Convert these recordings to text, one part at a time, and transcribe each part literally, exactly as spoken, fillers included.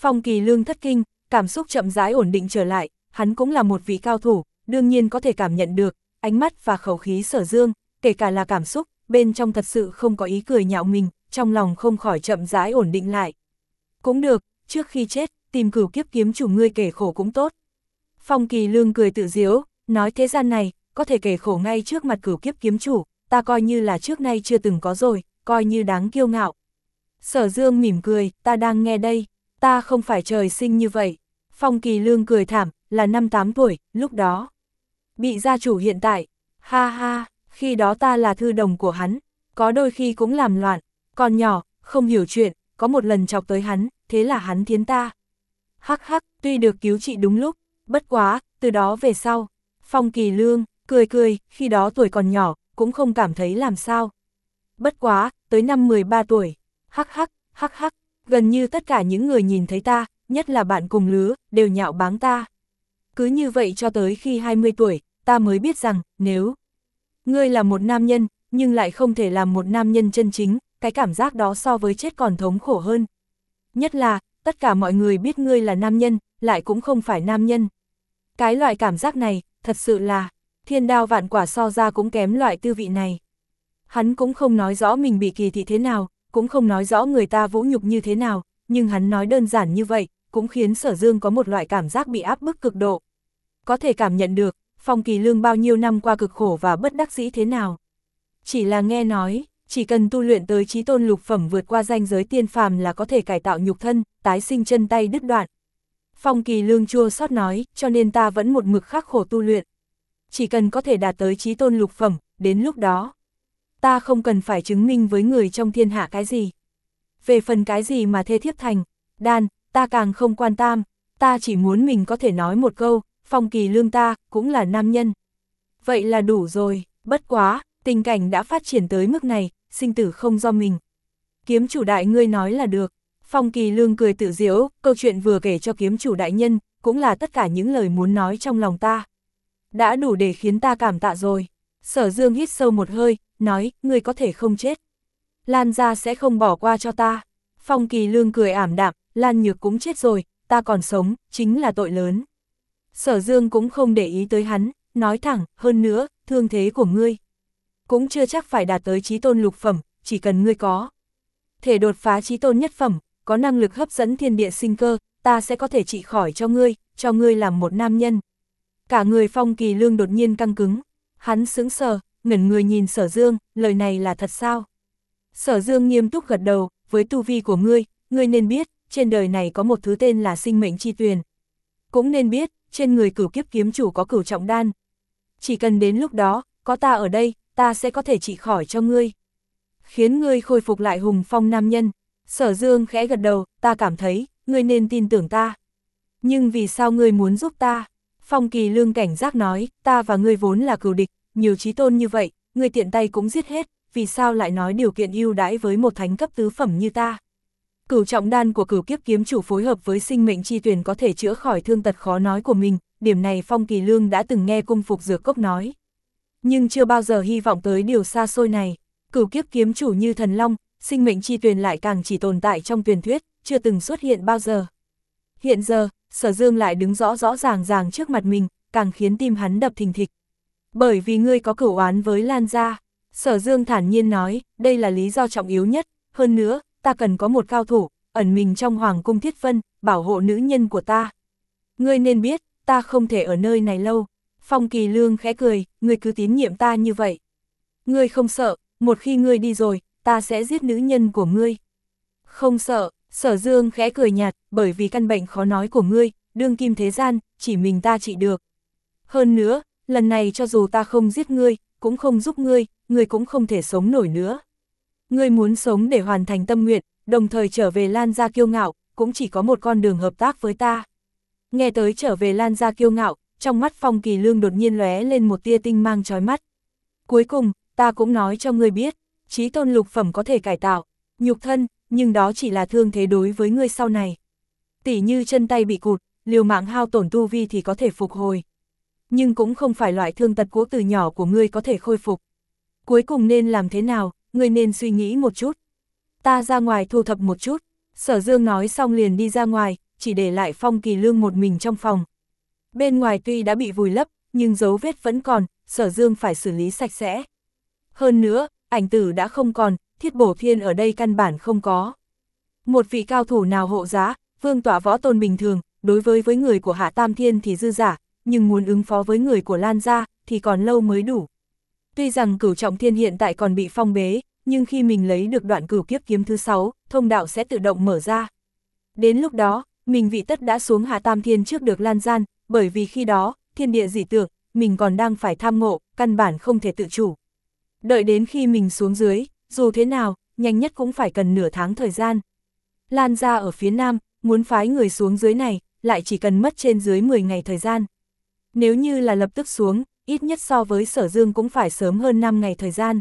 Phong Kỳ Lương thất kinh, cảm xúc chậm rãi ổn định trở lại, hắn cũng là một vị cao thủ, đương nhiên có thể cảm nhận được, ánh mắt và khẩu khí Sở Dương, kể cả là cảm xúc, bên trong thật sự không có ý cười nhạo mình, trong lòng không khỏi chậm rãi ổn định lại. Cũng được, trước khi chết, tìm Cửu Kiếp kiếm chủ ngươi kể khổ cũng tốt. Phong Kỳ Lương cười tự giễu, nói thế gian này, có thể kể khổ ngay trước mặt Cửu Kiếp kiếm chủ, ta coi như là trước nay chưa từng có rồi, coi như đáng kiêu ngạo. Sở Dương mỉm cười, ta đang nghe đây, ta không phải trời sinh như vậy. Phong Kỳ Lương cười thảm, là năm tám tuổi, lúc đó. Bị gia chủ hiện tại, ha ha, khi đó ta là thư đồng của hắn, có đôi khi cũng làm loạn, còn nhỏ, không hiểu chuyện, có một lần chọc tới hắn, thế là hắn thiến ta. Hắc hắc, tuy được cứu trị đúng lúc, bất quá, từ đó về sau, Phong Kỳ Lương, cười cười, khi đó tuổi còn nhỏ, cũng không cảm thấy làm sao. Bất quá, tới năm mười ba tuổi, hắc hắc, hắc hắc, gần như tất cả những người nhìn thấy ta, nhất là bạn cùng lứa, đều nhạo báng ta. Cứ như vậy cho tới khi hai mươi tuổi, ta mới biết rằng, nếu ngươi là một nam nhân, nhưng lại không thể làm một nam nhân chân chính, cái cảm giác đó so với chết còn thống khổ hơn. Nhất là, tất cả mọi người biết ngươi là nam nhân, lại cũng không phải nam nhân. Cái loại cảm giác này, thật sự là, thiên đao vạn quả so ra cũng kém loại tư vị này. Hắn cũng không nói rõ mình bị kỳ thị thế nào, cũng không nói rõ người ta vũ nhục như thế nào, nhưng hắn nói đơn giản như vậy, cũng khiến Sở Dương có một loại cảm giác bị áp bức cực độ. Có thể cảm nhận được, Phong Kỳ Lương bao nhiêu năm qua cực khổ và bất đắc dĩ thế nào. Chỉ là nghe nói, chỉ cần tu luyện tới chí tôn lục phẩm vượt qua ranh giới tiên phàm là có thể cải tạo nhục thân, tái sinh chân tay đứt đoạn. Phong Kỳ Lương chua xót nói, cho nên ta vẫn một mực khắc khổ tu luyện. Chỉ cần có thể đạt tới chí tôn lục phẩm, đến lúc đó, ta không cần phải chứng minh với người trong thiên hạ cái gì. Về phần cái gì mà thê thiếp thành, đan, ta càng không quan tâm, ta chỉ muốn mình có thể nói một câu, Phong Kỳ Lương ta, cũng là nam nhân. Vậy là đủ rồi, bất quá, tình cảnh đã phát triển tới mức này, sinh tử không do mình. Kiếm chủ đại ngươi nói là được. Phong Kỳ Lương cười tự giễu, câu chuyện vừa kể cho kiếm chủ đại nhân, cũng là tất cả những lời muốn nói trong lòng ta. Đã đủ để khiến ta cảm tạ rồi. Sở Dương hít sâu một hơi, nói, ngươi có thể không chết. Lan gia sẽ không bỏ qua cho ta. Phong Kỳ Lương cười ảm đạm, Lan Nhược cũng chết rồi, ta còn sống, chính là tội lớn. Sở Dương cũng không để ý tới hắn, nói thẳng, hơn nữa, thương thế của ngươi cũng chưa chắc phải đạt tới chí tôn lục phẩm, chỉ cần ngươi có thể đột phá chí tôn nhất phẩm, có năng lực hấp dẫn thiên địa sinh cơ, ta sẽ có thể trị khỏi cho ngươi, cho ngươi làm một nam nhân. Cả người Phong Kỳ Lương đột nhiên căng cứng, hắn sững sờ, ngẩn người nhìn Sở Dương, lời này là thật sao? Sở Dương nghiêm túc gật đầu, với tu vi của ngươi, ngươi nên biết, trên đời này có một thứ tên là sinh mệnh chi tuyền. Cũng nên biết, trên người Cửu Kiếp kiếm chủ có cửu trọng đan. Chỉ cần đến lúc đó, có ta ở đây, ta sẽ có thể trị khỏi cho ngươi. Khiến ngươi khôi phục lại hùng phong nam nhân. Sở Dương khẽ gật đầu, ta cảm thấy, ngươi nên tin tưởng ta. Nhưng vì sao ngươi muốn giúp ta? Phong Kỳ Lương cảnh giác nói, ta và ngươi vốn là cừu địch, nhiều chí tôn như vậy, ngươi tiện tay cũng giết hết, vì sao lại nói điều kiện ưu đãi với một thánh cấp tứ phẩm như ta? Cửu trọng đan của Cửu Kiếp kiếm chủ phối hợp với sinh mệnh chi tuyển có thể chữa khỏi thương tật khó nói của mình, điểm này Phong Kỳ Lương đã từng nghe cung phục dược cốc nói. Nhưng chưa bao giờ hy vọng tới điều xa xôi này. Cửu Kiếp kiếm chủ như thần long, sinh mệnh chi tuyển lại càng chỉ tồn tại trong truyền thuyết, chưa từng xuất hiện bao giờ. Hiện giờ, Sở Dương lại đứng rõ rõ ràng ràng trước mặt mình, càng khiến tim hắn đập thình thịch. Bởi vì ngươi có cửu oán với Lan gia. Sở Dương thản nhiên nói, đây là lý do trọng yếu nhất, hơn nữa, ta cần có một cao thủ, ẩn mình trong Hoàng cung Thiết Vân, bảo hộ nữ nhân của ta. Ngươi nên biết, ta không thể ở nơi này lâu. Phong Kỳ Lương khẽ cười, ngươi cứ tín nhiệm ta như vậy. Ngươi không sợ, một khi ngươi đi rồi, ta sẽ giết nữ nhân của ngươi. Không sợ, Sở Dương khẽ cười nhạt, bởi vì căn bệnh khó nói của ngươi, đương kim thế gian, chỉ mình ta trị được. Hơn nữa, lần này cho dù ta không giết ngươi, cũng không giúp ngươi, ngươi cũng không thể sống nổi nữa. Ngươi muốn sống để hoàn thành tâm nguyện, đồng thời trở về Lan gia kiêu ngạo, cũng chỉ có một con đường hợp tác với ta. Nghe tới trở về Lan gia kiêu ngạo, trong mắt Phong Kỳ Lương đột nhiên lóe lên một tia tinh mang chói mắt. Cuối cùng, ta cũng nói cho ngươi biết, chí tôn lục phẩm có thể cải tạo nhục thân, nhưng đó chỉ là thương thế đối với ngươi sau này. Tỉ như chân tay bị cụt, liều mạng hao tổn tu vi thì có thể phục hồi. Nhưng cũng không phải loại thương tật cũ từ nhỏ của ngươi có thể khôi phục. Cuối cùng nên làm thế nào, ngươi nên suy nghĩ một chút. Ta ra ngoài thu thập một chút. Sở Dương nói xong liền đi ra ngoài, chỉ để lại Phong Kỳ Lương một mình trong phòng. Bên ngoài tuy đã bị vùi lấp, nhưng dấu vết vẫn còn, Sở Dương phải xử lý sạch sẽ. Hơn nữa, ảnh tử đã không còn, Thiết Bổ Thiên ở đây căn bản không có. Một vị cao thủ nào hộ giá, vương tọa võ tôn bình thường, đối với với người của Hạ Tam Thiên thì dư giả, nhưng muốn ứng phó với người của Lan gia thì còn lâu mới đủ. Tuy rằng Cửu Trọng Thiên hiện tại còn bị phong bế, nhưng khi mình lấy được đoạn cửu kiếp kiếm thứ sáu, thông đạo sẽ tự động mở ra. Đến lúc đó, mình vị tất đã xuống Hạ Tam Thiên trước được Lan gian, bởi vì khi đó, thiên địa dị tượng, mình còn đang phải tham ngộ, căn bản không thể tự chủ. Đợi đến khi mình xuống dưới, dù thế nào, nhanh nhất cũng phải cần nửa tháng thời gian. Lan gia ở phía nam, muốn phái người xuống dưới này, lại chỉ cần mất trên dưới mười ngày thời gian. Nếu như là lập tức xuống, ít nhất so với Sở Dương cũng phải sớm hơn năm ngày thời gian.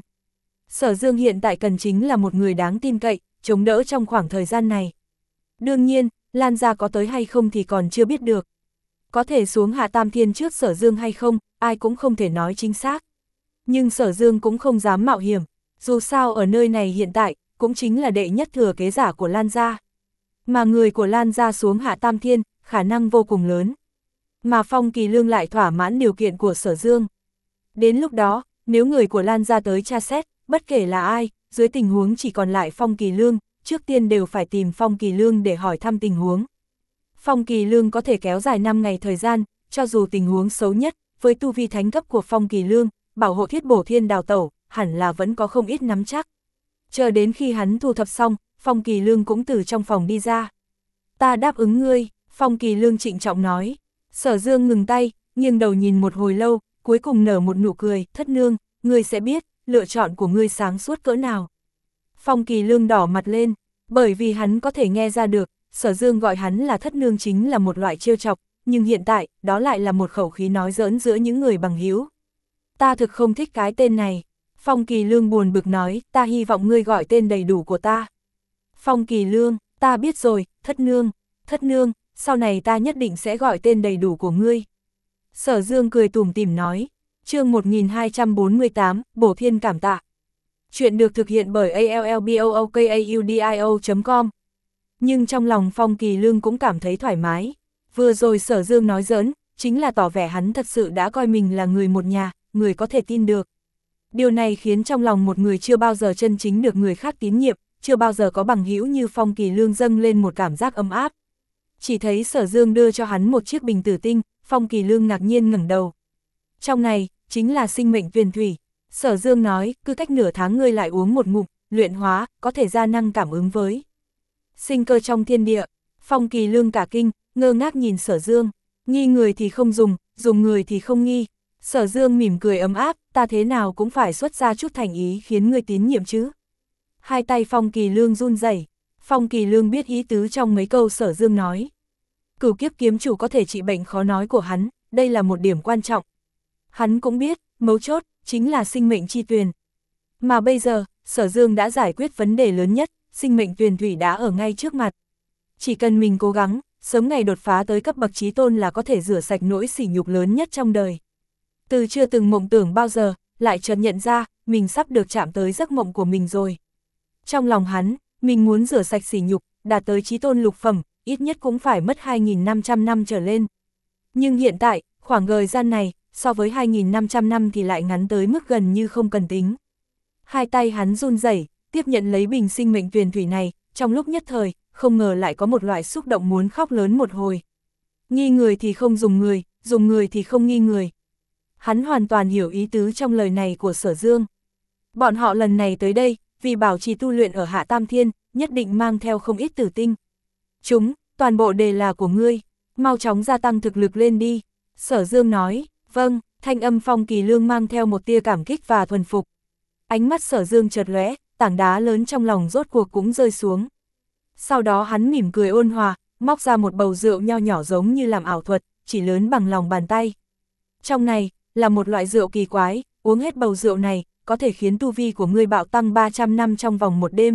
Sở Dương hiện tại cần chính là một người đáng tin cậy, chống đỡ trong khoảng thời gian này. Đương nhiên, Lan gia có tới hay không thì còn chưa biết được. Có thể xuống Hạ Tam Thiên trước Sở Dương hay không, ai cũng không thể nói chính xác. Nhưng Sở Dương cũng không dám mạo hiểm, dù sao ở nơi này hiện tại, cũng chính là đệ nhất thừa kế giả của Lan gia. Mà người của Lan gia xuống Hạ Tam Thiên, khả năng vô cùng lớn. Mà Phong Kỳ Lương lại thỏa mãn điều kiện của Sở Dương. Đến lúc đó, nếu người của Lan gia tới tra xét, bất kể là ai, dưới tình huống chỉ còn lại Phong Kỳ Lương, trước tiên đều phải tìm Phong Kỳ Lương để hỏi thăm tình huống. Phong Kỳ Lương có thể kéo dài năm ngày thời gian, cho dù tình huống xấu nhất, với tu vi thánh cấp của Phong Kỳ Lương, bảo hộ Thiết Bổ Thiên đào tẩu, hẳn là vẫn có không ít nắm chắc. Chờ đến khi hắn thu thập xong, Phong Kỳ Lương cũng từ trong phòng đi ra. Ta đáp ứng ngươi, Phong Kỳ Lương trịnh trọng nói. Sở Dương ngừng tay, nghiêng đầu nhìn một hồi lâu, cuối cùng nở một nụ cười, thất nương, ngươi sẽ biết, lựa chọn của ngươi sáng suốt cỡ nào. Phong Kỳ Lương đỏ mặt lên, bởi vì hắn có thể nghe ra được, Sở Dương gọi hắn là thất nương chính là một loại trêu chọc, nhưng hiện tại, đó lại là một khẩu khí nói giỡn giữa những người bằng hữu. Ta thực không thích cái tên này. Phong Kỳ Lương buồn bực nói, ta hy vọng ngươi gọi tên đầy đủ của ta. Phong Kỳ Lương, ta biết rồi, thất nương, thất nương, sau này ta nhất định sẽ gọi tên đầy đủ của ngươi. Sở Dương cười tủm tỉm nói, chương một nghìn hai trăm bốn mươi tám, Bổ Thiên cảm tạ. Chuyện được thực hiện bởi a l l b o o k a u d i o chấm com. Nhưng trong lòng Phong Kỳ Lương cũng cảm thấy thoải mái. Vừa rồi Sở Dương nói giỡn, chính là tỏ vẻ hắn thật sự đã coi mình là người một nhà, người có thể tin được. Điều này khiến trong lòng một người chưa bao giờ chân chính được người khác tín nhiệm, chưa bao giờ có bằng hữu như Phong Kỳ Lương dâng lên một cảm giác ấm áp. Chỉ thấy Sở Dương đưa cho hắn một chiếc bình tử tinh, Phong Kỳ Lương ngạc nhiên ngẩng đầu. Trong này, chính là sinh mệnh tuyền thủy. Sở Dương nói, cứ cách nửa tháng ngươi lại uống một ngụm, luyện hóa, có thể gia năng cảm ứng với sinh cơ trong thiên địa. Phong Kỳ Lương cả kinh, ngơ ngác nhìn Sở Dương, nghi người thì không dùng, dùng người thì không nghi. Sở Dương mỉm cười ấm áp, ta thế nào cũng phải xuất ra chút thành ý khiến ngươi tín nhiệm chứ. Hai tay Phong Kỳ Lương run rẩy. Phong Kỳ Lương biết ý tứ trong mấy câu Sở Dương nói. Cửu kiếp kiếm chủ có thể trị bệnh khó nói của hắn, đây là một điểm quan trọng. Hắn cũng biết, mấu chốt, chính là sinh mệnh chi tuyền. Mà bây giờ, Sở Dương đã giải quyết vấn đề lớn nhất, sinh mệnh tuyền thủy đã ở ngay trước mặt. Chỉ cần mình cố gắng, sớm ngày đột phá tới cấp bậc chí tôn là có thể rửa sạch nỗi sỉ nhục lớn nhất trong đời. Từ chưa từng mộng tưởng bao giờ, lại chợt nhận ra, mình sắp được chạm tới giấc mộng của mình rồi. Trong lòng hắn, mình muốn rửa sạch sỉ nhục, đạt tới chí tôn lục phẩm, ít nhất cũng phải mất hai nghìn năm trăm năm trở lên. Nhưng hiện tại, khoảng thời gian này, so với hai nghìn năm trăm năm thì lại ngắn tới mức gần như không cần tính. Hai tay hắn run rẩy, tiếp nhận lấy bình sinh mệnh tuyền thủy này, trong lúc nhất thời, không ngờ lại có một loại xúc động muốn khóc lớn một hồi. Nghi người thì không dùng người, dùng người thì không nghi người. Hắn hoàn toàn hiểu ý tứ trong lời này của Sở Dương. Bọn họ lần này tới đây, vì bảo trì tu luyện ở Hạ Tam Thiên, nhất định mang theo không ít tử tinh. Chúng, toàn bộ đều là của ngươi, mau chóng gia tăng thực lực lên đi. Sở Dương nói, vâng, thanh âm Phong Kỳ Lương mang theo một tia cảm kích và thuần phục. Ánh mắt Sở Dương chợt lóe, tảng đá lớn trong lòng rốt cuộc cũng rơi xuống. Sau đó hắn mỉm cười ôn hòa, móc ra một bầu rượu nho nhỏ giống như làm ảo thuật, chỉ lớn bằng lòng bàn tay. Trong này, là một loại rượu kỳ quái, uống hết bầu rượu này, có thể khiến tu vi của ngươi bạo tăng ba trăm năm trong vòng một đêm.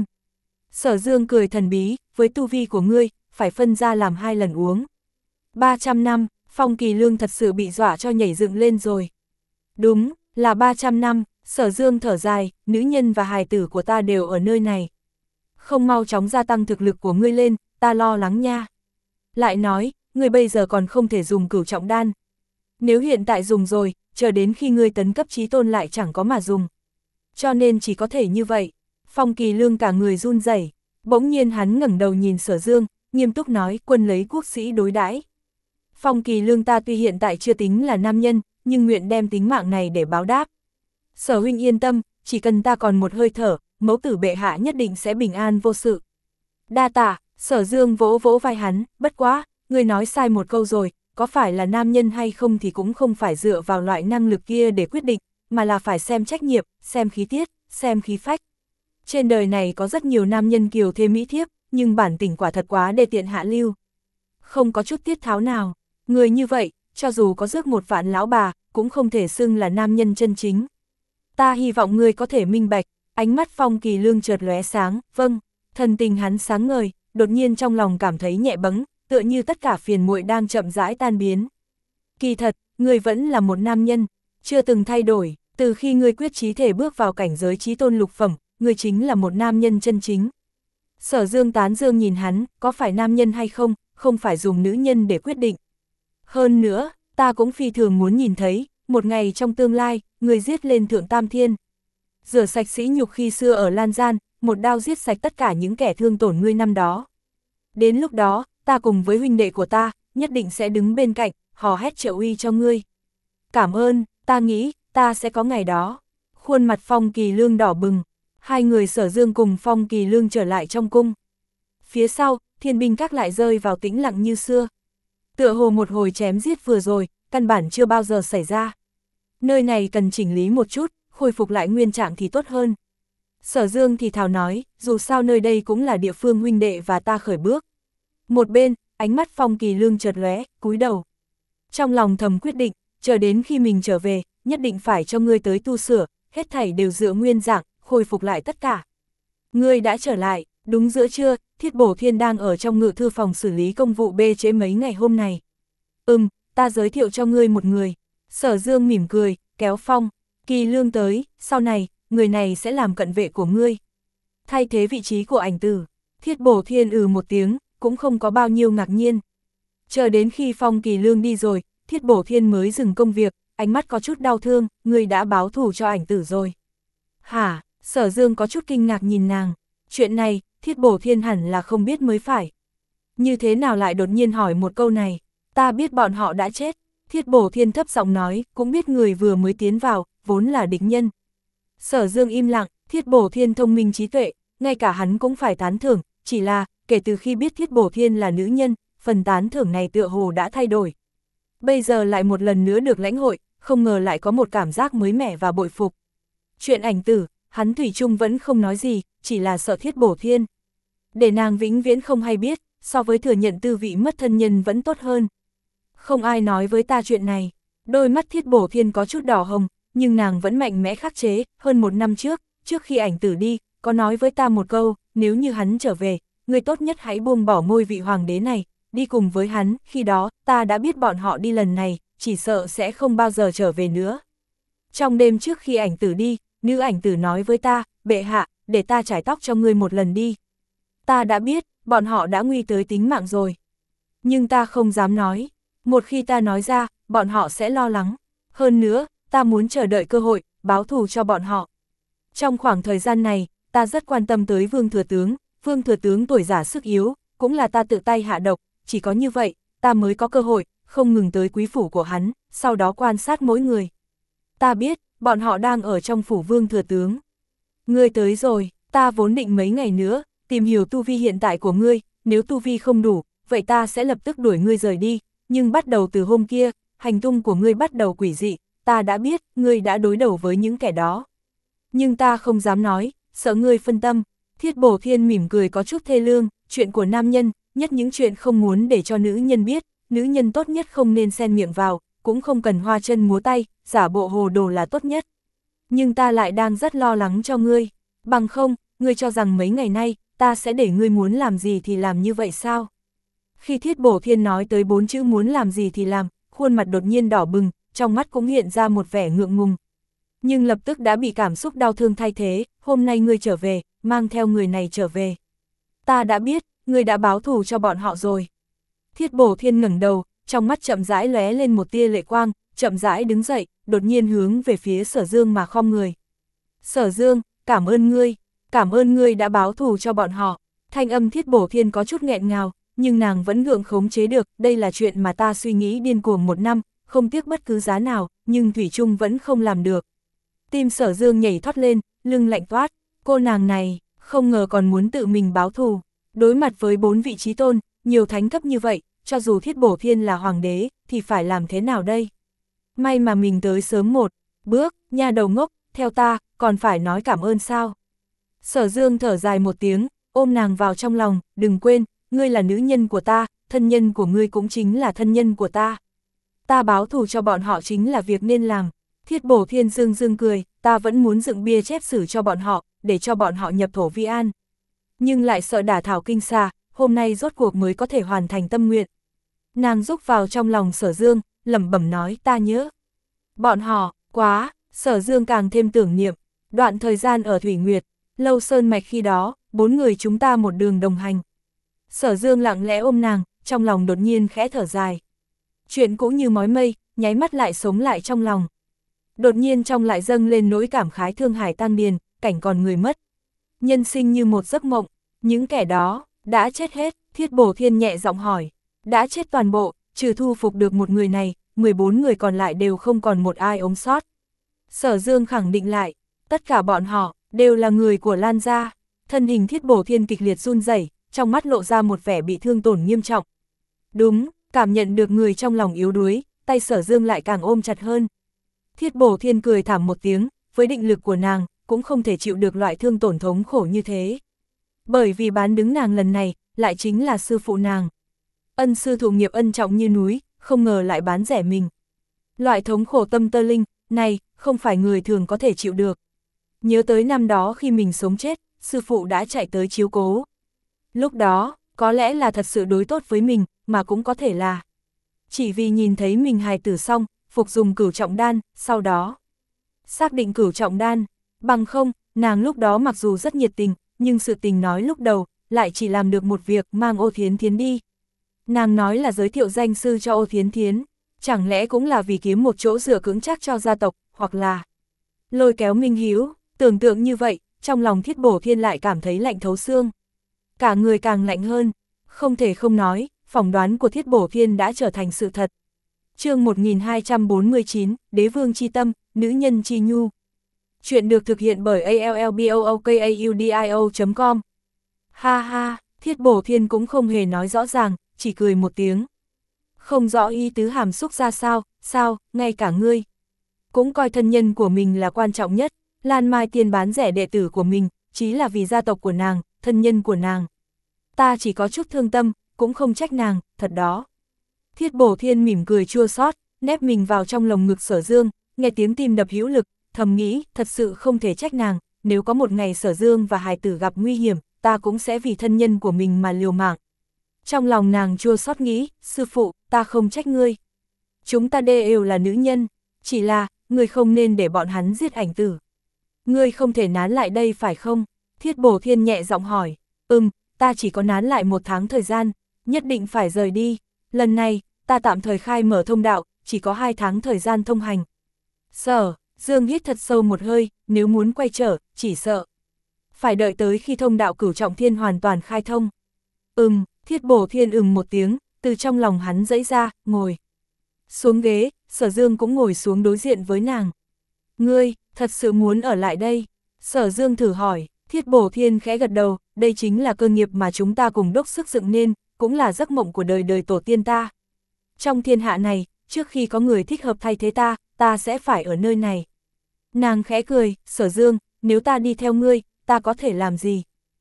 Sở Dương cười thần bí, với tu vi của ngươi, phải phân ra làm hai lần uống. ba trăm năm, Phong Kỳ Lương thật sự bị dọa cho nhảy dựng lên rồi. Đúng, là ba trăm năm, Sở Dương thở dài, nữ nhân và hài tử của ta đều ở nơi này. Không mau chóng gia tăng thực lực của ngươi lên, ta lo lắng nha. lại nói, ngươi bây giờ còn không thể dùng cửu trọng đan. Nếu hiện tại dùng rồi, chờ đến khi ngươi tấn cấp chí tôn lại chẳng có mà dùng. Cho nên chỉ có thể như vậy. Phong Kỳ Lương cả người run rẩy, bỗng nhiên hắn ngẩng đầu nhìn Sở Dương, nghiêm túc nói, quân lấy quốc sĩ đối đãi. Phong Kỳ Lương ta tuy hiện tại chưa tính là nam nhân, nhưng nguyện đem tính mạng này để báo đáp. Sở huynh yên tâm, chỉ cần ta còn một hơi thở, mẫu tử bệ hạ nhất định sẽ bình an vô sự. Đa tạ. Sở Dương vỗ vỗ vai hắn, bất quá, ngươi nói sai một câu rồi, có phải là nam nhân hay không thì cũng không phải dựa vào loại năng lực kia để quyết định, mà là phải xem trách nhiệm, xem khí tiết, xem khí phách. Trên đời này có rất nhiều nam nhân kiều thê mỹ thiếp, nhưng bản tính quả thật quá đê tiện hạ lưu. Không có chút tiết tháo nào, người như vậy, cho dù có rước một vạn lão bà, cũng không thể xưng là nam nhân chân chính. Ta hy vọng ngươi có thể minh bạch. Ánh mắt Phong Kỳ Lương chợt lóe sáng, vâng, thần tình hắn sáng ngời, đột nhiên trong lòng cảm thấy nhẹ bẫng, tựa như tất cả phiền muội đang chậm rãi tan biến. Kỳ thật, ngươi vẫn là một nam nhân, chưa từng thay đổi, từ khi ngươi quyết chí thể bước vào cảnh giới chí tôn lục phẩm, ngươi chính là một nam nhân chân chính. Sở Dương tán dương nhìn hắn, có phải nam nhân hay không, không phải dùng nữ nhân để quyết định. Hơn nữa, ta cũng phi thường muốn nhìn thấy, một ngày trong tương lai, ngươi giết lên thượng tam thiên. Rửa sạch sỉ nhục khi xưa ở Lan Gian, một đao giết sạch tất cả những kẻ thương tổn ngươi năm đó. Đến lúc đó, ta cùng với huynh đệ của ta, nhất định sẽ đứng bên cạnh, hò hét trợ uy cho ngươi. Cảm ơn, ta nghĩ, ta sẽ có ngày đó. Khuôn mặt Phong Kỳ Lương đỏ bừng, hai người Sở Dương cùng Phong Kỳ Lương trở lại trong cung. Phía sau, thiên binh các lại rơi vào tĩnh lặng như xưa. Tựa hồ một hồi chém giết vừa rồi, căn bản chưa bao giờ xảy ra. Nơi này cần chỉnh lý một chút, khôi phục lại nguyên trạng thì tốt hơn. Sở Dương thì thào nói, dù sao nơi đây cũng là địa phương huynh đệ và ta khởi bước. Một bên, ánh mắt Phong Kỳ Lương chợt lóe, cúi đầu. Trong lòng thầm quyết định, chờ đến khi mình trở về, nhất định phải cho ngươi tới tu sửa, hết thảy đều dựa nguyên dạng, khôi phục lại tất cả. Ngươi đã trở lại, đúng giữa trưa, Thiết Bổ Thiên đang ở trong ngự thư phòng xử lý công vụ bê trễ mấy ngày hôm này. Ừm, ta giới thiệu cho ngươi một người. Sở Dương mỉm cười, kéo Phong Kỳ Lương tới, sau này, người này sẽ làm cận vệ của ngươi. Thay thế vị trí của Ảnh Tử. Thiết Bổ Thiên ừ một tiếng, cũng không có bao nhiêu ngạc nhiên. Chờ đến khi Phong Kỳ Lương đi rồi, Thiết Bổ Thiên mới dừng công việc, ánh mắt có chút đau thương, ngươi đã báo thù cho Ảnh Tử rồi. Hả? Sở Dương có chút kinh ngạc nhìn nàng. Chuyện này, Thiết Bổ Thiên hẳn là không biết mới phải. Như thế nào lại đột nhiên hỏi một câu này? Ta biết bọn họ đã chết. Thiết Bổ Thiên thấp giọng nói, cũng biết người vừa mới tiến vào, vốn là địch nhân. Sở Dương im lặng, Thiết Bổ Thiên thông minh trí tuệ, ngay cả hắn cũng phải tán thưởng, chỉ là, kể từ khi biết Thiết Bổ Thiên là nữ nhân, phần tán thưởng này tựa hồ đã thay đổi. Bây giờ lại một lần nữa được lãnh hội, không ngờ lại có một cảm giác mới mẻ và bội phục. Chuyện Ảnh Tử, hắn thủy chung vẫn không nói gì, chỉ là sợ Thiết Bổ Thiên. Để nàng vĩnh viễn không hay biết, so với thừa nhận tư vị mất thân nhân vẫn tốt hơn. Không ai nói với ta chuyện này. Đôi mắt Thiết Bổ Thiên có chút đỏ hồng, nhưng nàng vẫn mạnh mẽ khắc chế. Hơn một năm trước, trước khi Ảnh Tử đi, có nói với ta một câu, nếu như hắn trở về, người tốt nhất hãy buông bỏ ngôi vị hoàng đế này, đi cùng với hắn. Khi đó, ta đã biết bọn họ đi lần này, chỉ sợ sẽ không bao giờ trở về nữa. Trong đêm trước khi Ảnh Tử đi, nữ Ảnh Tử nói với ta, bệ hạ, để ta chải tóc cho ngươi một lần đi. Ta đã biết, bọn họ đã nguy tới tính mạng rồi. Nhưng ta không dám nói. Một khi ta nói ra, bọn họ sẽ lo lắng. Hơn nữa, ta muốn chờ đợi cơ hội, báo thù cho bọn họ. Trong khoảng thời gian này, ta rất quan tâm tới Vương Thừa Tướng. Vương Thừa Tướng tuổi già sức yếu, cũng là ta tự tay hạ độc. Chỉ có như vậy, ta mới có cơ hội, không ngừng tới quý phủ của hắn, sau đó quan sát mỗi người. Ta biết, bọn họ đang ở trong phủ Vương Thừa Tướng. Ngươi tới rồi, ta vốn định mấy ngày nữa, tìm hiểu tu vi hiện tại của ngươi, nếu tu vi không đủ, vậy ta sẽ lập tức đuổi ngươi rời đi. Nhưng bắt đầu từ hôm kia, hành tung của ngươi bắt đầu quỷ dị, ta đã biết, ngươi đã đối đầu với những kẻ đó. Nhưng ta không dám nói, sợ ngươi phân tâm. Thiết Bổ Thiên mỉm cười có chút thê lương, chuyện của nam nhân, nhất những chuyện không muốn để cho nữ nhân biết, nữ nhân tốt nhất không nên xen miệng vào, cũng không cần hoa chân múa tay, giả bộ hồ đồ là tốt nhất. Nhưng ta lại đang rất lo lắng cho ngươi, bằng không, ngươi cho rằng mấy ngày nay, ta sẽ để ngươi muốn làm gì thì làm như vậy sao? Khi Thiết Bổ Thiên nói tới bốn chữ muốn làm gì thì làm, khuôn mặt đột nhiên đỏ bừng, trong mắt cũng hiện ra một vẻ ngượng ngùng. Nhưng lập tức đã bị cảm xúc đau thương thay thế, hôm nay ngươi trở về, mang theo người này trở về. Ta đã biết, ngươi đã báo thù cho bọn họ rồi. Thiết Bổ Thiên ngẩng đầu, trong mắt chậm rãi lóe lên một tia lệ quang, chậm rãi đứng dậy, đột nhiên hướng về phía Sở Dương mà khom người. Sở Dương, cảm ơn ngươi, cảm ơn ngươi đã báo thù cho bọn họ. Thanh âm Thiết Bổ Thiên có chút nghẹn ngào, nhưng nàng vẫn gượng khống chế được, đây là chuyện mà ta suy nghĩ điên cuồng một năm, không tiếc bất cứ giá nào, nhưng Thủy Trung vẫn không làm được. Tim Sở Dương nhảy thoát lên, lưng lạnh toát, cô nàng này, không ngờ còn muốn tự mình báo thù. Đối mặt với bốn vị trí tôn, nhiều thánh cấp như vậy, cho dù Thiết Bổ Thiên là hoàng đế, thì phải làm thế nào đây? May mà mình tới sớm một bước, nha đầu ngốc, theo ta, còn phải nói cảm ơn sao? Sở Dương thở dài một tiếng, ôm nàng vào trong lòng, đừng quên, ngươi là nữ nhân của ta, thân nhân của ngươi cũng chính là thân nhân của ta. Ta báo thù cho bọn họ chính là việc nên làm. Thiết Bổ Thiên dương dương cười, ta vẫn muốn dựng bia chép sử cho bọn họ, để cho bọn họ nhập thổ vi an. Nhưng lại sợ đả thảo kinh xà, hôm nay rốt cuộc mới có thể hoàn thành tâm nguyện. Nàng rúc vào trong lòng Sở Dương, lẩm bẩm nói ta nhớ. Bọn họ, quá, Sở Dương càng thêm tưởng niệm, đoạn thời gian ở Thủy Nguyệt, Lâu Sơn Mạch khi đó, bốn người chúng ta một đường đồng hành. Sở Dương lặng lẽ ôm nàng, trong lòng đột nhiên khẽ thở dài. Chuyện cũng như mói mây, nháy mắt lại sống lại trong lòng. Đột nhiên trong lại dâng lên nỗi cảm khái thương hải tan điền, cảnh còn người mất. Nhân sinh như một giấc mộng, những kẻ đó, đã chết hết, Thiết Bổ Thiên nhẹ giọng hỏi. Đã chết toàn bộ, trừ thu phục được một người này, mười bốn người còn lại đều không còn một ai ống sót. Sở Dương khẳng định lại, tất cả bọn họ, đều là người của Lan gia. Thân hình Thiết Bổ Thiên kịch liệt run rẩy, trong mắt lộ ra một vẻ bị thương tổn nghiêm trọng. Đúng, cảm nhận được người trong lòng yếu đuối, tay Sở Dương lại càng ôm chặt hơn. Thiết Bổ Thiên cười thảm một tiếng, với định lực của nàng, cũng không thể chịu được loại thương tổn thống khổ như thế. Bởi vì bán đứng nàng lần này, lại chính là sư phụ nàng. Ân sư thụ nghiệp ân trọng như núi, không ngờ lại bán rẻ mình. Loại thống khổ tâm tơ linh, này, không phải người thường có thể chịu được. Nhớ tới năm đó khi mình sống chết, sư phụ đã chạy tới chiếu cố. Lúc đó, có lẽ là thật sự đối tốt với mình, mà cũng có thể là chỉ vì nhìn thấy mình hài tử xong, phục dùng cửu trọng đan, sau đó xác định cửu trọng đan, bằng không, nàng lúc đó mặc dù rất nhiệt tình, nhưng sự tình nói lúc đầu, lại chỉ làm được một việc mang Ô Thiến Thiến đi. Nàng nói là giới thiệu danh sư cho Ô Thiến Thiến, chẳng lẽ cũng là vì kiếm một chỗ dựa cưỡng chắc cho gia tộc, hoặc là lôi kéo Minh Hiếu. Tưởng tượng như vậy, trong lòng Thiết Bổ Thiên lại cảm thấy lạnh thấu xương. Cả người càng lạnh hơn, không thể không nói, phỏng đoán của Thiết Bổ Thiên đã trở thành sự thật. Chương một nghìn hai trăm bốn mươi chín, Đế vương chi tâm, nữ nhân chi nhu. Chuyện được thực hiện bởi a l l b o o k a u d i o chấm com. Ha ha, Thiết Bổ Thiên cũng không hề nói rõ ràng, chỉ cười một tiếng. Không rõ ý tứ hàm xúc ra sao, sao, ngay cả ngươi cũng coi thân nhân của mình là quan trọng nhất. Lan Mai Tiên bán rẻ đệ tử của mình, chỉ là vì gia tộc của nàng, thân nhân của nàng. Ta chỉ có chút thương tâm, cũng không trách nàng, thật đó. Thiết Bổ Thiên mỉm cười chua xót, nép mình vào trong lồng ngực Sở Dương, nghe tiếng tim đập hữu lực, thầm nghĩ, thật sự không thể trách nàng, nếu có một ngày Sở Dương và hài tử gặp nguy hiểm, ta cũng sẽ vì thân nhân của mình mà liều mạng. Trong lòng nàng chua xót nghĩ, sư phụ, ta không trách ngươi. Chúng ta đều là nữ nhân, chỉ là, ngươi không nên để bọn hắn giết ảnh tử. Ngươi không thể nán lại đây phải không? Thiết Bổ Thiên nhẹ giọng hỏi. Ừm, ta chỉ có nán lại một tháng thời gian, nhất định phải rời đi. Lần này, ta tạm thời khai mở thông đạo, chỉ có hai tháng thời gian thông hành. Sở Dương hít thật sâu một hơi, nếu muốn quay trở, chỉ sợ phải đợi tới khi thông đạo cửu trọng thiên hoàn toàn khai thông. Ừm, Thiết Bổ Thiên ừm một tiếng, từ trong lòng hắn dãy ra, ngồi xuống ghế, Sở Dương cũng ngồi xuống đối diện với nàng. Ngươi, thật sự muốn ở lại đây? Sở Dương thử hỏi. Thiết Bổ Thiên khẽ gật đầu, đây chính là cơ nghiệp mà chúng ta cùng đốc sức dựng nên, cũng là giấc mộng của đời đời tổ tiên ta. Trong thiên hạ này, trước khi có người thích hợp thay thế ta, ta sẽ phải ở nơi này. Nàng khẽ cười, Sở Dương, nếu ta đi theo ngươi, ta có thể làm gì?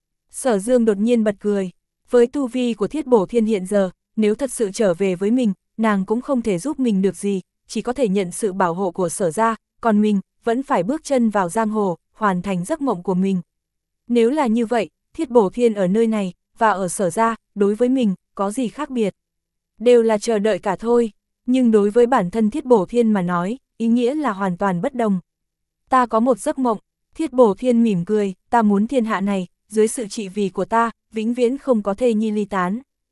Sở Dương đột nhiên bật cười. Với tu vi của Thiết Bổ Thiên hiện giờ, nếu thật sự trở về với mình, nàng cũng không thể giúp mình được gì, chỉ có thể nhận sự bảo hộ của Sở gia, còn mình, vẫn phải bước chân vào giang hồ, hoàn thành giấc mộng của mình. Nếu là như vậy, Thiết Bổ Thiên ở nơi này, và ở Sở gia, đối với mình, có gì khác biệt? Đều là chờ đợi cả thôi, nhưng đối với bản thân Thiết Bổ Thiên mà nói, ý nghĩa là hoàn toàn bất đồng. Ta có một giấc mộng, Thiết Bổ Thiên mỉm cười, ta muốn thiên hạ này, dưới sự trị vì của ta, vĩnh viễn không có thê nhi ly tán.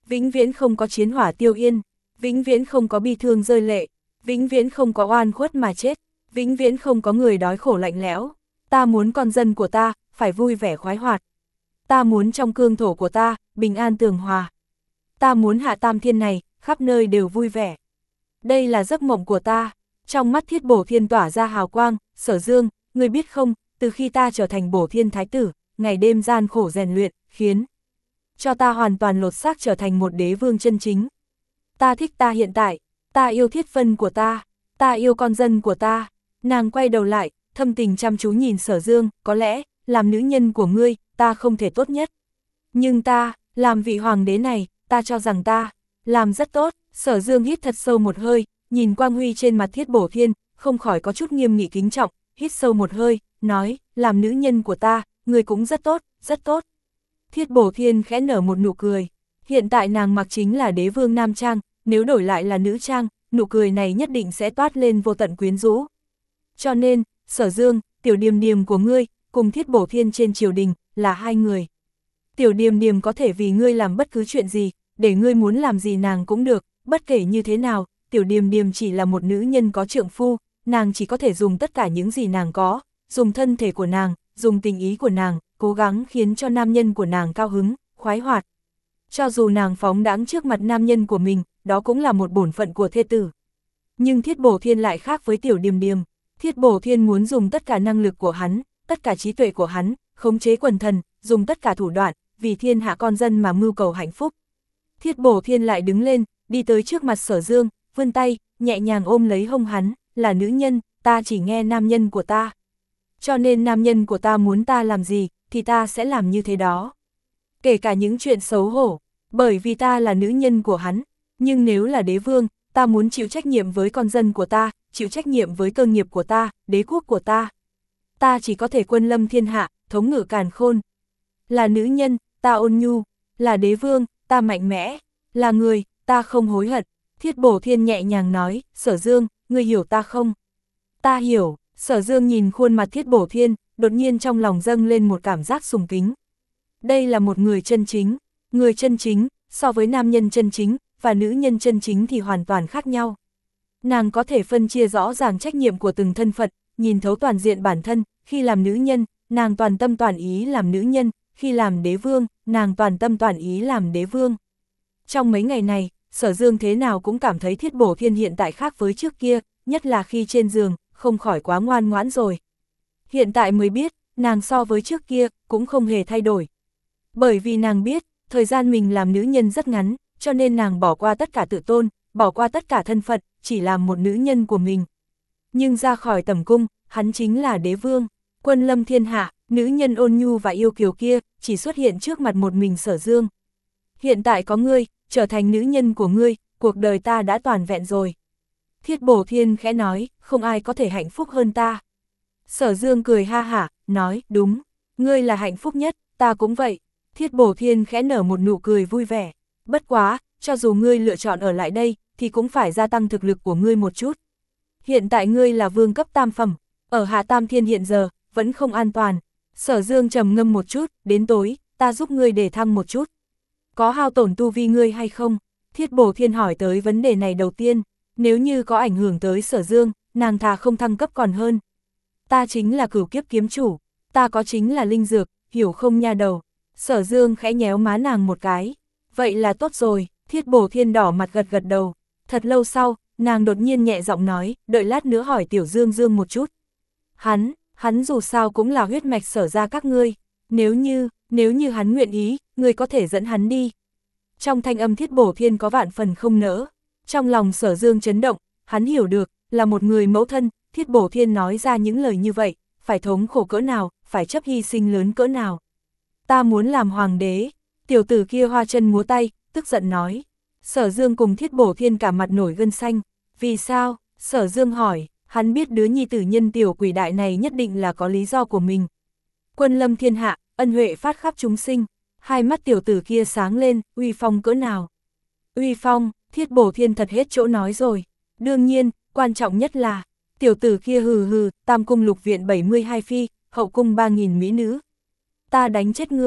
vĩnh viễn không có chiến hỏa tiêu yên, vĩnh viễn không có bi thương rơi lệ, vĩnh viễn không có oan khuất mà chết, vĩnh viễn không có người đói khổ lạnh lẽo. Ta muốn con dân của ta, phải vui vẻ khoái hoạt. Ta muốn trong cương thổ của ta, bình an tường hòa. Ta muốn hạ tam thiên này, khắp nơi đều vui vẻ. Đây là giấc mộng của ta. Trong mắt Thiết Bổ Thiên tỏa ra hào quang, Sở Dương, ngươi biết không, từ khi ta trở thành Bổ Thiên Thái Tử, ngày đêm gian khổ rèn luyện, khiến cho ta hoàn toàn lột xác trở thành một đế vương chân chính. Ta thích ta hiện tại, ta yêu Thiết Vân của ta, ta yêu con dân của ta. Nàng quay đầu lại, thâm tình chăm chú nhìn Sở Dương, có lẽ, làm nữ nhân của ngươi, ta không thể tốt nhất. Nhưng ta, làm vị hoàng đế này, ta cho rằng ta, làm rất tốt. Sở Dương hít thật sâu một hơi, nhìn quang huy trên mặt Thiết Bổ Thiên, không khỏi có chút nghiêm nghị kính trọng, hít sâu một hơi, nói, làm nữ nhân của ta, ngươi cũng rất tốt, rất tốt. Thiết Bổ Thiên khẽ nở một nụ cười, hiện tại nàng mặc chính là đế vương nam trang, nếu đổi lại là nữ trang, nụ cười này nhất định sẽ toát lên vô tận quyến rũ. Cho nên, Sở Dương, tiểu điềm điềm của ngươi, cùng Thiết Bổ Thiên trên triều đình, là hai người. Tiểu điềm điềm có thể vì ngươi làm bất cứ chuyện gì, để ngươi muốn làm gì nàng cũng được, bất kể như thế nào, tiểu điềm điềm chỉ là một nữ nhân có trượng phu, nàng chỉ có thể dùng tất cả những gì nàng có, dùng thân thể của nàng, dùng tình ý của nàng, cố gắng khiến cho nam nhân của nàng cao hứng, khoái hoạt. Cho dù nàng phóng đãng trước mặt nam nhân của mình, đó cũng là một bổn phận của thê tử. Nhưng Thiết Bổ Thiên lại khác với tiểu điềm điềm. Thiết Bổ Thiên muốn dùng tất cả năng lực của hắn, tất cả trí tuệ của hắn, khống chế quần thần, dùng tất cả thủ đoạn, vì thiên hạ con dân mà mưu cầu hạnh phúc. Thiết Bổ Thiên lại đứng lên, đi tới trước mặt Sở Dương, vươn tay, nhẹ nhàng ôm lấy hông hắn, là nữ nhân, ta chỉ nghe nam nhân của ta. Cho nên nam nhân của ta muốn ta làm gì, thì ta sẽ làm như thế đó. Kể cả những chuyện xấu hổ, bởi vì ta là nữ nhân của hắn, nhưng nếu là đế vương, ta muốn chịu trách nhiệm với con dân của ta, chịu trách nhiệm với cơ nghiệp của ta, đế quốc của ta. Ta chỉ có thể quân lâm thiên hạ, thống ngự càn khôn. Là nữ nhân, ta ôn nhu, là đế vương, ta mạnh mẽ, là người, ta không hối hận. Thiết Bổ Thiên nhẹ nhàng nói, Sở Dương, ngươi hiểu ta không? Ta hiểu. Sở Dương nhìn khuôn mặt Thiết Bổ Thiên, đột nhiên trong lòng dâng lên một cảm giác sùng kính. Đây là một người chân chính, người chân chính, so với nam nhân chân chính, và nữ nhân chân chính thì hoàn toàn khác nhau. Nàng có thể phân chia rõ ràng trách nhiệm của từng thân phận, nhìn thấu toàn diện bản thân, khi làm nữ nhân, nàng toàn tâm toàn ý làm nữ nhân, khi làm đế vương, nàng toàn tâm toàn ý làm đế vương. Trong mấy ngày này, Sở Dương thế nào cũng cảm thấy Thiết Bổ Thiên hiện tại khác với trước kia, nhất là khi trên giường, không khỏi quá ngoan ngoãn rồi. Hiện tại mới biết, nàng so với trước kia, cũng không hề thay đổi. Bởi vì nàng biết, thời gian mình làm nữ nhân rất ngắn, cho nên nàng bỏ qua tất cả tự tôn, bỏ qua tất cả thân phận, chỉ làm một nữ nhân của mình. Nhưng ra khỏi tẩm cung, hắn chính là đế vương, quân lâm thiên hạ, nữ nhân ôn nhu và yêu kiều kia, chỉ xuất hiện trước mặt một mình Sở Dương. Hiện tại có ngươi, trở thành nữ nhân của ngươi, cuộc đời ta đã toàn vẹn rồi. Thiết Bổ Thiên khẽ nói, không ai có thể hạnh phúc hơn ta. Sở Dương cười ha hả, nói, đúng, ngươi là hạnh phúc nhất, ta cũng vậy. Thiết Bổ Thiên khẽ nở một nụ cười vui vẻ, bất quá, cho dù ngươi lựa chọn ở lại đây, thì cũng phải gia tăng thực lực của ngươi một chút. Hiện tại ngươi là vương cấp tam phẩm, ở Hạ Tam Thiên hiện giờ, vẫn không an toàn. Sở Dương trầm ngâm một chút, đến tối, ta giúp ngươi để thăng một chút. Có hao tổn tu vi ngươi hay không? Thiết Bổ Thiên hỏi tới vấn đề này đầu tiên, nếu như có ảnh hưởng tới Sở Dương, nàng thà không thăng cấp còn hơn. Ta chính là cửu kiếp kiếm chủ, ta có chính là linh dược, hiểu không nha đầu. Sở Dương khẽ nhéo má nàng một cái, vậy là tốt rồi. Thiết Bổ Thiên đỏ mặt gật gật đầu. Thật lâu sau, nàng đột nhiên nhẹ giọng nói, đợi lát nữa hỏi Tiểu Dương Dương một chút. Hắn, hắn dù sao cũng là huyết mạch Sở gia các ngươi, nếu như, nếu như hắn nguyện ý, ngươi có thể dẫn hắn đi. Trong thanh âm Thiết Bổ Thiên có vạn phần không nỡ. Trong lòng Sở Dương chấn động, hắn hiểu được, là một người mẫu thân, Thiết Bổ Thiên nói ra những lời như vậy, phải thống khổ cỡ nào, phải chấp hy sinh lớn cỡ nào. Ta muốn làm hoàng đế. Tiểu tử kia hoa chân múa tay, tức giận nói. Sở Dương cùng Thiết Bổ Thiên cả mặt nổi gân xanh. Vì sao? Sở Dương hỏi, hắn biết đứa nhi tử nhân tiểu quỷ đại này nhất định là có lý do của mình. Quân lâm thiên hạ, ân huệ phát khắp chúng sinh. Hai mắt tiểu tử kia sáng lên, uy phong cỡ nào. Uy phong, Thiết Bổ Thiên thật hết chỗ nói rồi. Đương nhiên, quan trọng nhất là, tiểu tử kia hừ hừ, tam cung lục viện bảy mươi hai phi, hậu cung ba nghìn mỹ nữ. Ta đánh chết ngươi,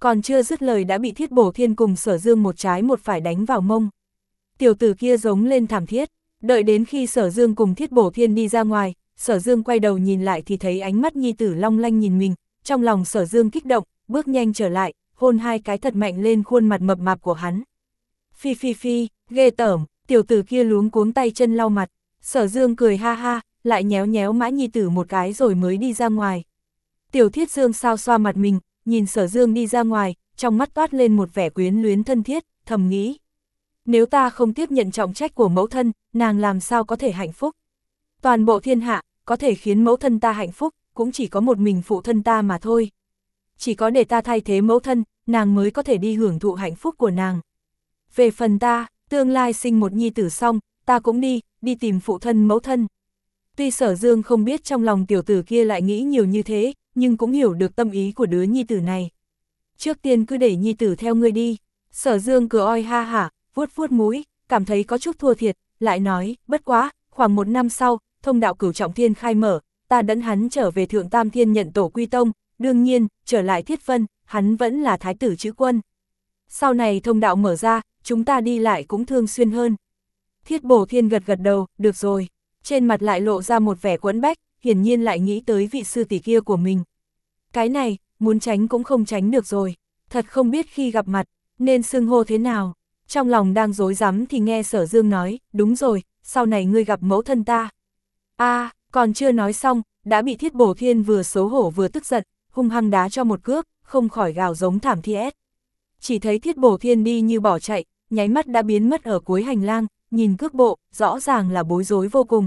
Còn chưa dứt lời đã bị Thiết Bổ Thiên cùng Sở Dương một trái một phải đánh vào mông. Tiểu tử kia giống lên thảm thiết, đợi đến khi Sở Dương cùng Thiết Bổ Thiên đi ra ngoài, Sở Dương quay đầu nhìn lại thì thấy ánh mắt nhi tử long lanh nhìn mình, trong lòng Sở Dương kích động, bước nhanh trở lại, hôn hai cái thật mạnh lên khuôn mặt mập mạp của hắn. Phi phi phi, ghê tởm, tiểu tử kia luống cuống tay chân lau mặt, Sở Dương cười ha ha, lại nhéo nhéo Mã nhi tử một cái rồi mới đi ra ngoài. Tiểu Thiết Dương sao xoa mặt mình, nhìn Sở Dương đi ra ngoài, trong mắt toát lên một vẻ quyến luyến thân thiết, thầm nghĩ. Nếu ta không tiếp nhận trọng trách của mẫu thân, nàng làm sao có thể hạnh phúc? Toàn bộ thiên hạ, có thể khiến mẫu thân ta hạnh phúc, cũng chỉ có một mình phụ thân ta mà thôi. Chỉ có để ta thay thế mẫu thân, nàng mới có thể đi hưởng thụ hạnh phúc của nàng. Về phần ta, tương lai sinh một nhi tử xong, ta cũng đi, đi tìm phụ thân mẫu thân. Tuy Sở Dương không biết trong lòng tiểu tử kia lại nghĩ nhiều như thế, nhưng cũng hiểu được tâm ý của đứa nhi tử này. Trước tiên cứ để nhi tử theo ngươi đi. Sở Dương cười oi ha hả, vuốt vuốt mũi, cảm thấy có chút thua thiệt, lại nói, bất quá, khoảng một năm sau, thông đạo Cửu Trọng Thiên khai mở, ta dẫn hắn trở về Thượng Tam Thiên nhận tổ quy tông, đương nhiên, trở lại Thiết Vân, hắn vẫn là thái tử chữ quân. Sau này thông đạo mở ra, chúng ta đi lại cũng thường xuyên hơn. Thiết Bổ Thiên gật gật đầu, được rồi, trên mặt lại lộ ra một vẻ quẫn bách, hiển nhiên lại nghĩ tới vị sư tỷ kia của mình. Cái này, muốn tránh cũng không tránh được rồi, thật không biết khi gặp mặt, nên xưng hô thế nào. Trong lòng đang rối rắm thì nghe Sở Dương nói, đúng rồi, sau này ngươi gặp mẫu thân ta. A, à, còn chưa nói xong, đã bị Thiết Bổ Thiên vừa xấu hổ vừa tức giận, hung hăng đá cho một cước, không khỏi gào giống thảm thiết. Chỉ thấy Thiết Bổ Thiên đi như bỏ chạy, nháy mắt đã biến mất ở cuối hành lang, nhìn cước bộ, rõ ràng là bối rối vô cùng.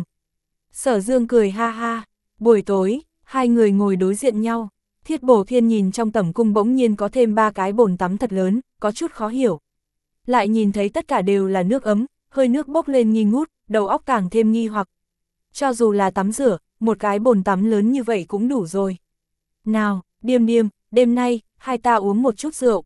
Sở Dương cười ha ha, buổi tối, hai người ngồi đối diện nhau, Thiết Bổ Thiên nhìn trong tẩm cung bỗng nhiên có thêm ba cái bồn tắm thật lớn, có chút khó hiểu. Lại nhìn thấy tất cả đều là nước ấm, hơi nước bốc lên nghi ngút, đầu óc càng thêm nghi hoặc. Cho dù là tắm rửa, một cái bồn tắm lớn như vậy cũng đủ rồi. Nào, Điềm Điềm, đêm nay, hai ta uống một chút rượu.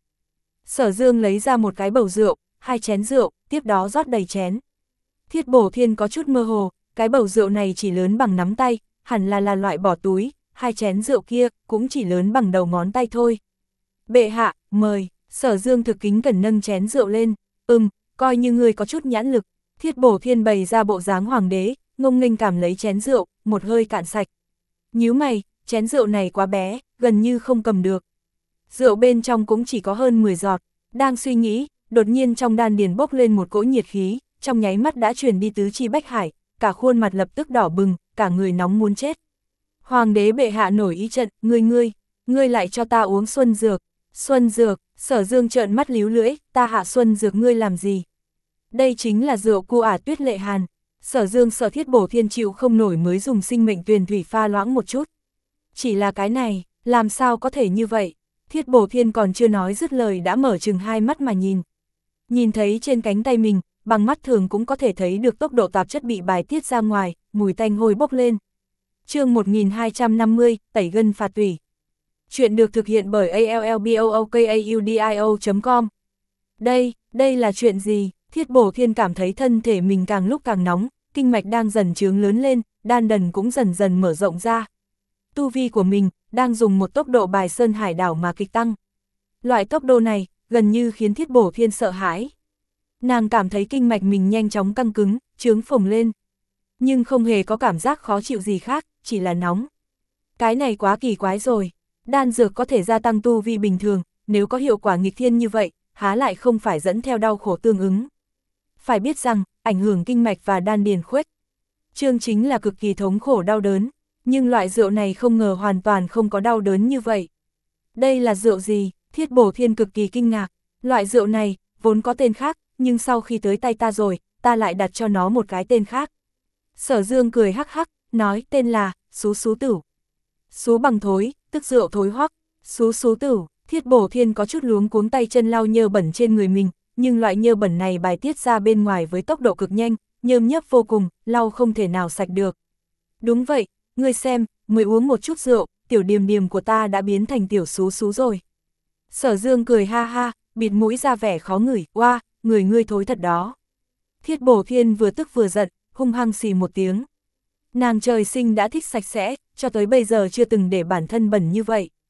Sở Dương lấy ra một cái bầu rượu, hai chén rượu, tiếp đó rót đầy chén. Thiết Bổ Thiên có chút mơ hồ, cái bầu rượu này chỉ lớn bằng nắm tay, hẳn là là loại bỏ túi, hai chén rượu kia cũng chỉ lớn bằng đầu ngón tay thôi. Bệ hạ, mời. Sở Dương thực kính cẩn nâng chén rượu lên, ừm, coi như ngươi có chút nhãn lực. Thiết Bổ Thiên bày ra bộ dáng hoàng đế, ngông nghênh cảm lấy chén rượu, một hơi cạn sạch. Nhíu mày, chén rượu này quá bé, gần như không cầm được. Rượu bên trong cũng chỉ có hơn mười giọt, đang suy nghĩ, đột nhiên trong đan điền bốc lên một cỗ nhiệt khí, trong nháy mắt đã truyền đi tứ chi bách hải, cả khuôn mặt lập tức đỏ bừng, cả người nóng muốn chết. Hoàng đế bệ hạ nổi ý trận, ngươi ngươi, ngươi lại cho ta uống xuân dược. Xuân dược, Sở Dương trợn mắt líu lưỡi, ta hạ xuân dược ngươi làm gì? Đây chính là rượu cu ả tuyết lệ hàn. Sở Dương sợ Thiết Bổ Thiên chịu không nổi mới dùng sinh mệnh tuyền thủy pha loãng một chút. Chỉ là cái này, làm sao có thể như vậy? Thiết Bổ Thiên còn chưa nói dứt lời đã mở chừng hai mắt mà nhìn. Nhìn thấy trên cánh tay mình, bằng mắt thường cũng có thể thấy được tốc độ tạp chất bị bài tiết ra ngoài, mùi tanh hôi bốc lên. Chương một nghìn hai trăm năm mươi, tẩy gân phạt tủy. Chuyện được thực hiện bởi a l l b o o k a u d i o chấm com. Đây, đây là chuyện gì? Thiết Bổ Thiên cảm thấy thân thể mình càng lúc càng nóng, kinh mạch đang dần trướng lớn lên, đan đần cũng dần dần mở rộng ra. Tu vi của mình, đang dùng một tốc độ bài sơn hải đảo mà kịch tăng. Loại tốc độ này, gần như khiến Thiết Bổ Thiên sợ hãi. Nàng cảm thấy kinh mạch mình nhanh chóng căng cứng, trướng phồng lên. Nhưng không hề có cảm giác khó chịu gì khác, chỉ là nóng. Cái này quá kỳ quái rồi. Đan dược có thể gia tăng tu vi bình thường, nếu có hiệu quả nghịch thiên như vậy, há lại không phải dẫn theo đau khổ tương ứng. Phải biết rằng, ảnh hưởng kinh mạch và đan điền khuếch trương chính là cực kỳ thống khổ đau đớn, nhưng loại rượu này không ngờ hoàn toàn không có đau đớn như vậy. Đây là rượu gì? Thiết Bổ Thiên cực kỳ kinh ngạc, loại rượu này, vốn có tên khác, nhưng sau khi tới tay ta rồi, ta lại đặt cho nó một cái tên khác. Sở Dương cười hắc hắc, nói tên là, xú xú tửu. Xú bằng thối, tức rượu thối hoắc, xú xú tửu. Thiết Bổ Thiên có chút luống cuống tay chân lau nhơ bẩn trên người mình, nhưng loại nhơ bẩn này bài tiết ra bên ngoài với tốc độ cực nhanh, nhơm nhấp vô cùng, lau không thể nào sạch được. Đúng vậy, ngươi xem, mới uống một chút rượu, tiểu Điềm Điềm của ta đã biến thành tiểu xú xú rồi. Sở Dương cười ha ha, bịt mũi ra vẻ khó ngửi, oa, wow, người ngươi thối thật đó. Thiết Bổ Thiên vừa tức vừa giận, hung hăng xì một tiếng. Nàng trời sinh đã thích sạch sẽ, cho tới bây giờ chưa từng để bản thân bẩn như vậy.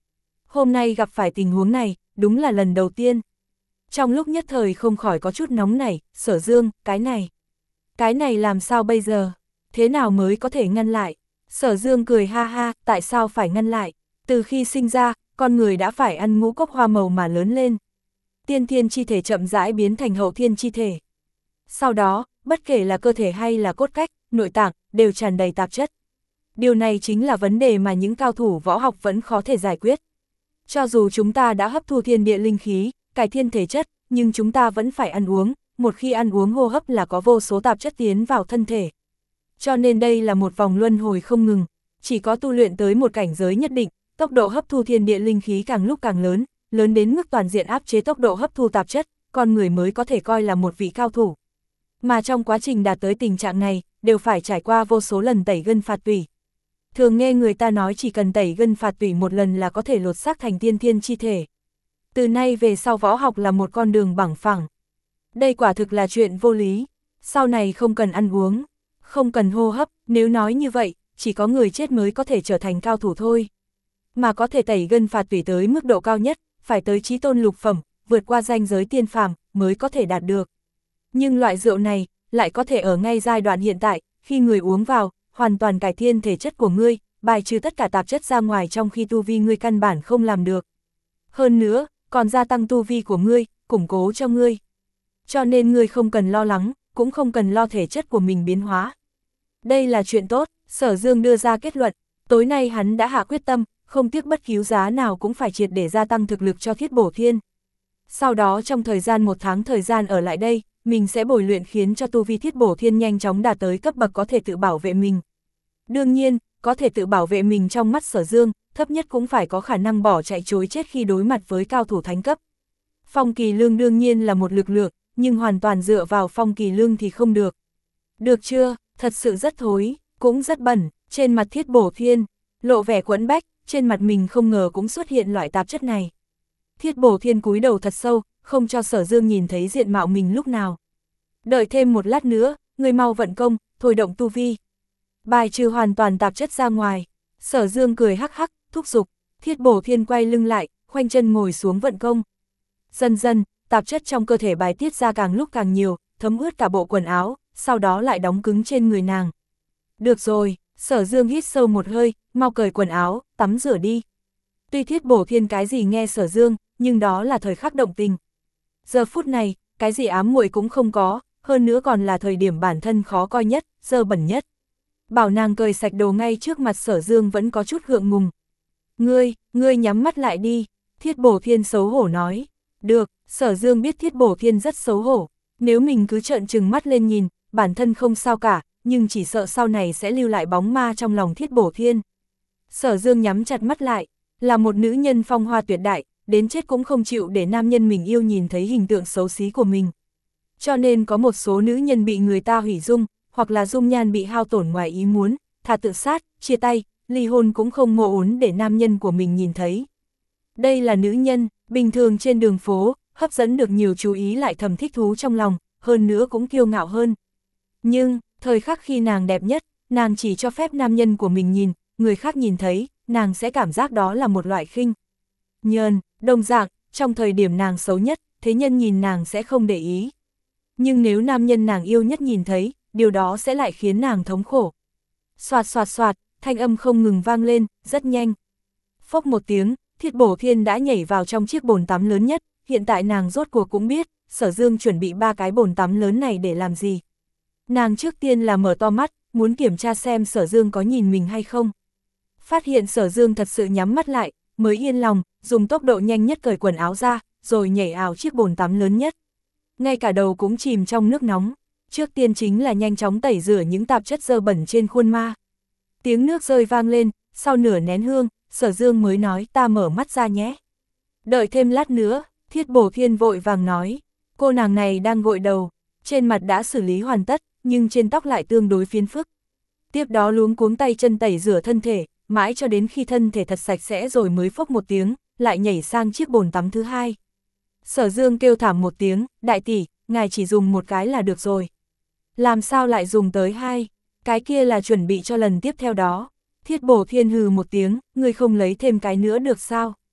Hôm nay gặp phải tình huống này, đúng là lần đầu tiên. Trong lúc nhất thời không khỏi có chút nóng nảy, Sở Dương, cái này. Cái này làm sao bây giờ? Thế nào mới có thể ngăn lại? Sở Dương cười ha ha, tại sao phải ngăn lại? Từ khi sinh ra, con người đã phải ăn ngũ cốc hoa màu mà lớn lên. Tiên thiên chi thể chậm rãi biến thành hậu thiên chi thể. Sau đó, bất kể là cơ thể hay là cốt cách, nội tạng, đều tràn đầy tạp chất. Điều này chính là vấn đề mà những cao thủ võ học vẫn khó thể giải quyết. Cho dù chúng ta đã hấp thu thiên địa linh khí, cải thiên thể chất, nhưng chúng ta vẫn phải ăn uống, một khi ăn uống hô hấp là có vô số tạp chất tiến vào thân thể. Cho nên đây là một vòng luân hồi không ngừng, chỉ có tu luyện tới một cảnh giới nhất định, tốc độ hấp thu thiên địa linh khí càng lúc càng lớn, lớn đến mức toàn diện áp chế tốc độ hấp thu tạp chất, con người mới có thể coi là một vị cao thủ. Mà trong quá trình đạt tới tình trạng này, đều phải trải qua vô số lần tẩy gân phạt tủy. Thường nghe người ta nói chỉ cần tẩy gân phạt tủy một lần là có thể lột xác thành tiên thiên chi thể. Từ nay về sau võ học là một con đường bằng phẳng. Đây quả thực là chuyện vô lý. Sau này không cần ăn uống, không cần hô hấp, nếu nói như vậy, chỉ có người chết mới có thể trở thành cao thủ thôi. Mà có thể tẩy gân phạt tủy tới mức độ cao nhất, phải tới chí tôn lục phẩm, vượt qua ranh giới tiên phàm, mới có thể đạt được. Nhưng loại rượu này, lại có thể ở ngay giai đoạn hiện tại, khi người uống vào, hoàn toàn cải thiện thể chất của ngươi, bài trừ tất cả tạp chất ra ngoài trong khi tu vi ngươi căn bản không làm được. Hơn nữa, còn gia tăng tu vi của ngươi, củng cố cho ngươi. Cho nên ngươi không cần lo lắng, cũng không cần lo thể chất của mình biến hóa. Đây là chuyện tốt, Sở Dương đưa ra kết luận, tối nay hắn đã hạ quyết tâm, không tiếc bất cứ giá nào cũng phải triệt để gia tăng thực lực cho Thiết Bổ Thiên. Sau đó trong thời gian một tháng thời gian ở lại đây, mình sẽ bồi luyện khiến cho tu vi Thiết Bổ Thiên nhanh chóng đạt tới cấp bậc có thể tự bảo vệ mình. Đương nhiên, có thể tự bảo vệ mình trong mắt Sở Dương, thấp nhất cũng phải có khả năng bỏ chạy chối chết khi đối mặt với cao thủ thánh cấp. Phong Kỳ Lương đương nhiên là một lực lượng, nhưng hoàn toàn dựa vào Phong Kỳ Lương thì không được. Được chưa, thật sự rất thối, cũng rất bẩn, trên mặt Thiết Bổ Thiên, lộ vẻ quẫn bách, trên mặt mình không ngờ cũng xuất hiện loại tạp chất này. Thiết Bổ Thiên cúi đầu thật sâu, không cho Sở Dương nhìn thấy diện mạo mình lúc nào. Đợi thêm một lát nữa, người mau vận công, thôi động tu vi. Bài trừ hoàn toàn tạp chất ra ngoài. Sở Dương cười hắc hắc, thúc giục. Thiết Bổ Thiên quay lưng lại, khoanh chân ngồi xuống vận công. Dần dần, tạp chất trong cơ thể bài tiết ra càng lúc càng nhiều, thấm ướt cả bộ quần áo, sau đó lại đóng cứng trên người nàng. Được rồi, Sở Dương hít sâu một hơi, mau cởi quần áo, tắm rửa đi. Tuy Thiết Bổ Thiên cái gì nghe Sở Dương, nhưng đó là thời khắc động tình. Giờ phút này, cái gì ám muội cũng không có, hơn nữa còn là thời điểm bản thân khó coi nhất, dơ bẩn nhất. Bảo nàng cởi sạch đồ ngay trước mặt Sở Dương vẫn có chút ngượng ngùng. Ngươi, ngươi nhắm mắt lại đi, Thiết Bổ Thiên xấu hổ nói. Được, Sở Dương biết Thiết Bổ Thiên rất xấu hổ, nếu mình cứ trợn trừng mắt lên nhìn, bản thân không sao cả, nhưng chỉ sợ sau này sẽ lưu lại bóng ma trong lòng Thiết Bổ Thiên. Sở Dương nhắm chặt mắt lại, là một nữ nhân phong hoa tuyệt đại, đến chết cũng không chịu để nam nhân mình yêu nhìn thấy hình tượng xấu xí của mình. Cho nên có một số nữ nhân bị người ta hủy dung, hoặc là dung nhan bị hao tổn ngoài ý muốn, thà tự sát, chia tay, ly hôn cũng không mô uốn để nam nhân của mình nhìn thấy. Đây là nữ nhân, bình thường trên đường phố, hấp dẫn được nhiều chú ý lại thầm thích thú trong lòng, hơn nữa cũng kiêu ngạo hơn. Nhưng, thời khắc khi nàng đẹp nhất, nàng chỉ cho phép nam nhân của mình nhìn, người khác nhìn thấy, nàng sẽ cảm giác đó là một loại khinh nhờn, đồng dạng, trong thời điểm nàng xấu nhất, thế nhân nhìn nàng sẽ không để ý. Nhưng nếu nam nhân nàng yêu nhất nhìn thấy, điều đó sẽ lại khiến nàng thống khổ. Xoạt xoạt xoạt, thanh âm không ngừng vang lên, rất nhanh. Phốc một tiếng, Thiết Bổ Thiên đã nhảy vào trong chiếc bồn tắm lớn nhất, hiện tại nàng rốt cuộc cũng biết, Sở Dương chuẩn bị ba cái bồn tắm lớn này để làm gì. Nàng trước tiên là mở to mắt, muốn kiểm tra xem Sở Dương có nhìn mình hay không. Phát hiện Sở Dương thật sự nhắm mắt lại, mới yên lòng, dùng tốc độ nhanh nhất cởi quần áo ra, rồi nhảy ảo chiếc bồn tắm lớn nhất. Ngay cả đầu cũng chìm trong nước nóng, trước tiên chính là nhanh chóng tẩy rửa những tạp chất dơ bẩn trên khuôn ma. Tiếng nước rơi vang lên, sau nửa nén hương, Sở Dương mới nói ta mở mắt ra nhé. Đợi thêm lát nữa, Thiết Bổ Thiên vội vàng nói, cô nàng này đang gội đầu, trên mặt đã xử lý hoàn tất, nhưng trên tóc lại tương đối phiền phức. Tiếp đó luống cuống tay chân tẩy rửa thân thể, mãi cho đến khi thân thể thật sạch sẽ rồi mới phốc một tiếng, lại nhảy sang chiếc bồn tắm thứ hai. Sở Dương kêu thảm một tiếng, đại tỷ, ngài chỉ dùng một cái là được rồi. Làm sao lại dùng tới hai, cái kia là chuẩn bị cho lần tiếp theo đó. Thiết Bổ Thiên hừ một tiếng, ngươi không lấy thêm cái nữa được sao?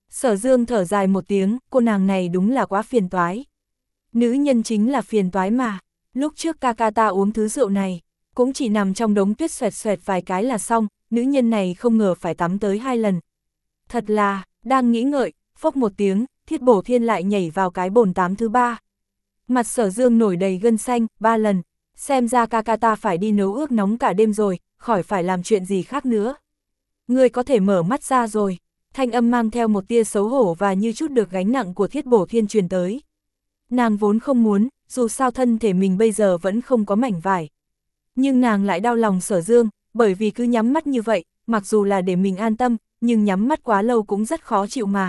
Sở Dương thở dài một tiếng, cô nàng này đúng là quá phiền toái. Nữ nhân chính là phiền toái mà, lúc trước ca ca ta uống thứ rượu này, cũng chỉ nằm trong đống tuyết xoẹt xoẹt vài cái là xong, nữ nhân này không ngờ phải tắm tới hai lần. Thật là, đang nghĩ ngợi, phốc một tiếng, Thiết Bổ Thiên lại nhảy vào cái bồn tắm thứ ba. Mặt Sở Dương nổi đầy gân xanh, ba lần, xem ra ca ca ta phải đi nấu ướp nóng cả đêm rồi, khỏi phải làm chuyện gì khác nữa. Ngươi có thể mở mắt ra rồi, thanh âm mang theo một tia xấu hổ và như chút được gánh nặng của Thiết Bổ Thiên truyền tới. Nàng vốn không muốn, dù sao thân thể mình bây giờ vẫn không có mảnh vải. Nhưng nàng lại đau lòng Sở Dương, bởi vì cứ nhắm mắt như vậy, mặc dù là để mình an tâm, nhưng nhắm mắt quá lâu cũng rất khó chịu mà.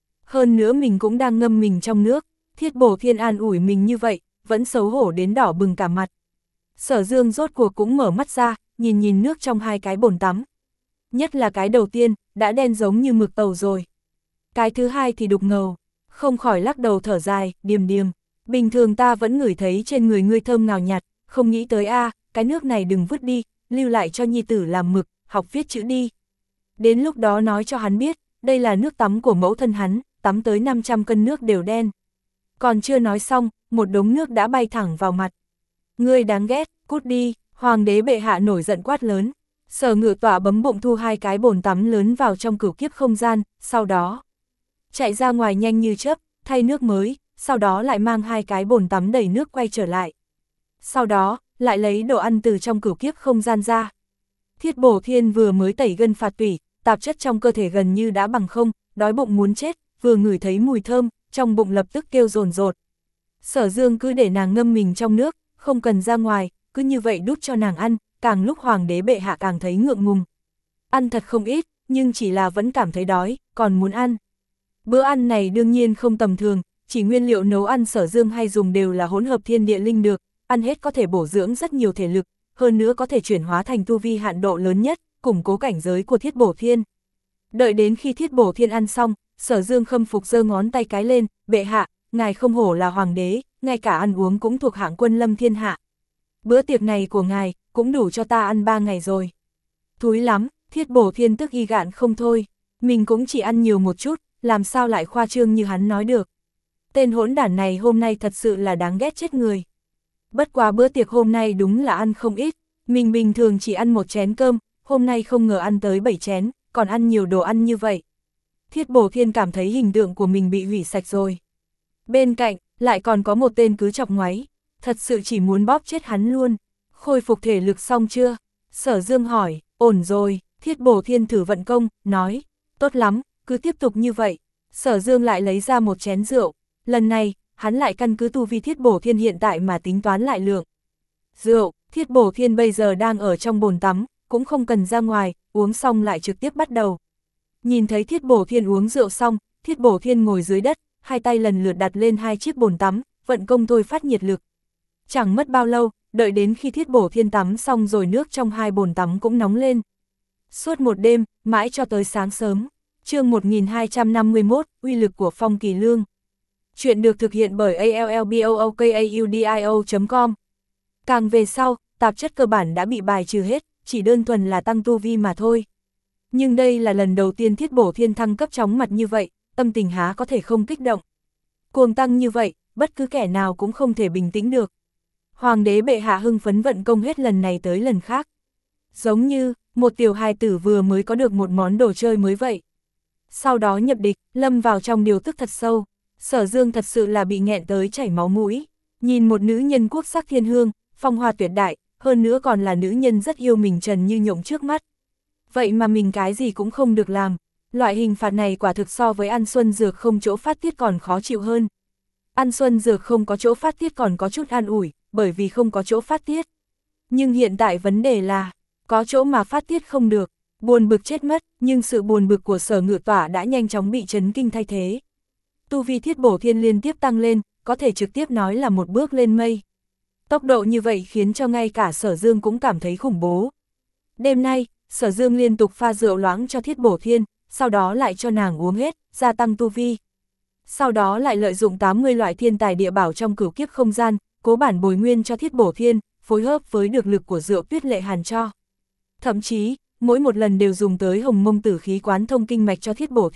Hơn nữa mình cũng đang ngâm mình trong nước, Thiết Bổ Thiên an ủi mình như vậy, vẫn xấu hổ đến đỏ bừng cả mặt. Sở Dương rốt cuộc cũng mở mắt ra, nhìn nhìn nước trong hai cái bồn tắm. Nhất là cái đầu tiên, đã đen giống như mực tàu rồi. Cái thứ hai thì đục ngầu, không khỏi lắc đầu thở dài, điềm điềm. Bình thường ta vẫn ngửi thấy trên người ngươi thơm ngào nhạt, không nghĩ tới a, cái nước này đừng vứt đi, lưu lại cho nhi tử làm mực, học viết chữ đi. Đến lúc đó nói cho hắn biết, đây là nước tắm của mẫu thân hắn, tắm tới năm trăm cân nước đều đen. Còn chưa nói xong, một đống nước đã bay thẳng vào mặt. Ngươi đáng ghét, cút đi, hoàng đế bệ hạ nổi giận quát lớn. Sở Ngự Tọa bấm bụng thu hai cái bồn tắm lớn vào trong cửu kiếp không gian, sau đó chạy ra ngoài nhanh như chớp, thay nước mới, sau đó lại mang hai cái bồn tắm đầy nước quay trở lại. Sau đó, lại lấy đồ ăn từ trong cửu kiếp không gian ra. Thiết Bổ Thiên vừa mới tẩy gân phạt tủy, tạp chất trong cơ thể gần như đã bằng không, đói bụng muốn chết, vừa ngửi thấy mùi thơm, trong bụng lập tức kêu rồn rột. Sở Dương cứ để nàng ngâm mình trong nước, không cần ra ngoài, cứ như vậy đút cho nàng ăn, càng lúc hoàng đế bệ hạ càng thấy ngượng ngùng. Ăn thật không ít, nhưng chỉ là vẫn cảm thấy đói, còn muốn ăn. Bữa ăn này đương nhiên không tầm thường, chỉ nguyên liệu nấu ăn Sở Dương hay dùng đều là hỗn hợp thiên địa linh được, ăn hết có thể bổ dưỡng rất nhiều thể lực, hơn nữa có thể chuyển hóa thành tu vi hạn độ lớn nhất, củng cố cảnh giới của Thiết Bổ Thiên. Đợi đến khi Thiết Bổ Thiên ăn xong, Sở Dương khâm phục giơ ngón tay cái lên, bệ hạ, ngài không hổ là hoàng đế, ngay cả ăn uống cũng thuộc hạng quân lâm thiên hạ. Bữa tiệc này của ngài, cũng đủ cho ta ăn ba ngày rồi. Thúi lắm, Thiết Bổ Thiên tức ghi gạn không thôi, mình cũng chỉ ăn nhiều một chút, làm sao lại khoa trương như hắn nói được. Tên hỗn đản này hôm nay thật sự là đáng ghét chết người. Bất quá bữa tiệc hôm nay đúng là ăn không ít, mình bình thường chỉ ăn một chén cơm, hôm nay không ngờ ăn tới bảy chén, còn ăn nhiều đồ ăn như vậy. Thiết Bổ Thiên cảm thấy hình tượng của mình bị hủy sạch rồi. Bên cạnh, lại còn có một tên cứ chọc ngoáy, thật sự chỉ muốn bóp chết hắn luôn. Khôi phục thể lực xong chưa? Sở Dương hỏi, ổn rồi, Thiết Bổ Thiên thử vận công, nói, tốt lắm, cứ tiếp tục như vậy. Sở Dương lại lấy ra một chén rượu, lần này, hắn lại căn cứ tu vi Thiết Bổ Thiên hiện tại mà tính toán lại lượng. Rượu, Thiết Bổ Thiên bây giờ đang ở trong bồn tắm, cũng không cần ra ngoài, uống xong lại trực tiếp bắt đầu. Nhìn thấy Thiết Bổ Thiên uống rượu xong, Thiết Bổ Thiên ngồi dưới đất, hai tay lần lượt đặt lên hai chiếc bồn tắm, vận công thôi phát nhiệt lực. Chẳng mất bao lâu, đợi đến khi Thiết Bổ Thiên tắm xong rồi nước trong hai bồn tắm cũng nóng lên. Suốt một đêm, mãi cho tới sáng sớm. Chương một nghìn hai trăm năm mươi mốt, uy lực của Phong Kỳ Lương. Chuyện được thực hiện bởi a l l b o o k a u d i o chấm com. Càng về sau, tạp chất cơ bản đã bị bài trừ hết, chỉ đơn thuần là tăng tu vi mà thôi. Nhưng đây là lần đầu tiên Thiết Bổ Thiên thăng cấp chóng mặt như vậy, tâm tình há có thể không kích động. Cuồng tăng như vậy, bất cứ kẻ nào cũng không thể bình tĩnh được. Hoàng đế bệ hạ hưng phấn vận công hết lần này tới lần khác. Giống như, một tiểu hài tử vừa mới có được một món đồ chơi mới vậy. Sau đó nhập địch, lâm vào trong điều tức thật sâu. Sở Dương thật sự là bị nghẹn tới chảy máu mũi. Nhìn một nữ nhân quốc sắc thiên hương, phong hoa tuyệt đại, hơn nữa còn là nữ nhân rất yêu mình trần như nhộng trước mắt. Vậy mà mình cái gì cũng không được làm. Loại hình phạt này quả thực so với ăn xuân dược không chỗ phát tiết còn khó chịu hơn. Ăn xuân dược không có chỗ phát tiết còn có chút an ủi, bởi vì không có chỗ phát tiết. Nhưng hiện tại vấn đề là, có chỗ mà phát tiết không được, buồn bực chết mất, nhưng sự buồn bực của Sở Ngự Tọa đã nhanh chóng bị chấn kinh thay thế. Tu vi Thiết Bổ Thiên liên tiếp tăng lên, có thể trực tiếp nói là một bước lên mây. Tốc độ như vậy khiến cho ngay cả Sở Dương cũng cảm thấy khủng bố. Đêm nay, Sở Dương liên tục pha rượu loãng cho Thiết Bổ Thiên, sau đó lại cho nàng uống hết, gia tăng tu vi. Sau đó lại lợi dụng tám mươi loại thiên tài địa bảo trong cửu kiếp không gian, cố bản bồi nguyên cho Thiết Bổ Thiên, phối hợp với được lực của rượu Tuyết Lệ Hàn cho. Thậm chí, mỗi một lần đều dùng tới Hồng Mông Tử khí quán thông kinh mạch cho Thiết Bổ Thiên,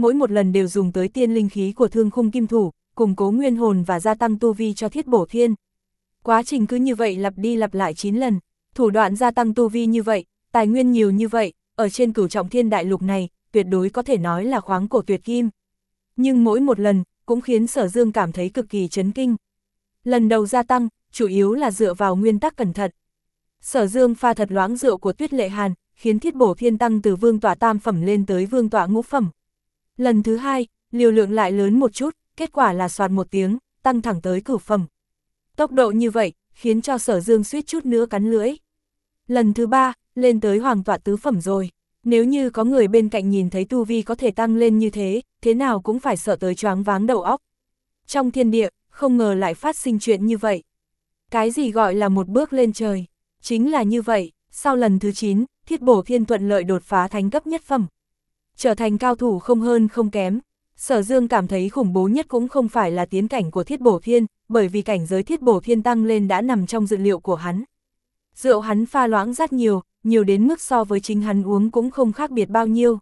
mỗi một lần đều dùng tới tiên linh khí của Thương Khung Kim Thủ, củng cố nguyên hồn và gia tăng tu vi cho Thiết Bổ Thiên. Quá trình cứ như vậy lặp đi lặp lại chín lần, thủ đoạn gia tăng tu vi như vậy, tài nguyên nhiều như vậy, ở trên Cửu Trọng Thiên Đại Lục này, tuyệt đối có thể nói là khoáng cổ tuyệt kim. Nhưng mỗi một lần, cũng khiến Sở Dương cảm thấy cực kỳ chấn kinh. Lần đầu gia tăng, chủ yếu là dựa vào nguyên tắc cẩn thận. Sở Dương pha thật loãng rượu của Tuyết Lệ Hàn, khiến Thiết Bổ Thiên tăng từ vương tọa tam phẩm lên tới vương tọa ngũ phẩm. Lần thứ hai, liều lượng lại lớn một chút, kết quả là soạt một tiếng, tăng thẳng tới cửu phẩm. Tốc độ như vậy, khiến cho Sở Dương suýt chút nữa cắn lưỡi. Lần thứ ba, lên tới hoàng tọa tứ phẩm rồi. Nếu như có người bên cạnh nhìn thấy tu vi có thể tăng lên như thế, thế nào cũng phải sợ tới choáng váng đầu óc. Trong thiên địa, không ngờ lại phát sinh chuyện như vậy. Cái gì gọi là một bước lên trời? Chính là như vậy, sau lần thứ chín, Thiết Bổ Thiên thuận lợi đột phá thánh cấp nhất phẩm. Trở thành cao thủ không hơn không kém. Sở Dương cảm thấy khủng bố nhất cũng không phải là tiến cảnh của Thiết Bổ Thiên, bởi vì cảnh giới Thiết Bổ Thiên tăng lên đã nằm trong dự liệu của hắn. Rượu hắn pha loãng rất nhiều, nhiều đến mức so với chính hắn uống cũng không khác biệt bao nhiêu.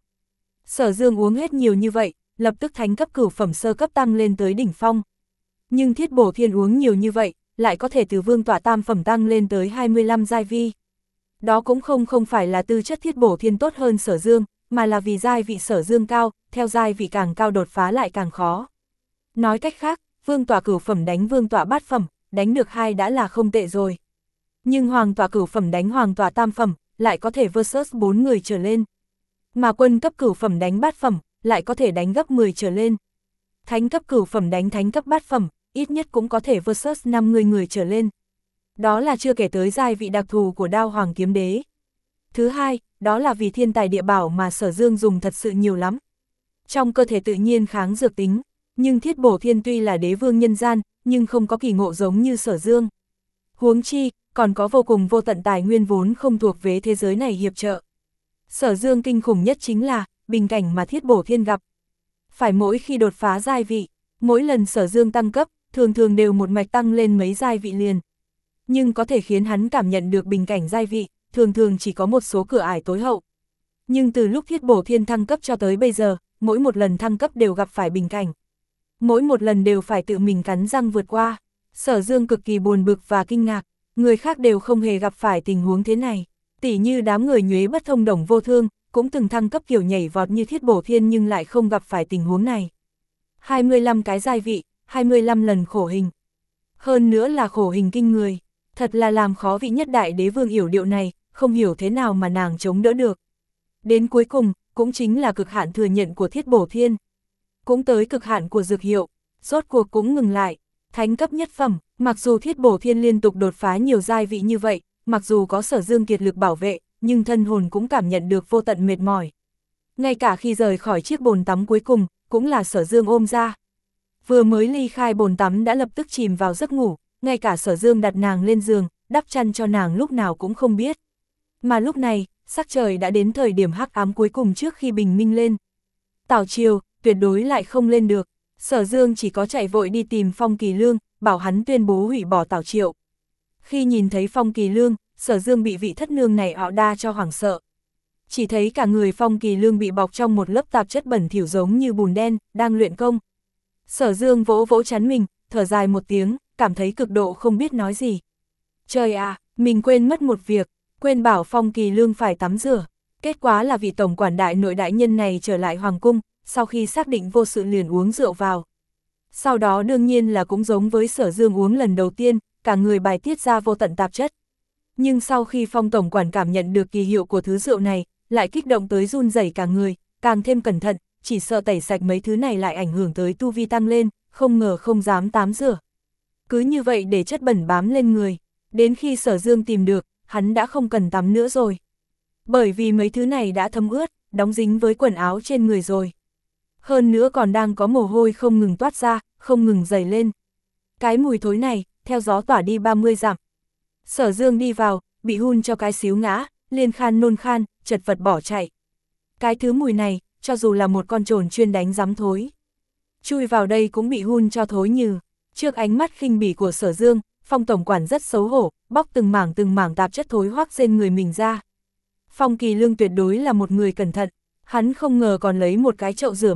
Sở Dương uống hết nhiều như vậy, lập tức thánh cấp cửu phẩm sơ cấp tăng lên tới đỉnh phong. Nhưng Thiết Bổ Thiên uống nhiều như vậy, lại có thể từ vương tọa tam phẩm tăng lên tới hai mươi lăm giai vi. Đó cũng không không phải là tư chất Thiết Bổ Thiên tốt hơn Sở Dương, mà là vì giai vị Sở Dương cao, theo giai vị càng cao đột phá lại càng khó. Nói cách khác, vương tọa cửu phẩm đánh vương tọa bát phẩm, đánh được hai đã là không tệ rồi. Nhưng hoàng tọa cửu phẩm đánh hoàng tọa tam phẩm, lại có thể versus bốn người trở lên. Mà quân cấp cửu phẩm đánh bát phẩm, lại có thể đánh gấp mười trở lên. Thánh cấp cửu phẩm đánh thánh cấp bát phẩm, ít nhất cũng có thể versus năm người người trở lên. Đó là chưa kể tới giai vị đặc thù của Đao Hoàng Kiếm Đế. Thứ hai, đó là vì thiên tài địa bảo mà Sở Dương dùng thật sự nhiều lắm. Trong cơ thể tự nhiên kháng dược tính, nhưng Thiết Bổ Thiên tuy là đế vương nhân gian, nhưng không có kỳ ngộ giống như Sở Dương. Huống chi, còn có vô cùng vô tận tài nguyên vốn không thuộc về thế giới này hiệp trợ. Sở Dương kinh khủng nhất chính là, bình cảnh mà Thiết Bổ Thiên gặp. Phải mỗi khi đột phá giai vị, mỗi lần Sở Dương tăng cấp, thường thường đều một mạch tăng lên mấy giai vị liền. Nhưng có thể khiến hắn cảm nhận được bình cảnh giai vị, thường thường chỉ có một số cửa ải tối hậu. Nhưng từ lúc Thiết Bổ Thiên thăng cấp cho tới bây giờ, mỗi một lần thăng cấp đều gặp phải bình cảnh. Mỗi một lần đều phải tự mình cắn răng vượt qua. Sở Dương cực kỳ buồn bực và kinh ngạc, người khác đều không hề gặp phải tình huống thế này. Tỉ như đám người nhuế bất thông Đồng Vô Thương, cũng từng thăng cấp kiểu nhảy vọt như Thiết Bổ Thiên nhưng lại không gặp phải tình huống này. hai mươi lăm cái giai vị, hai mươi lăm lần khổ hình. Hơn nữa là khổ hình kinh người, thật là làm khó vị nhất đại đế vương yểu điệu này, không hiểu thế nào mà nàng chống đỡ được. Đến cuối cùng, cũng chính là cực hạn thừa nhận của Thiết Bổ Thiên. Cũng tới cực hạn của dược hiệu, rốt cuộc cũng ngừng lại. Thánh cấp nhất phẩm, mặc dù Thiết Bổ Thiên liên tục đột phá nhiều giai vị như vậy, mặc dù có Sở Dương kiệt lực bảo vệ, nhưng thân hồn cũng cảm nhận được vô tận mệt mỏi. Ngay cả khi rời khỏi chiếc bồn tắm cuối cùng, cũng là Sở Dương ôm ra. Vừa mới ly khai bồn tắm đã lập tức chìm vào giấc ngủ, ngay cả Sở Dương đặt nàng lên giường, đắp chăn cho nàng lúc nào cũng không biết. Mà lúc này, sắc trời đã đến thời điểm hắc ám cuối cùng trước khi bình minh lên. Tảo chiều, tuyệt đối lại không lên được. Sở Dương chỉ có chạy vội đi tìm Phong Kỳ Lương, bảo hắn tuyên bố hủy bỏ tảo triệu. Khi nhìn thấy Phong Kỳ Lương, Sở Dương bị vị thất nương này ảo đa cho hoảng sợ. Chỉ thấy cả người Phong Kỳ Lương bị bọc trong một lớp tạp chất bẩn thỉu giống như bùn đen, đang luyện công. Sở Dương vỗ vỗ chán mình, thở dài một tiếng, cảm thấy cực độ không biết nói gì. Trời à, mình quên mất một việc, quên bảo Phong Kỳ Lương phải tắm rửa. Kết quả là vị tổng quản đại nội đại nhân này trở lại hoàng cung, sau khi xác định vô sự liền uống rượu vào. Sau đó đương nhiên là cũng giống với Sở Dương uống lần đầu tiên, cả người bài tiết ra vô tận tạp chất. Nhưng sau khi Phong tổng quản cảm nhận được kỳ hiệu của thứ rượu này, lại kích động tới run rẩy cả người, càng thêm cẩn thận, chỉ sợ tẩy sạch mấy thứ này lại ảnh hưởng tới tu vi tăng lên, không ngờ không dám tắm rửa. Cứ như vậy để chất bẩn bám lên người, đến khi Sở Dương tìm được, hắn đã không cần tắm nữa rồi. Bởi vì mấy thứ này đã thấm ướt, đóng dính với quần áo trên người rồi. Hơn nữa còn đang có mồ hôi không ngừng toát ra, không ngừng dày lên. Cái mùi thối này, theo gió tỏa đi ba mươi dặm. Sở Dương đi vào, bị hun cho cái xíu ngã, liên khan nôn khan, chật vật bỏ chạy. Cái thứ mùi này, cho dù là một con trồn chuyên đánh rắm thối. Chui vào đây cũng bị hun cho thối nhừ. Trước ánh mắt khinh bỉ của Sở Dương, Phong tổng quản rất xấu hổ, bóc từng mảng từng mảng tạp chất thối hoắc trên người mình ra. Phong Kỳ Lương tuyệt đối là một người cẩn thận, hắn không ngờ còn lấy một cái chậu rửa mặt,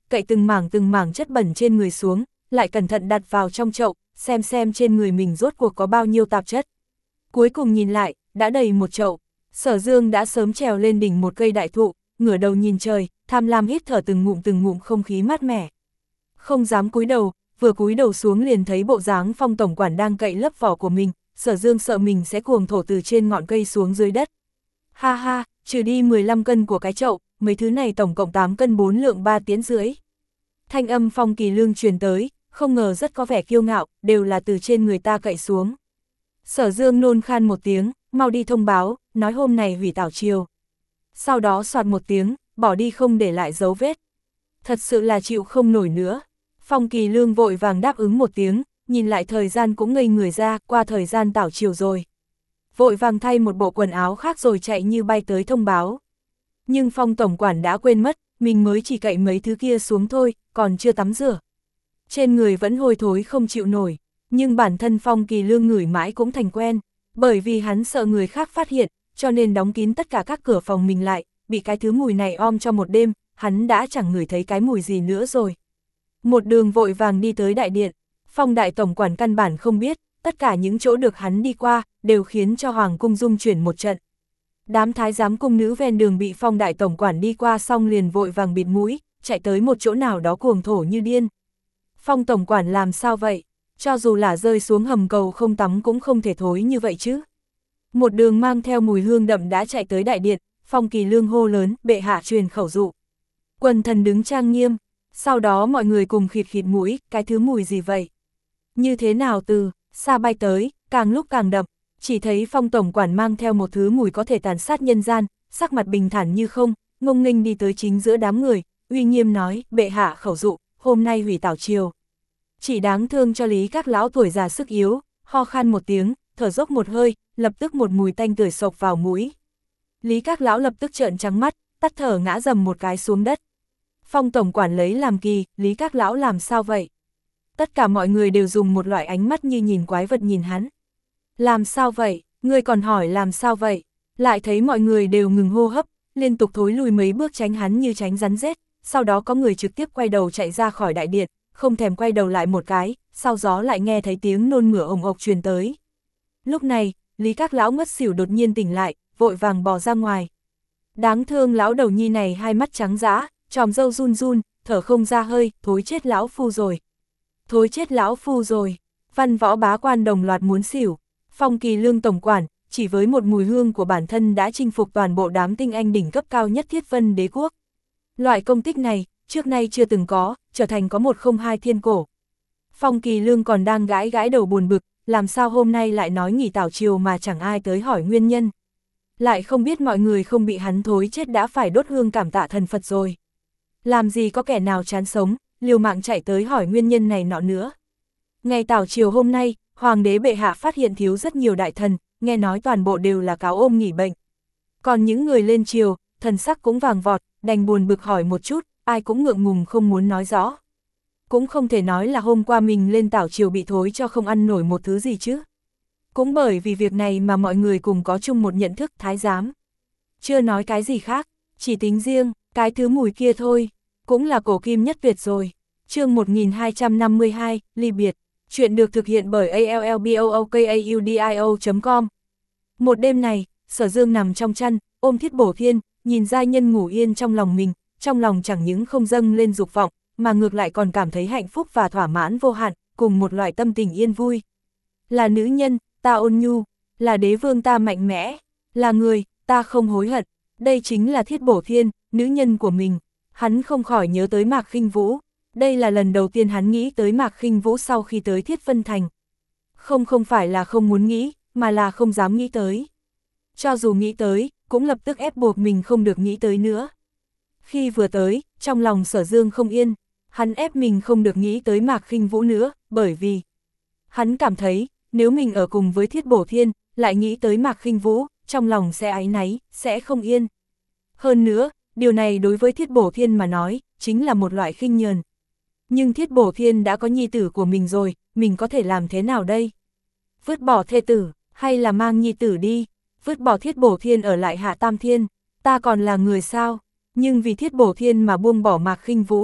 cậy từng mảng từng mảng chất bẩn trên người xuống, lại cẩn thận đặt vào trong chậu, xem xem trên người mình rốt cuộc có bao nhiêu tạp chất. Cuối cùng nhìn lại, đã đầy một chậu. Sở Dương đã sớm trèo lên đỉnh một cây đại thụ, ngửa đầu nhìn trời, tham lam hít thở từng ngụm từng ngụm không khí mát mẻ. Không dám cúi đầu, vừa cúi đầu xuống liền thấy bộ dáng Phong tổng quản đang cậy lớp vỏ của mình, Sở Dương sợ mình sẽ cuồng thổ từ trên ngọn cây xuống dưới đất. Ha ha, trừ đi mười lăm cân của cái chậu, mấy thứ này tổng cộng tám cân bốn lượng ba tiến rưỡi. Thanh âm Phong Kỳ Lương truyền tới, không ngờ rất có vẻ kiêu ngạo, đều là từ trên người ta cậy xuống. Sở Dương nôn khan một tiếng, mau đi thông báo, nói hôm này hủy tảo triều. Sau đó soạt một tiếng, bỏ đi không để lại dấu vết. Thật sự là chịu không nổi nữa. Phong Kỳ Lương vội vàng đáp ứng một tiếng, nhìn lại thời gian cũng ngây người ra, qua thời gian tảo triều rồi. Vội vàng thay một bộ quần áo khác rồi chạy như bay tới thông báo. Nhưng Phong tổng quản đã quên mất, mình mới chỉ cậy mấy thứ kia xuống thôi, còn chưa tắm rửa. Trên người vẫn hôi thối không chịu nổi, nhưng bản thân Phong Kỳ Lương ngửi mãi cũng thành quen, bởi vì hắn sợ người khác phát hiện, cho nên đóng kín tất cả các cửa phòng mình lại, bị cái thứ mùi này om cho một đêm, hắn đã chẳng ngửi thấy cái mùi gì nữa rồi. Một đường vội vàng đi tới đại điện, Phong đại tổng quản căn bản không biết, tất cả những chỗ được hắn đi qua, đều khiến cho Hoàng cung rung chuyển một trận. Đám thái giám cung nữ ven đường bị Phong đại tổng quản đi qua xong liền vội vàng bịt mũi, chạy tới một chỗ nào đó cuồng thổ như điên. Phong tổng quản làm sao vậy? Cho dù là rơi xuống hầm cầu không tắm cũng không thể thối như vậy chứ. Một đường mang theo mùi hương đậm đã chạy tới đại điện, Phong Kỳ Lương hô lớn, bệ hạ truyền khẩu dụ. Quần thần đứng trang nghiêm, sau đó mọi người cùng khịt khịt mũi, cái thứ mùi gì vậy? Như thế nào từ xa bay tới, càng lúc càng đậm, chỉ thấy Phong tổng quản mang theo một thứ mùi có thể tàn sát nhân gian, sắc mặt bình thản như không, ngông nghênh đi tới chính giữa đám người, uy nghiêm nói, bệ hạ khẩu dụ, hôm nay hủy tảo triều. Chỉ đáng thương cho Lý các lão tuổi già sức yếu, ho khan một tiếng, thở dốc một hơi, lập tức một mùi tanh tưởi sộc vào mũi. Lý các lão lập tức trợn trắng mắt, tắt thở ngã dầm một cái xuống đất. Phong tổng quản lấy làm kỳ, Lý các lão làm sao vậy? Tất cả mọi người đều dùng một loại ánh mắt như nhìn quái vật nhìn hắn. Làm sao vậy? Người còn hỏi làm sao vậy? Lại thấy mọi người đều ngừng hô hấp, liên tục thối lùi mấy bước tránh hắn như tránh rắn rết, sau đó có người trực tiếp quay đầu chạy ra khỏi đại điện, không thèm quay đầu lại một cái, sau đó lại nghe thấy tiếng nôn mửa ồng ộc truyền tới. Lúc này, Lý các lão ngất xỉu đột nhiên tỉnh lại, vội vàng bò ra ngoài. Đáng thương lão đầu nhi này hai mắt trắng dã, tròm râu run run, thở không ra hơi, thối chết lão phu rồi. Thối chết lão phu rồi. Văn võ bá quan đồng loạt muốn xỉu. Phong Kỳ Lương tổng quản, chỉ với một mùi hương của bản thân đã chinh phục toàn bộ đám tinh anh đỉnh cấp cao nhất Thiết Vân đế quốc. Loại công tích này, trước nay chưa từng có, trở thành có một không hai thiên cổ. Phong Kỳ Lương còn đang gãi gãi đầu buồn bực, làm sao hôm nay lại nói nghỉ tảo triều mà chẳng ai tới hỏi nguyên nhân. Lại không biết mọi người không bị hắn thối chết đã phải đốt hương cảm tạ thần Phật rồi. Làm gì có kẻ nào chán sống, liều mạng chạy tới hỏi nguyên nhân này nọ nữa. Ngày tảo triều hôm nay, Hoàng đế bệ hạ phát hiện thiếu rất nhiều đại thần, nghe nói toàn bộ đều là cáo ôm nghỉ bệnh. Còn những người lên triều, thần sắc cũng vàng vọt, đành buồn bực hỏi một chút, ai cũng ngượng ngùng không muốn nói rõ. Cũng không thể nói là hôm qua mình lên tảo triều bị thối cho không ăn nổi một thứ gì chứ. Cũng bởi vì việc này mà mọi người cùng có chung một nhận thức thái giám. Chưa nói cái gì khác, chỉ tính riêng, cái thứ mùi kia thôi, cũng là cổ kim nhất Việt rồi. Chương một nghìn hai trăm năm mươi hai, ly biệt. Chuyện được thực hiện bởi a l l b o o k a u d i o chấm com. Một đêm này, Sở Dương nằm trong chăn, ôm Thiết Bổ Thiên, nhìn giai nhân ngủ yên trong lòng mình, trong lòng chẳng những không dâng lên dục vọng, mà ngược lại còn cảm thấy hạnh phúc và thỏa mãn vô hạn, cùng một loại tâm tình yên vui. Là nữ nhân, ta ôn nhu, là đế vương ta mạnh mẽ, là người, ta không hối hận. Đây chính là Thiết Bổ Thiên, nữ nhân của mình. Hắn không khỏi nhớ tới Mạc Khinh Vũ. Đây là lần đầu tiên hắn nghĩ tới Mạc Khinh Vũ sau khi tới Thiết Vân Thành. Không không phải là không muốn nghĩ, mà là không dám nghĩ tới. Cho dù nghĩ tới, cũng lập tức ép buộc mình không được nghĩ tới nữa. Khi vừa tới, trong lòng Sở Dương không yên, hắn ép mình không được nghĩ tới Mạc Khinh Vũ nữa, bởi vì hắn cảm thấy, nếu mình ở cùng với Thiết Bổ Thiên, lại nghĩ tới Mạc Khinh Vũ, trong lòng sẽ áy náy, sẽ không yên. Hơn nữa, điều này đối với Thiết Bổ Thiên mà nói, chính là một loại khinh nhờn. Nhưng Thiết Bổ Thiên đã có nhi tử của mình rồi, mình có thể làm thế nào đây? Vứt bỏ thê tử, hay là mang nhi tử đi? Vứt bỏ Thiết Bổ Thiên ở lại Hạ Tam Thiên, ta còn là người sao? Nhưng vì Thiết Bổ Thiên mà buông bỏ Mạc Khinh Vũ,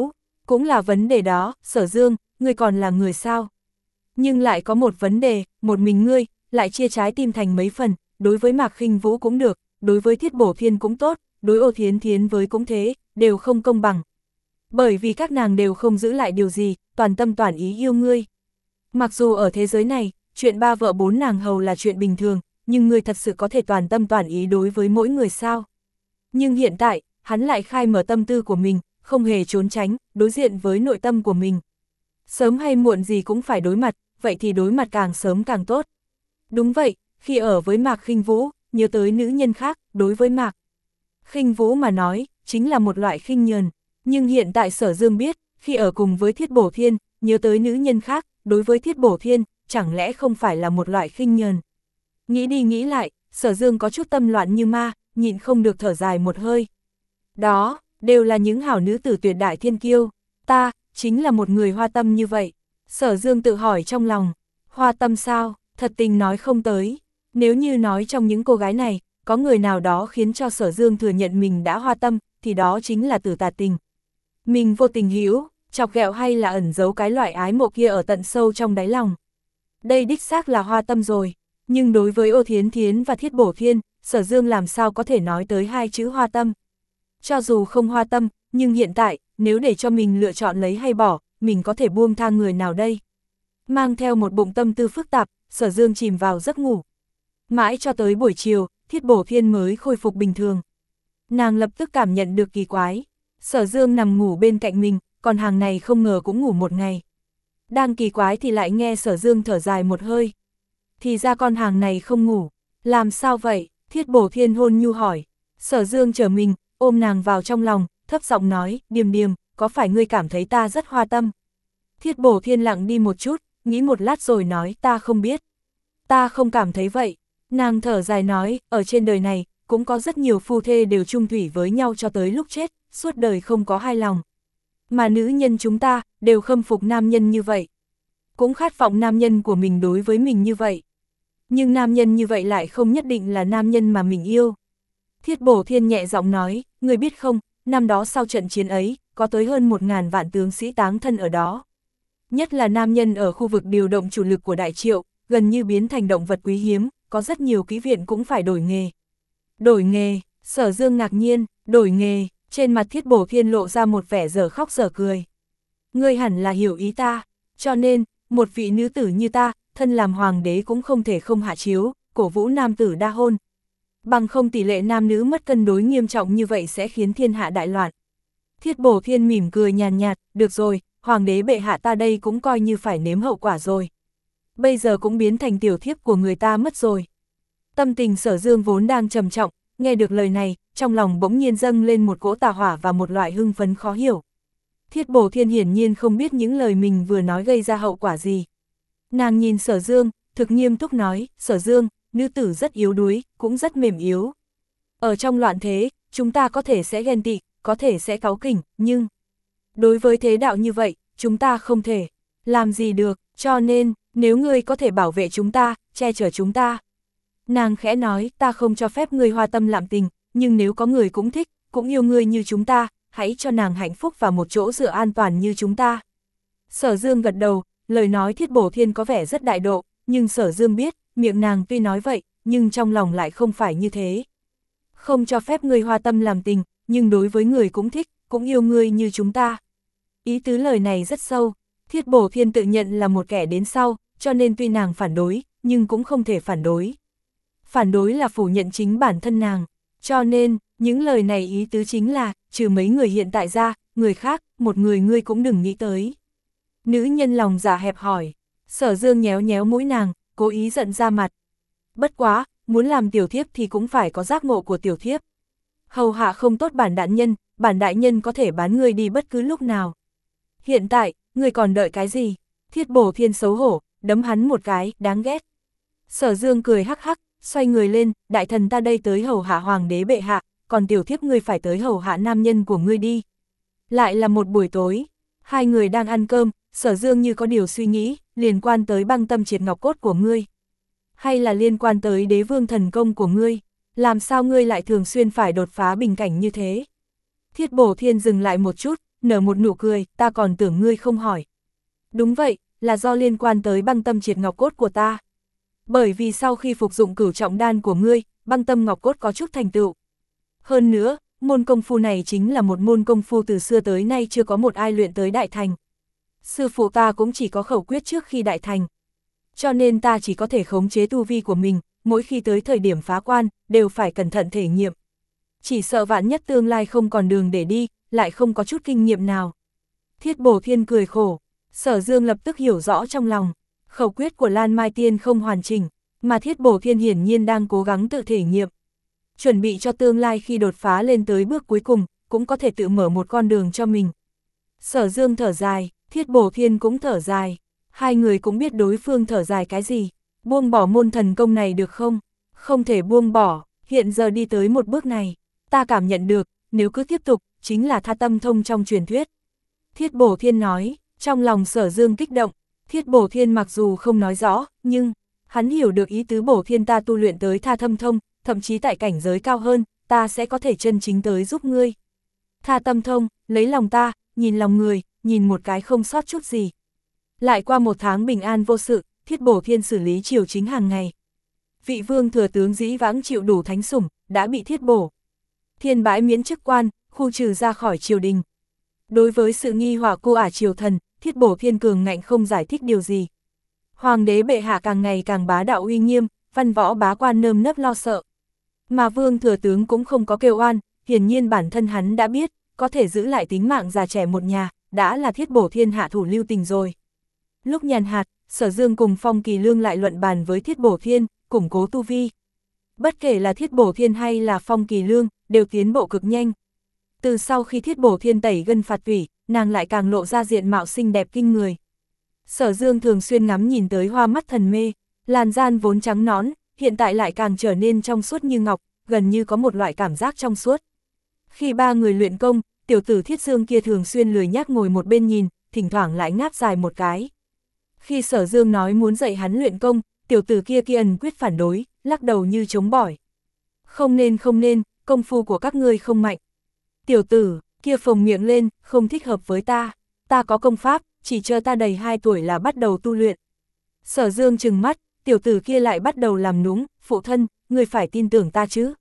Cũng là vấn đề đó, Sở Dương, ngươi còn là người sao? Nhưng lại có một vấn đề, một mình ngươi, lại chia trái tim thành mấy phần, đối với Mạc Khinh Vũ cũng được, đối với Thiết Bổ Thiên cũng tốt, đối Ô Thiến Thiến với cũng thế, đều không công bằng. Bởi vì các nàng đều không giữ lại điều gì, toàn tâm toàn ý yêu ngươi. Mặc dù ở thế giới này, chuyện ba vợ bốn nàng hầu là chuyện bình thường, nhưng ngươi thật sự có thể toàn tâm toàn ý đối với mỗi người sao? Nhưng hiện tại, hắn lại khai mở tâm tư của mình, không hề trốn tránh, đối diện với nội tâm của mình. Sớm hay muộn gì cũng phải đối mặt, vậy thì đối mặt càng sớm càng tốt. Đúng vậy, khi ở với Mạc Khinh Vũ, nhớ tới nữ nhân khác, đối với Mạc Khinh Vũ mà nói, chính là một loại khinh nhờn. Nhưng hiện tại Sở Dương biết, khi ở cùng với Thiết Bổ Thiên, nhớ tới nữ nhân khác, đối với Thiết Bổ Thiên, chẳng lẽ không phải là một loại khinh nhờn. Nghĩ đi nghĩ lại, Sở Dương có chút tâm loạn như ma, nhịn không được thở dài một hơi. Đó, đều là những hảo nữ tử tuyệt đại thiên kiêu. Ta, chính là một người hoa tâm như vậy. Sở Dương tự hỏi trong lòng, hoa tâm sao, thật tình nói không tới. Nếu như nói trong những cô gái này, có người nào đó khiến cho Sở Dương thừa nhận mình đã hoa tâm, thì đó chính là Tử Tà Tình. Mình vô tình hữu, chọc ghẹo hay là ẩn giấu cái loại ái mộ kia ở tận sâu trong đáy lòng. Đây đích xác là hoa tâm rồi, nhưng đối với Ô Thiến Thiến và Thiết Bổ Thiên, Sở Dương làm sao có thể nói tới hai chữ hoa tâm. Cho dù không hoa tâm, nhưng hiện tại, nếu để cho mình lựa chọn lấy hay bỏ, mình có thể buông tha người nào đây? Mang theo một bụng tâm tư phức tạp, Sở Dương chìm vào giấc ngủ. Mãi cho tới buổi chiều, Thiết Bổ Thiên mới khôi phục bình thường. Nàng lập tức cảm nhận được kỳ quái. Sở Dương nằm ngủ bên cạnh mình, còn hàng này không ngờ cũng ngủ một ngày. Đang kỳ quái thì lại nghe Sở Dương thở dài một hơi. Thì ra con hàng này không ngủ. Làm sao vậy? Thiết Bổ Thiên hôn nhu hỏi. Sở Dương trở mình, ôm nàng vào trong lòng, thấp giọng nói, Điềm Điềm, có phải ngươi cảm thấy ta rất hoa tâm? Thiết Bổ Thiên lặng đi một chút, nghĩ một lát rồi nói, ta không biết. Ta không cảm thấy vậy. Nàng thở dài nói, ở trên đời này, cũng có rất nhiều phu thê đều chung thủy với nhau cho tới lúc chết, suốt đời không có hai lòng. Mà nữ nhân chúng ta, đều khâm phục nam nhân như vậy. Cũng khát vọng nam nhân của mình đối với mình như vậy. Nhưng nam nhân như vậy lại không nhất định là nam nhân mà mình yêu. Thiết Bổ Thiên nhẹ giọng nói, người biết không, năm đó sau trận chiến ấy, có tới hơn một ngàn vạn tướng sĩ táng thân ở đó. Nhất là nam nhân ở khu vực điều động chủ lực của Đại Triệu, gần như biến thành động vật quý hiếm, có rất nhiều kỹ viện cũng phải đổi nghề. Đổi nghề, Sở Dương ngạc nhiên, đổi nghề, trên mặt Thiết Bổ Thiên lộ ra một vẻ dở khóc dở cười. Ngươi hẳn là hiểu ý ta, cho nên, một vị nữ tử như ta, thân làm hoàng đế cũng không thể không hạ chiếu, cổ vũ nam tử đa hôn. Bằng không tỷ lệ nam nữ mất cân đối nghiêm trọng như vậy sẽ khiến thiên hạ đại loạn. Thiết Bổ Thiên mỉm cười nhàn nhạt, được rồi, hoàng đế bệ hạ ta đây cũng coi như phải nếm hậu quả rồi. Bây giờ cũng biến thành tiểu thiếp của người ta mất rồi. Tâm tình Sở Dương vốn đang trầm trọng, nghe được lời này, trong lòng bỗng nhiên dâng lên một cỗ tà hỏa và một loại hưng phấn khó hiểu. Thiết Bổ Thiên hiển nhiên không biết những lời mình vừa nói gây ra hậu quả gì. Nàng nhìn Sở Dương, thực nghiêm túc nói, Sở Dương, nữ tử rất yếu đuối, cũng rất mềm yếu. Ở trong loạn thế, chúng ta có thể sẽ ghen tị, có thể sẽ cáu kỉnh, nhưng đối với thế đạo như vậy, chúng ta không thể làm gì được, cho nên, nếu ngươi có thể bảo vệ chúng ta, che chở chúng ta. Nàng khẽ nói, ta không cho phép ngươi hoa tâm lạm tình, nhưng nếu có người cũng thích, cũng yêu ngươi như chúng ta, hãy cho nàng hạnh phúc và một chỗ dựa an toàn như chúng ta. Sở Dương gật đầu, lời nói Thiết Bổ Thiên có vẻ rất đại độ, nhưng Sở Dương biết, miệng nàng tuy nói vậy, nhưng trong lòng lại không phải như thế. Không cho phép ngươi hoa tâm làm tình, nhưng đối với người cũng thích, cũng yêu ngươi như chúng ta. Ý tứ lời này rất sâu, Thiết Bổ Thiên tự nhận là một kẻ đến sau, cho nên tuy nàng phản đối, nhưng cũng không thể phản đối. Phản đối là phủ nhận chính bản thân nàng, cho nên, những lời này ý tứ chính là, trừ mấy người hiện tại ra, người khác, một người ngươi cũng đừng nghĩ tới. Nữ nhân lòng dạ hẹp hỏi, Sở Dương nhéo nhéo mũi nàng, cố ý giận ra mặt. Bất quá, muốn làm tiểu thiếp thì cũng phải có giác ngộ của tiểu thiếp. Hầu hạ không tốt bản đại nhân, bản đại nhân có thể bán ngươi đi bất cứ lúc nào. Hiện tại, ngươi còn đợi cái gì? Thiết Bổ Thiên xấu hổ, đấm hắn một cái, đáng ghét. Sở Dương cười hắc hắc, xoay người lên, đại thần ta đây tới hầu hạ hoàng đế bệ hạ, còn tiểu thiếp ngươi phải tới hầu hạ nam nhân của ngươi đi. Lại là một buổi tối, hai người đang ăn cơm, Sở Dương như có điều suy nghĩ, liên quan tới băng tâm triệt ngọc cốt của ngươi. Hay là liên quan tới đế vương thần công của ngươi, làm sao ngươi lại thường xuyên phải đột phá bình cảnh như thế? Thiết Bổ Thiên dừng lại một chút, nở một nụ cười, ta còn tưởng ngươi không hỏi. Đúng vậy, là do liên quan tới băng tâm triệt ngọc cốt của ta. Bởi vì sau khi phục dụng cửu trọng đan của ngươi, băng tâm ngọc cốt có chút thành tựu. Hơn nữa, môn công phu này chính là một môn công phu từ xưa tới nay chưa có một ai luyện tới đại thành. Sư phụ ta cũng chỉ có khẩu quyết trước khi đại thành. Cho nên ta chỉ có thể khống chế tu vi của mình, mỗi khi tới thời điểm phá quan, đều phải cẩn thận thể nghiệm. Chỉ sợ vạn nhất tương lai không còn đường để đi, lại không có chút kinh nghiệm nào. Thiết Bổ Thiên cười khổ, Sở Dương lập tức hiểu rõ trong lòng, khẩu quyết của Lan Mai Tiên không hoàn chỉnh, mà Thiết Bổ Thiên hiển nhiên đang cố gắng tự thể nghiệm. Chuẩn bị cho tương lai khi đột phá lên tới bước cuối cùng, cũng có thể tự mở một con đường cho mình. Sở Dương thở dài, Thiết Bổ Thiên cũng thở dài, hai người cũng biết đối phương thở dài cái gì, buông bỏ môn thần công này được không? Không thể buông bỏ, hiện giờ đi tới một bước này, ta cảm nhận được, nếu cứ tiếp tục, chính là Tha Tâm Thông trong truyền thuyết. Thiết Bổ Thiên nói, trong lòng Sở Dương kích động, Thiết Bổ Thiên mặc dù không nói rõ, nhưng hắn hiểu được ý tứ Bổ Thiên ta tu luyện tới Tha Tâm Thông, thậm chí tại cảnh giới cao hơn, ta sẽ có thể chân chính tới giúp ngươi. Tha Tâm Thông, lấy lòng ta, nhìn lòng người, nhìn một cái không sót chút gì. Lại qua một tháng bình an vô sự, Thiết Bổ Thiên xử lý triều chính hàng ngày. Vị vương thừa tướng dĩ vãng chịu đủ thánh sủng, đã bị Thiết Bổ Thiên bãi miễn chức quan, khu trừ ra khỏi triều đình. Đối với sự nghi hỏa cô ả triều thần, Thiết Bổ Thiên cường ngạnh không giải thích điều gì. Hoàng đế bệ hạ càng ngày càng bá đạo uy nghiêm, văn võ bá quan nơm nớp lo sợ. Mà vương thừa tướng cũng không có kêu oan, hiển nhiên bản thân hắn đã biết, có thể giữ lại tính mạng già trẻ một nhà, đã là Thiết Bổ Thiên hạ thủ lưu tình rồi. Lúc nhàn hạt, Sở Dương cùng Phong Kỳ Lương lại luận bàn với Thiết Bổ Thiên, củng cố tu vi. Bất kể là Thiết Bổ Thiên hay là Phong Kỳ Lương, đều tiến bộ cực nhanh. Từ sau khi Thiết Bổ Thiên tẩy gân phạt tủy, nàng lại càng lộ ra diện mạo xinh đẹp kinh người. Sở Dương thường xuyên ngắm nhìn tới hoa mắt thần mê, làn da vốn trắng nõn, hiện tại lại càng trở nên trong suốt như ngọc, gần như có một loại cảm giác trong suốt. Khi ba người luyện công, tiểu tử Thiết Dương kia thường xuyên lười nhác ngồi một bên nhìn, thỉnh thoảng lại ngáp dài một cái. Khi Sở Dương nói muốn dạy hắn luyện công, tiểu tử kia kia ẩn quyết phản đối, lắc đầu như chống bỏi. Không nên không nên, công phu của các ngươi không mạnh. Tiểu tử, kia phồng miệng lên, không thích hợp với ta. Ta có công pháp, chỉ chờ ta đầy hai tuổi là bắt đầu tu luyện. Sở Dương trừng mắt, tiểu tử kia lại bắt đầu làm núng, phụ thân, ngươi phải tin tưởng ta chứ.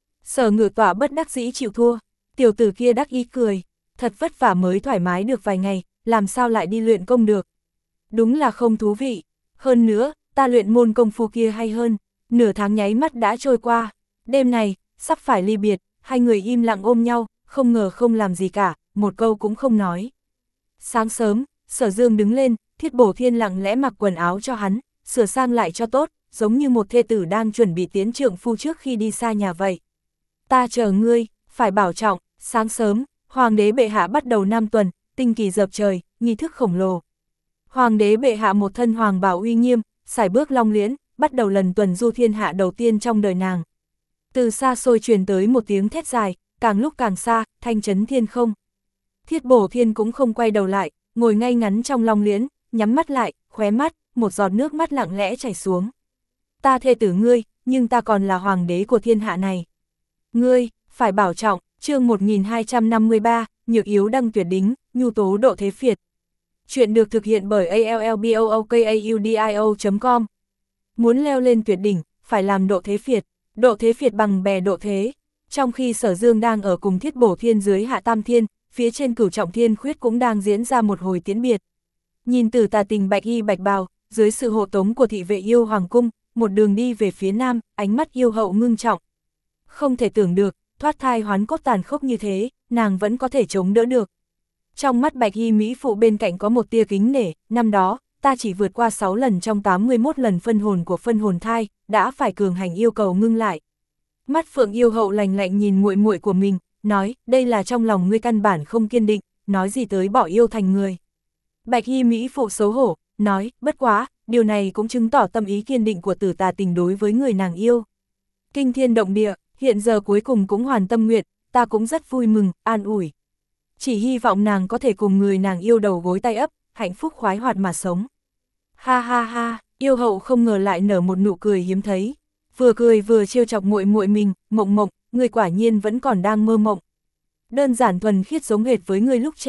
Sở Ngự Tọa bất đắc dĩ chịu thua, tiểu tử kia đắc ý cười, thật vất vả mới thoải mái được vài ngày, làm sao lại đi luyện công được. Đúng là không thú vị, hơn nữa, ta luyện môn công phu kia hay hơn, nửa tháng nháy mắt đã trôi qua, đêm này, sắp phải ly biệt, hai người im lặng ôm nhau, không ngờ không làm gì cả, một câu cũng không nói. Sáng sớm, Sở Dương đứng lên, Thiết Bổ Thiên lặng lẽ mặc quần áo cho hắn, sửa sang lại cho tốt, giống như một thê tử đang chuẩn bị tiến trượng phu trước khi đi xa nhà vậy. Ta chờ ngươi, phải bảo trọng. Sáng sớm, Hoàng đế bệ hạ bắt đầu năm tuần, tinh kỳ dập trời, nghi thức khổng lồ. Hoàng đế bệ hạ một thân hoàng bào uy nghiêm, sải bước long liễn, bắt đầu lần tuần du thiên hạ đầu tiên trong đời nàng. Từ xa xôi truyền tới một tiếng thét dài, càng lúc càng xa, thanh chấn thiên không. Thiết Bổ Thiên cũng không quay đầu lại, ngồi ngay ngắn trong long liễn, nhắm mắt lại, khóe mắt, một giọt nước mắt lặng lẽ chảy xuống. Ta thê tử ngươi, nhưng ta còn là hoàng đế của thiên hạ này. Ngươi, phải bảo trọng. Chương một nghìn hai trăm năm mươi ba, nhược yếu đăng tuyệt đính, nhu tố độ thế phiệt. Chuyện được thực hiện bởi a l l b o o k a u d i o chấm com. Muốn leo lên tuyệt đỉnh, phải làm độ thế phiệt, độ thế phiệt bằng bè độ thế. Trong khi Sở Dương đang ở cùng Thiết Bổ Thiên dưới hạ tam thiên, phía trên cửu trọng thiên khuyết cũng đang diễn ra một hồi tiễn biệt. Nhìn từ tà tình bạch y bạch bào, dưới sự hộ tống của thị vệ yêu hoàng cung, một đường đi về phía nam, ánh mắt yêu hậu ngưng trọng. Không thể tưởng được, thoát thai hoán cốt tàn khốc như thế, nàng vẫn có thể chống đỡ được. Trong mắt bạch y mỹ phụ bên cạnh có một tia kính nể, năm đó, ta chỉ vượt qua sáu lần trong tám mươi mốt lần phân hồn của phân hồn thai, đã phải cường hành yêu cầu ngưng lại. Mắt phượng yêu hậu lạnh lạnh nhìn muội muội của mình, nói, đây là trong lòng ngươi căn bản không kiên định, nói gì tới bỏ yêu thành người. Bạch y mỹ phụ xấu hổ, nói, bất quá, điều này cũng chứng tỏ tâm ý kiên định của tử tà tình đối với người nàng yêu. Kinh thiên động địa, hiện giờ cuối cùng cũng hoàn tâm nguyện, ta cũng rất vui mừng, an ủi. Chỉ hy vọng nàng có thể cùng người nàng yêu đầu gối tay ấp, hạnh phúc khoái hoạt mà sống. Ha ha ha, yêu hậu không ngờ lại nở một nụ cười hiếm thấy. Vừa cười vừa trêu chọc muội muội mình, mộng mộng, người quả nhiên vẫn còn đang mơ mộng. Đơn giản thuần khiết giống hệt với người lúc trẻ,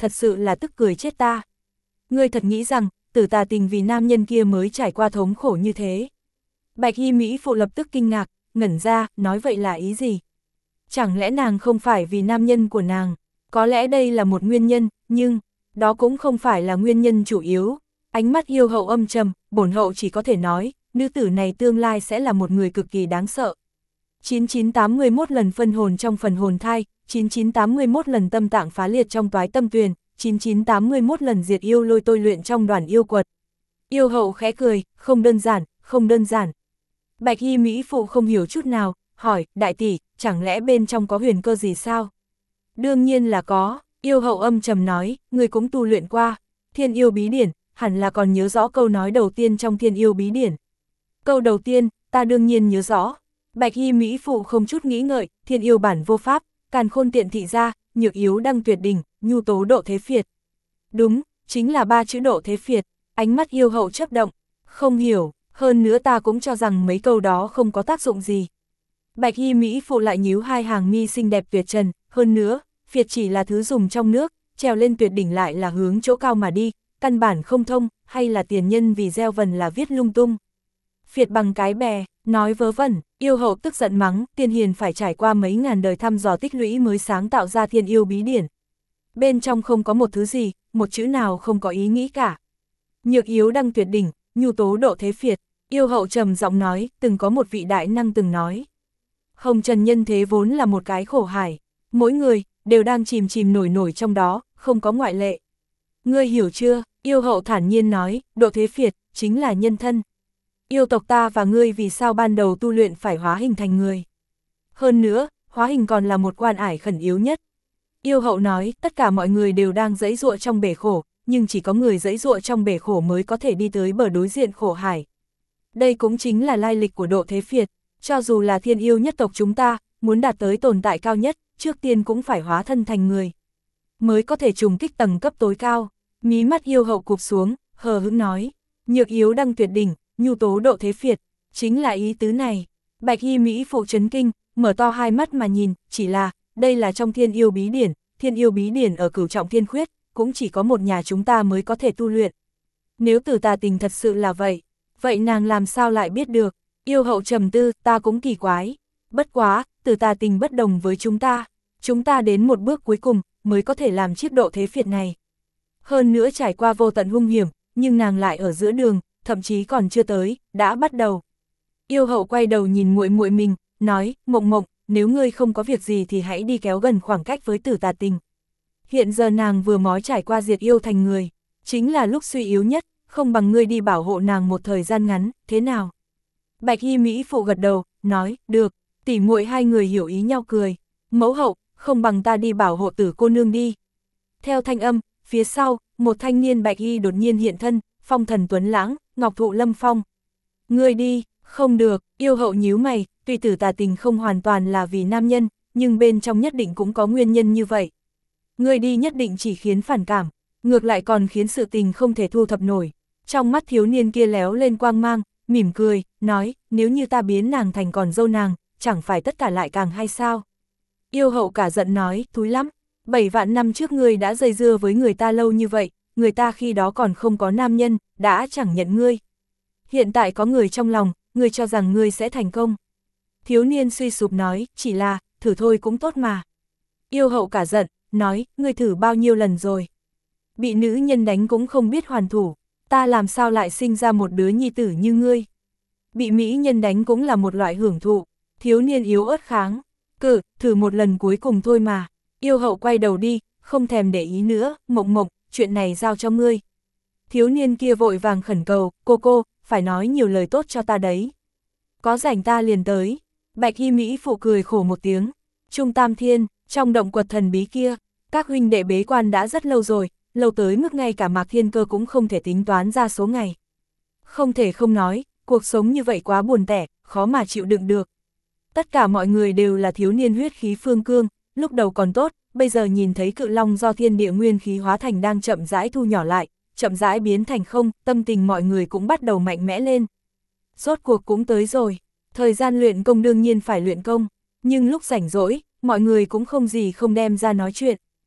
thật sự là tức cười chết ta. Ngươi thật nghĩ rằng, Tử Tà Tình vì nam nhân kia mới trải qua thống khổ như thế. Bạch y Mỹ phụ lập tức kinh ngạc, ngẩn ra, nói vậy là ý gì? Chẳng lẽ nàng không phải vì nam nhân của nàng? Có lẽ đây là một nguyên nhân, nhưng đó cũng không phải là nguyên nhân chủ yếu. Ánh mắt yêu hậu âm trầm, bổn hậu chỉ có thể nói, nữ tử này tương lai sẽ là một người cực kỳ đáng sợ. chín chín tám mươi mốt lần phân hồn trong phần hồn thai, chín chín tám mươi mốt lần tâm tạng phá liệt trong toái tâm tuyền, chín chín tám mươi mốt lần diệt yêu lôi tôi luyện trong đoàn yêu quật. Yêu hậu khẽ cười, không đơn giản, không đơn giản. Bạch y Mỹ phụ không hiểu chút nào, hỏi, đại tỷ, chẳng lẽ bên trong có huyền cơ gì sao? Đương nhiên là có, yêu hậu âm trầm nói, người cũng tu luyện qua, thiên yêu bí điển, hẳn là còn nhớ rõ câu nói đầu tiên trong thiên yêu bí điển. Câu đầu tiên, ta đương nhiên nhớ rõ. Bạch y Mỹ phụ không chút nghĩ ngợi, thiên yêu bản vô pháp, càn khôn tiện thị ra, nhược yếu đăng tuyệt đỉnh, nhu tố độ thế phiệt. Đúng, chính là ba chữ độ thế phiệt, ánh mắt yêu hậu chớp động, không hiểu, hơn nữa ta cũng cho rằng mấy câu đó không có tác dụng gì. Bạch y Mỹ phụ lại nhíu hai hàng mi xinh đẹp tuyệt trần, hơn nữa, phiệt chỉ là thứ dùng trong nước, trèo lên tuyệt đỉnh lại là hướng chỗ cao mà đi, căn bản không thông, hay là tiền nhân vì gieo vần là viết lung tung. Phiệt bằng cái bè, nói vớ vẩn, yêu hậu tức giận mắng, tiên hiền phải trải qua mấy ngàn đời thăm dò tích lũy mới sáng tạo ra thiên yêu bí điển. Bên trong không có một thứ gì, một chữ nào không có ý nghĩ cả. Nhược yếu đăng tuyệt đỉnh, nhu tố độ thế phiệt, yêu hậu trầm giọng nói, từng có một vị đại năng từng nói. Hồng trần nhân thế vốn là một cái khổ hải, mỗi người, đều đang chìm chìm nổi nổi trong đó, không có ngoại lệ. Ngươi hiểu chưa, yêu hậu thản nhiên nói, độ thế phiệt, chính là nhân thân. Yêu tộc ta và ngươi vì sao ban đầu tu luyện phải hóa hình thành người. Hơn nữa, hóa hình còn là một quan ải khẩn yếu nhất. Yêu hậu nói, tất cả mọi người đều đang giãy giụa trong bể khổ, nhưng chỉ có người giãy giụa trong bể khổ mới có thể đi tới bờ đối diện khổ hải. Đây cũng chính là lai lịch của độ thế phiệt, cho dù là thiên yêu nhất tộc chúng ta, muốn đạt tới tồn tại cao nhất, trước tiên cũng phải hóa thân thành người. Mới có thể trùng kích tầng cấp tối cao, mí mắt yêu hậu cụp xuống, hờ hững nói, nhược yếu đăng tuyệt đỉnh, nhu tố độ thế phiệt, chính là ý tứ này. Bạch y Mỹ phụ chấn kinh, mở to hai mắt mà nhìn, chỉ là, đây là trong thiên yêu bí điển, thiên yêu bí điển ở cửu trọng thiên khuyết, cũng chỉ có một nhà chúng ta mới có thể tu luyện. Nếu Tử Tà Tình thật sự là vậy, vậy nàng làm sao lại biết được? Yêu hậu trầm tư, ta cũng kỳ quái. Bất quá, Tử Tà Tình bất đồng với chúng ta. Chúng ta đến một bước cuối cùng, mới có thể làm chiếc độ thế phiệt này. Hơn nữa trải qua vô tận hung hiểm, nhưng nàng lại ở giữa đường, thậm chí còn chưa tới, đã bắt đầu. Yêu hậu quay đầu nhìn muội muội mình, nói, Mộng Mộng, nếu ngươi không có việc gì thì hãy đi kéo gần khoảng cách với Tử Tà Tình. Hiện giờ nàng vừa mới trải qua diệt yêu thành người, chính là lúc suy yếu nhất, không bằng ngươi đi bảo hộ nàng một thời gian ngắn, thế nào? Bạch y Mỹ phụ gật đầu, nói, được, tỉ muội hai người hiểu ý nhau cười. Mẫu hậu, không bằng ta đi bảo hộ Tử cô nương đi. Theo thanh âm, phía sau, một thanh niên bạch y đột nhiên hiện thân, phong thần tuấn lãng, ngọc thụ lâm phong. Ngươi đi, không được, yêu hậu nhíu mày, tuy Tử Tà Tình không hoàn toàn là vì nam nhân, nhưng bên trong nhất định cũng có nguyên nhân như vậy. Ngươi đi nhất định chỉ khiến phản cảm, ngược lại còn khiến sự tình không thể thu thập nổi. Trong mắt thiếu niên kia léo lên quang mang, mỉm cười, nói, nếu như ta biến nàng thành còn dâu nàng, chẳng phải tất cả lại càng hay sao? Yêu hậu cả giận nói, thúi lắm, bảy vạn năm trước ngươi đã dây dưa với người ta lâu như vậy, người ta khi đó còn không có nam nhân, đã chẳng nhận ngươi. Hiện tại có người trong lòng, ngươi cho rằng ngươi sẽ thành công. Thiếu niên suy sụp nói, chỉ là, thử thôi cũng tốt mà. Yêu hậu cả giận, nói, ngươi thử bao nhiêu lần rồi. Bị nữ nhân đánh cũng không biết hoàn thủ, ta làm sao lại sinh ra một đứa nhi tử như ngươi. Bị mỹ nhân đánh cũng là một loại hưởng thụ, thiếu niên yếu ớt kháng, cử, thử một lần cuối cùng thôi mà. Yêu hậu quay đầu đi, không thèm để ý nữa, Mộng Mộng, chuyện này giao cho ngươi. Thiếu niên kia vội vàng khẩn cầu, cô cô, phải nói nhiều lời tốt cho ta đấy. Có rảnh ta liền tới. Bạch y Mỹ phụ cười khổ một tiếng. Trung Tam Thiên, trong động quật thần bí kia, các huynh đệ bế quan đã rất lâu rồi, lâu tới mức ngay cả Mạc Thiên Cơ cũng không thể tính toán ra số ngày. Không thể không nói, cuộc sống như vậy quá buồn tẻ, khó mà chịu đựng được. Tất cả mọi người đều là thiếu niên huyết khí phương cương, lúc đầu còn tốt, bây giờ nhìn thấy cự long do thiên địa nguyên khí hóa thành đang chậm rãi thu nhỏ lại, chậm rãi biến thành không, tâm tình mọi người cũng bắt đầu mạnh mẽ lên. Rốt cuộc cũng tới rồi, thời gian luyện công đương nhiên phải luyện công, nhưng lúc rảnh rỗi, mọi người cũng không gì không đem ra nói chuyện.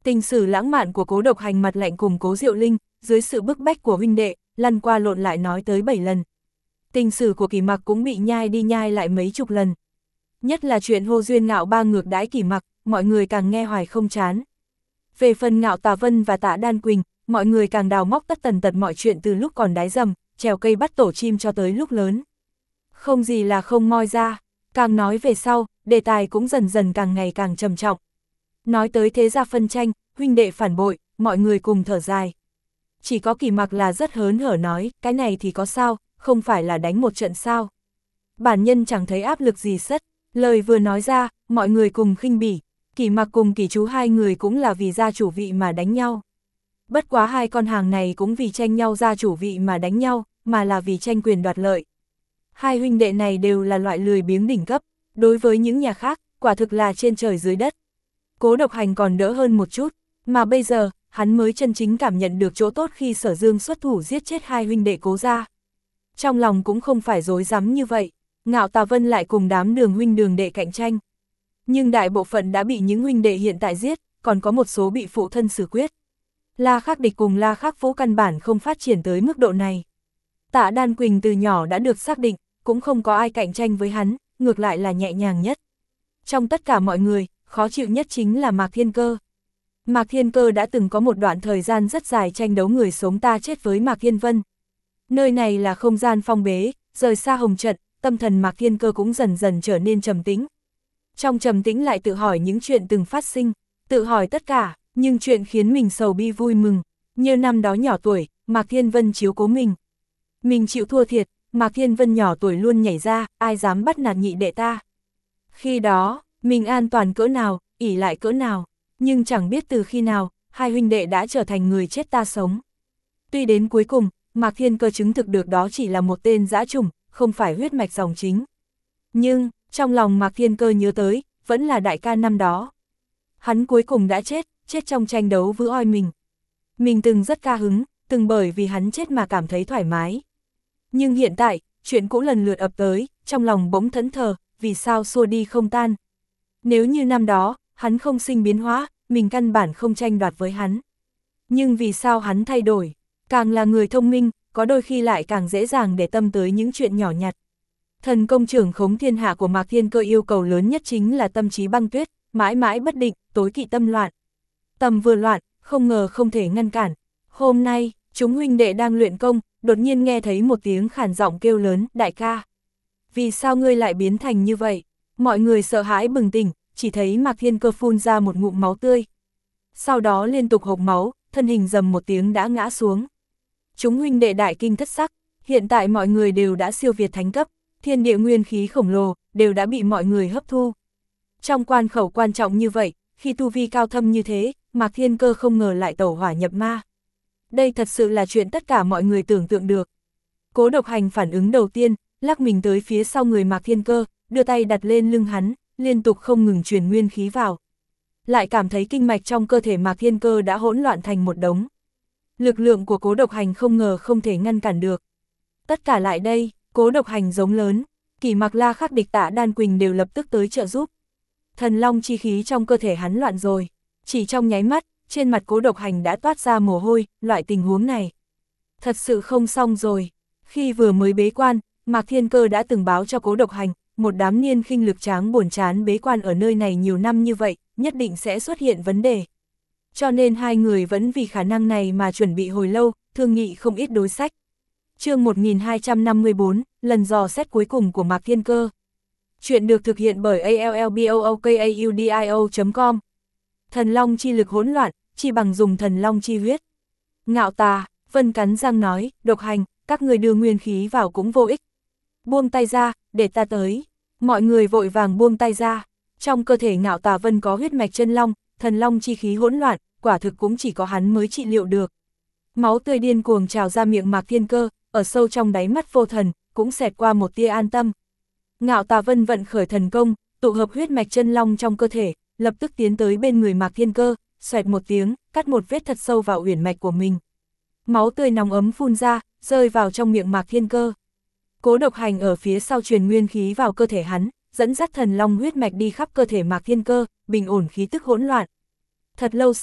Tình sử lãng mạn của Cố Độc Hành mặt lạnh cùng Cố Diệu Linh, dưới sự bức bách của huynh đệ, lăn qua lộn lại nói tới bảy lần. Tình sử của Kỷ Mặc cũng bị nhai đi nhai lại mấy chục lần. Nhất là chuyện Hồ Duyên Ngạo Ba ngược đãi Kỷ Mặc, mọi người càng nghe hoài không chán. Về phần Ngạo Tà Vân và Tạ Đan Quỳnh, mọi người càng đào móc tất tần tật mọi chuyện từ lúc còn đái dầm, trèo cây bắt tổ chim cho tới lúc lớn. Không gì là không moi ra, càng nói về sau, đề tài cũng dần dần càng ngày càng trầm trọng. Nói tới thế gia phân tranh, huynh đệ phản bội, mọi người cùng thở dài. Chỉ có Kỷ Mặc là rất hớn hở nói, cái này thì có sao, không phải là đánh một trận sao. Bản nhân chẳng thấy áp lực gì sất, lời vừa nói ra, mọi người cùng khinh bỉ. Kỷ Mặc cùng Kỷ Chú hai người cũng là vì gia chủ vị mà đánh nhau. Bất quá hai con hàng này cũng vì tranh nhau gia chủ vị mà đánh nhau, mà là vì tranh quyền đoạt lợi. Hai huynh đệ này đều là loại lười biếng đỉnh cấp, đối với những nhà khác, quả thực là trên trời dưới đất. Cố Độc Hành còn đỡ hơn một chút, mà bây giờ, hắn mới chân chính cảm nhận được chỗ tốt khi Sở Dương xuất thủ giết chết hai huynh đệ Cố gia. Trong lòng cũng không phải dối rắm như vậy, Ngạo Tà Vân lại cùng đám Đường huynh Đường đệ cạnh tranh. Nhưng đại bộ phận đã bị những huynh đệ hiện tại giết, còn có một số bị phụ thân xử quyết. La Khắc Địch cùng La Khắc Vũ căn bản không phát triển tới mức độ này. Tạ Đan Quỳnh từ nhỏ đã được xác định, cũng không có ai cạnh tranh với hắn, ngược lại là nhẹ nhàng nhất. Trong tất cả mọi người, khó chịu nhất chính là Mạc Thiên Cơ. Mạc Thiên Cơ đã từng có một đoạn thời gian rất dài tranh đấu người sống ta chết với Mạc Thiên Vân. Nơi này là không gian phong bế, rời xa hồng trận, tâm thần Mạc Thiên Cơ cũng dần dần trở nên trầm tĩnh. Trong trầm tĩnh lại tự hỏi những chuyện từng phát sinh, tự hỏi tất cả, nhưng chuyện khiến mình sầu bi vui mừng, như năm đó nhỏ tuổi, Mạc Thiên Vân chiếu cố mình. Mình chịu thua thiệt, Mạc Thiên Vân nhỏ tuổi luôn nhảy ra, ai dám bắt nạt nhị đệ ta. Khi đó, mình an toàn cỡ nào, ỷ lại cỡ nào, nhưng chẳng biết từ khi nào, hai huynh đệ đã trở thành người chết ta sống. Tuy đến cuối cùng, Mạc Thiên Cơ chứng thực được đó chỉ là một tên dã trùng, không phải huyết mạch dòng chính. Nhưng, trong lòng Mạc Thiên Cơ nhớ tới, vẫn là đại ca năm đó. Hắn cuối cùng đã chết, chết trong tranh đấu với oi mình. Mình từng rất ca hứng, từng bởi vì hắn chết mà cảm thấy thoải mái. Nhưng hiện tại, chuyện cũ lần lượt ập tới, trong lòng bỗng thẫn thờ, vì sao xua đi không tan. Nếu như năm đó, hắn không sinh biến hóa, mình căn bản không tranh đoạt với hắn. Nhưng vì sao hắn thay đổi, càng là người thông minh, có đôi khi lại càng dễ dàng để tâm tới những chuyện nhỏ nhặt. Thần công trưởng khống thiên hạ của Mạc Thiên Cơ yêu cầu lớn nhất chính là tâm trí băng tuyết, mãi mãi bất định, tối kỵ tâm loạn. Tầm vừa loạn, không ngờ không thể ngăn cản. Hôm nay, chúng huynh đệ đang luyện công, đột nhiên nghe thấy một tiếng khản giọng kêu lớn, đại ca. Vì sao ngươi lại biến thành như vậy? Mọi người sợ hãi bừng tỉnh, chỉ thấy Mạc Thiên Cơ phun ra một ngụm máu tươi. Sau đó liên tục hộc máu, thân hình rầm một tiếng đã ngã xuống. Chúng huynh đệ đại kinh thất sắc, hiện tại mọi người đều đã siêu việt thánh cấp, thiên địa nguyên khí khổng lồ, đều đã bị mọi người hấp thu. Trong quan khẩu quan trọng như vậy, khi tu vi cao thâm như thế, Mạc Thiên Cơ không ngờ lại tẩu hỏa nhập ma. Đây thật sự là chuyện tất cả mọi người tưởng tượng được. Cố Độc Hành phản ứng đầu tiên, lắc mình tới phía sau người Mạc Thiên Cơ, đưa tay đặt lên lưng hắn, liên tục không ngừng truyền nguyên khí vào. Lại cảm thấy kinh mạch trong cơ thể Mạc Thiên Cơ đã hỗn loạn thành một đống. Lực lượng của Cố Độc Hành không ngờ không thể ngăn cản được. Tất cả lại đây, Cố Độc Hành giống lớn, Kỷ Mặc, La Khắc Địch, Tạ Đan Quỳnh đều lập tức tới trợ giúp. Thần long chi khí trong cơ thể hắn loạn rồi, chỉ trong nháy mắt, trên mặt Cố Độc Hành đã toát ra mồ hôi, loại tình huống này. Thật sự không xong rồi, khi vừa mới bế quan, Mạc Thiên Cơ đã từng báo cho Cố Độc Hành, một đám niên khinh lực tráng buồn chán bế quan ở nơi này nhiều năm như vậy, nhất định sẽ xuất hiện vấn đề. Cho nên hai người vẫn vì khả năng này mà chuẩn bị hồi lâu, thương nghị không ít đối sách. Chương một nghìn hai trăm năm mươi tư, lần dò xét cuối cùng của Mạc Thiên Cơ. Chuyện được thực hiện bởi a l l b o o k a u d i o chấm com. Thần long chi lực hỗn loạn, chỉ bằng dùng thần long chi huyết. Ngạo Tà, Vân cắn răng nói, Độc Hành, các người đưa nguyên khí vào cũng vô ích. Buông tay ra, để ta tới. Mọi người vội vàng buông tay ra. Trong cơ thể Ngạo Tà Vân có huyết mạch chân long, thần long chi khí hỗn loạn, quả thực cũng chỉ có hắn mới trị liệu được. Máu tươi điên cuồng trào ra miệng Mạc Thiên Cơ, ở sâu trong đáy mắt vô thần, cũng xẹt qua một tia an tâm. Ngạo Tà Vân vận khởi thần công, tụ hợp huyết mạch chân long trong cơ thể, lập tức tiến tới bên người Mạc Thiên Cơ, xoẹt một tiếng, cắt một vết thật sâu vào uyển mạch của mình. Máu tươi nóng ấm phun ra, rơi vào trong miệng Mạc Thiên Cơ. Cố Độc Hành ở phía sau truyền nguyên khí vào cơ thể hắn, dẫn dắt thần long huyết mạch đi khắp cơ thể Mạc Thiên Cơ, bình ổn khí tức hỗn loạn. Thật lâu sau,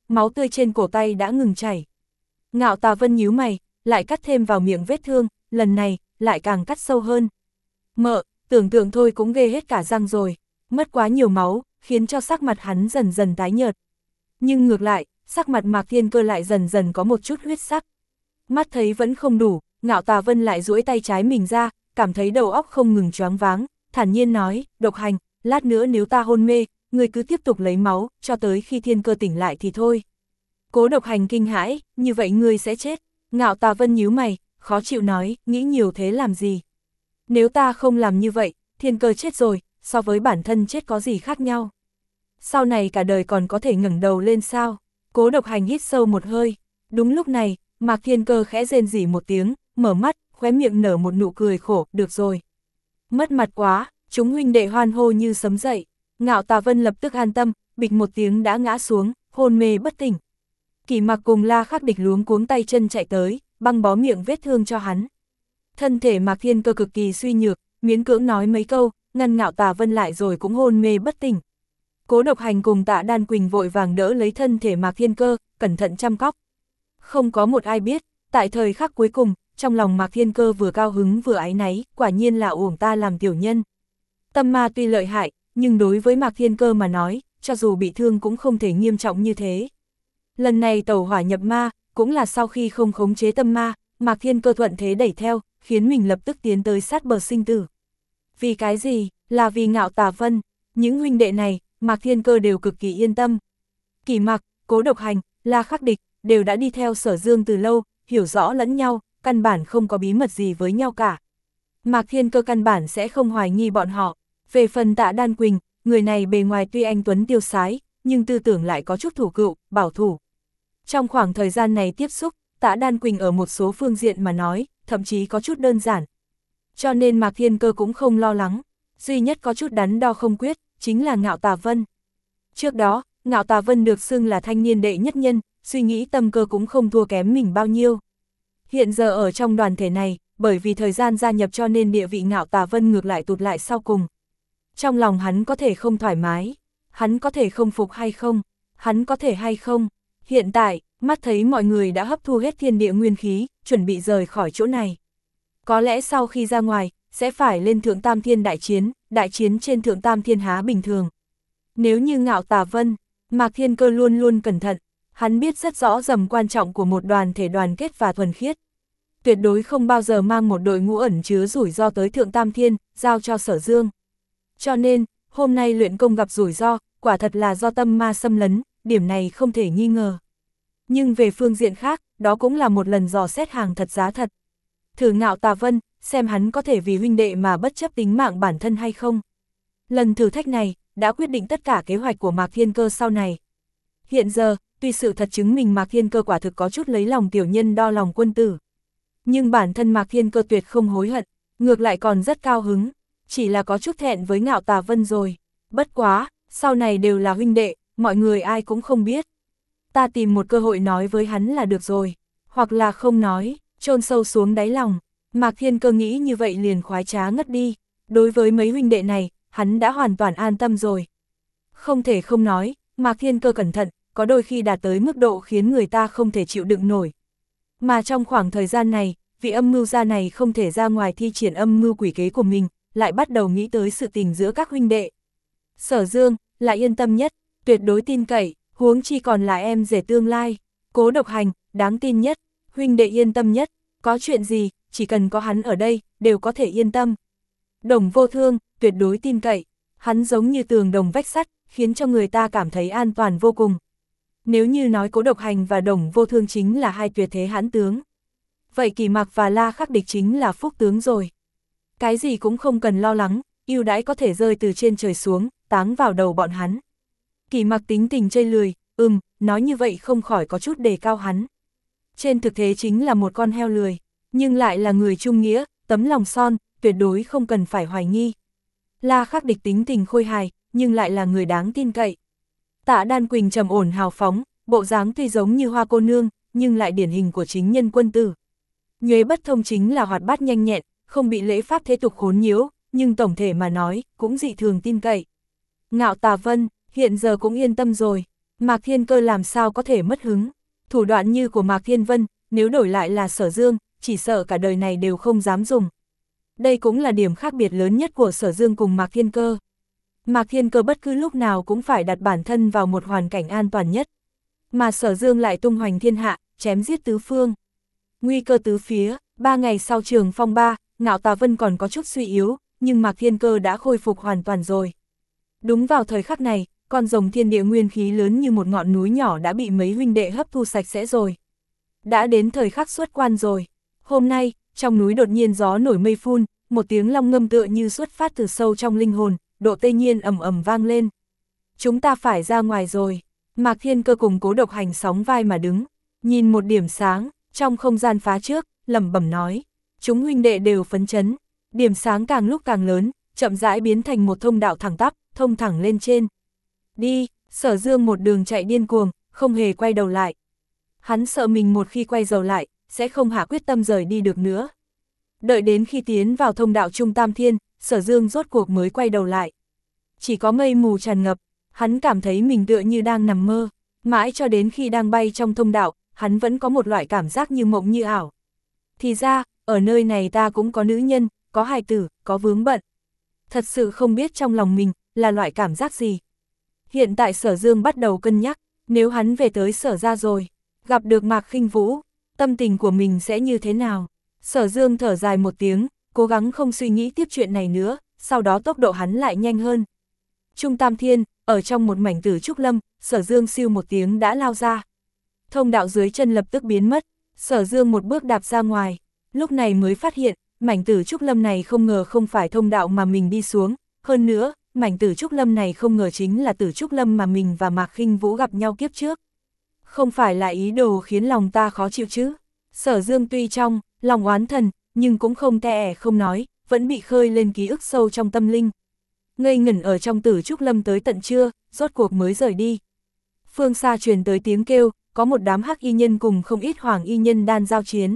máu tươi trên cổ tay đã ngừng chảy. Ngạo Tà Vân nhíu mày, lại cắt thêm vào miệng vết thương, lần này, lại càng cắt sâu hơn. Mợ, tưởng tượng thôi cũng ghê hết cả răng rồi, mất quá nhiều máu, khiến cho sắc mặt hắn dần dần tái nhợt. Nhưng ngược lại, sắc mặt Mạc Thiên Cơ lại dần dần có một chút huyết sắc. Mắt thấy vẫn không đủ, Ngạo Tà Vân lại duỗi tay trái mình ra, cảm thấy đầu óc không ngừng choáng váng, thản nhiên nói, Độc Hành, lát nữa nếu ta hôn mê, người cứ tiếp tục lấy máu, cho tới khi Thiên Cơ tỉnh lại thì thôi. Cố Độc Hành kinh hãi, như vậy ngươi sẽ chết. Ngạo Tà Vân nhíu mày, khó chịu nói, nghĩ nhiều thế làm gì? Nếu ta không làm như vậy, Thiên Cơ chết rồi, so với bản thân chết có gì khác nhau? Sau này cả đời còn có thể ngẩng đầu lên sao? Cố Độc Hành hít sâu một hơi. Đúng lúc này, Mạc Thiên Cơ khẽ rên rỉ một tiếng, mở mắt, khóe miệng nở một nụ cười khổ, được rồi. Mất mặt quá, chúng huynh đệ hoan hô như sấm dậy. Ngạo Tà Vân lập tức an tâm, bịch một tiếng đã ngã xuống, hôn mê bất tỉnh. Kỷ Mặc cùng La Khắc Địch luống cuống tay chân chạy tới, băng bó miệng vết thương cho hắn. Thân thể Mạc Thiên Cơ cực kỳ suy nhược, miễn cưỡng nói mấy câu, ngăn Ngạo Tà Vân lại rồi cũng hôn mê bất tỉnh. Cố Độc Hành cùng Tạ Đan Quỳnh vội vàng đỡ lấy thân thể Mạc Thiên Cơ, cẩn thận chăm cóc. Không có một ai biết, tại thời khắc cuối cùng, trong lòng Mạc Thiên Cơ vừa cao hứng vừa áy náy, quả nhiên là uổng ta làm tiểu nhân. Tâm ma tuy lợi hại, nhưng đối với Mạc Thiên Cơ mà nói, cho dù bị thương cũng không thể nghiêm trọng như thế. Lần này tẩu hỏa nhập ma, cũng là sau khi không khống chế tâm ma, Mạc Thiên Cơ thuận thế đẩy theo, khiến mình lập tức tiến tới sát bờ sinh tử. Vì cái gì? Là vì Ngạo Tà Vân. Những huynh đệ này, Mạc Thiên Cơ đều cực kỳ yên tâm. Kỷ Mặc, Cố Độc Hành, La Khắc Địch, đều đã đi theo Sở Dương từ lâu, hiểu rõ lẫn nhau, căn bản không có bí mật gì với nhau cả. Mạc Thiên Cơ căn bản sẽ không hoài nghi bọn họ. Về phần Tạ Đan Quỳnh, người này bề ngoài tuy anh tuấn tiêu sái, nhưng tư tưởng lại có chút thủ cựu, bảo thủ. Trong khoảng thời gian này tiếp xúc, Tạ Đan Quỳnh ở một số phương diện mà nói, thậm chí có chút đơn giản. Cho nên Mạc Thiên Cơ cũng không lo lắng, duy nhất có chút đắn đo không quyết, chính là Ngạo Tà Vân. Trước đó, Ngạo Tà Vân được xưng là thanh niên đệ nhất nhân, suy nghĩ tâm cơ cũng không thua kém mình bao nhiêu. Hiện giờ ở trong đoàn thể này, bởi vì thời gian gia nhập cho nên địa vị Ngạo Tà Vân ngược lại tụt lại sau cùng. Trong lòng hắn có thể không thoải mái, hắn có thể không phục hay không, hắn có thể hay không. Hiện tại, mắt thấy mọi người đã hấp thu hết thiên địa nguyên khí, chuẩn bị rời khỏi chỗ này. Có lẽ sau khi ra ngoài, sẽ phải lên Thượng Tam Thiên đại chiến, đại chiến trên Thượng Tam Thiên há bình thường. Nếu như Ngạo Tà Vân, Mạc Thiên Cơ luôn luôn cẩn thận, hắn biết rất rõ tầm quan trọng của một đoàn thể đoàn kết và thuần khiết. Tuyệt đối không bao giờ mang một đội ngũ ẩn chứa rủi ro tới Thượng Tam Thiên, giao cho Sở Dương. Cho nên, hôm nay luyện công gặp rủi ro, quả thật là do tâm ma xâm lấn, điểm này không thể nghi ngờ. Nhưng về phương diện khác, đó cũng là một lần dò xét hàng thật giá thật. Thử Ngạo Tà Vân, xem hắn có thể vì huynh đệ mà bất chấp tính mạng bản thân hay không. Lần thử thách này, đã quyết định tất cả kế hoạch của Mạc Thiên Cơ sau này. Hiện giờ, tuy sự thật chứng minh Mạc Thiên Cơ quả thực có chút lấy lòng tiểu nhân đo lòng quân tử. Nhưng bản thân Mạc Thiên Cơ tuyệt không hối hận, ngược lại còn rất cao hứng, chỉ là có chút thẹn với Ngạo Tà Vân rồi. Bất quá, sau này đều là huynh đệ, mọi người ai cũng không biết. Ta tìm một cơ hội nói với hắn là được rồi, hoặc là không nói, chôn sâu xuống đáy lòng. Mạc Thiên Cơ nghĩ như vậy liền khoái trá ngất đi. Đối với mấy huynh đệ này, hắn đã hoàn toàn an tâm rồi. Không thể không nói, Mạc Thiên Cơ cẩn thận, có đôi khi đạt tới mức độ khiến người ta không thể chịu đựng nổi. Mà trong khoảng thời gian này, vị âm mưu gia này không thể ra ngoài thi triển âm mưu quỷ kế của mình, lại bắt đầu nghĩ tới sự tình giữa các huynh đệ. Sở Dương, là yên tâm nhất, tuyệt đối tin cậy, huống chi còn là em rể tương lai. Cố Độc Hành, đáng tin nhất, huynh đệ yên tâm nhất, có chuyện gì, chỉ cần có hắn ở đây, đều có thể yên tâm. Đồng Vô Thương, tuyệt đối tin cậy, hắn giống như tường đồng vách sắt, khiến cho người ta cảm thấy an toàn vô cùng. Nếu như nói Cố Độc Hành và Đồng Vô Thương chính là hai tuyệt thế hãn tướng, vậy Kỷ Mặc và La Khắc Địch chính là phúc tướng rồi. Cái gì cũng không cần lo lắng, ưu đãi có thể rơi từ trên trời xuống, táng vào đầu bọn hắn. Kỷ Mặc tính tình chây lười, ừm, nói như vậy không khỏi có chút đề cao hắn. Trên thực tế chính là một con heo lười, nhưng lại là người trung nghĩa, tấm lòng son, tuyệt đối không cần phải hoài nghi. La Khắc Địch tính tình khôi hài, nhưng lại là người đáng tin cậy. Tạ Đan Quỳnh trầm ổn hào phóng, bộ dáng tuy giống như hoa cô nương, nhưng lại điển hình của chính nhân quân tử. Nhuế Bất Thông chính là hoạt bát nhanh nhẹn, không bị lễ pháp thế tục khốn nhiễu, nhưng tổng thể mà nói, cũng dị thường tin cậy. Ngạo Tà Vân, hiện giờ cũng yên tâm rồi. Mạc Thiên Cơ làm sao có thể mất hứng, thủ đoạn như của Mạc Thiên Vân, nếu đổi lại là Sở Dương, chỉ sợ cả đời này đều không dám dùng. Đây cũng là điểm khác biệt lớn nhất của Sở Dương cùng Mạc Thiên Cơ. Mạc Thiên Cơ bất cứ lúc nào cũng phải đặt bản thân vào một hoàn cảnh an toàn nhất. Mà Sở Dương lại tung hoành thiên hạ, chém giết tứ phương. Nguy cơ tứ phía, ba ngày sau trường phong ba, Ngạo Tà Vân còn có chút suy yếu, nhưng Mạc Thiên Cơ đã khôi phục hoàn toàn rồi. Đúng vào thời khắc này, con rồng thiên địa nguyên khí lớn như một ngọn núi nhỏ đã bị mấy huynh đệ hấp thu sạch sẽ rồi. Đã đến thời khắc xuất quan rồi. Hôm nay, trong núi đột nhiên gió nổi mây phun, một tiếng long ngâm tựa như xuất phát từ sâu trong linh hồn, Độ Tây Nhiên ầm ầm vang lên. Chúng ta phải ra ngoài rồi. Mạc Thiên Cơ cùng Cố Độc Hành sóng vai mà đứng, nhìn một điểm sáng, trong không gian phá trước, lẩm bẩm nói. Chúng huynh đệ đều phấn chấn, điểm sáng càng lúc càng lớn, chậm rãi biến thành một thông đạo thẳng tắp, thông thẳng lên trên. Đi, Sở Dương một đường chạy điên cuồng, không hề quay đầu lại. Hắn sợ mình một khi quay đầu lại, sẽ không hạ quyết tâm rời đi được nữa. Đợi đến khi tiến vào thông đạo Trung Tam Thiên, Sở Dương rốt cuộc mới quay đầu lại. Chỉ có mây mù tràn ngập, hắn cảm thấy mình tựa như đang nằm mơ, mãi cho đến khi đang bay trong thông đạo, hắn vẫn có một loại cảm giác như mộng như ảo. Thì ra, ở nơi này ta cũng có nữ nhân, có hài tử, có vướng bận. Thật sự không biết trong lòng mình, là loại cảm giác gì. Hiện tại Sở Dương bắt đầu cân nhắc, nếu hắn về tới Sở gia rồi, gặp được Mạc Khinh Vũ, tâm tình của mình sẽ như thế nào? Sở Dương thở dài một tiếng, cố gắng không suy nghĩ tiếp chuyện này nữa, sau đó tốc độ hắn lại nhanh hơn. Trung Tam Thiên, ở trong một mảnh tử trúc lâm, Sở Dương siêu một tiếng đã lao ra. Thông đạo dưới chân lập tức biến mất, Sở Dương một bước đạp ra ngoài, lúc này mới phát hiện, mảnh tử trúc lâm này không ngờ không phải thông đạo mà mình đi xuống, hơn nữa, mảnh tử trúc lâm này không ngờ chính là tử trúc lâm mà mình và Mạc Khinh Vũ gặp nhau kiếp trước. Không phải là ý đồ khiến lòng ta khó chịu chứ? Sở Dương tuy trong lòng oán thần, nhưng cũng không te ẻ không nói, vẫn bị khơi lên ký ức sâu trong tâm linh. Ngây ngẩn ở trong tử trúc lâm tới tận trưa, rốt cuộc mới rời đi. Phương xa truyền tới tiếng kêu, có một đám hắc y nhân cùng không ít hoàng y nhân đang giao chiến.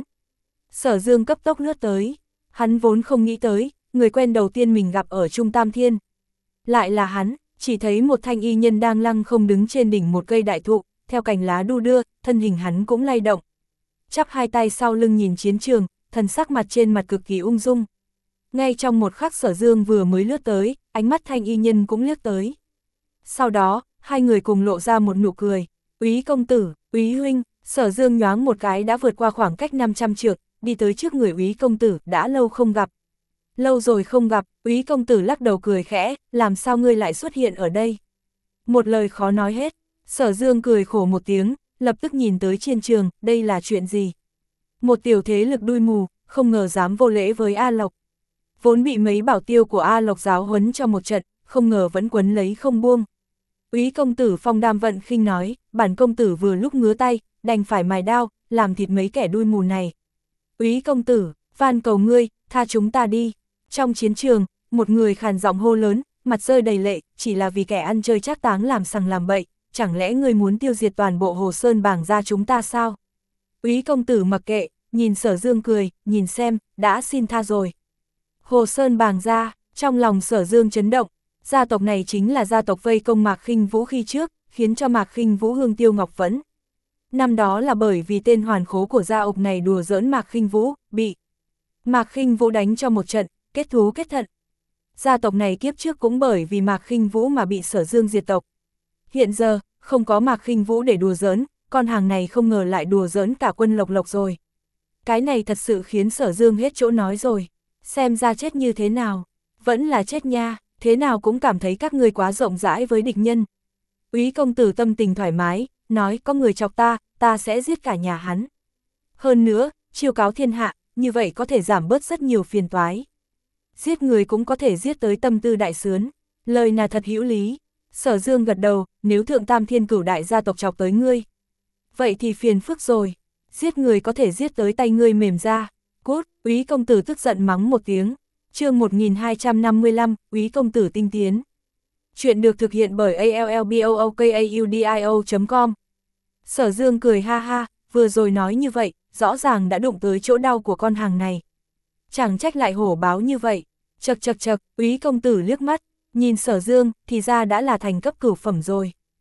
Sở Dương cấp tốc lướt tới, hắn vốn không nghĩ tới, người quen đầu tiên mình gặp ở Trung Tam Thiên. Lại là hắn, chỉ thấy một thanh y nhân đang lăng không đứng trên đỉnh một cây đại thụ, theo cành lá đu đưa, thân hình hắn cũng lay động. Chắp hai tay sau lưng nhìn chiến trường, thần sắc mặt trên mặt cực kỳ ung dung. Ngay trong một khắc Sở Dương vừa mới lướt tới, ánh mắt thanh y nhân cũng liếc tới. Sau đó, hai người cùng lộ ra một nụ cười. Úy công tử, Úy huynh, Sở Dương nhoáng một cái đã vượt qua khoảng cách năm trăm trượng, đi tới trước người Úy công tử, đã lâu không gặp. Lâu rồi không gặp, Úy công tử lắc đầu cười khẽ, làm sao ngươi lại xuất hiện ở đây? Một lời khó nói hết, Sở Dương cười khổ một tiếng, lập tức nhìn tới chiến trường, đây là chuyện gì? Một tiểu thế lực đuôi mù, không ngờ dám vô lễ với A Lộc. Vốn bị mấy bảo tiêu của A Lộc giáo huấn cho một trận, không ngờ vẫn quấn lấy không buông. Úy công tử Phong Đam Vận khinh nói, bản công tử vừa lúc ngứa tay, đành phải mài đao, làm thịt mấy kẻ đuôi mù này. Úy công tử, van cầu ngươi, tha chúng ta đi. Trong chiến trường, một người khàn giọng hô lớn, mặt rơi đầy lệ, chỉ là vì kẻ ăn chơi trác táng làm sằng làm bậy, chẳng lẽ ngươi muốn tiêu diệt toàn bộ Hồ Sơn Bảng gia chúng ta sao? Úy công tử mặc kệ, nhìn Sở Dương cười, nhìn xem, đã xin tha rồi. Hồ Sơn Bảng gia, trong lòng Sở Dương chấn động, gia tộc này chính là gia tộc vây công Mạc Khinh Vũ khi trước, khiến cho Mạc Khinh Vũ hương tiêu ngọc vẫn. Năm đó là bởi vì tên hoàn khố của gia ộc này đùa giỡn Mạc Khinh Vũ, bị Mạc Khinh Vũ đánh cho một trận, kết thú kết thận. Gia tộc này kiếp trước cũng bởi vì Mạc Khinh Vũ mà bị Sở Dương diệt tộc. Hiện giờ, không có Mạc Khinh Vũ để đùa giỡn, con hàng này không ngờ lại đùa giỡn cả quân Lộc Lộc rồi. Cái này thật sự khiến Sở Dương hết chỗ nói rồi. Xem ra chết như thế nào, vẫn là chết nha, thế nào cũng cảm thấy các ngươi quá rộng rãi với địch nhân. Úy công tử tâm tình thoải mái, nói có người chọc ta, ta sẽ giết cả nhà hắn. Hơn nữa, chiêu cáo thiên hạ, như vậy có thể giảm bớt rất nhiều phiền toái. Giết người cũng có thể giết tới tâm tư đại sướng, lời là thật hữu lý. Sở Dương gật đầu, nếu thượng tam thiên cửu đại gia tộc chọc tới ngươi, vậy thì phiền phức rồi, giết người có thể giết tới tay ngươi mềm ra. Cút, Úy công tử tức giận mắng một tiếng. Chương một nghìn hai trăm năm mươi lăm, Úy công tử tinh tiến. Chuyện được thực hiện bởi a l l b o o k a u d i o chấm com. Sở Dương cười ha ha, vừa rồi nói như vậy, rõ ràng đã đụng tới chỗ đau của con hàng này. Chẳng trách lại hổ báo như vậy. Chật chật chật, Úy công tử liếc mắt, nhìn Sở Dương, thì ra đã là thành cấp cửu phẩm rồi.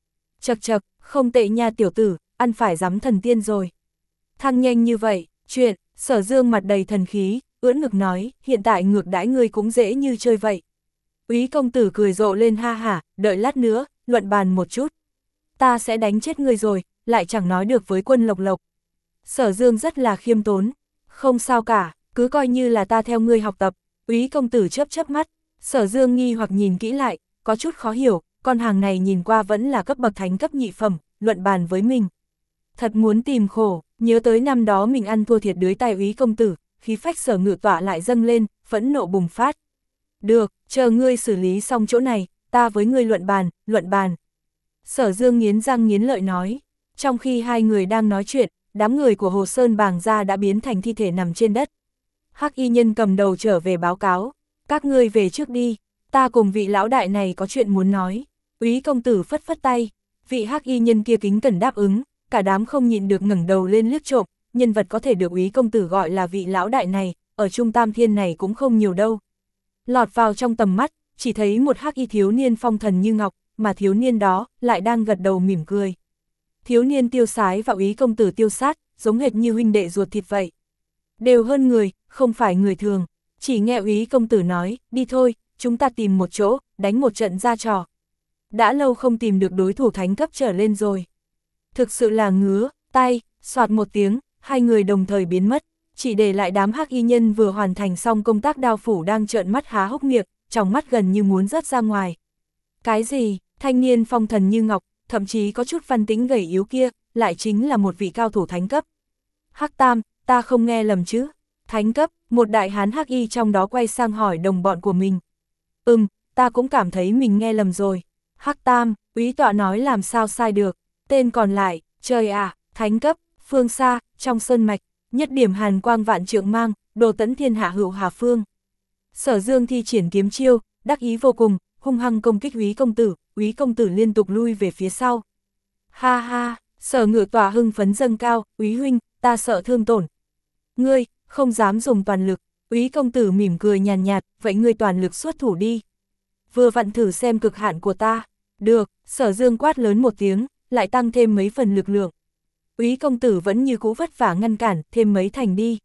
Chật chật, không tệ nha tiểu tử, ăn phải giám thần tiên rồi. Thăng nhanh như vậy, chuyện, Sở Dương mặt đầy thần khí, ưỡn ngực nói, hiện tại ngược đãi ngươi cũng dễ như chơi vậy. Úy công tử cười rộ lên ha hả, đợi lát nữa, luận bàn một chút. Ta sẽ đánh chết ngươi rồi, lại chẳng nói được với quân Lộc Lộc. Sở Dương rất là khiêm tốn, không sao cả, cứ coi như là ta theo ngươi học tập. Úy công tử chớp chớp mắt, Sở Dương nghi hoặc nhìn kỹ lại, có chút khó hiểu, con hàng này nhìn qua vẫn là cấp bậc thánh cấp nhị phẩm, luận bàn với mình. Thật muốn tìm khổ, nhớ tới năm đó mình ăn thua thiệt dưới tay Úy công tử, khí phách Sở Ngự Tọa lại dâng lên, phẫn nộ bùng phát. Được, chờ ngươi xử lý xong chỗ này, ta với ngươi luận bàn, luận bàn. Sở Dương nghiến răng nghiến lợi nói, trong khi hai người đang nói chuyện, đám người của Hồ Sơn Bàng gia đã biến thành thi thể nằm trên đất. Hắc y nhân cầm đầu trở về báo cáo, các ngươi về trước đi, ta cùng vị lão đại này có chuyện muốn nói. Úy công tử phất phất tay, vị hắc y nhân kia kính cẩn đáp ứng, cả đám không nhịn được ngẩng đầu lên liếc trộm, nhân vật có thể được Úy công tử gọi là vị lão đại này, ở Trung Tam Thiên này cũng không nhiều đâu. Lọt vào trong tầm mắt, chỉ thấy một hắc y thiếu niên phong thần như ngọc, mà thiếu niên đó lại đang gật đầu mỉm cười. Thiếu niên tiêu sái và Úy công tử tiêu sát, giống hệt như huynh đệ ruột thịt vậy. Đều hơn người, không phải người thường. Chỉ nghe Úy công tử nói, đi thôi, chúng ta tìm một chỗ, đánh một trận ra trò. Đã lâu không tìm được đối thủ thánh cấp trở lên rồi. Thực sự là ngứa, tay, soạt một tiếng, hai người đồng thời biến mất, chỉ để lại đám hắc y nhân vừa hoàn thành xong công tác đao phủ đang trợn mắt há hốc miệng, trong mắt gần như muốn rớt ra ngoài. Cái gì, thanh niên phong thần như ngọc, thậm chí có chút văn tính gầy yếu kia, lại chính là một vị cao thủ thánh cấp. Hắc Tam, ta không nghe lầm chứ? Thánh cấp, một đại hán hắc y trong đó quay sang hỏi đồng bọn của mình. Ừm, ta cũng cảm thấy mình nghe lầm rồi. Hắc Tam, Úy tọa nói làm sao sai được. Tên còn lại, trời à, thánh cấp, phương xa, trong sơn mạch, nhất điểm hàn quang vạn trượng mang, đồ tấn thiên hạ hữu hà phương. Sở Dương thi triển kiếm chiêu, đắc ý vô cùng, hung hăng công kích Úy công tử, Úy công tử liên tục lui về phía sau. Ha ha, Sở Ngự Tọa hưng phấn dâng cao, Úy huynh, ta sợ thương tổn. Ngươi, không dám dùng toàn lực, Úy công tử mỉm cười nhàn nhạt, vậy ngươi toàn lực xuất thủ đi. Vừa vặn thử xem cực hạn của ta. Được, Sở Dương quát lớn một tiếng, lại tăng thêm mấy phần lực lượng. Úy công tử vẫn như cũ vất vả ngăn cản, thêm mấy thành đi.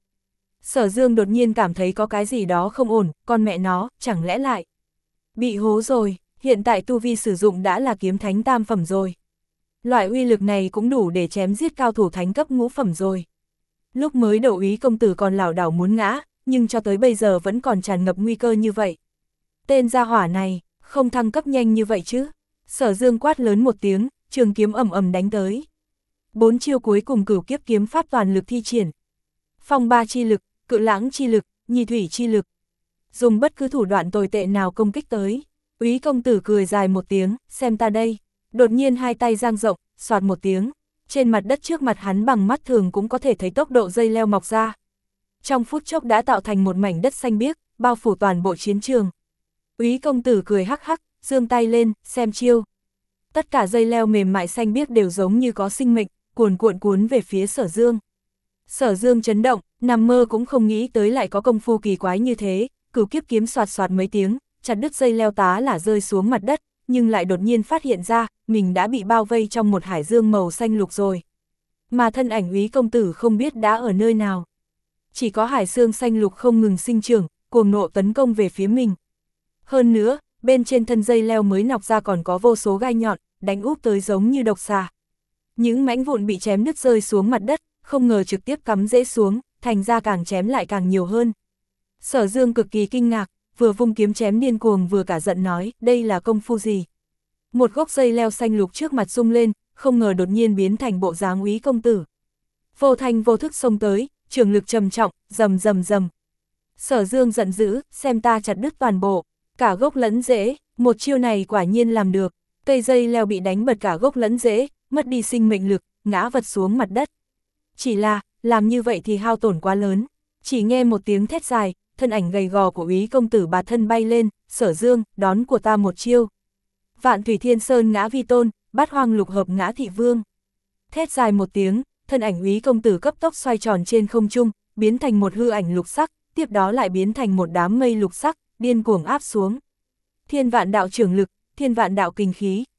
Sở Dương đột nhiên cảm thấy có cái gì đó không ổn, con mẹ nó, chẳng lẽ lại bị hố rồi, hiện tại tu vi sử dụng đã là kiếm thánh tam phẩm rồi. Loại uy lực này cũng đủ để chém giết cao thủ thánh cấp ngũ phẩm rồi. Lúc mới đầu Úy công tử còn lảo đảo muốn ngã, nhưng cho tới bây giờ vẫn còn tràn ngập nguy cơ như vậy. Tên gia hỏa này, không thăng cấp nhanh như vậy chứ. Sở Dương quát lớn một tiếng, trường kiếm ầm ầm đánh tới. Bốn chiêu cuối cùng cửu kiếp kiếm pháp toàn lực thi triển. Phong ba chi lực, cự lãng chi lực, nhì thủy chi lực. Dùng bất cứ thủ đoạn tồi tệ nào công kích tới. Úy công tử cười dài một tiếng, xem ta đây. Đột nhiên hai tay giang rộng, xoạt một tiếng. Trên mặt đất trước mặt hắn bằng mắt thường cũng có thể thấy tốc độ dây leo mọc ra. Trong phút chốc đã tạo thành một mảnh đất xanh biếc, bao phủ toàn bộ chiến trường. Úy công tử cười hắc hắc, giương tay lên, xem chiêu. Tất cả dây leo mềm mại xanh biếc đều giống như có sinh mệnh, cuồn cuộn cuốn về phía Sở Dương. Sở Dương chấn động, nằm mơ cũng không nghĩ tới lại có công phu kỳ quái như thế, cửu kiếp kiếm xoạt xoạt mấy tiếng, chặt đứt dây leo tá là rơi xuống mặt đất, nhưng lại đột nhiên phát hiện ra, mình đã bị bao vây trong một hải dương màu xanh lục rồi. Mà thân ảnh Úy công tử không biết đã ở nơi nào. Chỉ có hải dương xanh lục không ngừng sinh trưởng, cuồng nộ tấn công về phía mình. Hơn nữa, bên trên thân dây leo mới nọc ra còn có vô số gai nhọn, đánh úp tới giống như độc xà. Những mảnh vụn bị chém đứt rơi xuống mặt đất, không ngờ trực tiếp cắm rễ xuống, thành ra càng chém lại càng nhiều hơn. Sở Dương cực kỳ kinh ngạc, vừa vung kiếm chém điên cuồng vừa cả giận nói, đây là công phu gì? Một gốc dây leo xanh lục trước mặt rung lên, không ngờ đột nhiên biến thành bộ dáng Úy công tử. Vô thanh vô thức xông tới, trường lực trầm trọng, rầm rầm rầm. Sở Dương giận dữ, xem ta chặt đứt toàn bộ, cả gốc lẫn rễ, một chiêu này quả nhiên làm được. Cây dây leo bị đánh bật cả gốc lẫn rễ, mất đi sinh mệnh lực, ngã vật xuống mặt đất. Chỉ là, làm như vậy thì hao tổn quá lớn. Chỉ nghe một tiếng thét dài, thân ảnh gầy gò của Úy công tử bạt thân bay lên, Sở Dương, đón của ta một chiêu. Vạn Thủy Thiên Sơn ngã vi tôn, bát hoang lục hợp ngã thị vương. Thét dài một tiếng, thân ảnh Úy công tử cấp tốc xoay tròn trên không trung, biến thành một hư ảnh lục sắc, tiếp đó lại biến thành một đám mây lục sắc, điên cuồng áp xuống. Thiên vạn đạo trưởng lực, thiên vạn đạo kinh khí,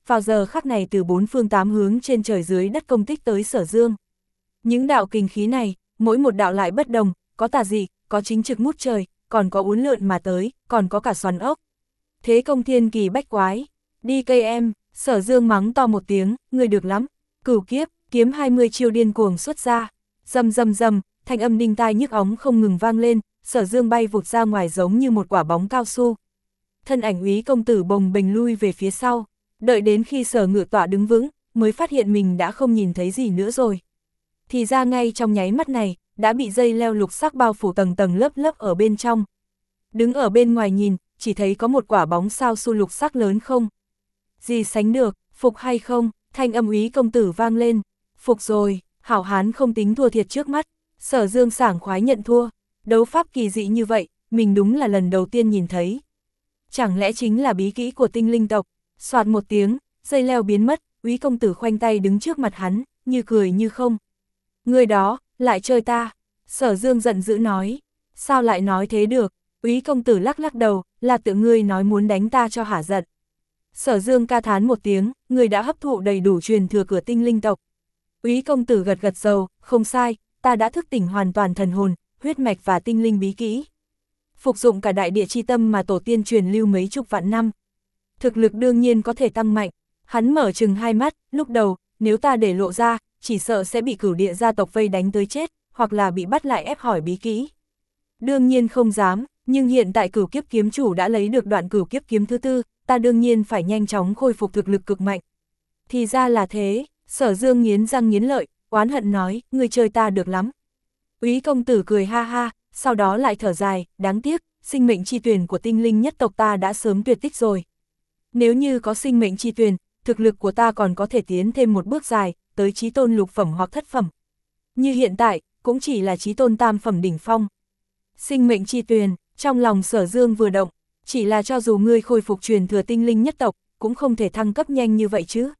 vào giờ khắc này từ bốn phương tám hướng trên trời dưới đất công kích tới Sở Dương. Những đạo kình khí này, mỗi một đạo lại bất đồng, có tà dị, có chính trực ngút trời, còn có uốn lượn mà tới, còn có cả xoắn ốc. Thế công thiên kỳ bách quái, đi cây em, Sở Dương mắng to một tiếng, người được lắm, cửu kiếp, kiếm hai mươi chiêu điên cuồng xuất ra, rầm rầm rầm, thanh âm đinh tai nhức óng không ngừng vang lên, Sở Dương bay vụt ra ngoài giống như một quả bóng cao su. Thân ảnh Úy công tử bồng bềnh lui về phía sau, đợi đến khi Sở Ngự Tọa đứng vững, mới phát hiện mình đã không nhìn thấy gì nữa rồi. Thì ra ngay trong nháy mắt này, đã bị dây leo lục sắc bao phủ tầng tầng lớp lớp ở bên trong. Đứng ở bên ngoài nhìn, chỉ thấy có một quả bóng sao su lục sắc lớn không. Gì sánh được, phục hay không, thanh âm Úy công tử vang lên. Phục rồi, hảo hán không tính thua thiệt trước mắt. Sở Dương sảng khoái nhận thua, đấu pháp kỳ dị như vậy, mình đúng là lần đầu tiên nhìn thấy. Chẳng lẽ chính là bí kỹ của tinh linh tộc? Soạt một tiếng, dây leo biến mất, Úy công tử khoanh tay đứng trước mặt hắn, như cười như không. Người đó, lại chơi ta. Sở Dương giận dữ nói. Sao lại nói thế được? Úy công tử lắc lắc đầu, là tự ngươi nói muốn đánh ta cho hả giận. Sở Dương ca thán một tiếng, người đã hấp thụ đầy đủ truyền thừa cửa tinh linh tộc. Úy công tử gật gật đầu, không sai, ta đã thức tỉnh hoàn toàn thần hồn, huyết mạch và tinh linh bí kỹ. Phục dụng cả đại địa chi tâm mà tổ tiên truyền lưu mấy chục vạn năm. Thực lực đương nhiên có thể tăng mạnh. Hắn mở chừng hai mắt, lúc đầu, nếu ta để lộ ra, chỉ sợ sẽ bị cửu địa gia tộc vây đánh tới chết, hoặc là bị bắt lại ép hỏi bí kỹ. Đương nhiên không dám, nhưng hiện tại cửu kiếp kiếm chủ đã lấy được đoạn cửu kiếp kiếm thứ tư, ta đương nhiên phải nhanh chóng khôi phục thực lực cực mạnh. Thì ra là thế, Sở Dương nghiến răng nghiến lợi, oán hận nói, ngươi chơi ta được lắm. Úy công tử cười ha ha, sau đó lại thở dài, đáng tiếc, sinh mệnh chi tuyển của tinh linh nhất tộc ta đã sớm tuyệt tích rồi. Nếu như có sinh mệnh chi tuyển, thực lực của ta còn có thể tiến thêm một bước dài, tới chí tôn lục phẩm hoặc thất phẩm. Như hiện tại, cũng chỉ là chí tôn tam phẩm đỉnh phong. Sinh mệnh chi tuyển, trong lòng Sở Dương vừa động, chỉ là cho dù ngươi khôi phục truyền thừa tinh linh nhất tộc, cũng không thể thăng cấp nhanh như vậy chứ.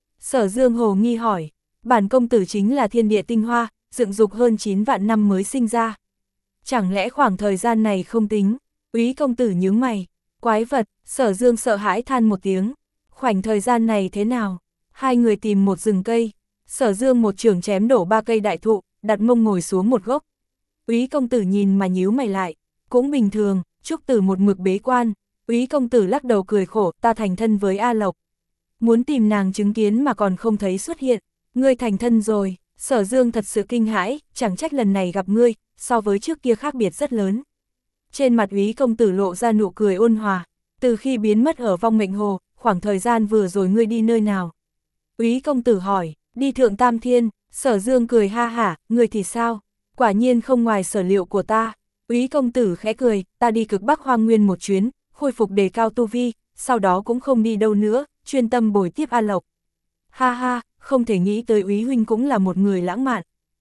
Sở Dương hồ nghi hỏi, bản công tử chính là thiên địa tinh hoa, dựng dục hơn chín vạn năm mới sinh ra. Chẳng lẽ khoảng thời gian này không tính? Úy công tử nhướng mày, quái vật, Sở Dương sợ hãi than một tiếng. Khoảnh thời gian này thế nào? Hai người tìm một rừng cây, Sở Dương một trường chém đổ ba cây đại thụ, đặt mông ngồi xuống một gốc. Úy công tử nhìn mà nhíu mày lại, cũng bình thường, Trúc Tử một mực bế quan. Úy công tử lắc đầu cười khổ, ta thành thân với A Lộc. Muốn tìm nàng chứng kiến mà còn không thấy xuất hiện, ngươi thành thân rồi. Sở Dương thật sự kinh hãi, chẳng trách lần này gặp ngươi, so với trước kia khác biệt rất lớn. Trên mặt Úy công tử lộ ra nụ cười ôn hòa, từ khi biến mất ở vong mệnh hồ, khoảng thời gian vừa rồi ngươi đi nơi nào? Úy công tử hỏi, đi Thượng Tam Thiên. Sở Dương cười ha hả, ngươi thì sao? Quả nhiên không ngoài sở liệu của ta. Úy công tử khẽ cười, ta đi cực Bắc Hoang Nguyên một chuyến, khôi phục đề cao tu vi, sau đó cũng không đi đâu nữa, chuyên tâm bồi tiếp A Lộc. Ha ha, không thể nghĩ tới Úy huynh cũng là một người lãng mạn.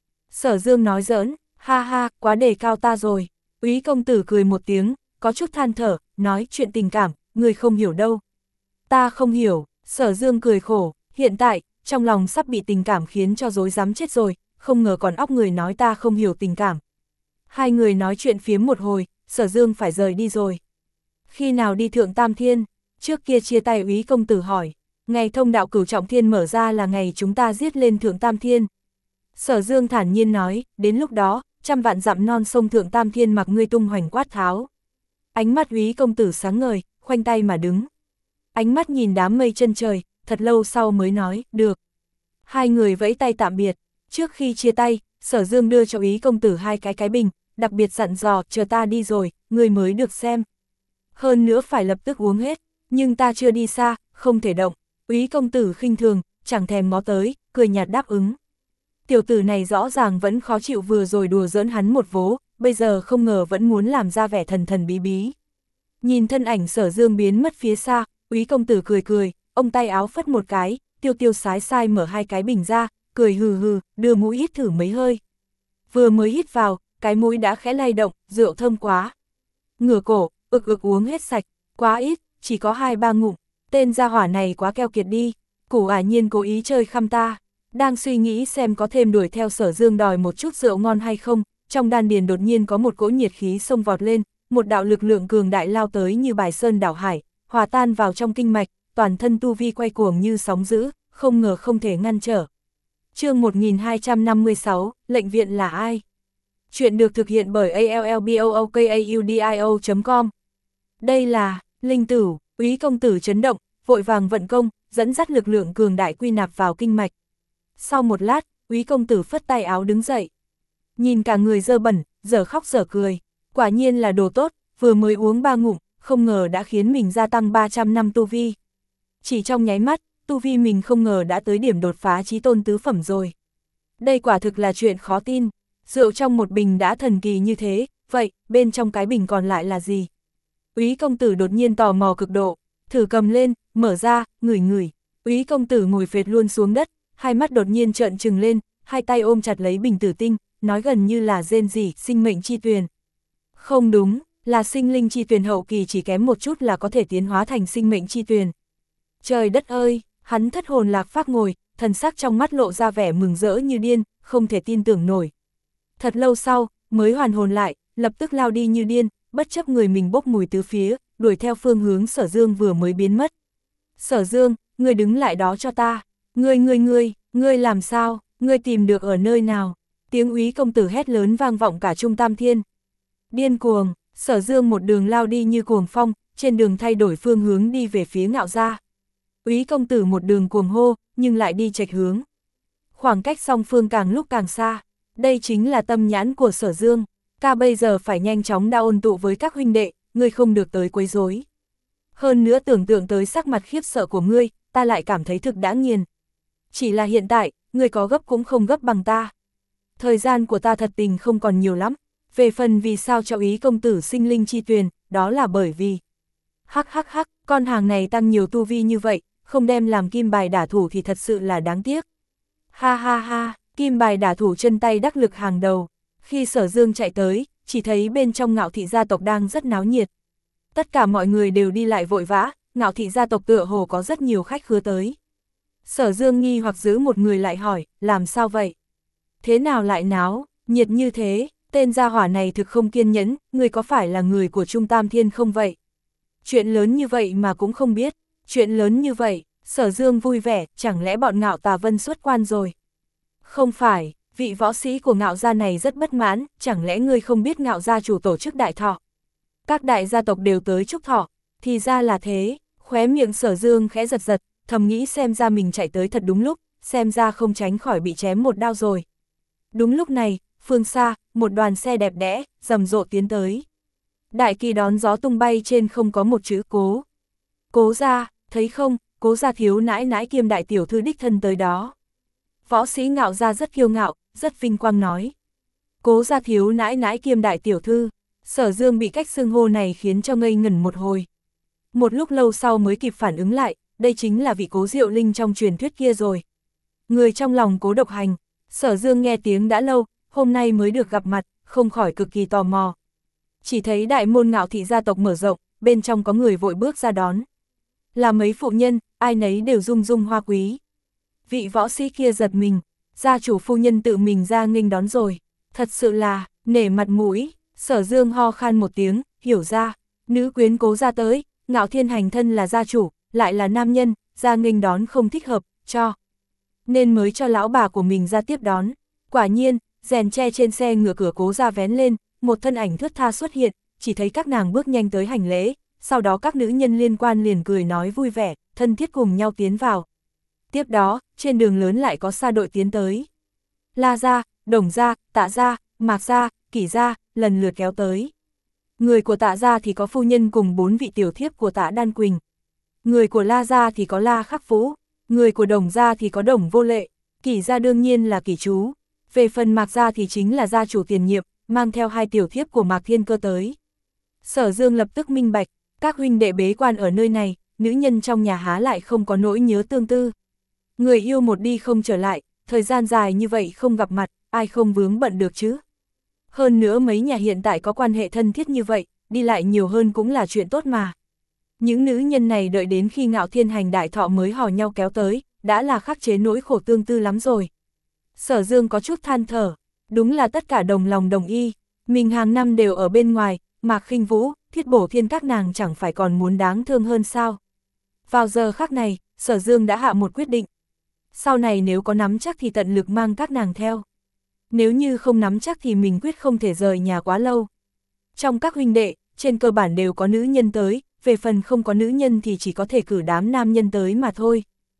Sở Dương nói giỡn, ha ha, quá đề cao ta rồi. Úy công tử cười một tiếng, có chút than thở, nói chuyện tình cảm, người không hiểu đâu. Ta không hiểu. Sở Dương cười khổ, hiện tại, trong lòng sắp bị tình cảm khiến cho rối rắm chết rồi, không ngờ còn óc người nói ta không hiểu tình cảm. Hai người nói chuyện phiếm một hồi, Sở Dương phải rời đi rồi. Khi nào đi Thượng Tam Thiên? Trước kia chia tay Úy công tử hỏi. Ngày thông đạo cửu trọng thiên mở ra là ngày chúng ta giết lên Thượng Tam Thiên. Sở Dương thản nhiên nói, đến lúc đó, trăm vạn dặm non sông Thượng Tam Thiên mặc ngươi tung hoành quát tháo. Ánh mắt Úy công tử sáng ngời, khoanh tay mà đứng. Ánh mắt nhìn đám mây chân trời, thật lâu sau mới nói, được. Hai người vẫy tay tạm biệt, trước khi chia tay, Sở Dương đưa cho Úy công tử hai cái cái bình, đặc biệt dặn dò, chờ ta đi rồi, người mới được xem. Hơn nữa phải lập tức uống hết, nhưng ta chưa đi xa, không thể động. Úy công tử khinh thường, chẳng thèm ngó tới, cười nhạt đáp ứng. Tiểu tử này rõ ràng vẫn khó chịu vừa rồi đùa giỡn hắn một vố, bây giờ không ngờ vẫn muốn làm ra vẻ thần thần bí bí. Nhìn thân ảnh Sở Dương biến mất phía xa, Úy công tử cười cười, ông tay áo phất một cái, tiêu tiêu sái sai mở hai cái bình ra, cười hừ hừ, đưa mũi hít thử mấy hơi. Vừa mới hít vào, cái mũi đã khẽ lay động, rượu thơm quá. Ngửa cổ, ực ực uống hết sạch, quá ít, chỉ có hai ba ngụm, tên gia hỏa này quá keo kiệt đi, Củ ả nhiên cố ý chơi khăm ta. Đang suy nghĩ xem có thêm đuổi theo Sở Dương đòi một chút rượu ngon hay không, trong đan điền đột nhiên có một cỗ nhiệt khí xông vọt lên, một đạo lực lượng cường đại lao tới như bài sơn đảo hải, hòa tan vào trong kinh mạch, toàn thân tu vi quay cuồng như sóng dữ, không ngờ không thể ngăn trở. Chương một nghìn hai trăm năm mươi sáu, lệnh viện là ai? Chuyện được thực hiện bởi a l l b o o k a u d i o chấm com. Đây là Linh Tử. Úy công tử chấn động, vội vàng vận công, dẫn dắt lực lượng cường đại quy nạp vào kinh mạch. Sau một lát, Úy công tử phất tay áo đứng dậy. Nhìn cả người dơ bẩn, dở khóc dở cười, quả nhiên là đồ tốt, vừa mới uống ba ngụm, không ngờ đã khiến mình gia tăng ba trăm năm tu vi. Chỉ trong nháy mắt, tu vi mình không ngờ đã tới điểm đột phá chí tôn tứ phẩm rồi. Đây quả thực là chuyện khó tin, rượu trong một bình đã thần kỳ như thế, vậy bên trong cái bình còn lại là gì? Úy công tử đột nhiên tò mò cực độ, thử cầm lên, mở ra, ngửi ngửi. Úy công tử ngồi phệt luôn xuống đất, hai mắt đột nhiên trợn trừng lên, hai tay ôm chặt lấy bình tử tinh, nói gần như là rên rỉ, sinh mệnh chi tuyền. Không đúng, là sinh linh chi tuyền hậu kỳ, chỉ kém một chút là có thể tiến hóa thành sinh mệnh chi tuyền. Trời đất ơi, hắn thất hồn lạc phách ngồi, thần sắc trong mắt lộ ra vẻ mừng rỡ như điên, không thể tin tưởng nổi. Thật lâu sau, mới hoàn hồn lại, lập tức lao đi như điên, bất chấp người mình bốc mùi tứ phía, đuổi theo phương hướng Sở Dương vừa mới biến mất. Sở Dương, ngươi đứng lại đó cho ta. Ngươi ngươi ngươi, ngươi làm sao, ngươi tìm được ở nơi nào? Tiếng Úy công tử hét lớn vang vọng cả Trung Tam Thiên. Điên cuồng, Sở Dương một đường lao đi như cuồng phong, trên đường thay đổi phương hướng đi về phía Ngạo Gia. Úy công tử một đường cuồng hô, nhưng lại đi chệch hướng. Khoảng cách song phương càng lúc càng xa. Đây chính là tâm nhãn của Sở Dương. Ta bây giờ phải nhanh chóng đa ôn tụ với các huynh đệ, ngươi không được tới quấy rối. Hơn nữa tưởng tượng tới sắc mặt khiếp sợ của ngươi, ta lại cảm thấy thực đã nghiền. Chỉ là hiện tại, ngươi có gấp cũng không gấp bằng ta. Thời gian của ta thật tình không còn nhiều lắm. Về phần vì sao cho Úy công tử sinh linh chi tuyền, đó là bởi vì hắc hắc hắc, con hàng này tăng nhiều tu vi như vậy, không đem làm kim bài đả thủ thì thật sự là đáng tiếc. Ha ha ha, kim bài đả thủ chân tay đắc lực hàng đầu. Khi Sở Dương chạy tới, chỉ thấy bên trong Ngạo thị gia tộc đang rất náo nhiệt. Tất cả mọi người đều đi lại vội vã, Ngạo thị gia tộc tựa hồ có rất nhiều khách khứa tới. Sở Dương nghi hoặc giữ một người lại hỏi, làm sao vậy? Thế nào lại náo, nhiệt như thế, tên gia hỏa này thực không kiên nhẫn, người có phải là người của Trung Tam Thiên không vậy? Chuyện lớn như vậy mà cũng không biết, chuyện lớn như vậy, Sở Dương vui vẻ, chẳng lẽ bọn Ngạo Tà Vân xuất quan rồi? Không phải, vị võ sĩ của Ngạo gia này rất bất mãn, chẳng lẽ ngươi không biết Ngạo gia chủ tổ chức đại thọ? Các đại gia tộc đều tới chúc thọ, thì ra là thế, khóe miệng Sở Dương khẽ giật giật, thầm nghĩ xem ra mình chạy tới thật đúng lúc, xem ra không tránh khỏi bị chém một đao rồi. Đúng lúc này, phương xa, một đoàn xe đẹp đẽ, rầm rộ tiến tới. Đại kỳ đón gió tung bay trên không có một chữ cố. Cố gia, thấy không, Cố gia thiếu nãi nãi kiêm đại tiểu thư đích thân tới đó. Võ sĩ Ngạo gia rất kiêu ngạo, rất vinh quang nói. Cố gia thiếu nãi nãi kiêm đại tiểu thư, Sở Dương bị cách xưng hô này khiến cho ngây ngẩn một hồi. Một lúc lâu sau mới kịp phản ứng lại, đây chính là vị Cố Diệu Linh trong truyền thuyết kia rồi. Người trong lòng Cố Độc Hành, Sở Dương nghe tiếng đã lâu, hôm nay mới được gặp mặt, không khỏi cực kỳ tò mò. Chỉ thấy đại môn Ngạo thị gia tộc mở rộng, bên trong có người vội bước ra đón. Là mấy phụ nhân, ai nấy đều rung rung hoa quý. Vị võ sĩ kia giật mình, gia chủ phu nhân tự mình ra nghênh đón rồi. Thật sự là, nể mặt mũi. Sở Dương ho khan một tiếng, hiểu ra, nữ quyến Cố gia tới, Ngạo Thiên hành thân là gia chủ, lại là nam nhân, ra nghênh đón không thích hợp, cho. Nên mới cho lão bà của mình ra tiếp đón. Quả nhiên, rèn tre trên xe ngựa cửa Cố gia vén lên, một thân ảnh thướt tha xuất hiện, chỉ thấy các nàng bước nhanh tới hành lễ, sau đó các nữ nhân liên quan liền cười nói vui vẻ, thân thiết cùng nhau tiến vào. Tiếp đó, trên đường lớn lại có xa đội tiến tới. La gia, Đồng gia, Tạ gia, Mạc gia, Kỷ gia, lần lượt kéo tới. Người của Tạ gia thì có phu nhân cùng bốn vị tiểu thiếp của Tạ Đan Quỳnh. Người của La gia thì có La Khắc Phú, người của Đồng gia thì có Đồng Vô Lệ, Kỷ gia đương nhiên là Kỷ chú. Về phần Mạc gia thì chính là gia chủ tiền nhiệm, mang theo hai tiểu thiếp của Mạc Thiên Cơ tới. Sở Dương lập tức minh bạch, các huynh đệ bế quan ở nơi này, nữ nhân trong nhà há lại không có nỗi nhớ tương tư. Người yêu một đi không trở lại, thời gian dài như vậy không gặp mặt, ai không vướng bận được chứ. Hơn nữa mấy nhà hiện tại có quan hệ thân thiết như vậy, đi lại nhiều hơn cũng là chuyện tốt mà. Những nữ nhân này đợi đến khi Ngạo Thiên hành đại thọ mới hò nhau kéo tới, đã là khắc chế nỗi khổ tương tư lắm rồi. Sở Dương có chút than thở, đúng là tất cả đồng lòng đồng y, mình hàng năm đều ở bên ngoài, Mạc Khinh Vũ, Thiết Bổ Thiên các nàng chẳng phải còn muốn đáng thương hơn sao. Vào giờ khắc này, Sở Dương đã hạ một quyết định. Sau này nếu có nắm chắc thì tận lực mang các nàng theo. Nếu như không nắm chắc thì mình quyết không thể rời nhà quá lâu. Trong các huynh đệ, trên cơ bản đều có nữ nhân tới, về phần không có nữ nhân thì chỉ có thể cử đám nam nhân tới mà thôi.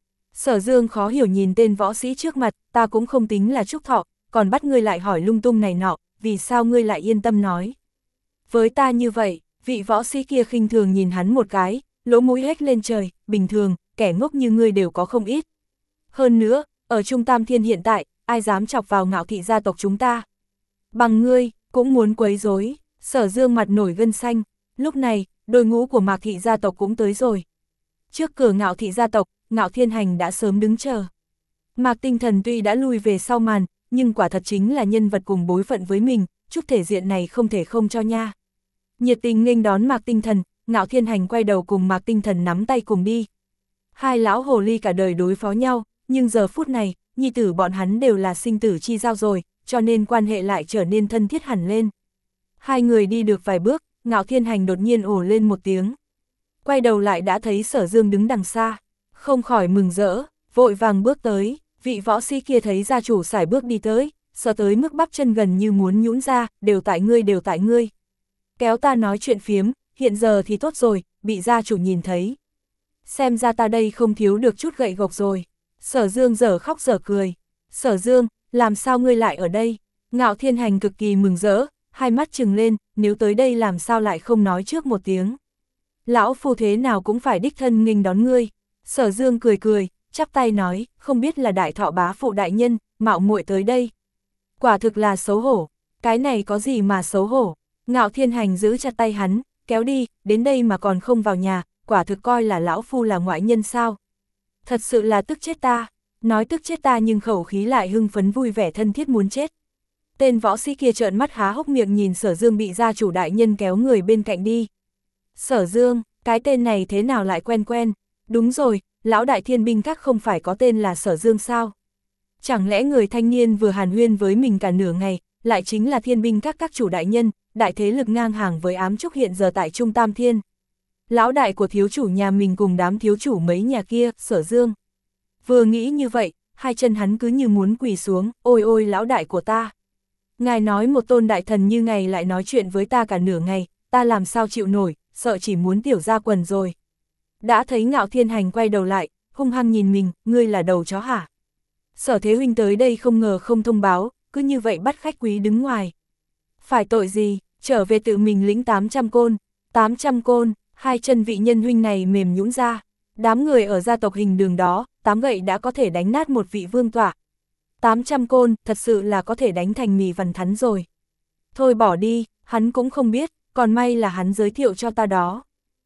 Sở Dương khó hiểu nhìn tên võ sĩ trước mặt, ta cũng không tính là Trúc Thọ, còn bắt ngươi lại hỏi lung tung này nọ, vì sao ngươi lại yên tâm nói. Với ta như vậy, vị võ sĩ kia khinh thường nhìn hắn một cái, lỗ mũi hết lên trời, bình thường, kẻ ngốc như ngươi đều có không ít. Hơn nữa, ở Trung Tam Thiên hiện tại, ai dám chọc vào Ngạo thị gia tộc chúng ta. Bằng ngươi, cũng muốn quấy rối. Sở Dương mặt nổi gân xanh, lúc này, đội ngũ của Mạc thị gia tộc cũng tới rồi. Trước cửa Ngạo thị gia tộc, Ngạo Thiên Hành đã sớm đứng chờ. Mạc Tinh Thần tuy đã lui về sau màn, nhưng quả thật chính là nhân vật cùng bối phận với mình, chút thể diện này không thể không cho nha. Nhiệt tình nghênh đón Mạc Tinh Thần, Ngạo Thiên Hành quay đầu cùng Mạc Tinh Thần nắm tay cùng đi. Hai lão hồ ly cả đời đối phó nhau, nhưng giờ phút này, nhi tử bọn hắn đều là sinh tử chi giao rồi, cho nên quan hệ lại trở nên thân thiết hẳn lên. Hai người đi được vài bước, Ngạo Thiên Hành đột nhiên ồ lên một tiếng. Quay đầu lại đã thấy Sở Dương đứng đằng xa, không khỏi mừng rỡ, vội vàng bước tới, vị võ sĩ kia thấy gia chủ sải bước đi tới, sợ tới mức bắp chân gần như muốn nhũn ra, đều tại ngươi đều tại ngươi. Kéo ta nói chuyện phiếm, hiện giờ thì tốt rồi, bị gia chủ nhìn thấy. Xem ra ta đây không thiếu được chút gậy gộc rồi. Sở Dương dở khóc dở cười. Sở Dương, làm sao ngươi lại ở đây? Ngạo Thiên Hành cực kỳ mừng rỡ, hai mắt trừng lên, nếu tới đây làm sao lại không nói trước một tiếng. Lão phu thế nào cũng phải đích thân nghênh đón ngươi. Sở Dương cười cười, chắp tay nói, không biết là đại thọ bá phụ đại nhân, mạo muội tới đây. Quả thực là xấu hổ, cái này có gì mà xấu hổ. Ngạo Thiên Hành giữ chặt tay hắn, kéo đi, đến đây mà còn không vào nhà, quả thực coi là lão phu là ngoại nhân sao. Thật sự là tức chết ta, nói tức chết ta nhưng khẩu khí lại hưng phấn vui vẻ thân thiết muốn chết. Tên võ sĩ kia trợn mắt há hốc miệng nhìn Sở Dương bị gia chủ đại nhân kéo người bên cạnh đi. Sở Dương, cái tên này thế nào lại quen quen, đúng rồi, lão đại thiên binh các không phải có tên là Sở Dương sao? Chẳng lẽ người thanh niên vừa hàn huyên với mình cả nửa ngày, lại chính là thiên binh các các chủ đại nhân, đại thế lực ngang hàng với ám trúc hiện giờ tại Trung Tam Thiên. Lão đại của thiếu chủ nhà mình cùng đám thiếu chủ mấy nhà kia, Sở Dương. Vừa nghĩ như vậy, hai chân hắn cứ như muốn quỳ xuống, ôi ôi lão đại của ta. Ngài nói một tôn đại thần như ngài lại nói chuyện với ta cả nửa ngày, ta làm sao chịu nổi, sợ chỉ muốn tiểu ra quần rồi. Đã thấy Ngạo Thiên Hành quay đầu lại, hung hăng nhìn mình, ngươi là đầu chó hả? Sở Thế huynh tới đây không ngờ không thông báo, cứ như vậy bắt khách quý đứng ngoài. Phải tội gì, trở về tự mình lĩnh tám trăm côn, tám trăm côn, hai chân vị nhân huynh này mềm nhũn ra. Đám người ở gia tộc Hình Đường đó, tám gậy đã có thể đánh nát một vị vương tọa. tám trăm côn, thật sự là có thể đánh thành mì vằn thắn rồi. Thôi bỏ đi, hắn cũng không biết, còn may là hắn giới thiệu cho ta đó.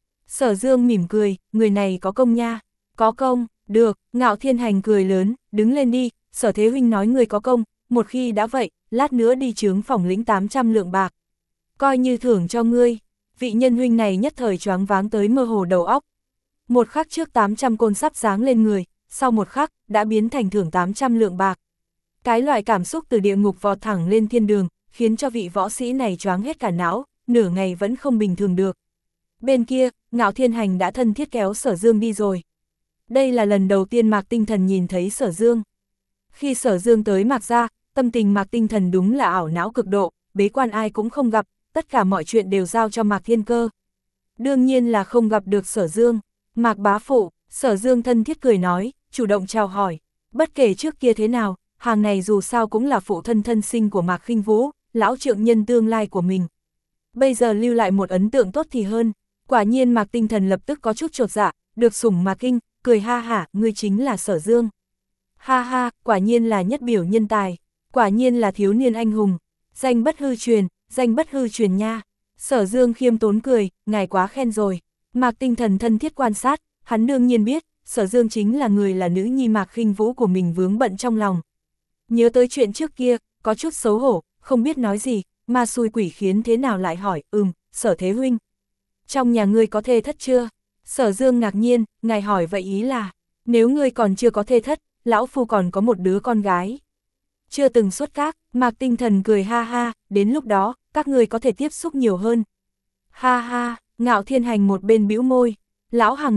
Sở Dương mỉm cười, người này có công nha. Có công, được, Ngạo Thiên Hành cười lớn, đứng lên đi, Sở Thế huynh nói người có công, một khi đã vậy, lát nữa đi chướng phòng lĩnh tám trăm lượng bạc. Coi như thưởng cho ngươi, vị nhân huynh này nhất thời choáng váng tới mơ hồ đầu óc. Một khắc trước tám trăm côn sắp giáng lên người, sau một khắc, đã biến thành thưởng tám trăm lượng bạc. Cái loại cảm xúc từ địa ngục vọt thẳng lên thiên đường, khiến cho vị võ sĩ này choáng hết cả não, nửa ngày vẫn không bình thường được. Bên kia, Ngạo Thiên Hành đã thân thiết kéo Sở Dương đi rồi. Đây là lần đầu tiên Mạc Tinh Thần nhìn thấy Sở Dương. Khi Sở Dương tới Mạc gia, tâm tình Mạc Tinh Thần đúng là ảo não cực độ, bế quan ai cũng không gặp, tất cả mọi chuyện đều giao cho Mạc Thiên Cơ. Đương nhiên là không gặp được Sở Dương. Mạc bá phụ, Sở Dương thân thiết cười nói, chủ động chào hỏi. Bất kể trước kia thế nào, hàng này dù sao cũng là phụ thân thân sinh của Mạc Khinh Vũ, lão trượng nhân tương lai của mình. Bây giờ lưu lại một ấn tượng tốt thì hơn. Quả nhiên Mạc Tinh Thần lập tức có chút chột dạ, được sủng Mạc Kinh, cười ha hả, ngươi chính là Sở Dương. Ha ha, quả nhiên là nhất biểu nhân tài, quả nhiên là thiếu niên anh hùng, danh bất hư truyền, danh bất hư truyền nha. Sở Dương khiêm tốn cười, ngài quá khen rồi. Mạc Tinh Thần thân thiết quan sát, hắn đương nhiên biết, Sở Dương chính là người là nữ nhi Mạc Khinh Vũ của mình vướng bận trong lòng. Nhớ tới chuyện trước kia, có chút xấu hổ, không biết nói gì, ma xui quỷ khiến thế nào lại hỏi, ừm, Sở Thế huynh. Trong nhà ngươi có thê thất chưa? Sở Dương ngạc nhiên, ngài hỏi vậy ý là, nếu ngươi còn chưa có thê thất, lão phu còn có một đứa con gái. Chưa từng xuất các, Mạc Tinh Thần cười ha ha, đến lúc đó, các ngươi có thể tiếp xúc nhiều hơn. Ha ha, Ngạo Thiên Hành một bên bĩu môi, lão hàng này,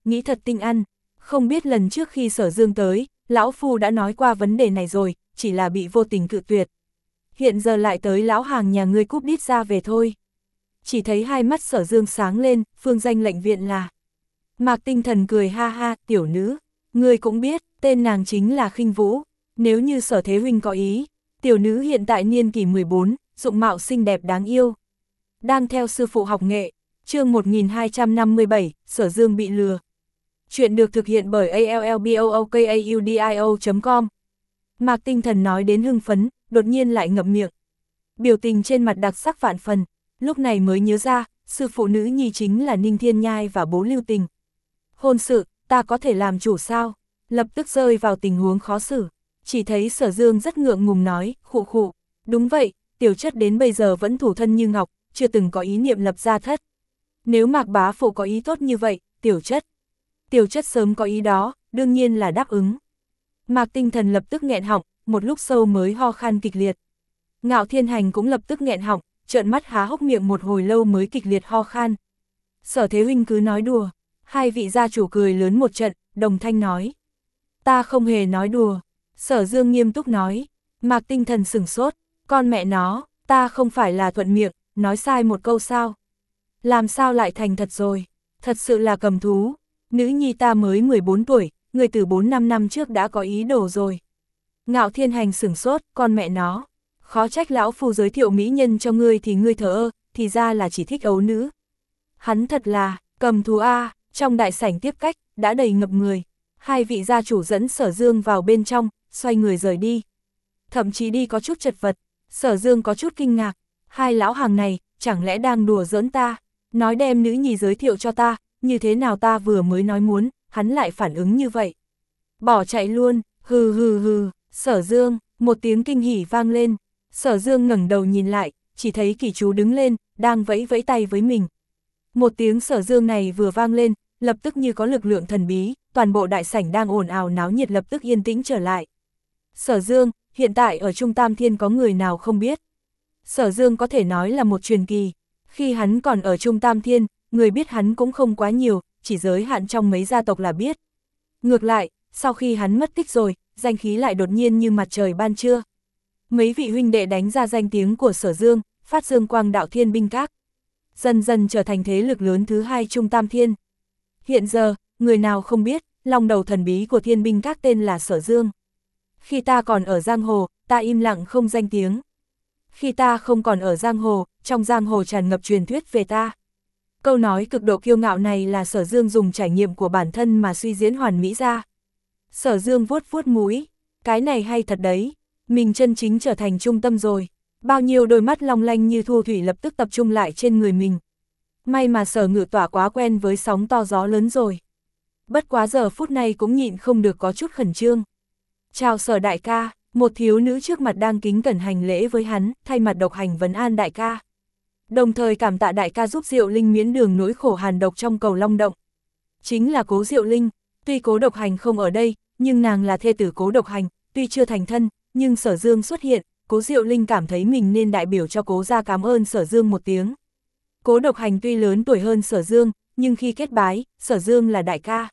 nghĩ thật tinh ăn. Không biết lần trước khi Sở Dương tới, lão phu đã nói qua vấn đề này rồi, chỉ là bị vô tình cự tuyệt. Hiện giờ lại tới lão hàng nhà ngươi cúp đít ra về thôi. Chỉ thấy hai mắt Sở Dương sáng lên, phương danh lệnh viện là. Mạc Tinh Thần cười ha ha, tiểu nữ, ngươi cũng biết, tên nàng chính là Khinh Vũ. Nếu như Sở Thế huynh có ý, tiểu nữ hiện tại niên kỷ mười bốn, dụng mạo xinh đẹp đáng yêu. Đang theo sư phụ học nghệ, chương một nghìn hai trăm năm mươi bảy, Sở Dương bị lừa. Chuyện được thực hiện bởi a l l b o o k a u d i o chấm com. Mạc Tinh Thần nói đến hưng phấn, đột nhiên lại ngậm miệng. Biểu tình trên mặt đặc sắc vạn phần, lúc này mới nhớ ra, sư phụ nữ nhi chính là Ninh Thiên Nhai và bố Lưu Tình. Hôn sự, ta có thể làm chủ sao? Lập tức rơi vào tình huống khó xử. Chỉ thấy Sở Dương rất ngượng ngùng nói, khụ khụ. Đúng vậy, tiểu chất đến bây giờ vẫn thủ thân như ngọc, chưa từng có ý niệm lập gia thất. Nếu Mạc bá phụ có ý tốt như vậy, tiểu chất. Tiểu chất sớm có ý đó, đương nhiên là đáp ứng. Mạc Tinh Thần lập tức nghẹn họng, một lúc sâu mới ho khan kịch liệt. Ngạo Thiên Hành cũng lập tức nghẹn họng, trợn mắt há hốc miệng một hồi lâu mới kịch liệt ho khan. Sở Thế huynh cứ nói đùa. Hai vị gia chủ cười lớn một trận, đồng thanh nói. Ta không hề nói đùa. Sở Dương nghiêm túc nói. Mạc Tinh Thần sửng sốt. Con mẹ nó, ta không phải là thuận miệng, nói sai một câu sao? Làm sao lại thành thật rồi? Thật sự là cầm thú. Nữ nhi ta mới mười bốn tuổi, người từ bốn năm năm trước đã có ý đồ rồi. Ngạo Thiên Hành sửng sốt, con mẹ nó. Khó trách lão phu giới thiệu mỹ nhân cho ngươi thì ngươi thờ ơ, thì ra là chỉ thích ấu nữ. Hắn thật là, cầm thú a. Trong đại sảnh tiếp cách, đã đầy ngập người. Hai vị gia chủ dẫn Sở Dương vào bên trong, xoay người rời đi. Thậm chí đi có chút chật vật, Sở Dương có chút kinh ngạc. Hai lão hàng này, chẳng lẽ đang đùa giỡn ta? Nói đem nữ nhi giới thiệu cho ta, như thế nào ta vừa mới nói muốn, hắn lại phản ứng như vậy. Bỏ chạy luôn, hừ hừ hừ, Sở Dương, một tiếng kinh hỉ vang lên. Sở Dương ngẩng đầu nhìn lại, chỉ thấy Kỳ chú đứng lên, đang vẫy vẫy tay với mình. Một tiếng Sở Dương này vừa vang lên, lập tức như có lực lượng thần bí, toàn bộ đại sảnh đang ồn ào náo nhiệt lập tức yên tĩnh trở lại. Sở Dương, hiện tại ở Trung Tam Thiên có người nào không biết? Sở Dương có thể nói là một truyền kỳ. Khi hắn còn ở Trung Tam Thiên, người biết hắn cũng không quá nhiều, chỉ giới hạn trong mấy gia tộc là biết. Ngược lại, sau khi hắn mất tích rồi, danh khí lại đột nhiên như mặt trời ban trưa. Mấy vị huynh đệ đánh ra danh tiếng của Sở Dương, phát dương quang đạo Thiên binh các. Dần dần trở thành thế lực lớn thứ hai Trung Tam Thiên. Hiện giờ, người nào không biết, long đầu thần bí của Thiên binh các tên là Sở Dương. Khi ta còn ở giang hồ, ta im lặng không danh tiếng. Khi ta không còn ở giang hồ, trong giang hồ tràn ngập truyền thuyết về ta. Câu nói cực độ kiêu ngạo này là Sở Dương dùng trải nghiệm của bản thân mà suy diễn hoàn mỹ ra. Sở Dương vuốt vuốt mũi, cái này hay thật đấy, mình chân chính trở thành trung tâm rồi. Bao nhiêu đôi mắt long lanh như thu thủy lập tức tập trung lại trên người mình. May mà Sở Ngự Tỏa quá quen với sóng to gió lớn rồi. Bất quá giờ phút này cũng nhịn không được có chút khẩn trương. Chào Sở đại ca, một thiếu nữ trước mặt đang kính cẩn hành lễ với hắn, thay mặt Độc Hành vấn an đại ca. Đồng thời cảm tạ đại ca giúp Diệu Linh miễn đường nỗi khổ hàn độc trong cầu Long Động. Chính là Cố Diệu Linh, tuy Cố Độc Hành không ở đây, nhưng nàng là thê tử Cố Độc Hành, tuy chưa thành thân, nhưng Sở Dương xuất hiện, Cố Diệu Linh cảm thấy mình nên đại biểu cho Cố gia cảm ơn Sở Dương một tiếng. Cố Độc Hành tuy lớn tuổi hơn Sở Dương, nhưng khi kết bái, Sở Dương là đại ca.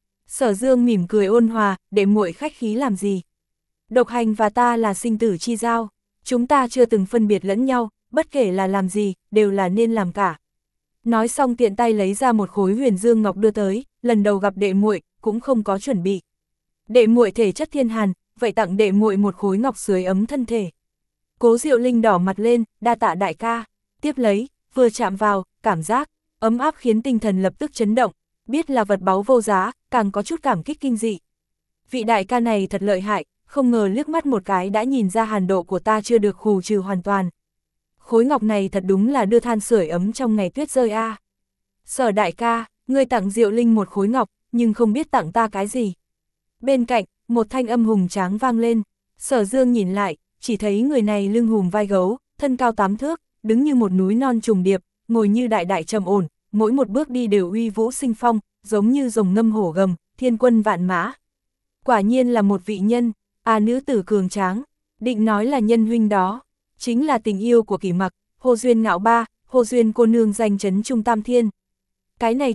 Sở Dương mỉm cười ôn hòa, để muội khách khí làm gì. Độc Hành và ta là sinh tử chi giao, chúng ta chưa từng phân biệt lẫn nhau, bất kể là làm gì, đều là nên làm cả. Nói xong tiện tay lấy ra một khối huyền dương ngọc đưa tới, lần đầu gặp đệ muội cũng không có chuẩn bị. Đệ muội thể chất thiên hàn, vậy tặng đệ muội một khối ngọc sưởi ấm thân thể. Cố Diệu Linh đỏ mặt lên, đa tạ đại ca, tiếp lấy, vừa chạm vào, cảm giác ấm áp khiến tinh thần lập tức chấn động, biết là vật báu vô giá, càng có chút cảm kích kinh dị. Vị đại ca này thật lợi hại, không ngờ liếc mắt một cái đã nhìn ra hàn độ của ta chưa được khù trừ hoàn toàn. Khối ngọc này thật đúng là đưa than sưởi ấm trong ngày tuyết rơi a. À. Sở đại ca, ngươi tặng Diệu Linh một khối ngọc, nhưng không biết tặng ta cái gì. Bên cạnh, một thanh âm hùng tráng vang lên, Sở Dương nhìn lại, chỉ thấy người này lưng hùm vai gấu, thân cao tám thước, đứng như một núi non trùng điệp, ngồi như đại đại trầm ổn, mỗi một bước đi đều uy vũ sinh phong, giống như rồng ngâm hổ gầm, thiên quân vạn mã. Quả nhiên là một vị nhân, à nữ tử cường tráng, định nói là nhân huynh đó, chính là tình yêu của Kỷ Mặc, Hồ Duyên Ngạo Ba, Hồ Duyên cô nương danh chấn Trung Tam Thiên. Cái này tên,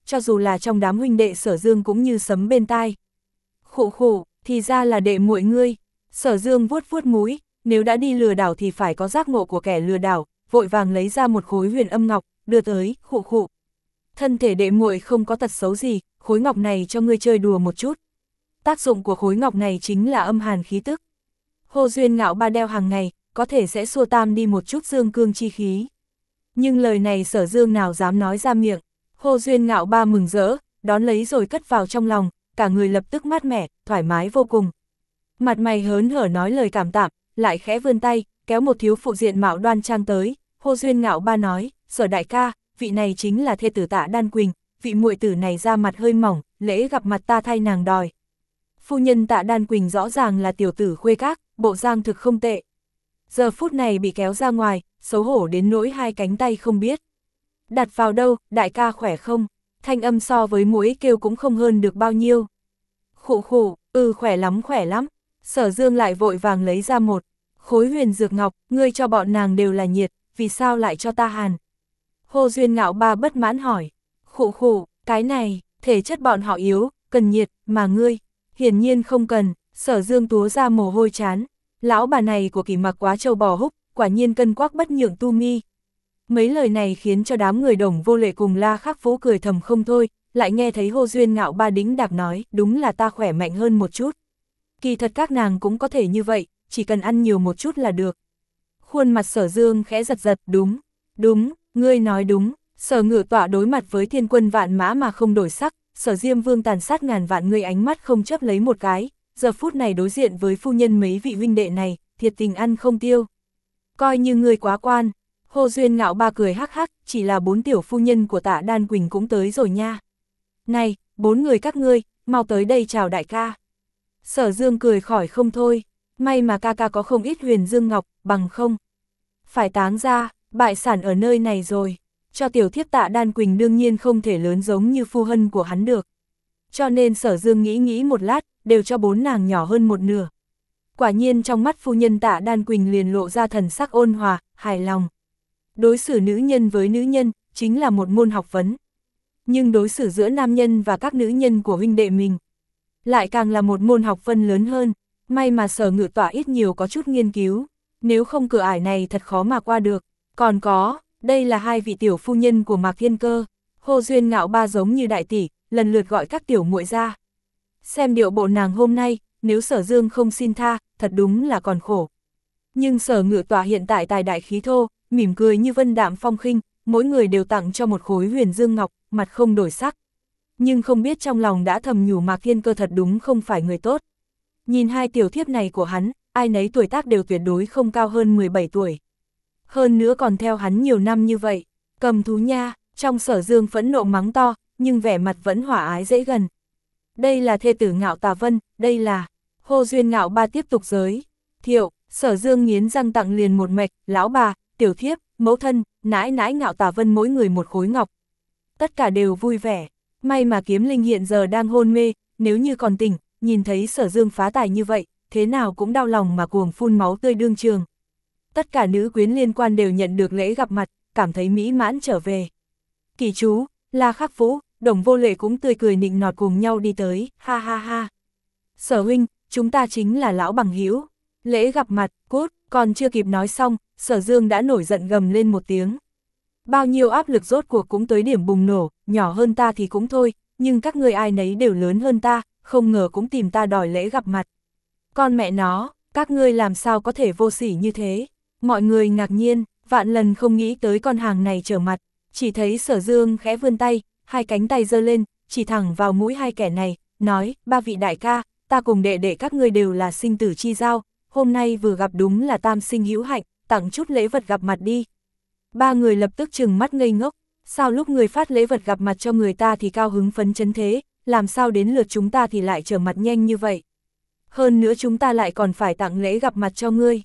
cho dù là trong đám huynh đệ Sở Dương cũng như sấm bên tai. Khụ khụ, thì ra là đệ muội ngươi. Sở Dương vuốt vuốt mũi, nếu đã đi lừa đảo thì phải có giác ngộ của kẻ lừa đảo, vội vàng lấy ra một khối huyền âm ngọc, đưa tới, khụ khụ. Thân thể đệ muội không có tật xấu gì, khối ngọc này cho ngươi chơi đùa một chút. Tác dụng của khối ngọc này chính là âm hàn khí tức. Hồ Duyên Ngạo Ba đeo hàng ngày, có thể sẽ xua tam đi một chút dương cương chi khí. Nhưng lời này Sở Dương nào dám nói ra miệng. Hồ Duyên Ngạo Ba mừng rỡ, đón lấy rồi cất vào trong lòng, cả người lập tức mát mẻ, thoải mái vô cùng. Mặt mày hớn hở nói lời cảm tạ, lại khẽ vươn tay, kéo một thiếu phụ diện mạo đoan trang tới. Hồ Duyên Ngạo Ba nói, Sở đại ca, vị này chính là thê tử Tạ Đan Quỳnh, vị muội tử này da mặt hơi mỏng, lễ gặp mặt ta thay nàng đòi. Phu nhân Tạ Đan Quỳnh rõ ràng là tiểu tử khuê các, bộ giang thực không tệ. Giờ phút này bị kéo ra ngoài, xấu hổ đến nỗi hai cánh tay không biết đặt vào đâu, đại ca khỏe không? Thanh âm so với muỗi kêu cũng không hơn được bao nhiêu. Khụ khụ, ừ khỏe lắm khỏe lắm. Sở Dương lại vội vàng lấy ra một khối huyền dược ngọc, ngươi cho bọn nàng đều là nhiệt, vì sao lại cho ta hàn? Hồ Duyên Ngạo Ba bất mãn hỏi. Khụ khụ, cái này, thể chất bọn họ yếu, cần nhiệt, mà ngươi, hiển nhiên không cần. Sở Dương túa ra mồ hôi chán. Lão bà này của Kỷ Mặc quá trâu bò húc, quả nhiên cân quắc bất nhượng tu mi. Mấy lời này khiến cho đám người Đồng Vô Lệ cùng La Khắc Vũ cười thầm không thôi, lại nghe thấy Hồ Duyên Ngạo Ba đĩnh đạc nói, đúng là ta khỏe mạnh hơn một chút. Kỳ thật các nàng cũng có thể như vậy, chỉ cần ăn nhiều một chút là được. Khuôn mặt Sở Dương khẽ giật giật, đúng, đúng, ngươi nói đúng. Sở Ngự Tọa đối mặt với thiên quân vạn mã mà không đổi sắc, Sở Diêm Vương tàn sát ngàn vạn người ánh mắt không chấp lấy một cái, giờ phút này đối diện với phu nhân mấy vị huynh đệ này, thiệt tình ăn không tiêu. Coi như ngươi quá quan. Hồ Duyên Ngạo Ba cười hắc hắc, chỉ là bốn tiểu phu nhân của Tạ Đan Quỳnh cũng tới rồi nha. Này, bốn người các ngươi, mau tới đây chào đại ca. Sở Dương cười khỏi không thôi, may mà ca ca có không ít huyền dương ngọc, bằng không phải táng ra, bại sản ở nơi này rồi. Cho tiểu thiếp Tạ Đan Quỳnh đương nhiên không thể lớn giống như phu hân của hắn được. Cho nên Sở Dương nghĩ nghĩ một lát, đều cho bốn nàng nhỏ hơn một nửa. Quả nhiên trong mắt phu nhân Tạ Đan Quỳnh liền lộ ra thần sắc ôn hòa, hài lòng. Đối xử nữ nhân với nữ nhân, chính là một môn học vấn. Nhưng đối xử giữa nam nhân và các nữ nhân của huynh đệ mình, lại càng là một môn học vấn lớn hơn. May mà Sở Ngự Tọa ít nhiều có chút nghiên cứu, nếu không cửa ải này thật khó mà qua được. Còn có, đây là hai vị tiểu phu nhân của Mạc Thiên Cơ. Hồ Duyên Ngạo Ba giống như đại tỷ, lần lượt gọi các tiểu muội ra. Xem điệu bộ nàng hôm nay, nếu Sở Dương không xin tha, thật đúng là còn khổ. Nhưng Sở Ngự Tọa hiện tại tài đại khí thô, mỉm cười như vân đạm phong khinh, mỗi người đều tặng cho một khối huyền dương ngọc, mặt không đổi sắc. Nhưng không biết trong lòng đã thầm nhủ Mạc Thiên Cơ thật đúng không phải người tốt. Nhìn hai tiểu thiếp này của hắn, ai nấy tuổi tác đều tuyệt đối không cao hơn mười bảy tuổi. Hơn nữa còn theo hắn nhiều năm như vậy, cầm thú nha, trong Sở Dương phẫn nộ mắng to, nhưng vẻ mặt vẫn hòa ái dễ gần. Đây là thê tử Ngạo Tà Vân, đây là Hồ Duyên Ngạo Ba tiếp tục giới thiệu. Sở Dương nghiến răng tặng liền một mạch, lão bà, tiểu thiếp, mẫu thân, nãi nãi Ngạo Tà Vân mỗi người một khối ngọc. Tất cả đều vui vẻ, may mà Kiếm Linh hiện giờ đang hôn mê, nếu như còn tỉnh, nhìn thấy Sở Dương phá tài như vậy, thế nào cũng đau lòng mà cuồng phun máu tươi đương trường. Tất cả nữ quyến liên quan đều nhận được lễ gặp mặt, cảm thấy mỹ mãn trở về. Kỳ chú, La Khắc Vũ, Đồng Vô Lệ cũng tươi cười nịnh nọt cùng nhau đi tới, ha ha ha. Sở huynh, chúng ta chính là lão bằng hữu. Lễ gặp mặt, cút, còn chưa kịp nói xong, Sở Dương đã nổi giận gầm lên một tiếng. Bao nhiêu áp lực rốt cuộc cũng tới điểm bùng nổ, nhỏ hơn ta thì cũng thôi, nhưng các ngươi ai nấy đều lớn hơn ta, không ngờ cũng tìm ta đòi lễ gặp mặt. Con mẹ nó, các ngươi làm sao có thể vô sỉ như thế? Mọi người ngạc nhiên, vạn lần không nghĩ tới con hàng này trở mặt, chỉ thấy Sở Dương khẽ vươn tay, hai cánh tay giơ lên, chỉ thẳng vào mũi hai kẻ này, nói, ba vị đại ca, ta cùng đệ đệ các ngươi đều là sinh tử chi giao, hôm nay vừa gặp đúng là tam sinh hữu hạnh, tặng chút lễ vật gặp mặt đi. Ba người lập tức trừng mắt ngây ngốc, sao lúc người phát lễ vật gặp mặt cho người ta thì cao hứng phấn chấn thế, làm sao đến lượt chúng ta thì lại trở mặt nhanh như vậy? Hơn nữa chúng ta lại còn phải tặng lễ gặp mặt cho ngươi.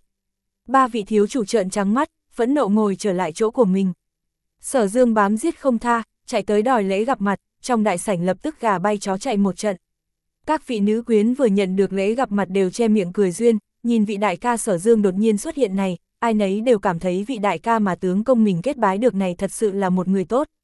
Ba vị thiếu chủ trợn trắng mắt, phẫn nộ ngồi trở lại chỗ của mình. Sở Dương bám giết không tha, chạy tới đòi lễ gặp mặt, trong đại sảnh lập tức gà bay chó chạy một trận. Các vị nữ quyến vừa nhận được lễ gặp mặt đều che miệng cười duyên, nhìn vị đại ca Sở Dương đột nhiên xuất hiện này, ai nấy đều cảm thấy vị đại ca mà tướng công mình kết bái được này thật sự là một người tốt.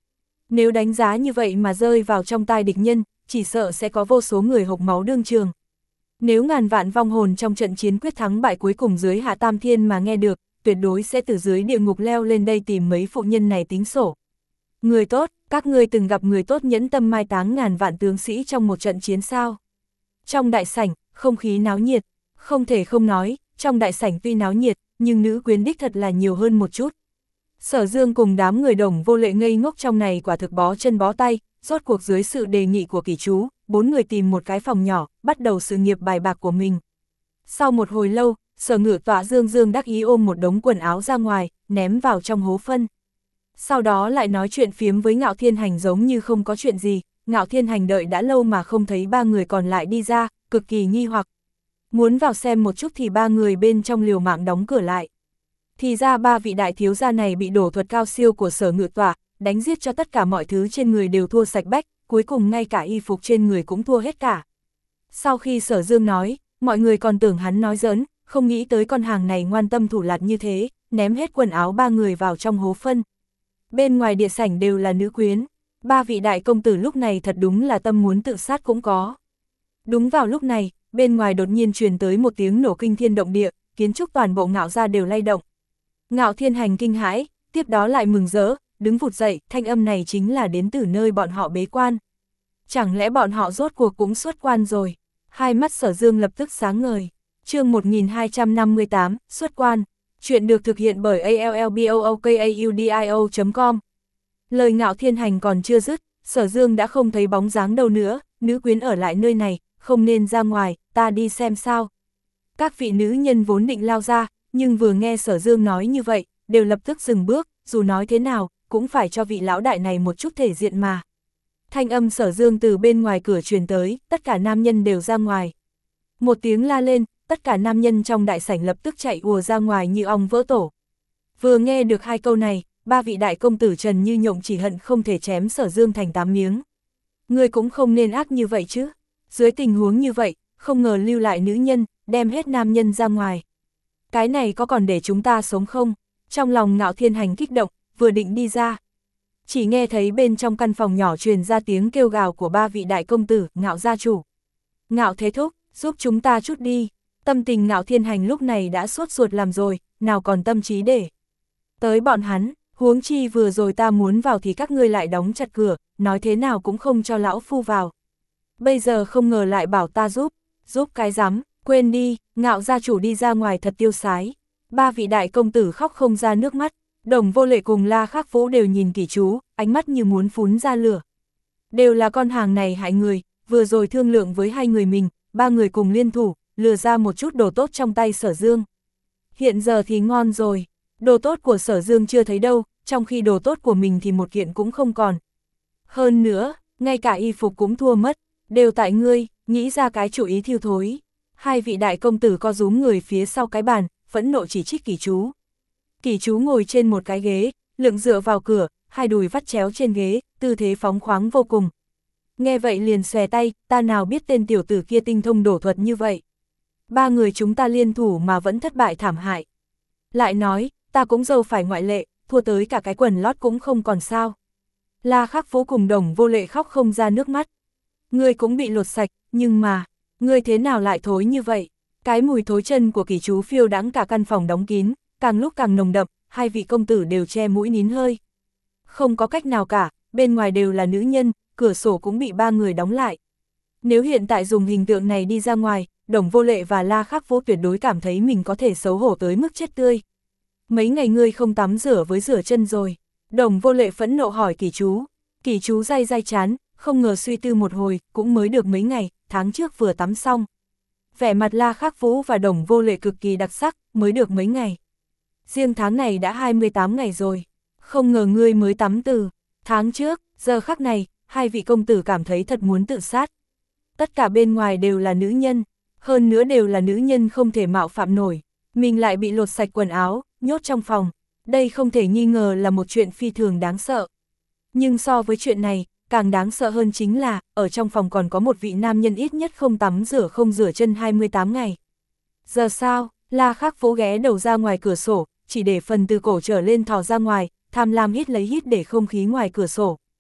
Nếu đánh giá như vậy mà rơi vào trong tai địch nhân, chỉ sợ sẽ có vô số người hộc máu đương trường. Nếu ngàn vạn vong hồn trong trận chiến quyết thắng bại cuối cùng dưới Hạ Tam Thiên mà nghe được, tuyệt đối sẽ từ dưới địa ngục leo lên đây tìm mấy phụ nhân này tính sổ. Người tốt, các ngươi từng gặp người tốt nhẫn tâm mai táng ngàn vạn tướng sĩ trong một trận chiến sao? Trong đại sảnh, không khí náo nhiệt, không thể không nói, trong đại sảnh tuy náo nhiệt, nhưng nữ quyến đích thật là nhiều hơn một chút. Sở Dương cùng đám người Đồng Vô Lệ ngây ngốc trong này quả thực bó chân bó tay, rốt cuộc dưới sự đề nghị của Kỷ Chú, bốn người tìm một cái phòng nhỏ, bắt đầu sự nghiệp bài bạc của mình. Sau một hồi lâu, Sở Ngự Tọa Dương Dương đắc ý ôm một đống quần áo ra ngoài, ném vào trong hố phân. Sau đó lại nói chuyện phiếm với Ngạo Thiên Hành giống như không có chuyện gì, Ngạo Thiên Hành đợi đã lâu mà không thấy ba người còn lại đi ra, cực kỳ nghi hoặc. Muốn vào xem một chút thì ba người bên trong liều mạng đóng cửa lại. Thì ra ba vị đại thiếu gia này bị đổ thuật cao siêu của Sở Ngự Tọa, đánh giết cho tất cả mọi thứ trên người đều thua sạch bách, cuối cùng ngay cả y phục trên người cũng thua hết cả. Sau khi Sở Dương nói, mọi người còn tưởng hắn nói giỡn, không nghĩ tới con hàng này ngoan tâm thủ lạt như thế, ném hết quần áo ba người vào trong hố phân. Bên ngoài địa sảnh đều là nữ quyến, ba vị đại công tử lúc này thật đúng là tâm muốn tự sát cũng có. Đúng vào lúc này, bên ngoài đột nhiên truyền tới một tiếng nổ kinh thiên động địa, kiến trúc toàn bộ Ngạo gia đều lay động. Ngạo Thiên Hành kinh hãi, tiếp đó lại mừng rỡ, đứng vụt dậy, thanh âm này chính là đến từ nơi bọn họ bế quan. Chẳng lẽ bọn họ rốt cuộc cũng xuất quan rồi? Hai mắt Sở Dương lập tức sáng ngời. Chương một nghìn hai trăm năm mươi tám, xuất quan. Chuyện được thực hiện bởi a l l b o o k a u d i o chấm com. Lời Ngạo Thiên Hành còn chưa dứt, Sở Dương đã không thấy bóng dáng đâu nữa, nữ quyến ở lại nơi này, không nên ra ngoài, ta đi xem sao. Các vị nữ nhân vốn định lao ra, nhưng vừa nghe Sở Dương nói như vậy, đều lập tức dừng bước, dù nói thế nào, cũng phải cho vị lão đại này một chút thể diện mà. Thanh âm Sở Dương từ bên ngoài cửa truyền tới, tất cả nam nhân đều ra ngoài. Một tiếng la lên, tất cả nam nhân trong đại sảnh lập tức chạy ùa ra ngoài như ong vỡ tổ. Vừa nghe được hai câu này, ba vị đại công tử Trần Như Nhộng chỉ hận không thể chém Sở Dương thành tám miếng. Ngươi cũng không nên ác như vậy chứ. Dưới tình huống như vậy, không ngờ lưu lại nữ nhân, đem hết nam nhân ra ngoài. Cái này có còn để chúng ta sống không? Trong lòng Ngạo Thiên Hành kích động, vừa định đi ra. Chỉ nghe thấy bên trong căn phòng nhỏ truyền ra tiếng kêu gào của ba vị đại công tử, Ngạo gia chủ. Ngạo Thế Thúc, giúp chúng ta chút đi. Tâm tình Ngạo Thiên Hành lúc này đã sốt ruột làm rồi, nào còn tâm trí để tới bọn hắn, huống chi vừa rồi ta muốn vào thì các ngươi lại đóng chặt cửa, nói thế nào cũng không cho lão phu vào. Bây giờ không ngờ lại bảo ta giúp, giúp cái rắm, quên đi, Ngạo gia chủ đi ra ngoài thật tiêu sái. Ba vị đại công tử khóc không ra nước mắt, Đồng Vô Lệ cùng La Khắc Vũ đều nhìn Kỷ Chú, ánh mắt như muốn phún ra lửa. Đều là con hàng này hại người, vừa rồi thương lượng với hai người mình, ba người cùng liên thủ, lừa ra một chút đồ tốt trong tay Sở Dương. Hiện giờ thì ngon rồi, đồ tốt của Sở Dương chưa thấy đâu, trong khi đồ tốt của mình thì một kiện cũng không còn. Hơn nữa, ngay cả y phục cũng thua mất, đều tại ngươi, nghĩ ra cái chủ ý thiêu thối. Hai vị đại công tử co rúm người phía sau cái bàn, phẫn nộ chỉ trích Kỷ Chú. Kỷ Chú ngồi trên một cái ghế, lưng dựa vào cửa, hai đùi vắt chéo trên ghế, tư thế phóng khoáng vô cùng. Nghe vậy liền xòe tay, ta nào biết tên tiểu tử kia tinh thông đổ thuật như vậy. Ba người chúng ta liên thủ mà vẫn thất bại thảm hại. Lại nói, ta cũng dâu phải ngoại lệ, thua tới cả cái quần lót cũng không còn sao. La Khắc Vũ cùng Đồng Vô Lệ khóc không ra nước mắt. Ngươi cũng bị lột sạch, nhưng mà, ngươi thế nào lại thối như vậy? Cái mùi thối chân của Kỷ Chú phiêu đãng cả căn phòng đóng kín, càng lúc càng nồng đậm, hai vị công tử đều che mũi nín hơi. Không có cách nào cả, bên ngoài đều là nữ nhân, cửa sổ cũng bị ba người đóng lại. Nếu hiện tại dùng hình tượng này đi ra ngoài, Đồng Vô Lệ và La Khắc Vũ tuyệt đối cảm thấy mình có thể xấu hổ tới mức chết tươi. Mấy ngày ngươi không tắm rửa với rửa chân rồi. Đồng Vô Lệ phẫn nộ hỏi Kỷ Chú. Kỷ Chú day day chán, không ngờ suy tư một hồi, cũng mới được mấy ngày, tháng trước vừa tắm xong. Vẻ mặt La Khắc Vũ và Đồng Vô Lệ cực kỳ đặc sắc, mới được mấy ngày. Riêng tháng này đã hai mươi tám ngày rồi. Không ngờ ngươi mới tắm từ tháng trước, giờ khắc này, hai vị công tử cảm thấy thật muốn tự sát. Tất cả bên ngoài đều là nữ nhân, hơn nữa đều là nữ nhân không thể mạo phạm nổi. Mình lại bị lột sạch quần áo, nhốt trong phòng. Đây không thể nghi ngờ là một chuyện phi thường đáng sợ. Nhưng so với chuyện này, càng đáng sợ hơn chính là, ở trong phòng còn có một vị nam nhân ít nhất không tắm rửa không rửa chân hai mươi tám ngày. Giờ sao, La Khắc Vũ ghé đầu ra ngoài cửa sổ, chỉ để phần từ cổ trở lên thò ra ngoài, tham lam hít lấy hít để không khí ngoài cửa sổ.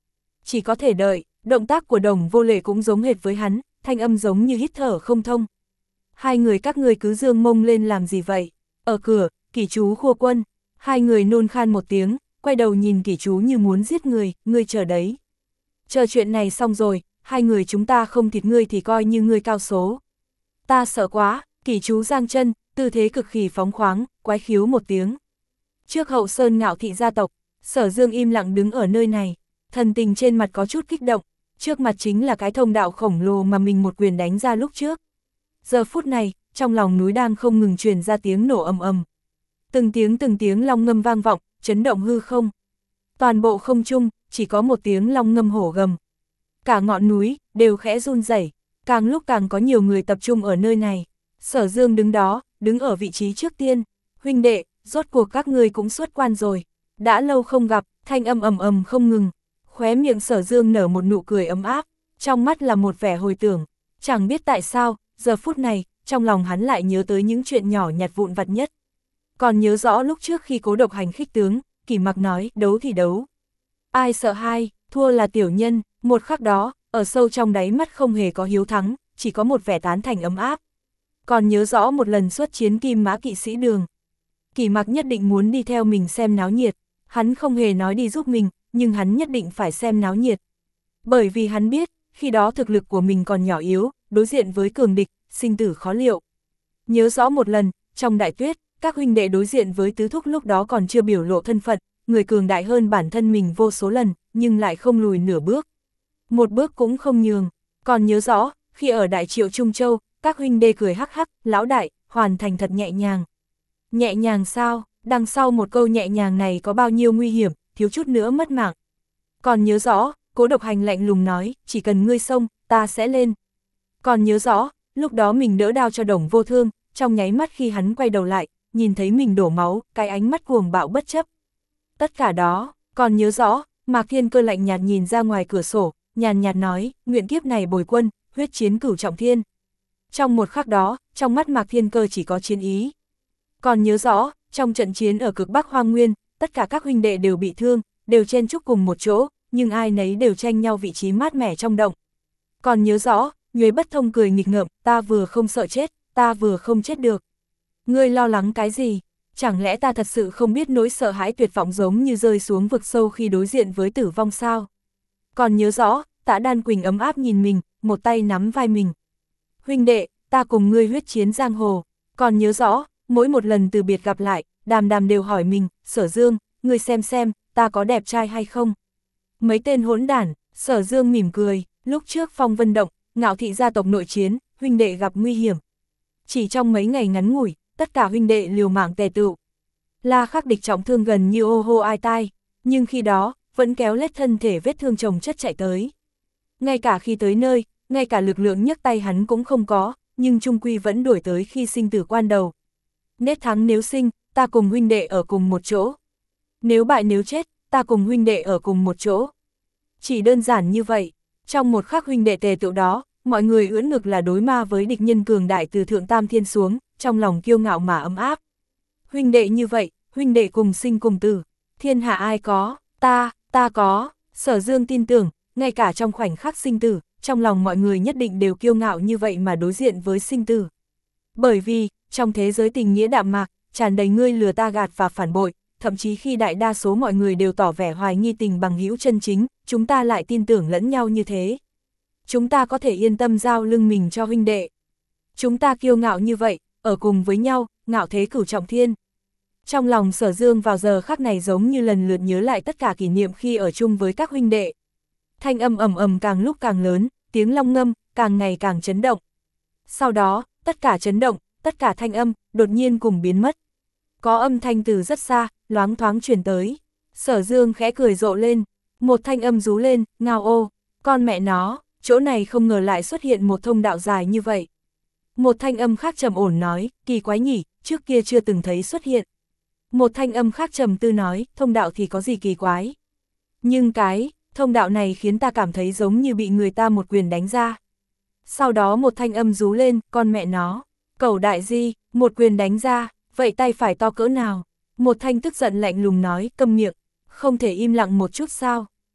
chỉ có thể đợi. Động tác của Đồng Vô Lệ cũng giống hệt với hắn, thanh âm giống như hít thở không thông. Hai người các ngươi cứ dương mông lên làm gì vậy? Ở cửa, Kỷ Chú khua quân. Hai người nôn khan một tiếng, quay đầu nhìn Kỷ Chú như muốn giết người, ngươi chờ đấy. Chờ chuyện này xong rồi, hai người chúng ta không thịt ngươi thì coi như ngươi cao số. Ta sợ quá, Kỷ Chú giang chân, tư thế cực kỳ phóng khoáng, quái khiếu một tiếng. Trước Hậu Sơn Ngạo Thị gia tộc, Sở Dương im lặng đứng ở nơi này, thần tình trên mặt có chút kích động, trước mặt chính là cái thông đạo khổng lồ mà mình một quyền đánh ra lúc trước. Giờ phút này, trong lòng núi đang không ngừng truyền ra tiếng nổ ầm ầm. Từng tiếng từng tiếng long ngâm vang vọng, chấn động hư không. Toàn bộ không trung, chỉ có một tiếng long ngâm hổ gầm. Cả ngọn núi, đều khẽ run rẩy, càng lúc càng có nhiều người tập trung ở nơi này. Sở Dương đứng đó, đứng ở vị trí trước tiên. Huynh đệ, rốt cuộc các ngươi cũng xuất quan rồi. Đã lâu không gặp, thanh âm ầm ầm không ngừng. Khóe miệng Sở Dương nở một nụ cười ấm áp, trong mắt là một vẻ hồi tưởng. Chẳng biết tại sao, giờ phút này, trong lòng hắn lại nhớ tới những chuyện nhỏ nhặt vụn vặt nhất. Còn nhớ rõ lúc trước khi Cố Độc Hành khích tướng, Kỷ Mặc nói, đấu thì đấu. Ai sợ hai, thua là tiểu nhân, một khắc đó, ở sâu trong đáy mắt không hề có hiếu thắng, chỉ có một vẻ tán thành ấm áp. Còn nhớ rõ một lần xuất chiến Kim Mã Kỵ Sĩ Đường. Kỷ Mặc nhất định muốn đi theo mình xem náo nhiệt, hắn không hề nói đi giúp mình, nhưng hắn nhất định phải xem náo nhiệt. Bởi vì hắn biết, khi đó thực lực của mình còn nhỏ yếu, đối diện với cường địch, sinh tử khó liệu. Nhớ rõ một lần, trong đại tuyết, các huynh đệ đối diện với tứ thúc lúc đó còn chưa biểu lộ thân phận, người cường đại hơn bản thân mình vô số lần, nhưng lại không lùi nửa bước. Một bước cũng không nhường. Còn nhớ rõ, khi ở Đại Triệu Trung Châu, các huynh đệ cười hắc hắc, lão đại, hoàn thành thật nhẹ nhàng. Nhẹ nhàng sao? Đằng sau một câu nhẹ nhàng này có bao nhiêu nguy hiểm, thiếu chút nữa mất mạng. Còn nhớ rõ, Cố Độc Hành lạnh lùng nói, chỉ cần ngươi xông, ta sẽ lên. Còn nhớ rõ, lúc đó mình đỡ đao cho Đồng Vô Thương, trong nháy mắt khi hắn quay đầu lại, nhìn thấy mình đổ máu, cái ánh mắt cuồng bạo bất chấp. Tất cả đó, còn nhớ rõ, Mạc Thiên Cơ lạnh nhạt nhìn ra ngoài cửa sổ, nhàn nhạt nói, nguyện kiếp này bồi quân, huyết chiến cửu trọng thiên. Trong một khắc đó, trong mắt Mạc Thiên Cơ chỉ có chiến ý. Còn nhớ rõ, trong trận chiến ở cực Bắc Hoang Nguyên, tất cả các huynh đệ đều bị thương, đều chen chúc cùng một chỗ, nhưng ai nấy đều tranh nhau vị trí mát mẻ trong động. Còn nhớ rõ, Nhuế Bất Thông cười nghịch ngợm, ta vừa không sợ chết, ta vừa không chết được. Ngươi lo lắng cái gì? Chẳng lẽ ta thật sự không biết nỗi sợ hãi tuyệt vọng giống như rơi xuống vực sâu khi đối diện với tử vong sao? Còn nhớ rõ, Tạ Đan Quỳnh ấm áp nhìn mình, một tay nắm vai mình. Huynh đệ, ta cùng ngươi huyết chiến giang hồ. Còn nhớ rõ, mỗi một lần từ biệt gặp lại, Đàm Đàm đều hỏi mình, Sở Dương, ngươi xem xem, ta có đẹp trai hay không? Mấy tên hỗn đản, Sở Dương mỉm cười, lúc trước Phong Vân Động, Ngạo Thị gia tộc nội chiến, huynh đệ gặp nguy hiểm. Chỉ trong mấy ngày ngắn ngủi, tất cả huynh đệ liều mạng tề tựu. La Khắc địch trọng thương gần như ô hô ai tai, nhưng khi đó, vẫn kéo lết thân thể vết thương chồng chất chạy tới. Ngay cả khi tới nơi, ngay cả lực lượng nhấc tay hắn cũng không có, nhưng chung quy vẫn đuổi tới khi sinh tử quan đầu. Nết thắng nếu sinh, ta cùng huynh đệ ở cùng một chỗ. Nếu bại nếu chết, ta cùng huynh đệ ở cùng một chỗ. Chỉ đơn giản như vậy, trong một khắc huynh đệ tề tựu đó, mọi người ưỡn ngực là đối ma với địch nhân cường đại từ thượng tam thiên xuống, trong lòng kiêu ngạo mà ấm áp. Huynh đệ như vậy, huynh đệ cùng sinh cùng tử, thiên hạ ai có, ta, ta có. Sở Dương tin tưởng, ngay cả trong khoảnh khắc sinh tử, trong lòng mọi người nhất định đều kiêu ngạo như vậy mà đối diện với sinh tử. Bởi vì, trong thế giới tình nghĩa đạm mạc, tràn đầy ngươi lừa ta gạt và phản bội, thậm chí khi đại đa số mọi người đều tỏ vẻ hoài nghi tình bằng hữu chân chính, chúng ta lại tin tưởng lẫn nhau như thế. Chúng ta có thể yên tâm giao lưng mình cho huynh đệ. Chúng ta kiêu ngạo như vậy, ở cùng với nhau, ngạo thế cửu trọng thiên. Trong lòng Sở Dương vào giờ khắc này giống như lần lượt nhớ lại tất cả kỷ niệm khi ở chung với các huynh đệ. Thanh âm ầm ầm càng lúc càng lớn, tiếng long ngâm càng ngày càng chấn động. Sau đó, tất cả chấn động, tất cả thanh âm đột nhiên cùng biến mất. Có âm thanh từ rất xa, loáng thoáng truyền tới. Sở Dương khẽ cười rộ lên, một thanh âm rú lên, ngao ô, con mẹ nó, chỗ này không ngờ lại xuất hiện một thông đạo dài như vậy. Một thanh âm khác trầm ổn nói, kỳ quái nhỉ, trước kia chưa từng thấy xuất hiện. Một thanh âm khác trầm tư nói, thông đạo thì có gì kỳ quái. Nhưng cái, thông đạo này khiến ta cảm thấy giống như bị người ta một quyền đánh ra. Sau đó một thanh âm rú lên, con mẹ nó, cẩu đại di, một quyền đánh ra, vậy tay phải to cỡ nào? Một thanh tức giận lạnh lùng nói, câm miệng, không thể im lặng một chút sao?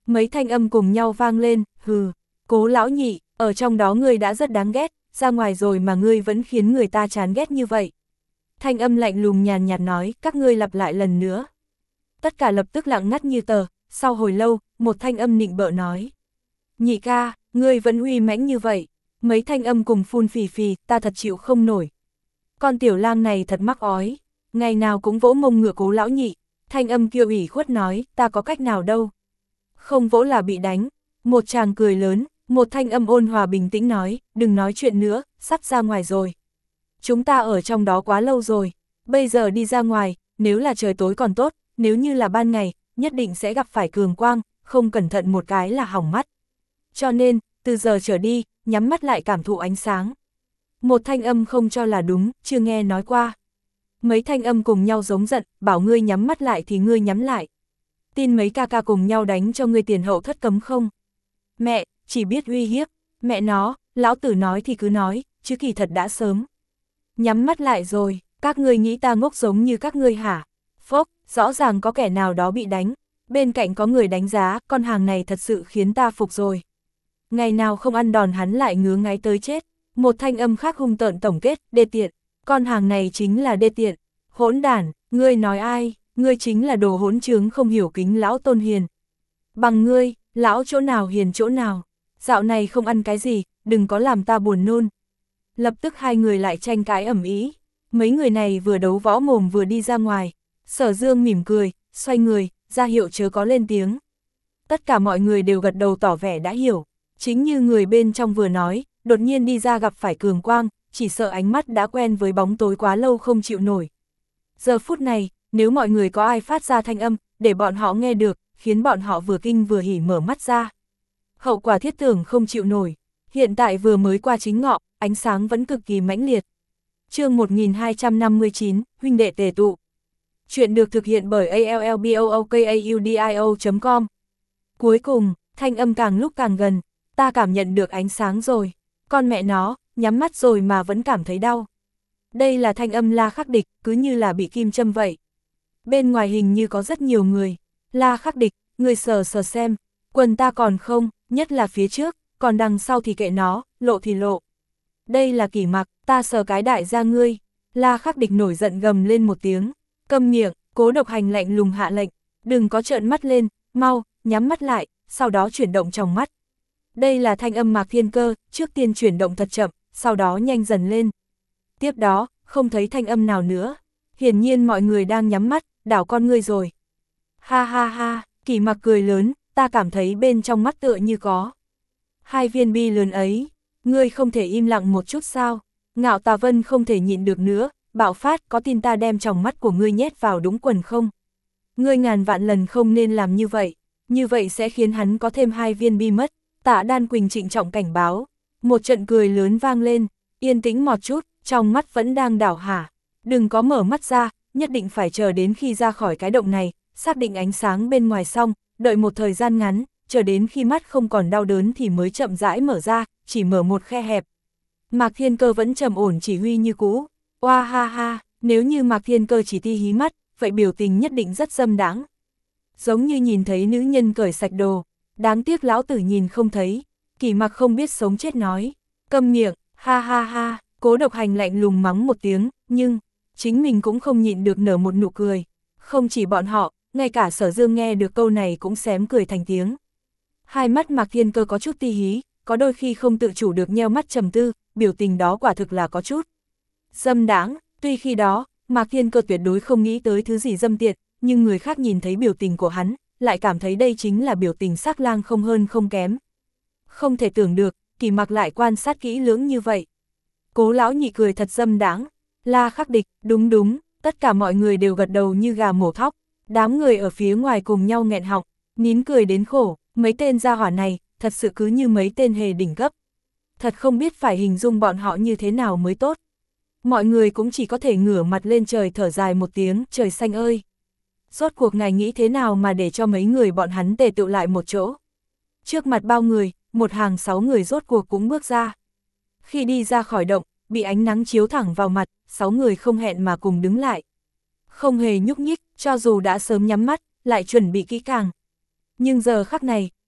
Mấy thanh âm cùng nhau vang lên, hừ, Cố lão nhị, ở trong đó ngươi đã rất đáng ghét, ra ngoài rồi mà ngươi vẫn khiến người ta chán ghét như vậy. Thanh âm lạnh lùng nhàn nhạt nói, các ngươi lặp lại lần nữa. Tất cả lập tức lặng ngắt như tờ, sau hồi lâu, một thanh âm nịnh bợ nói. Nhị ca, ngươi vẫn uy mãnh như vậy. Mấy thanh âm cùng phun phì phì, ta thật chịu không nổi. Con tiểu lang này thật mắc ói, ngày nào cũng vỗ mông ngựa Cố lão nhị. Thanh âm kiêu ủy khuất nói, ta có cách nào đâu. Không vỗ là bị đánh. Một chàng cười lớn, một thanh âm ôn hòa bình tĩnh nói, đừng nói chuyện nữa, sắp ra ngoài rồi. Chúng ta ở trong đó quá lâu rồi, bây giờ đi ra ngoài, nếu là trời tối còn tốt, nếu như là ban ngày, nhất định sẽ gặp phải cường quang, không cẩn thận một cái là hỏng mắt. Cho nên, từ giờ trở đi, nhắm mắt lại cảm thụ ánh sáng. Một thanh âm không cho là đúng, chưa nghe nói qua. Mấy thanh âm cùng nhau giống giận, bảo ngươi nhắm mắt lại thì ngươi nhắm lại. Tin mấy ca ca cùng nhau đánh cho ngươi tiền hậu thất cấm không? Mẹ, chỉ biết uy hiếp, mẹ nó, lão tử nói thì cứ nói, chứ kỳ thật đã sớm. Nhắm mắt lại rồi, các ngươi nghĩ ta ngốc giống như các ngươi hả? Phốc, rõ ràng có kẻ nào đó bị đánh, bên cạnh có người đánh giá, con hàng này thật sự khiến ta phục rồi. Ngày nào không ăn đòn hắn lại ngứa ngáy tới chết, một thanh âm khác hung tợn tổng kết, đê tiện, con hàng này chính là đê tiện, hỗn đản, ngươi nói ai, ngươi chính là đồ hỗn trướng không hiểu kính lão tôn hiền. Bằng ngươi, lão chỗ nào hiền chỗ nào, dạo này không ăn cái gì, đừng có làm ta buồn nôn. Lập tức hai người lại tranh cãi ầm ĩ, mấy người này vừa đấu võ mồm vừa đi ra ngoài, Sở Dương mỉm cười, xoay người, ra hiệu chớ có lên tiếng. Tất cả mọi người đều gật đầu tỏ vẻ đã hiểu, chính như người bên trong vừa nói, đột nhiên đi ra gặp phải cường quang, chỉ sợ ánh mắt đã quen với bóng tối quá lâu không chịu nổi. Giờ phút này, nếu mọi người có ai phát ra thanh âm, để bọn họ nghe được, khiến bọn họ vừa kinh vừa hỉ mở mắt ra. Hậu quả thiết tưởng không chịu nổi, hiện tại vừa mới qua chính ngọ, ánh sáng vẫn cực kỳ mãnh liệt. Chương một nghìn hai trăm năm mươi chín, huynh đệ tề tụ. Chuyện được thực hiện bởi a l l b o o k a u d i o chấm com. Cuối cùng, thanh âm càng lúc càng gần, ta cảm nhận được ánh sáng rồi. Con mẹ nó, nhắm mắt rồi mà vẫn cảm thấy đau. Đây là thanh âm La Khắc Địch, cứ như là bị kim châm vậy. Bên ngoài hình như có rất nhiều người. La Khắc Địch, người sờ sờ xem, quần ta còn không, nhất là phía trước, còn đằng sau thì kệ nó, lộ thì lộ. Đây là Kỷ Mặc, ta sờ cái đại gia ngươi. La Khắc Địch nổi giận gầm lên một tiếng, câm miệng. Cố Độc Hành lạnh lùng hạ lệnh, đừng có trợn mắt lên, mau, nhắm mắt lại, sau đó chuyển động trong mắt. Đây là thanh âm Mạc Thiên Cơ, trước tiên chuyển động thật chậm, sau đó nhanh dần lên. Tiếp đó, không thấy thanh âm nào nữa, hiển nhiên mọi người đang nhắm mắt, đảo con ngươi rồi. Ha ha ha, Kỷ Mặc cười lớn, ta cảm thấy bên trong mắt tựa như có hai viên bi lớn ấy, ngươi không thể im lặng một chút sao? Ngạo Tà Vân không thể nhịn được nữa, bạo phát, có tin ta đem tròng mắt của ngươi nhét vào đúng quần không? Ngươi ngàn vạn lần không nên làm như vậy, như vậy sẽ khiến hắn có thêm hai viên bi mất. Tạ Đan Quỳnh trịnh trọng cảnh báo, một trận cười lớn vang lên, yên tĩnh một chút, trong mắt vẫn đang đảo hả, đừng có mở mắt ra, nhất định phải chờ đến khi ra khỏi cái động này, xác định ánh sáng bên ngoài xong, đợi một thời gian ngắn, chờ đến khi mắt không còn đau đớn thì mới chậm rãi mở ra, chỉ mở một khe hẹp. Mạc Thiên Cơ vẫn trầm ổn chỉ huy như cũ, oa ha ha, nếu như Mạc Thiên Cơ chỉ ti hí mắt, vậy biểu tình nhất định rất dâm đãng. Giống như nhìn thấy nữ nhân cởi sạch đồ, đáng tiếc lão tử nhìn không thấy. Kỷ Mặc không biết sống chết nói, câm miệng, ha ha ha. Cố Độc Hành lạnh lùng mắng một tiếng, nhưng chính mình cũng không nhịn được nở một nụ cười. Không chỉ bọn họ, ngay cả Sở Dương nghe được câu này cũng xém cười thành tiếng. Hai mắt Mạc Thiên Cơ có chút ti hí, có đôi khi không tự chủ được nheo mắt trầm tư, biểu tình đó quả thực là có chút dâm đãng. Tuy khi đó, Mạc Thiên Cơ tuyệt đối không nghĩ tới thứ gì dâm tiệt, nhưng người khác nhìn thấy biểu tình của hắn, lại cảm thấy đây chính là biểu tình sắc lang không hơn không kém. Không thể tưởng được, Kỷ Mặc lại quan sát kỹ lưỡng như vậy. Cố lão nhị cười thật dâm đãng, La Khắc Địch, đúng đúng, tất cả mọi người đều gật đầu như gà mổ thóc, đám người ở phía ngoài cùng nhau nghẹn họng, nín cười đến khổ, mấy tên gia hỏa này, thật sự cứ như mấy tên hề đỉnh cấp. Thật không biết phải hình dung bọn họ như thế nào mới tốt. Mọi người cũng chỉ có thể ngửa mặt lên trời thở dài một tiếng, trời xanh ơi. Rốt cuộc ngài nghĩ thế nào mà để cho mấy người bọn hắn tề tựu lại một chỗ. Trước mặt bao người, một hàng sáu người rốt cuộc cũng bước ra. Khi đi ra khỏi động, bị ánh nắng chiếu thẳng vào mặt, sáu người không hẹn mà cùng đứng lại. Không hề nhúc nhích, cho dù đã sớm nhắm mắt, lại chuẩn bị kỹ càng. Nhưng giờ khắc này,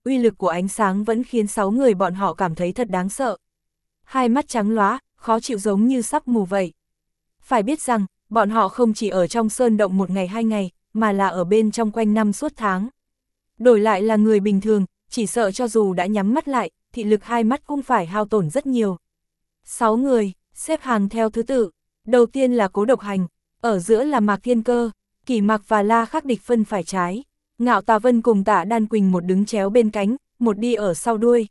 uy lực của ánh sáng vẫn khiến sáu người bọn họ cảm thấy thật đáng sợ. Hai mắt trắng lóa, khó chịu giống như sắp mù vậy. Phải biết rằng, bọn họ không chỉ ở trong sơn động một ngày hai ngày, mà là ở bên trong quanh năm suốt tháng. Đổi lại là người bình thường, chỉ sợ cho dù đã nhắm mắt lại, thị lực hai mắt cũng phải hao tổn rất nhiều. Sáu người, xếp hàng theo thứ tự. Đầu tiên là Cố Độc Hành, ở giữa là Mạc Thiên Cơ, Kỷ Mặc và La Khắc Địch phân phải trái. Ngạo Tà Vân cùng Tạ Đan Quỳnh một đứng chéo bên cánh, một đi ở sau đuôi.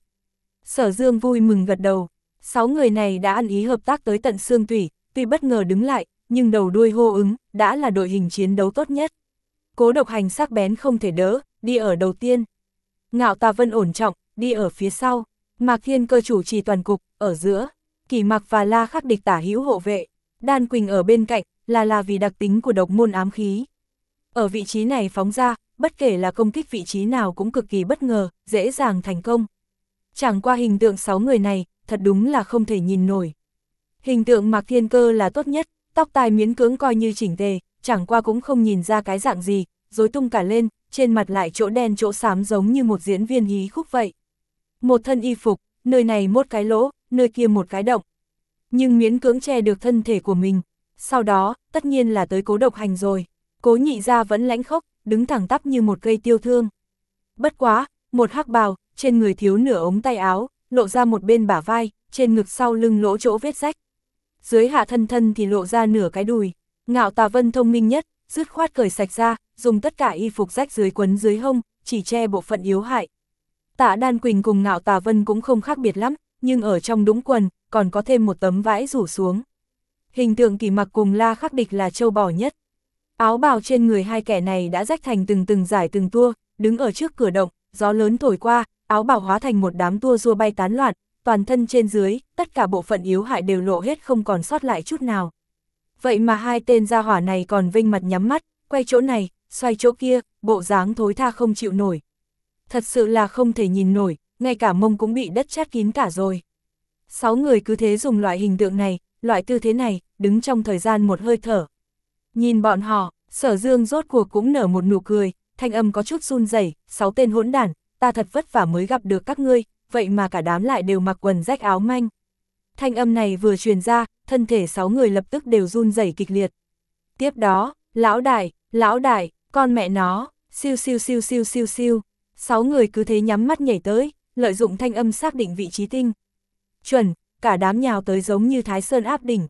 Sở Dương vui mừng gật đầu. Sáu người này đã ăn ý hợp tác tới tận xương tủy, tuy bất ngờ đứng lại, nhưng đầu đuôi hô ứng, đã là đội hình chiến đấu tốt nhất. Cố Độc Hành sắc bén không thể đỡ, đi ở đầu tiên. Ngạo Tà Vân ổn trọng, đi ở phía sau. Mạc Thiên Cơ chủ trì toàn cục, ở giữa. Kỷ Mặc và La Khắc Địch tả hữu hộ vệ. Đan Quỳnh ở bên cạnh, là là vì đặc tính của độc môn ám khí. Ở vị trí này phóng ra, bất kể là công kích vị trí nào cũng cực kỳ bất ngờ, dễ dàng thành công. Chẳng qua hình tượng sáu người này, thật đúng là không thể nhìn nổi. Hình tượng Mạc Thiên Cơ là tốt nhất, tóc tai miễn cưỡng coi như chỉnh tề, chẳng qua cũng không nhìn ra cái dạng gì, rối tung cả lên, trên mặt lại chỗ đen chỗ xám giống như một diễn viên hí khúc vậy. Một thân y phục, nơi này một cái lỗ, nơi kia một cái động. Nhưng miễn cưỡng che được thân thể của mình. Sau đó, tất nhiên là tới Cố Độc Hành rồi. Cố Nhị Gia vẫn lãnh khốc, đứng thẳng tắp như một cây tiêu thương. Bất quá, một hắc bào, trên người thiếu nửa ống tay áo, lộ ra một bên bả vai, trên ngực sau lưng lỗ chỗ vết rách. Dưới hạ thân thân thì lộ ra nửa cái đùi. Ngạo Tà Vân thông minh nhất, dứt khoát cởi sạch ra, dùng tất cả y phục rách dưới quấn dưới hông, chỉ che bộ phận yếu hại. Tạ Đan Quỳnh cùng Ngạo Tà Vân cũng không khác biệt lắm, nhưng ở trong đũng quần, còn có thêm một tấm vải rủ xuống. Hình tượng Kỷ Mặc cùng La Khắc Địch là châu bò nhất. Áo bào trên người hai kẻ này đã rách thành từng từng giải từng tua, đứng ở trước cửa động, gió lớn thổi qua, áo bào hóa thành một đám tua rua bay tán loạn, toàn thân trên dưới, tất cả bộ phận yếu hại đều lộ hết không còn sót lại chút nào. Vậy mà hai tên gia hỏa này còn vênh mặt nhắm mắt, quay chỗ này, xoay chỗ kia, bộ dáng thối tha không chịu nổi. Thật sự là không thể nhìn nổi, ngay cả mông cũng bị đất chát kín cả rồi. Sáu người cứ thế dùng loại hình tượng này, loại tư thế này, đứng trong thời gian một hơi thở. Nhìn bọn họ, Sở Dương rốt cuộc cũng nở một nụ cười, thanh âm có chút run rẩy, sáu tên hỗn đản, ta thật vất vả mới gặp được các ngươi, vậy mà cả đám lại đều mặc quần rách áo manh. Thanh âm này vừa truyền ra, thân thể sáu người lập tức đều run rẩy kịch liệt. Tiếp đó, lão đại, lão đại, con mẹ nó, siêu siêu siêu siêu siêu siêu, sáu người cứ thế nhắm mắt nhảy tới, lợi dụng thanh âm xác định vị trí tinh. Chuẩn, cả đám nhào tới giống như Thái Sơn áp đỉnh.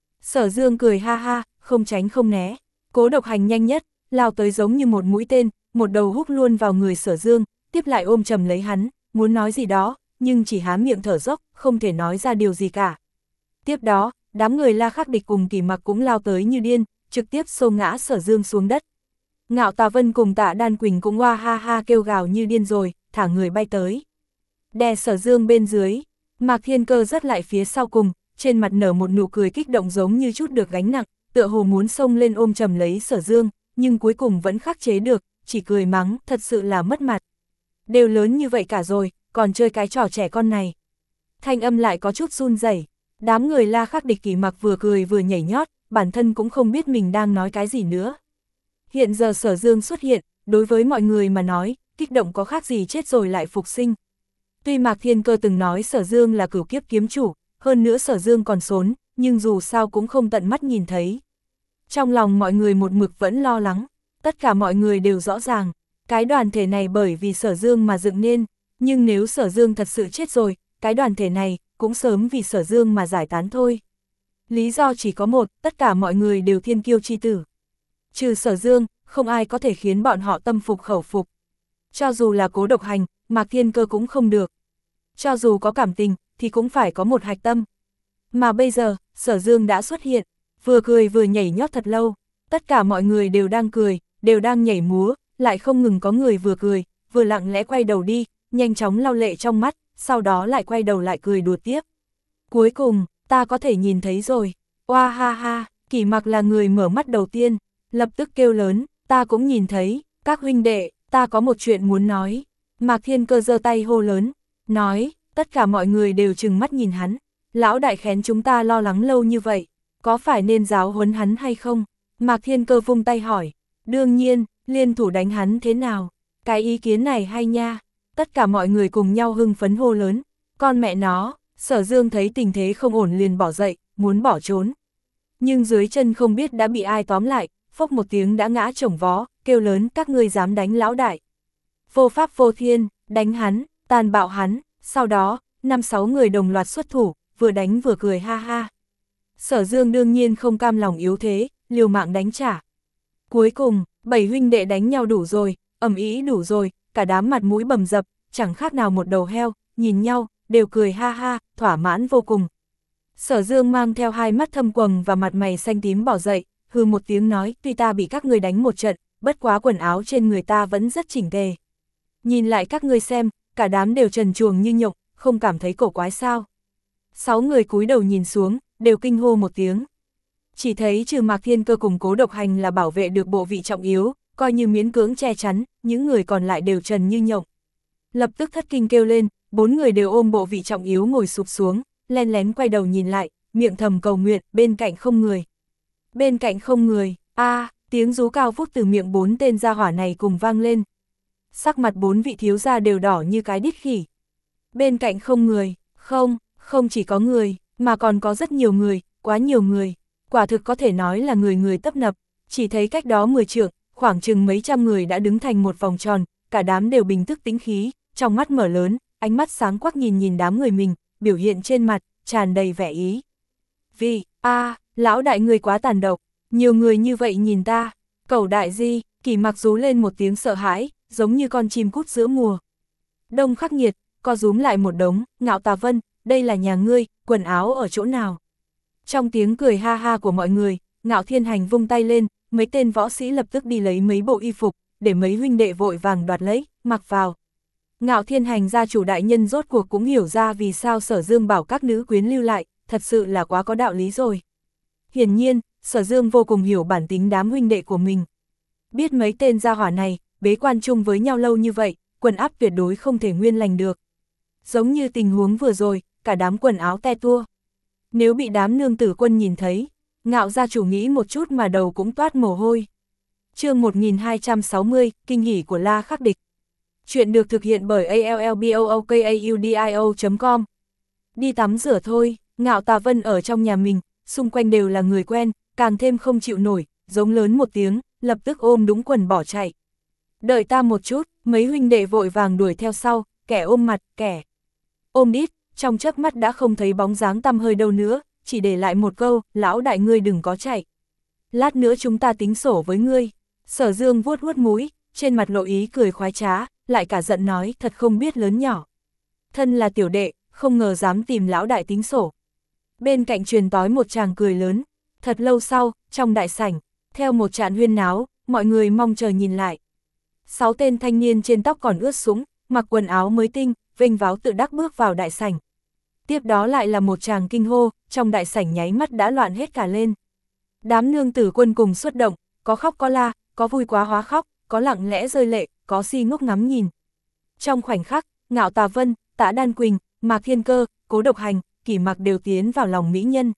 Sở Dương cười ha ha, không tránh không né. Cố Độc Hành nhanh nhất, lao tới giống như một mũi tên, một đầu húc luôn vào người Sở Dương, tiếp lại ôm chầm lấy hắn, muốn nói gì đó, nhưng chỉ há miệng thở dốc, không thể nói ra điều gì cả. Tiếp đó, đám người La Khắc Địch cùng Kỷ Mặc cũng lao tới như điên, trực tiếp xô ngã Sở Dương xuống đất. Ngạo Tà Vân cùng Tạ Đan Quỳnh cũng oa ha ha kêu gào như điên rồi, thả người bay tới. Đè Sở Dương bên dưới, Mạc Thiên Cơ rất lại phía sau cùng, trên mặt nở một nụ cười kích động giống như chút được gánh nặng, tựa hồ muốn xông lên ôm chầm lấy Sở Dương, nhưng cuối cùng vẫn khắc chế được, chỉ cười mắng, thật sự là mất mặt. Đều lớn như vậy cả rồi, còn chơi cái trò trẻ con này. Thanh âm lại có chút run rẩy. Đám người La Khắc Địch Kỷ Mặc vừa cười vừa nhảy nhót, bản thân cũng không biết mình đang nói cái gì nữa. Hiện giờ Sở Dương xuất hiện, đối với mọi người mà nói, kích động có khác gì chết rồi lại phục sinh. Tuy Mạc Thiên Cơ từng nói Sở Dương là cửu kiếp kiếm chủ, hơn nữa Sở Dương còn xốn, nhưng dù sao cũng không tận mắt nhìn thấy. Trong lòng mọi người một mực vẫn lo lắng, tất cả mọi người đều rõ ràng, cái đoàn thể này bởi vì Sở Dương mà dựng nên, nhưng nếu Sở Dương thật sự chết rồi, cái đoàn thể này cũng sớm vì Sở Dương mà giải tán thôi. Lý do chỉ có một, tất cả mọi người đều thiên kiêu chi tử. Trừ Sở Dương, không ai có thể khiến bọn họ tâm phục khẩu phục. Cho dù là Cố Độc Hành, Mạc Thiên Cơ cũng không được. Cho dù có cảm tình, thì cũng phải có một hạch tâm. Mà bây giờ, Sở Dương đã xuất hiện, vừa cười vừa nhảy nhót thật lâu. Tất cả mọi người đều đang cười, đều đang nhảy múa, lại không ngừng có người vừa cười, vừa lặng lẽ quay đầu đi, nhanh chóng lau lệ trong mắt, sau đó lại quay đầu lại cười đùa tiếp. Cuối cùng, ta có thể nhìn thấy rồi. Oa ha ha, Kỷ Mặc là người mở mắt đầu tiên, lập tức kêu lớn, ta cũng nhìn thấy, các huynh đệ, ta có một chuyện muốn nói. Mạc Thiên Cơ giơ tay hô lớn, nói, tất cả mọi người đều trừng mắt nhìn hắn. Lão đại khén chúng ta lo lắng lâu như vậy, có phải nên giáo huấn hắn hay không? Mạc Thiên Cơ vung tay hỏi, đương nhiên, liên thủ đánh hắn thế nào? Cái ý kiến này hay nha. Tất cả mọi người cùng nhau hưng phấn hô lớn, con mẹ nó. Sở Dương thấy tình thế không ổn liền bỏ dậy, muốn bỏ trốn. Nhưng dưới chân không biết đã bị ai tóm lại, phốc một tiếng đã ngã chồng vó, kêu lớn các ngươi dám đánh lão đại. Vô pháp vô thiên, đánh hắn, tàn bạo hắn, sau đó, năm sáu người đồng loạt xuất thủ, vừa đánh vừa cười ha ha. Sở Dương đương nhiên không cam lòng yếu thế, liều mạng đánh trả. Cuối cùng, bảy huynh đệ đánh nhau đủ rồi, ầm ĩ đủ rồi, cả đám mặt mũi bầm dập, chẳng khác nào một đầu heo, nhìn nhau, đều cười ha ha, thỏa mãn vô cùng. Sở Dương mang theo hai mắt thâm quầng và mặt mày xanh tím bỏ dậy, hừ một tiếng nói, tuy ta bị các ngươi đánh một trận, bất quá quần áo trên người ta vẫn rất chỉnh tề. Nhìn lại các ngươi xem, cả đám đều trần truồng như nhộng, không cảm thấy cổ quái sao. Sáu người cúi đầu nhìn xuống, đều kinh hô một tiếng. Chỉ thấy trừ Mạc Thiên Cơ cùng Cố Độc Hành là bảo vệ được bộ vị trọng yếu, coi như miễn cưỡng che chắn, những người còn lại đều trần như nhộng. Lập tức thất kinh kêu lên, bốn người đều ôm bộ vị trọng yếu ngồi sụp xuống, len lén quay đầu nhìn lại, miệng thầm cầu nguyện, bên cạnh không người. Bên cạnh không người, a à, tiếng rú cao vút từ miệng bốn tên gia hỏa này cùng vang lên. Sắc mặt bốn vị thiếu gia đều đỏ như cái đít khỉ. Bên cạnh không người, không, không chỉ có người, mà còn có rất nhiều người, quá nhiều người. Quả thực có thể nói là người người tấp nập, chỉ thấy cách đó mười trượng, khoảng chừng mấy trăm người đã đứng thành một vòng tròn, cả đám đều bình tức tĩnh khí, trong mắt mở lớn, ánh mắt sáng quắc nhìn nhìn đám người mình, biểu hiện trên mặt, tràn đầy vẻ ý. Vì, a à, lão đại người quá tàn độc, nhiều người như vậy nhìn ta, Cẩu đại di, Kỳ Mặc rú lên một tiếng sợ hãi, giống như con chim cút giữa mùa. Đông Khắc Nghiệt, co rúm lại một đống, Ngạo Tà Vân, đây là nhà ngươi, quần áo ở chỗ nào? Trong tiếng cười ha ha của mọi người, Ngạo Thiên Hành vung tay lên, mấy tên võ sĩ lập tức đi lấy mấy bộ y phục, để mấy huynh đệ vội vàng đoạt lấy, mặc vào. Ngạo Thiên Hành gia chủ đại nhân rốt cuộc cũng hiểu ra vì sao Sở Dương bảo các nữ quyến lưu lại, thật sự là quá có đạo lý rồi. Hiển nhiên, Sở Dương vô cùng hiểu bản tính đám huynh đệ của mình. Biết mấy tên gia hỏa này, bế quan chung với nhau lâu như vậy, quần áp tuyệt đối không thể nguyên lành được. Giống như tình huống vừa rồi, cả đám quần áo te tua. Nếu bị đám nương tử quân nhìn thấy, Ngạo gia chủ nghĩ một chút mà đầu cũng toát mồ hôi. Chương một nghìn hai trăm sáu mươi, kinh hỉ của La Khắc Địch. Chuyện được thực hiện bởi a l l b o o k a u d i o chấm com. Đi tắm rửa thôi, Ngạo Tà Vân ở trong nhà mình, xung quanh đều là người quen, càng thêm không chịu nổi, giống lớn một tiếng, lập tức ôm đúng quần bỏ chạy. Đợi ta một chút, mấy huynh đệ vội vàng đuổi theo sau, kẻ ôm mặt, kẻ ôm đít, trong chớp mắt đã không thấy bóng dáng tăm hơi đâu nữa, chỉ để lại một câu, lão đại ngươi đừng có chạy. Lát nữa chúng ta tính sổ với ngươi. Sở Dương vuốt vuốt mũi, trên mặt lộ ý cười khoái trá, lại cả giận nói thật không biết lớn nhỏ. Thân là tiểu đệ, không ngờ dám tìm lão đại tính sổ. Bên cạnh truyền tói một tràng cười lớn, thật lâu sau, trong đại sảnh, theo một trận huyên náo, mọi người mong chờ nhìn lại. Sáu tên thanh niên trên tóc còn ướt sũng, mặc quần áo mới tinh, vênh váo tự đắc bước vào đại sảnh. Tiếp đó lại là một tràng kinh hô, trong đại sảnh nháy mắt đã loạn hết cả lên. Đám nương tử quân cùng xuất động, có khóc có la, có vui quá hóa khóc, có lặng lẽ rơi lệ, có si ngốc ngắm nhìn. Trong khoảnh khắc, Ngạo Tà Vân, Tạ Đan Quỳnh, Mạc Thiên Cơ, Cố Độc Hành, Kỳ Mặc đều tiến vào lòng mỹ nhân.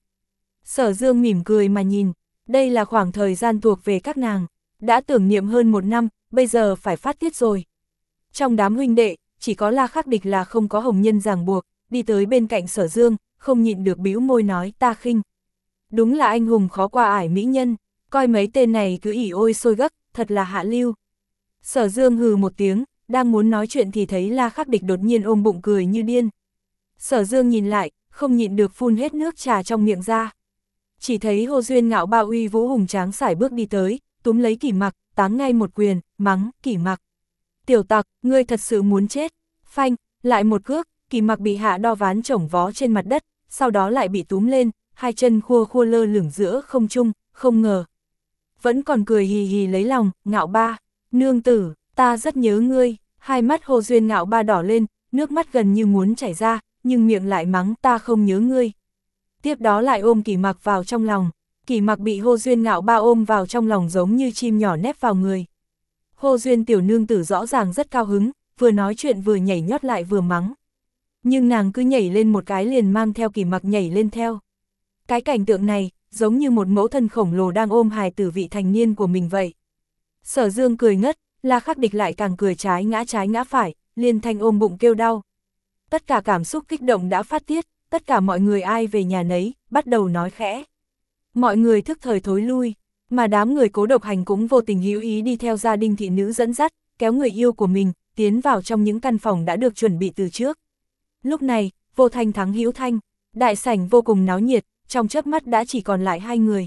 Sở Dương mỉm cười mà nhìn, đây là khoảng thời gian thuộc về các nàng, đã tưởng niệm hơn một năm, bây giờ phải phát tiết rồi. Trong đám huynh đệ, chỉ có La Khắc Địch là không có hồng nhân ràng buộc, đi tới bên cạnh Sở Dương, không nhịn được bĩu môi nói ta khinh. Đúng là anh hùng khó qua ải mỹ nhân, coi mấy tên này cứ ỉ ôi sôi gấc, thật là hạ lưu. Sở Dương hừ một tiếng, đang muốn nói chuyện thì thấy La Khắc Địch đột nhiên ôm bụng cười như điên. Sở Dương nhìn lại, không nhịn được phun hết nước trà trong miệng ra. Chỉ thấy Hồ Duyên Ngạo Ba uy vũ hùng tráng sải bước đi tới, túm lấy Kỳ Mặc, táng ngay một quyền, mắng, Kỳ Mặc. Tiểu tặc, ngươi thật sự muốn chết. Phanh, lại một cước, Kỳ Mặc bị hạ đo ván chổng vó trên mặt đất, sau đó lại bị túm lên, hai chân khua khua lơ lửng giữa không trung, không ngờ. Vẫn còn cười hì hì lấy lòng, Ngạo Ba, nương tử, ta rất nhớ ngươi. Hai mắt Hồ Duyên Ngạo Ba đỏ lên, nước mắt gần như muốn chảy ra, nhưng miệng lại mắng ta không nhớ ngươi. Tiếp đó lại ôm Kỳ Mặc vào trong lòng, Kỳ Mặc bị Hồ Duyên Ngạo Ba ôm vào trong lòng giống như chim nhỏ nép vào người. Hồ Duyên tiểu nương tử rõ ràng rất cao hứng, vừa nói chuyện vừa nhảy nhót lại vừa mắng. Nhưng nàng cứ nhảy lên một cái liền mang theo Kỳ Mặc nhảy lên theo. Cái cảnh tượng này, giống như một mẫu thân khổng lồ đang ôm hài tử vị thành niên của mình vậy. Sở Dương cười ngất, La Khắc Địch lại càng cười trái ngã trái ngã phải, liên thanh ôm bụng kêu đau. Tất cả cảm xúc kích động đã phát tiết, tất cả mọi người ai về nhà nấy, bắt đầu nói khẽ. Mọi người thức thời thối lui, mà đám người Cố Độc Hành cũng vô tình hữu ý đi theo gia đình thị nữ dẫn dắt, kéo người yêu của mình, tiến vào trong những căn phòng đã được chuẩn bị từ trước. Lúc này, Vô Thanh thắng hữu thanh, đại sảnh vô cùng náo nhiệt, trong chớp mắt đã chỉ còn lại hai người.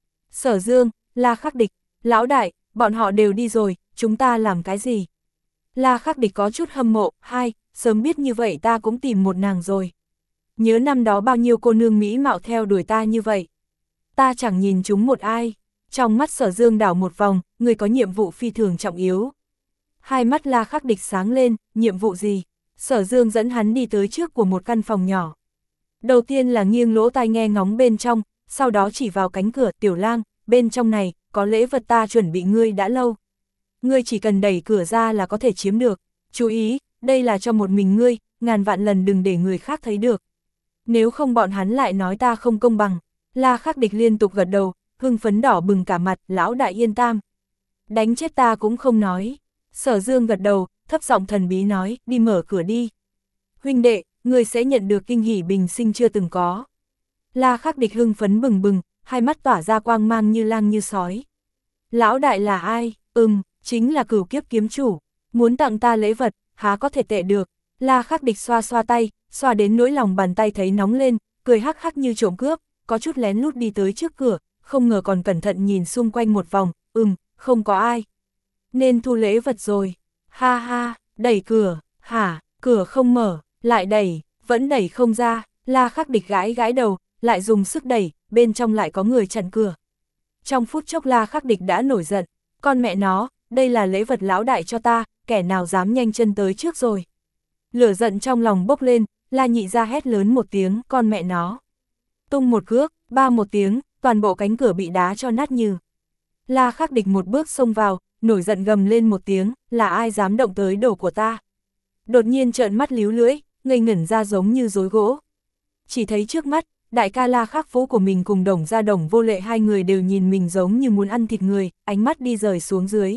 Sở Dương, La Khắc Địch, lão đại, bọn họ đều đi rồi, chúng ta làm cái gì? La Khắc Địch có chút hâm mộ, hai, sớm biết như vậy ta cũng tìm một nàng rồi. Nhớ năm đó bao nhiêu cô nương mỹ mạo theo đuổi ta như vậy. Ta chẳng nhìn chúng một ai. Trong mắt Sở Dương đảo một vòng, người có nhiệm vụ phi thường trọng yếu. Hai mắt La Khắc Địch sáng lên, nhiệm vụ gì? Sở Dương dẫn hắn đi tới trước của một căn phòng nhỏ. Đầu tiên là nghiêng lỗ tai nghe ngóng bên trong, sau đó chỉ vào cánh cửa, Tiểu Lang, bên trong này, có lễ vật ta chuẩn bị ngươi đã lâu. Ngươi chỉ cần đẩy cửa ra là có thể chiếm được. Chú ý, đây là cho một mình ngươi, ngàn vạn lần đừng để người khác thấy được. Nếu không bọn hắn lại nói ta không công bằng. La Khắc Địch liên tục gật đầu, hưng phấn đỏ bừng cả mặt, lão đại yên tam. Đánh chết ta cũng không nói. Sở Dương gật đầu, thấp giọng thần bí nói, đi mở cửa đi. Huynh đệ, ngươi sẽ nhận được kinh hỉ bình sinh chưa từng có. La Khắc Địch hưng phấn bừng bừng, hai mắt tỏa ra quang mang như lang như sói. Lão đại là ai? Ừm, chính là Cửu Kiếp kiếm chủ. Muốn tặng ta lễ vật, há có thể tệ được. La Khắc Địch xoa xoa tay, xoa đến nỗi lòng bàn tay thấy nóng lên, cười hắc hắc như trộm cướp, có chút lén lút đi tới trước cửa, không ngờ còn cẩn thận nhìn xung quanh một vòng, ừm, không có ai. Nên thu lễ vật rồi. Ha ha, đẩy cửa, hả, cửa không mở, lại đẩy, vẫn đẩy không ra. La Khắc Địch gãi gãi đầu, lại dùng sức đẩy, bên trong lại có người chặn cửa. Trong phút chốc La Khắc Địch đã nổi giận, con mẹ nó, đây là lễ vật lão đại cho ta, kẻ nào dám nhanh chân tới trước rồi. Lửa giận trong lòng bốc lên, La Nhị ra hét lớn một tiếng, con mẹ nó. Tung một cước, ba một tiếng, toàn bộ cánh cửa bị đá cho nát nhừ. La Khắc Địch một bước xông vào, nổi giận gầm lên một tiếng, là ai dám động tới đồ của ta. Đột nhiên trợn mắt líu lưỡi, ngây ngẩn ra giống như rối gỗ. Chỉ thấy trước mắt, đại ca La Khắc Vũ của mình cùng Đồng Gia Đồng Vô Lệ hai người đều nhìn mình giống như muốn ăn thịt người, ánh mắt đi rời xuống dưới.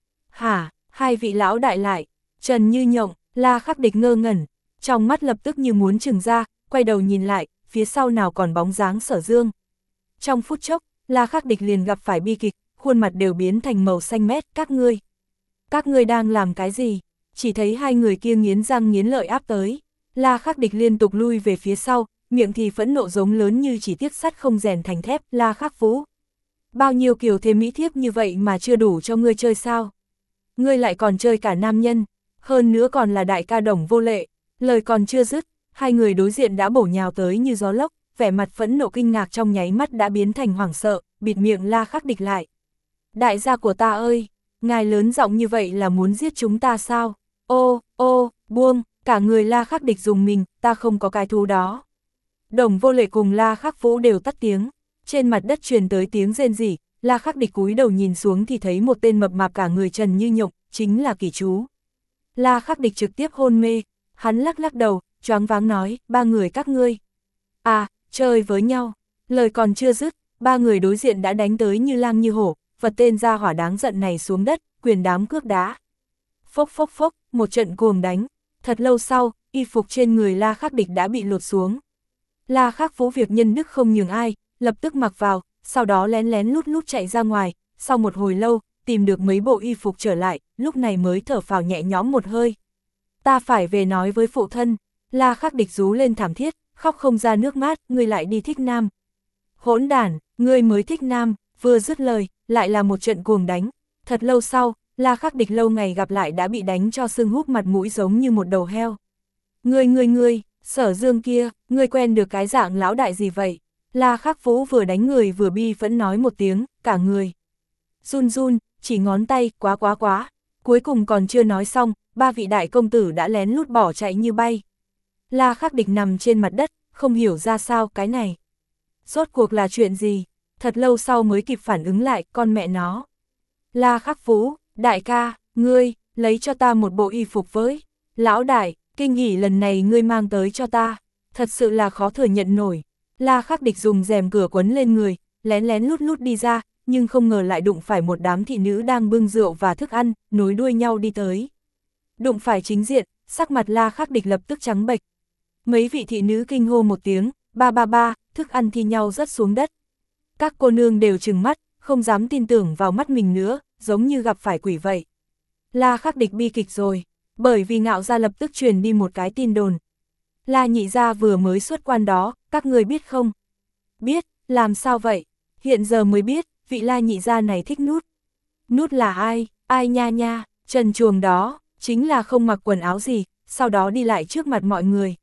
Hả, hai vị lão đại lại, Trần Như Nhộng, La Khắc Địch ngơ ngẩn, trong mắt lập tức như muốn trừng ra, quay đầu nhìn lại, phía sau nào còn bóng dáng Sở Dương. Trong phút chốc, La Khắc Địch liền gặp phải bi kịch, khuôn mặt đều biến thành màu xanh mét, các ngươi. Các ngươi đang làm cái gì? Chỉ thấy hai người kia nghiến răng nghiến lợi áp tới. La Khắc Địch liên tục lui về phía sau, miệng thì phẫn nộ giống lớn như chỉ tiếc sắt không rèn thành thép. La Khắc Vũ, bao nhiêu kiểu thế mỹ thiếp như vậy mà chưa đủ cho ngươi chơi sao? Ngươi lại còn chơi cả nam nhân, hơn nữa còn là đại ca Đồng Vô Lệ. Lời còn chưa dứt, hai người đối diện đã bổ nhào tới như gió lốc, vẻ mặt phẫn nộ kinh ngạc trong nháy mắt đã biến thành hoảng sợ, bịt miệng La Khắc Địch lại. Đại gia của ta ơi, ngài lớn giọng như vậy là muốn giết chúng ta sao? Ô, ô, buông, cả người La Khắc Địch dùng mình, ta không có cái thú đó. Đồng Vô Lệ cùng La Khắc Vũ đều tắt tiếng, trên mặt đất truyền tới tiếng rên rỉ. La Khắc Địch cúi đầu nhìn xuống thì thấy một tên mập mạp cả người Trần Như Nhộng, chính là Kỷ Chú. La Khắc Địch trực tiếp hôn mê, hắn lắc lắc đầu, choáng váng nói, ba người các ngươi. À, chơi với nhau. Lời còn chưa dứt, ba người đối diện đã đánh tới như lang như hổ, vật tên gia hỏa đáng giận này xuống đất, quyền đám cước đá. Phốc phốc phốc, một trận cuồng đánh. Thật lâu sau, y phục trên người La Khắc Địch đã bị lột xuống. La Khắc Vũ việc nhân đức không nhường ai, lập tức mặc vào, sau đó lén lén lút lút chạy ra ngoài, sau một hồi lâu, tìm được mấy bộ y phục trở lại, lúc này mới thở phào nhẹ nhõm một hơi. Ta phải về nói với phụ thân. La Khắc Địch rú lên thảm thiết, khóc không ra nước mắt, ngươi lại đi thích nam. Hỗn đản, ngươi mới thích nam, vừa dứt lời, lại là một trận cuồng đánh. Thật lâu sau, La Khắc Địch lâu ngày gặp lại đã bị đánh cho sưng húp mặt mũi giống như một đầu heo. Ngươi ngươi ngươi, Sở Dương kia, ngươi quen được cái dạng lão đại gì vậy? La Khắc Vũ vừa đánh người vừa bi phẫn nói một tiếng, cả người run run, chỉ ngón tay, quá quá quá. Cuối cùng còn chưa nói xong, ba vị đại công tử đã lén lút bỏ chạy như bay. La Khắc Địch nằm trên mặt đất, không hiểu ra sao cái này. Rốt cuộc là chuyện gì? Thật lâu sau mới kịp phản ứng lại, con mẹ nó. La Khắc Vũ, đại ca, ngươi, lấy cho ta một bộ y phục với. Lão đại, kinh hỉ lần này ngươi mang tới cho ta. Thật sự là khó thừa nhận nổi. La Khắc Địch dùng rèm cửa quấn lên người, lén lén lút lút đi ra, nhưng không ngờ lại đụng phải một đám thị nữ đang bưng rượu và thức ăn, nối đuôi nhau đi tới. Đụng phải chính diện, sắc mặt La Khắc Địch lập tức trắng bệch. Mấy vị thị nữ kinh hô một tiếng, ba ba ba, thức ăn thi nhau rớt xuống đất. Các cô nương đều trừng mắt, không dám tin tưởng vào mắt mình nữa, giống như gặp phải quỷ vậy. La Khắc Địch bi kịch rồi, bởi vì Ngạo gia lập tức truyền đi một cái tin đồn. La nhị gia vừa mới xuất quan đó, các người biết không? Biết, làm sao vậy? Hiện giờ mới biết, vị La nhị gia này thích nút. Nút là ai? Ai nha nha, trần truồng đó, chính là không mặc quần áo gì, sau đó đi lại trước mặt mọi người.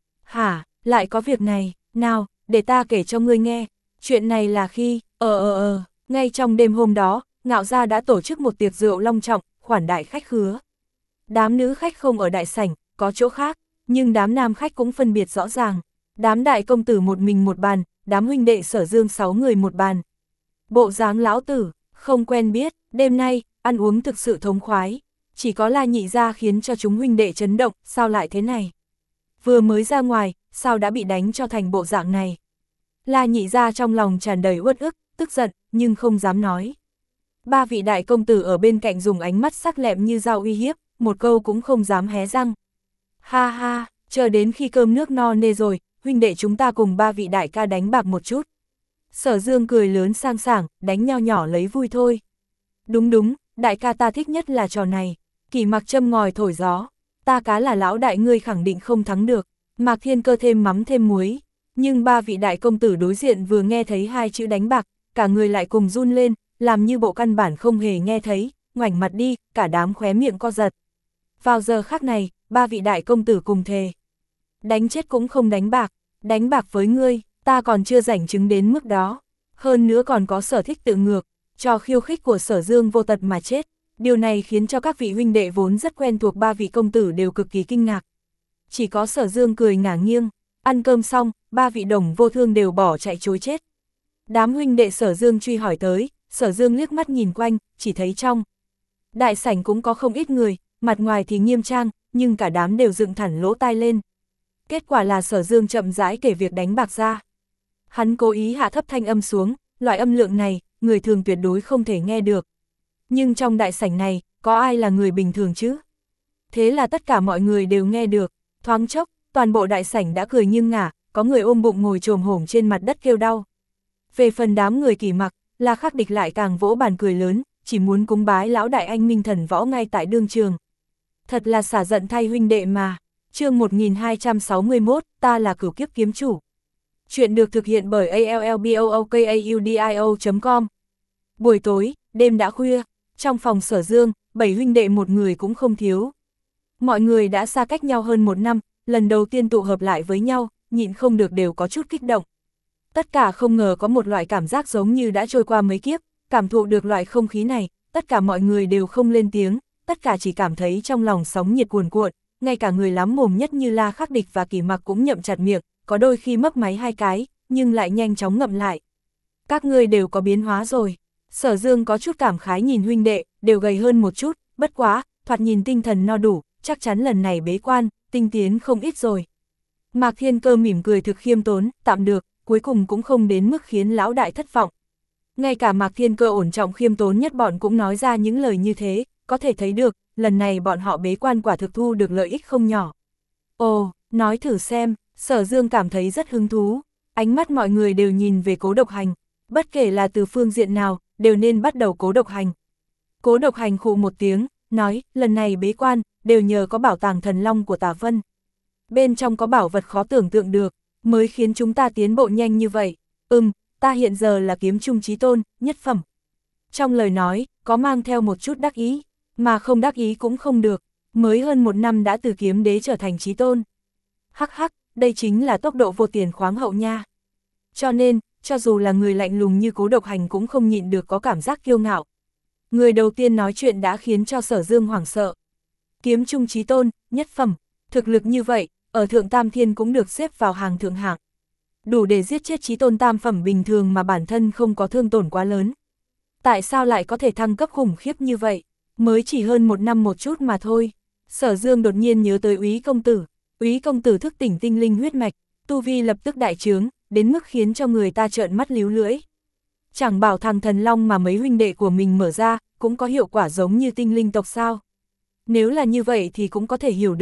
Hả, lại có việc này, nào, để ta kể cho ngươi nghe. Chuyện này là khi, ờ ờ ờ, ngay trong đêm hôm đó, Ngạo gia đã tổ chức một tiệc rượu long trọng, khoản đại khách khứa. Đám nữ khách không ở đại sảnh, có chỗ khác, nhưng đám nam khách cũng phân biệt rõ ràng. Đám đại công tử một mình một bàn, đám huynh đệ Sở Dương sáu người một bàn. Bộ dáng lão tử, không quen biết, đêm nay, ăn uống thực sự thống khoái. Chỉ có La nhị gia khiến cho chúng huynh đệ chấn động, sao lại thế này? Vừa mới ra ngoài, sao đã bị đánh cho thành bộ dạng này? La nhị gia trong lòng tràn đầy uất ức, tức giận, nhưng không dám nói. Ba vị đại công tử ở bên cạnh dùng ánh mắt sắc lẹm như dao uy hiếp, một câu cũng không dám hé răng. Ha ha, chờ đến khi cơm nước no nê rồi, huynh đệ chúng ta cùng ba vị đại ca đánh bạc một chút. Sở Dương cười lớn sang sảng, đánh nho nhỏ lấy vui thôi. Đúng đúng, đại ca ta thích nhất là trò này. Kỷ Mặc châm ngòi thổi gió. Ta cá là lão đại ngươi khẳng định không thắng được. Mạc Thiên Cơ thêm mắm thêm muối. Nhưng ba vị đại công tử đối diện vừa nghe thấy hai chữ đánh bạc, cả người lại cùng run lên, làm như bộ căn bản không hề nghe thấy, ngoảnh mặt đi, cả đám khóe miệng co giật. Vào giờ khắc này, ba vị đại công tử cùng thề. Đánh chết cũng không đánh bạc, đánh bạc với ngươi, ta còn chưa rảnh chứng đến mức đó. Hơn nữa còn có sở thích tự ngược, cho khiêu khích của Sở Dương vô tật mà chết. Điều này khiến cho các vị huynh đệ vốn rất quen thuộc ba vị công tử đều cực kỳ kinh ngạc. Chỉ có Sở Dương cười ngả nghiêng, ăn cơm xong, ba vị đồng vô thương đều bỏ chạy chối chết. Đám huynh đệ Sở Dương truy hỏi tới, Sở Dương liếc mắt nhìn quanh, chỉ thấy trong đại sảnh cũng có không ít người, mặt ngoài thì nghiêm trang, nhưng cả đám đều dựng thẳng lỗ tai lên. Kết quả là Sở Dương chậm rãi kể việc đánh bạc ra. Hắn cố ý hạ thấp thanh âm xuống, loại âm lượng này, người thường tuyệt đối không thể nghe được. Nhưng trong đại sảnh này, có ai là người bình thường chứ? Thế là tất cả mọi người đều nghe được, thoáng chốc, toàn bộ đại sảnh đã cười nghiêng ngả, có người ôm bụng ngồi chồm hổm trên mặt đất kêu đau. Về phần đám người Kỷ Mặc, La Khắc Địch lại càng vỗ bàn cười lớn, chỉ muốn cúng bái lão đại anh minh thần võ ngay tại đương trường. Thật là xả giận thay huynh đệ mà. Chương một nghìn hai trăm sáu mươi mốt, ta là Cửu Kiếp kiếm chủ. Chuyện được thực hiện bởi a l l b o o k a u d i o chấm com. Buổi tối, đêm đã khuya, trong phòng Sở Dương, bảy huynh đệ một người cũng không thiếu. Mọi người đã xa cách nhau hơn một năm, lần đầu tiên tụ hợp lại với nhau, nhịn không được đều có chút kích động. Tất cả không ngờ có một loại cảm giác giống như đã trôi qua mấy kiếp, cảm thụ được loại không khí này, tất cả mọi người đều không lên tiếng, tất cả chỉ cảm thấy trong lòng sóng nhiệt cuồn cuộn, ngay cả người lắm mồm nhất như La Khắc Địch và Kỷ Mặc cũng nhậm chặt miệng, có đôi khi mấp máy hai cái, nhưng lại nhanh chóng ngậm lại. Các ngươi đều có biến hóa rồi. Sở Dương có chút cảm khái nhìn huynh đệ, đều gầy hơn một chút, bất quá, thoạt nhìn tinh thần no đủ, chắc chắn lần này bế quan, tinh tiến không ít rồi. Mạc Thiên Cơ mỉm cười thực khiêm tốn, tạm được, cuối cùng cũng không đến mức khiến lão đại thất vọng. Ngay cả Mạc Thiên Cơ ổn trọng khiêm tốn nhất bọn cũng nói ra những lời như thế, có thể thấy được, lần này bọn họ bế quan quả thực thu được lợi ích không nhỏ. Ồ, nói thử xem, Sở Dương cảm thấy rất hứng thú, ánh mắt mọi người đều nhìn về Cố Độc Hành, bất kể là từ phương diện nào, đều nên bắt đầu Cố Độc Hành. Cố Độc Hành khụ một tiếng, nói, lần này bế quan, đều nhờ có bảo tàng thần long của Tả Vân. Bên trong có bảo vật khó tưởng tượng được, mới khiến chúng ta tiến bộ nhanh như vậy. Ừm, ta hiện giờ là kiếm trung chí tôn, nhất phẩm. Trong lời nói, có mang theo một chút đắc ý, mà không đắc ý cũng không được, mới hơn một năm đã từ kiếm đế trở thành chí tôn. Hắc hắc, đây chính là tốc độ vô tiền khoáng hậu nha. Cho nên, cho dù là người lạnh lùng như Cố Độc Hành cũng không nhịn được có cảm giác kiêu ngạo. Người đầu tiên nói chuyện đã khiến cho Sở Dương hoảng sợ. Kiếm trung chí tôn, nhất phẩm, thực lực như vậy, ở Thượng Tam Thiên cũng được xếp vào hàng thượng hạng. Đủ để giết chết chí tôn tam phẩm bình thường mà bản thân không có thương tổn quá lớn. Tại sao lại có thể thăng cấp khủng khiếp như vậy? Mới chỉ hơn một năm một chút mà thôi. Sở Dương đột nhiên nhớ tới Úy công tử. Úy công tử thức tỉnh tinh linh huyết mạch, tu vi lập tức đại trướng, đến mức khiến cho người ta trợn mắt líu lưỡi. Chẳng bảo thằng thần long mà mấy huynh đệ của mình mở ra, cũng có hiệu quả giống như tinh linh tộc sao. Nếu là như vậy thì cũng có thể hiểu được,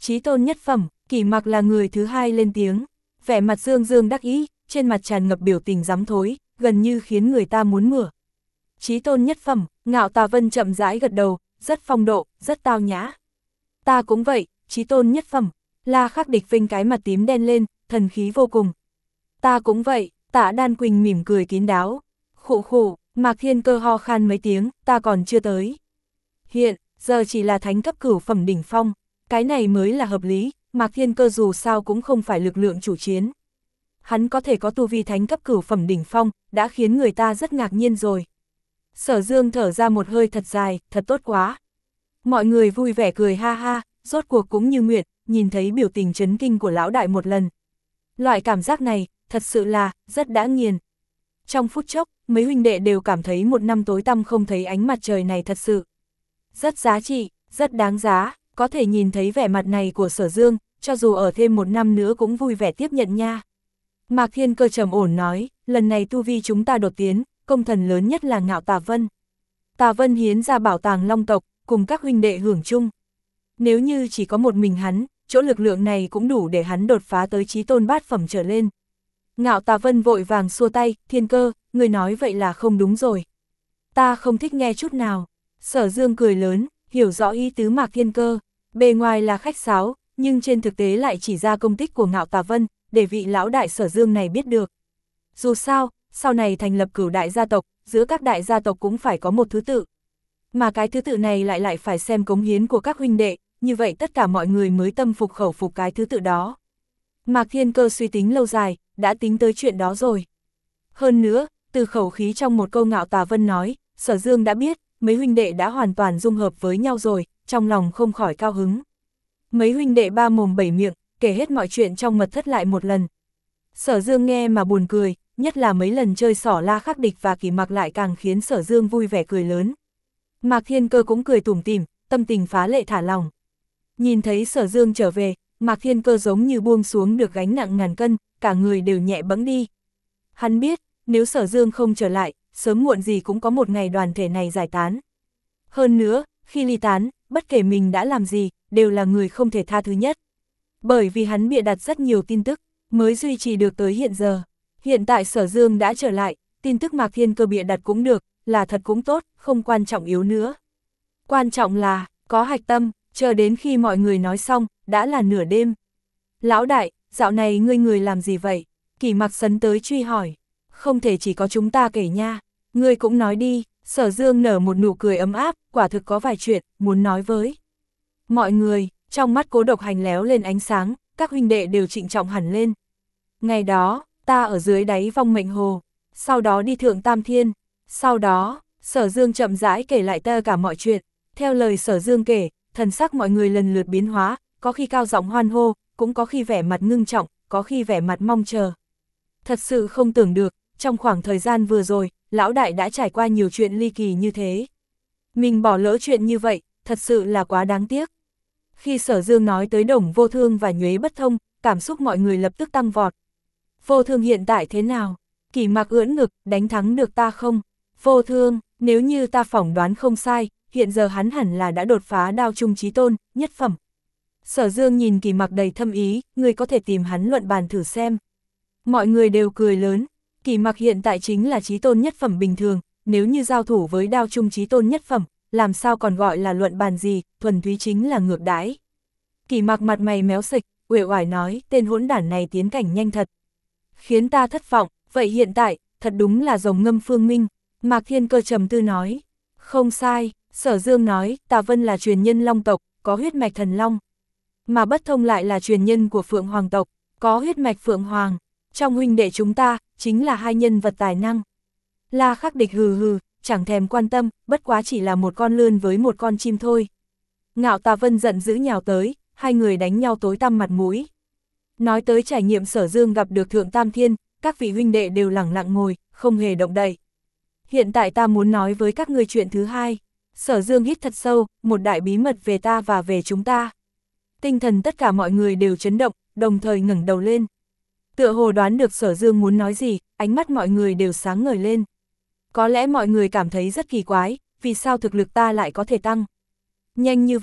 Chí tôn nhất phẩm, Kỷ Mặc là người thứ hai lên tiếng, vẻ mặt dương dương đắc ý, trên mặt tràn ngập biểu tình dám thối, gần như khiến người ta muốn mửa. Chí tôn nhất phẩm, Ngạo Tà Vân chậm rãi gật đầu, rất phong độ, rất tao nhã. Ta cũng vậy, chí tôn nhất phẩm, La Khắc Địch vinh cái mặt tím đen lên, thần khí vô cùng. Ta cũng vậy, Tạ Đan Quỳnh mỉm cười kín đáo. Khụ khụ, Mạc Thiên Cơ ho khan mấy tiếng, ta còn chưa tới. Hiện, giờ chỉ là thánh cấp cửu phẩm đỉnh phong, cái này mới là hợp lý, Mạc Thiên Cơ dù sao cũng không phải lực lượng chủ chiến. Hắn có thể có tu vi thánh cấp cửu phẩm đỉnh phong, đã khiến người ta rất ngạc nhiên rồi. Sở Dương thở ra một hơi thật dài, thật tốt quá. Mọi người vui vẻ cười ha ha, rốt cuộc cũng như nguyện, nhìn thấy biểu tình chấn kinh của lão đại một lần. Loại cảm giác này, thật sự là, rất đã nghiền. Trong phút chốc, mấy huynh đệ đều cảm thấy một năm tối tăm không thấy ánh mặt trời này thật sự. Rất giá trị, rất đáng giá, có thể nhìn thấy vẻ mặt này của Sở Dương, cho dù ở thêm một năm nữa cũng vui vẻ tiếp nhận nha. Mạc Thiên Cơ trầm ổn nói, lần này tu vi chúng ta đột tiến, công thần lớn nhất là Ngạo Tà Vân. Tà Vân hiến ra bảo tàng Long tộc, cùng các huynh đệ hưởng chung. Nếu như chỉ có một mình hắn, chỗ lực lượng này cũng đủ để hắn đột phá tới chí tôn bát phẩm trở lên. Ngạo Tà Vân vội vàng xua tay, Thiên Cơ, người nói vậy là không đúng rồi. Ta không thích nghe chút nào. Sở Dương cười lớn, hiểu rõ ý tứ Mạc Thiên Cơ, bề ngoài là khách sáo, nhưng trên thực tế lại chỉ ra công tích của Ngạo Tà Vân, để vị lão đại Sở Dương này biết được. Dù sao, sau này thành lập cửu đại gia tộc, giữa các đại gia tộc cũng phải có một thứ tự. Mà cái thứ tự này lại lại phải xem cống hiến của các huynh đệ, như vậy tất cả mọi người mới tâm phục khẩu phục cái thứ tự đó. Mạc Thiên Cơ suy tính lâu dài, đã tính tới chuyện đó rồi. Hơn nữa, từ khẩu khí trong một câu Ngạo Tà Vân nói, Sở Dương đã biết, mấy huynh đệ đã hoàn toàn dung hợp với nhau rồi, trong lòng không khỏi cao hứng. Mấy huynh đệ ba mồm bảy miệng, kể hết mọi chuyện trong mật thất lại một lần. Sở Dương nghe mà buồn cười, nhất là mấy lần chơi xỏ La Khắc Địch và Kỷ Mặc lại càng khiến Sở Dương vui vẻ cười lớn. Mạc Thiên Cơ cũng cười tủm tỉm, tâm tình phá lệ thả lòng. Nhìn thấy Sở Dương trở về, Mạc Thiên Cơ giống như buông xuống được gánh nặng ngàn cân, cả người đều nhẹ bẫng đi. Hắn biết, nếu Sở Dương không trở lại, sớm muộn gì cũng có một ngày đoàn thể này giải tán. Hơn nữa, khi ly tán, bất kể mình đã làm gì, đều là người không thể tha thứ nhất. Bởi vì hắn bịa đặt rất nhiều tin tức, mới duy trì được tới hiện giờ. Hiện tại Sở Dương đã trở lại, tin tức Mạc Thiên Cơ bịa đặt cũng được, là thật cũng tốt, không quan trọng yếu nữa. Quan trọng là, có hạch tâm, chờ đến khi mọi người nói xong, đã là nửa đêm. Lão đại, dạo này ngươi người làm gì vậy? Kỷ Mặc sấn tới truy hỏi. Không thể chỉ có chúng ta kể nha, ngươi cũng nói đi. Sở Dương nở một nụ cười ấm áp, quả thực có vài chuyện, muốn nói với mọi người. Trong mắt Cố Độc Hành léo lên ánh sáng, các huynh đệ đều trịnh trọng hẳn lên. Ngày đó, ta ở dưới đáy vong mệnh hồ, sau đó đi thượng Tam Thiên, sau đó, Sở Dương chậm rãi kể lại tất cả mọi chuyện. Theo lời Sở Dương kể, thần sắc mọi người lần lượt biến hóa, có khi cao giọng hoan hô, cũng có khi vẻ mặt ngưng trọng, có khi vẻ mặt mong chờ. Thật sự không tưởng được, trong khoảng thời gian vừa rồi, lão đại đã trải qua nhiều chuyện ly kỳ như thế. Mình bỏ lỡ chuyện như vậy, thật sự là quá đáng tiếc. Khi Sở Dương nói tới Đồng Vô Thương và Nhuế Bất Thông, cảm xúc mọi người lập tức tăng vọt. Vô Thương hiện tại thế nào? Kỷ Mặc ưỡn ngực, đánh thắng được ta không? Vô Thương, nếu như ta phỏng đoán không sai, hiện giờ hắn hẳn là đã đột phá đao trung chí tôn, nhất phẩm. Sở Dương nhìn Kỷ Mặc đầy thâm ý, người có thể tìm hắn luận bàn thử xem. Mọi người đều cười lớn, Kỷ Mặc hiện tại chính là chí tôn nhất phẩm bình thường, nếu như giao thủ với đao trung chí tôn nhất phẩm, làm sao còn gọi là luận bàn gì, thuần túy chính là ngược đãi. Kỷ Mặc mặt mày méo xịch, uể oải nói, tên hỗn đản này tiến cảnh nhanh thật. Khiến ta thất vọng, vậy hiện tại, thật đúng là rồng ngâm phương minh. Mạc Thiên Cơ trầm tư nói, không sai. Sở Dương nói, Tà Vân là truyền nhân Long tộc, có huyết mạch thần Long. Mà Bất Thông lại là truyền nhân của Phượng Hoàng tộc, có huyết mạch Phượng Hoàng. Trong huynh đệ chúng ta, chính là hai nhân vật tài năng. La Khắc Địch hừ hừ, chẳng thèm quan tâm, bất quá chỉ là một con lươn với một con chim thôi. Ngạo Tà Vân giận dữ nhào tới, hai người đánh nhau tối tăm mặt mũi. Nói tới trải nghiệm Sở Dương gặp được Thượng Tam Thiên, các vị huynh đệ đều lẳng lặng ngồi, không hề động đậy. Hiện tại ta muốn nói với các ngươi chuyện thứ hai. Sở Dương hít thật sâu, một đại bí mật về ta và về chúng ta. Tinh thần tất cả mọi người đều chấn động, đồng thời ngẩng đầu lên. Tựa hồ đoán được Sở Dương muốn nói gì, ánh mắt mọi người đều sáng ngời lên. Có lẽ mọi người cảm thấy rất kỳ quái, vì sao thực lực ta lại có thể tăng nhanh như vậy.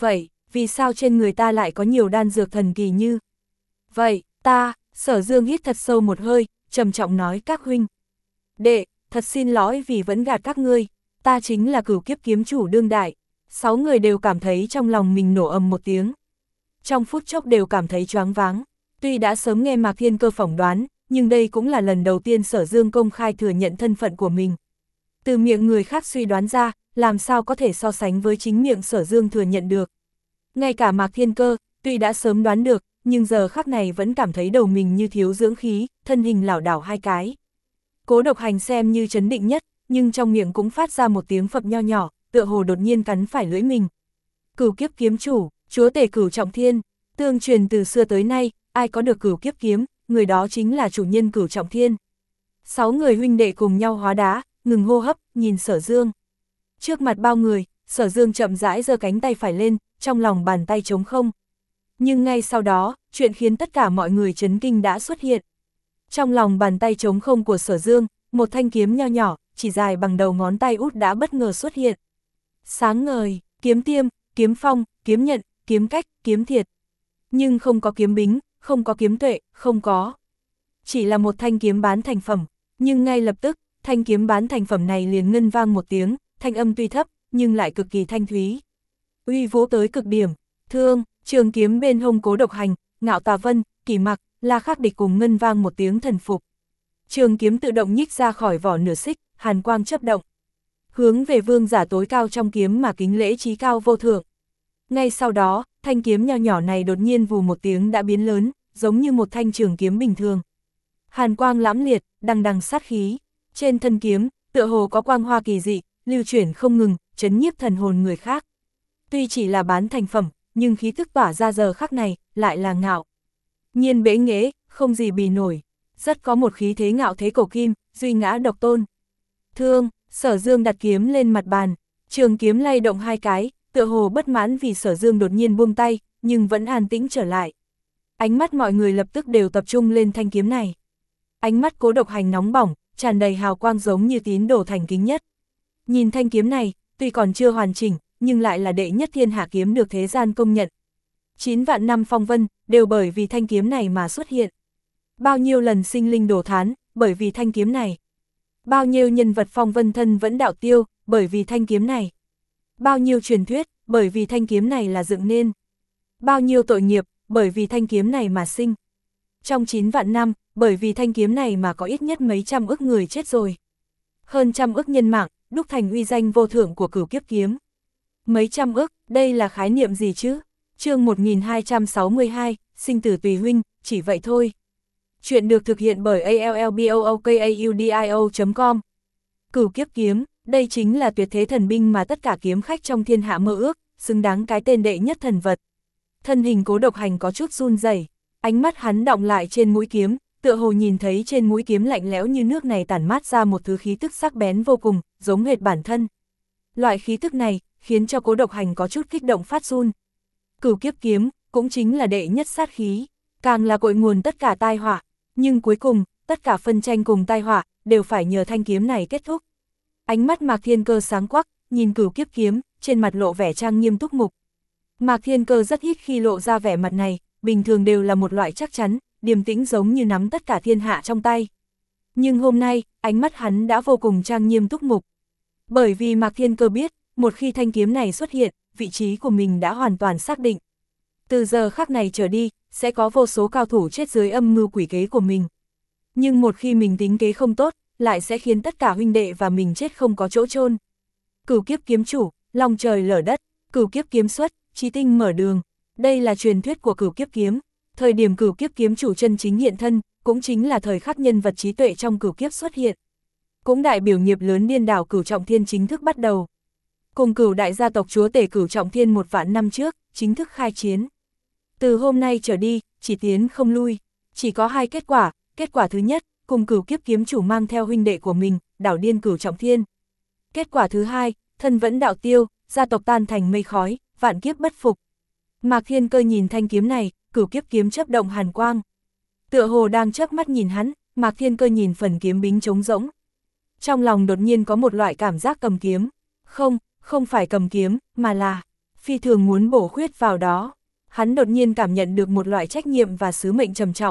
vì sao trên người ta lại có nhiều đan dược thần kỳ như vậy, ta, Sở Dương hít thật sâu một hơi, trầm trọng nói các huynh. Đệ, thật xin lỗi vì vẫn gạt các ngươi, ta chính là Cửu Kiếp kiếm chủ đương đại. Sáu người đều cảm thấy trong lòng mình nổ ầm một tiếng. Trong phút chốc đều cảm thấy choáng váng, tuy đã sớm nghe Mạc Thiên Cơ phỏng đoán, nhưng đây cũng là lần đầu tiên Sở Dương công khai thừa nhận thân phận của mình. Từ miệng người khác suy đoán ra, làm sao có thể so sánh với chính miệng Sở Dương thừa nhận được. Ngay cả Mạc Thiên Cơ, tuy đã sớm đoán được, nhưng giờ khắc này vẫn cảm thấy đầu mình như thiếu dưỡng khí, thân hình lảo đảo hai cái. Cố Độc Hành xem như trấn định nhất, nhưng trong miệng cũng phát ra một tiếng phập nho nhỏ, tựa hồ đột nhiên cắn phải lưỡi mình. Cửu Kiếp kiếm chủ, chúa tể Cửu Trọng Thiên, tương truyền từ xưa tới nay, ai có được Cửu Kiếp kiếm, người đó chính là chủ nhân Cửu Trọng Thiên. Sáu người huynh đệ cùng nhau hóa đá, ngừng hô hấp, nhìn Sở Dương. Trước mặt bao người, Sở Dương chậm rãi giơ cánh tay phải lên, trong lòng bàn tay trống không. Nhưng ngay sau đó, chuyện khiến tất cả mọi người chấn kinh đã xuất hiện. Trong lòng bàn tay trống không của Sở Dương, một thanh kiếm nho nhỏ, chỉ dài bằng đầu ngón tay út đã bất ngờ xuất hiện. Sáng ngời, kiếm tiêm, kiếm phong, kiếm nhận, kiếm cách, kiếm thiệt. Nhưng không có kiếm bính, không có kiếm tuệ, không có. Chỉ là một thanh kiếm bán thành phẩm, nhưng ngay lập tức, thanh kiếm bán thành phẩm này liền ngân vang một tiếng, thanh âm tuy thấp, nhưng lại cực kỳ thanh thúy. Uy vũ tới cực điểm, thương, trường kiếm bên hông Cố Độc Hành, Ngạo Tà Vân, Kỳ Mặc, La Khắc Địch cùng ngân vang một tiếng thần phục. Trường kiếm tự động nhích ra khỏi vỏ nửa xích, hàn quang chớp động. Hướng về vương giả tối cao trong kiếm mà kính lễ chí cao vô thượng. Ngay sau đó, thanh kiếm nho nhỏ này đột nhiên vù một tiếng đã biến lớn, giống như một thanh trường kiếm bình thường. Hàn quang lãm liệt, đằng đằng sát khí. Trên thân kiếm, tựa hồ có quang hoa kỳ dị, lưu chuyển không ngừng, chấn nhiếp thần hồn người khác. Tuy chỉ là bán thành phẩm, nhưng khí thức tỏa ra giờ khắc này, lại là ngạo. Nhiên bế nghễ, không gì bì nổi. Rất có một khí thế ngạo thế cổ kim, duy ngã độc tôn. Thương, Sở Dương đặt kiếm lên mặt bàn, trường kiếm lay động hai cái, tựa hồ bất mãn vì Sở Dương đột nhiên buông tay, nhưng vẫn an tĩnh trở lại. Ánh mắt mọi người lập tức đều tập trung lên thanh kiếm này. Ánh mắt Cố Độc Hành nóng bỏng, tràn đầy hào quang giống như tín đồ thành kính nhất. Nhìn thanh kiếm này, tuy còn chưa hoàn chỉnh, nhưng lại là đệ nhất thiên hạ kiếm được thế gian công nhận. Chín vạn năm phong vân, đều bởi vì thanh kiếm này mà xuất hiện. Bao nhiêu lần sinh linh đổ thán, bởi vì thanh kiếm này. Bao nhiêu nhân vật phong vân thân vẫn đạo tiêu, bởi vì thanh kiếm này. Bao nhiêu truyền thuyết, bởi vì thanh kiếm này là dựng nên. Bao nhiêu tội nghiệp, bởi vì thanh kiếm này mà sinh. Trong chín vạn năm, bởi vì thanh kiếm này mà có ít nhất mấy trăm ức người chết rồi. Hơn trăm ức nhân mạng, đúc thành uy danh vô thượng của Cửu Kiếp kiếm. Mấy trăm ức, đây là khái niệm gì chứ? Chương một nghìn hai trăm sáu mươi hai, sinh tử tùy huynh, chỉ vậy thôi. Chuyện được thực hiện bởi a l l b o o k a u d i o chấm com. Cửu Kiếp kiếm, đây chính là tuyệt thế thần binh mà tất cả kiếm khách trong thiên hạ mơ ước, xứng đáng cái tên đệ nhất thần vật. Thân hình Cố Độc Hành có chút run rẩy, ánh mắt hắn đọng lại trên mũi kiếm, tựa hồ nhìn thấy trên mũi kiếm lạnh lẽo như nước này tản mát ra một thứ khí tức sắc bén vô cùng, giống hệt bản thân. Loại khí tức này khiến cho Cố Độc Hành có chút kích động phát run. Cửu Kiếp kiếm cũng chính là đệ nhất sát khí, càng là cội nguồn tất cả tai họa, nhưng cuối cùng, tất cả phân tranh cùng tai họa đều phải nhờ thanh kiếm này kết thúc. Ánh mắt Mạc Thiên Cơ sáng quắc, nhìn Cửu Kiếp kiếm, trên mặt lộ vẻ trang nghiêm túc mục. Mạc Thiên Cơ rất ít khi lộ ra vẻ mặt này, bình thường đều là một loại chắc chắn, điềm tĩnh giống như nắm tất cả thiên hạ trong tay. Nhưng hôm nay, ánh mắt hắn đã vô cùng trang nghiêm túc mục. Bởi vì Mạc Thiên Cơ biết, một khi thanh kiếm này xuất hiện, vị trí của mình đã hoàn toàn xác định. Từ giờ khắc này trở đi, sẽ có vô số cao thủ chết dưới âm mưu quỷ kế của mình. Nhưng một khi mình tính kế không tốt, lại sẽ khiến tất cả huynh đệ và mình chết không có chỗ chôn. Cửu Kiếp kiếm chủ, long trời lở đất, Cửu Kiếp kiếm xuất, chí tinh mở đường. Đây là truyền thuyết của Cửu Kiếp kiếm. Thời điểm Cửu Kiếp kiếm chủ chân chính hiện thân, cũng chính là thời khắc nhân vật trí tuệ trong Cửu Kiếp xuất hiện. Cũng đại biểu nghiệp lớn điên đảo Cửu Trọng Thiên chính thức bắt đầu. Cùng Cửu đại gia tộc chúa tể Cửu Trọng Thiên một vạn năm trước, chính thức khai chiến. Từ hôm nay trở đi, chỉ tiến không lui. Chỉ có hai kết quả, kết quả thứ nhất, cùng Cửu Kiếp kiếm chủ mang theo huynh đệ của mình, đảo điên Cửu Trọng Thiên. Kết quả thứ hai, thân vẫn đạo tiêu, gia tộc tan thành mây khói, vạn kiếp bất phục. Mạc Thiên Cơ nhìn thanh kiếm này, Cửu Kiếp kiếm chớp động hàn quang. Tựa hồ đang chớp mắt nhìn hắn, Mạc Thiên Cơ nhìn phần kiếm bính trống rỗng. Trong lòng đột nhiên có một loại cảm giác cầm kiếm. Không, không phải cầm kiếm, mà là phi thường muốn bổ khuyết vào đó. Hắn đột nhiên cảm nhận được một loại trách nhiệm và sứ mệnh trầm trọng.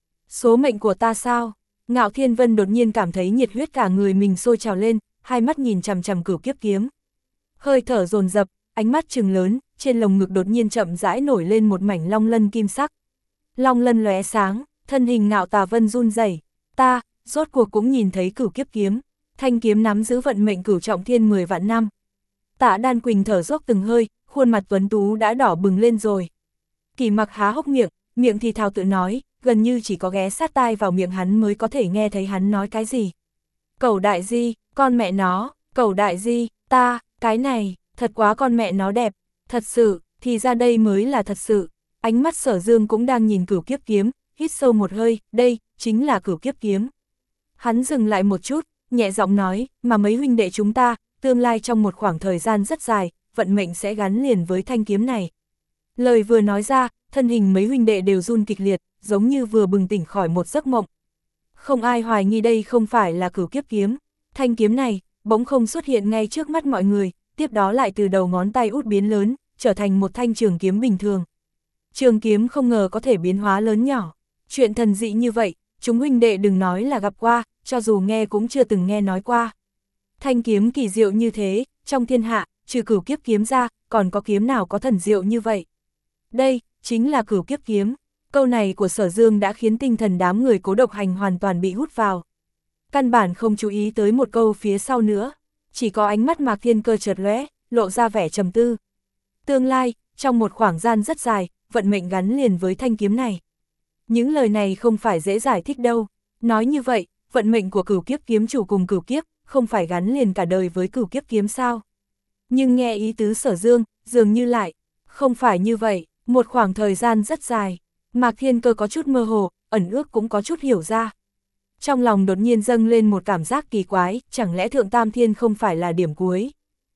Số mệnh của ta sao? Ngạo Thiên Vân đột nhiên cảm thấy nhiệt huyết cả người mình sôi trào lên, hai mắt nhìn chằm chằm Cửu Kiếp kiếm. Hơi thở dồn dập, ánh mắt trừng lớn, trên lồng ngực đột nhiên chậm rãi nổi lên một mảnh long lân kim sắc. Long lân lóe sáng, thân hình Ngạo Tà Vân run rẩy. Ta, rốt cuộc cũng nhìn thấy Cửu Kiếp kiếm, thanh kiếm nắm giữ vận mệnh cửu trọng thiên mười vạn năm. Tạ Đan Quỳnh thở dốc từng hơi, khuôn mặt tuấn tú đã đỏ bừng lên rồi. Kỳ Mặc há hốc miệng, miệng thì thào tự nói, gần như chỉ có ghé sát tai vào miệng hắn mới có thể nghe thấy hắn nói cái gì. Cẩu đại di, con mẹ nó, cẩu đại di, ta, cái này, thật quá con mẹ nó đẹp, thật sự, thì ra đây mới là thật sự. Ánh mắt Sở Dương cũng đang nhìn Cửu Kiếp kiếm, hít sâu một hơi, đây, chính là Cửu Kiếp kiếm. Hắn dừng lại một chút, nhẹ giọng nói, mà mấy huynh đệ chúng ta, tương lai trong một khoảng thời gian rất dài, vận mệnh sẽ gắn liền với thanh kiếm này. Lời vừa nói ra, thân hình mấy huynh đệ đều run kịch liệt, giống như vừa bừng tỉnh khỏi một giấc mộng. Không ai hoài nghi đây không phải là Cửu Kiếp kiếm. Thanh kiếm này, bỗng không xuất hiện ngay trước mắt mọi người, tiếp đó lại từ đầu ngón tay út biến lớn, trở thành một thanh trường kiếm bình thường. Trường kiếm không ngờ có thể biến hóa lớn nhỏ. Chuyện thần dị như vậy, chúng huynh đệ đừng nói là gặp qua, cho dù nghe cũng chưa từng nghe nói qua. Thanh kiếm kỳ diệu như thế, trong thiên hạ, trừ Cửu Kiếp kiếm ra, còn có kiếm nào có thần diệu như vậy? Đây, chính là Cửu Kiếp kiếm. Câu này của Sở Dương đã khiến tinh thần đám người Cố Độc Hành hoàn toàn bị hút vào. Căn bản không chú ý tới một câu phía sau nữa, chỉ có ánh mắt Mạc Thiên Cơ chợt lóe, lộ ra vẻ trầm tư. Tương lai, trong một khoảng gian rất dài, vận mệnh gắn liền với thanh kiếm này. Những lời này không phải dễ giải thích đâu. Nói như vậy, vận mệnh của Cửu Kiếp kiếm chủ cùng Cửu Kiếp, không phải gắn liền cả đời với Cửu Kiếp kiếm sao? Nhưng nghe ý tứ Sở Dương, dường như lại, không phải như vậy, một khoảng thời gian rất dài. Mạc Thiên Cơ có chút mơ hồ, ẩn ước cũng có chút hiểu ra. Trong lòng đột nhiên dâng lên một cảm giác kỳ quái, chẳng lẽ Thượng Tam Thiên không phải là điểm cuối?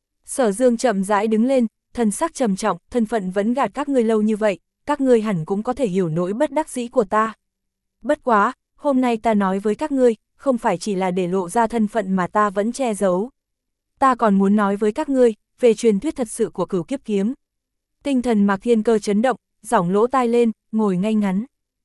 Sở Dương chậm rãi đứng lên, thân sắc trầm trọng, thân phận vẫn gạt các ngươi lâu như vậy, các ngươi hẳn cũng có thể hiểu nỗi bất đắc dĩ của ta. Bất quá, hôm nay ta nói với các ngươi, không phải chỉ là để lộ ra thân phận mà ta vẫn che giấu. Ta còn muốn nói với các ngươi, về truyền thuyết thật sự của Cửu Kiếp kiếm. Tinh thần Mạc Thiên Cơ chấn động, giỏng lỗ tai lên, ngồi ngay ngắn.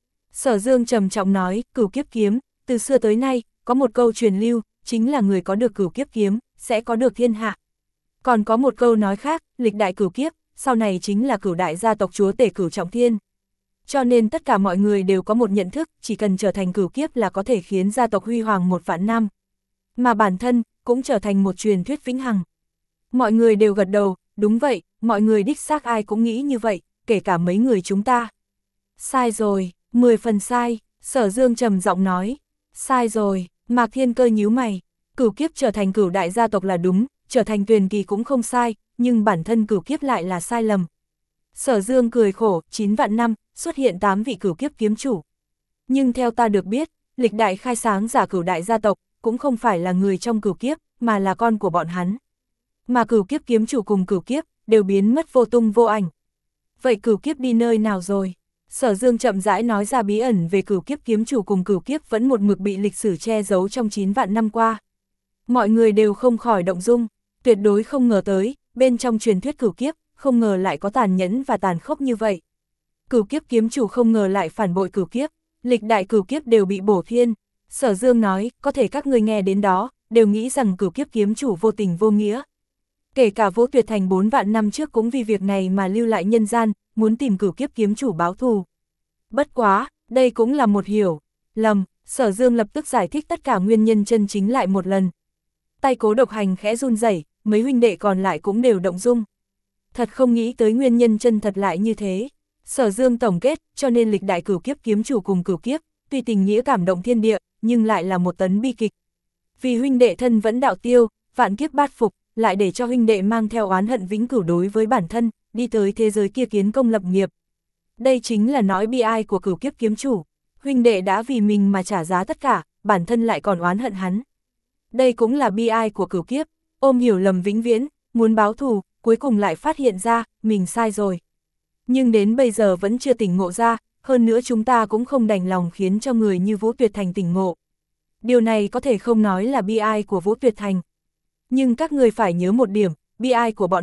Sở Dương trầm trọng nói, Cửu Kiếp kiếm, từ xưa tới nay, có một câu truyền lưu, chính là người có được Cửu Kiếp kiếm, sẽ có được thiên hạ. Còn có một câu nói khác, lịch đại cửu kiếp, sau này chính là cửu đại gia tộc chúa tể cửu trọng thiên. Cho nên tất cả mọi người đều có một nhận thức, chỉ cần trở thành cửu kiếp là có thể khiến gia tộc huy hoàng một vạn năm. Mà bản thân, cũng trở thành một truyền thuyết vĩnh hằng. Mọi người đều gật đầu, đúng vậy, mọi người đích xác ai cũng nghĩ như vậy, kể cả mấy người chúng ta. Sai rồi, mười phần sai, Sở Dương trầm giọng nói. Sai rồi, Mạc Thiên Cơ nhíu mày, cửu kiếp trở thành cửu đại gia tộc là đúng, trở thành Tuyền Kỳ cũng không sai, nhưng bản thân cửu kiếp lại là sai lầm. Sở Dương cười khổ, chín vạn năm, xuất hiện tám vị cửu kiếp kiếm chủ. Nhưng theo ta được biết, lịch đại khai sáng giả cửu đại gia tộc, cũng không phải là người trong cửu kiếp, mà là con của bọn hắn. Mà cửu kiếp kiếm chủ cùng cửu kiếp, đều biến mất vô tung vô ảnh. Vậy cửu kiếp đi nơi nào rồi? Sở Dương chậm rãi nói ra bí ẩn về cửu kiếp kiếm chủ cùng cửu kiếp vẫn một mực bị lịch sử che giấu trong chín vạn năm qua. Mọi người đều không khỏi động dung, tuyệt đối không ngờ tới, bên trong truyền thuyết cửu kiếp, không ngờ lại có tàn nhẫn và tàn khốc như vậy. Cửu kiếp kiếm chủ không ngờ lại phản bội cửu kiếp, lịch đại cửu kiếp đều bị bổ thiên. Sở Dương nói, có thể các ngươi nghe đến đó, đều nghĩ rằng cửu kiếp kiếm chủ vô tình vô nghĩa. Kể cả Vũ Tuyệt Thành bốn vạn năm trước cũng vì việc này mà lưu lại nhân gian, muốn tìm cửu kiếp kiếm chủ báo thù. Bất quá, đây cũng là một hiểu lầm, Sở Dương lập tức giải thích tất cả nguyên nhân chân chính lại một lần. Tay Cố Độc Hành khẽ run rẩy, mấy huynh đệ còn lại cũng đều động dung. Thật không nghĩ tới nguyên nhân chân thật lại như thế. Sở Dương tổng kết, cho nên lịch đại cửu kiếp kiếm chủ cùng cửu kiếp, tuy tình nghĩa cảm động thiên địa, nhưng lại là một tấn bi kịch. Vì huynh đệ thân vẫn đạo tiêu, vạn kiếp bát phục, lại để cho huynh đệ mang theo oán hận vĩnh cửu đối với bản thân, đi tới thế giới kia kiến công lập nghiệp. Đây chính là nỗi bi ai của cửu kiếp kiếm chủ. Huynh đệ đã vì mình mà trả giá tất cả, bản thân lại còn oán hận hắn. Đây cũng là bi ai của cửu kiếp, ôm hiểu lầm vĩnh viễn, muốn báo thù, cuối cùng lại phát hiện ra, mình sai rồi. Nhưng đến bây giờ vẫn chưa tỉnh ngộ ra, hơn nữa chúng ta cũng không đành lòng khiến cho người như Vũ Tuyệt Thành tỉnh ngộ. Điều này có thể không nói là bi ai của Vũ Tuyệt Thành. Nhưng các người phải nhớ một điểm, bi ai của bọn hắn,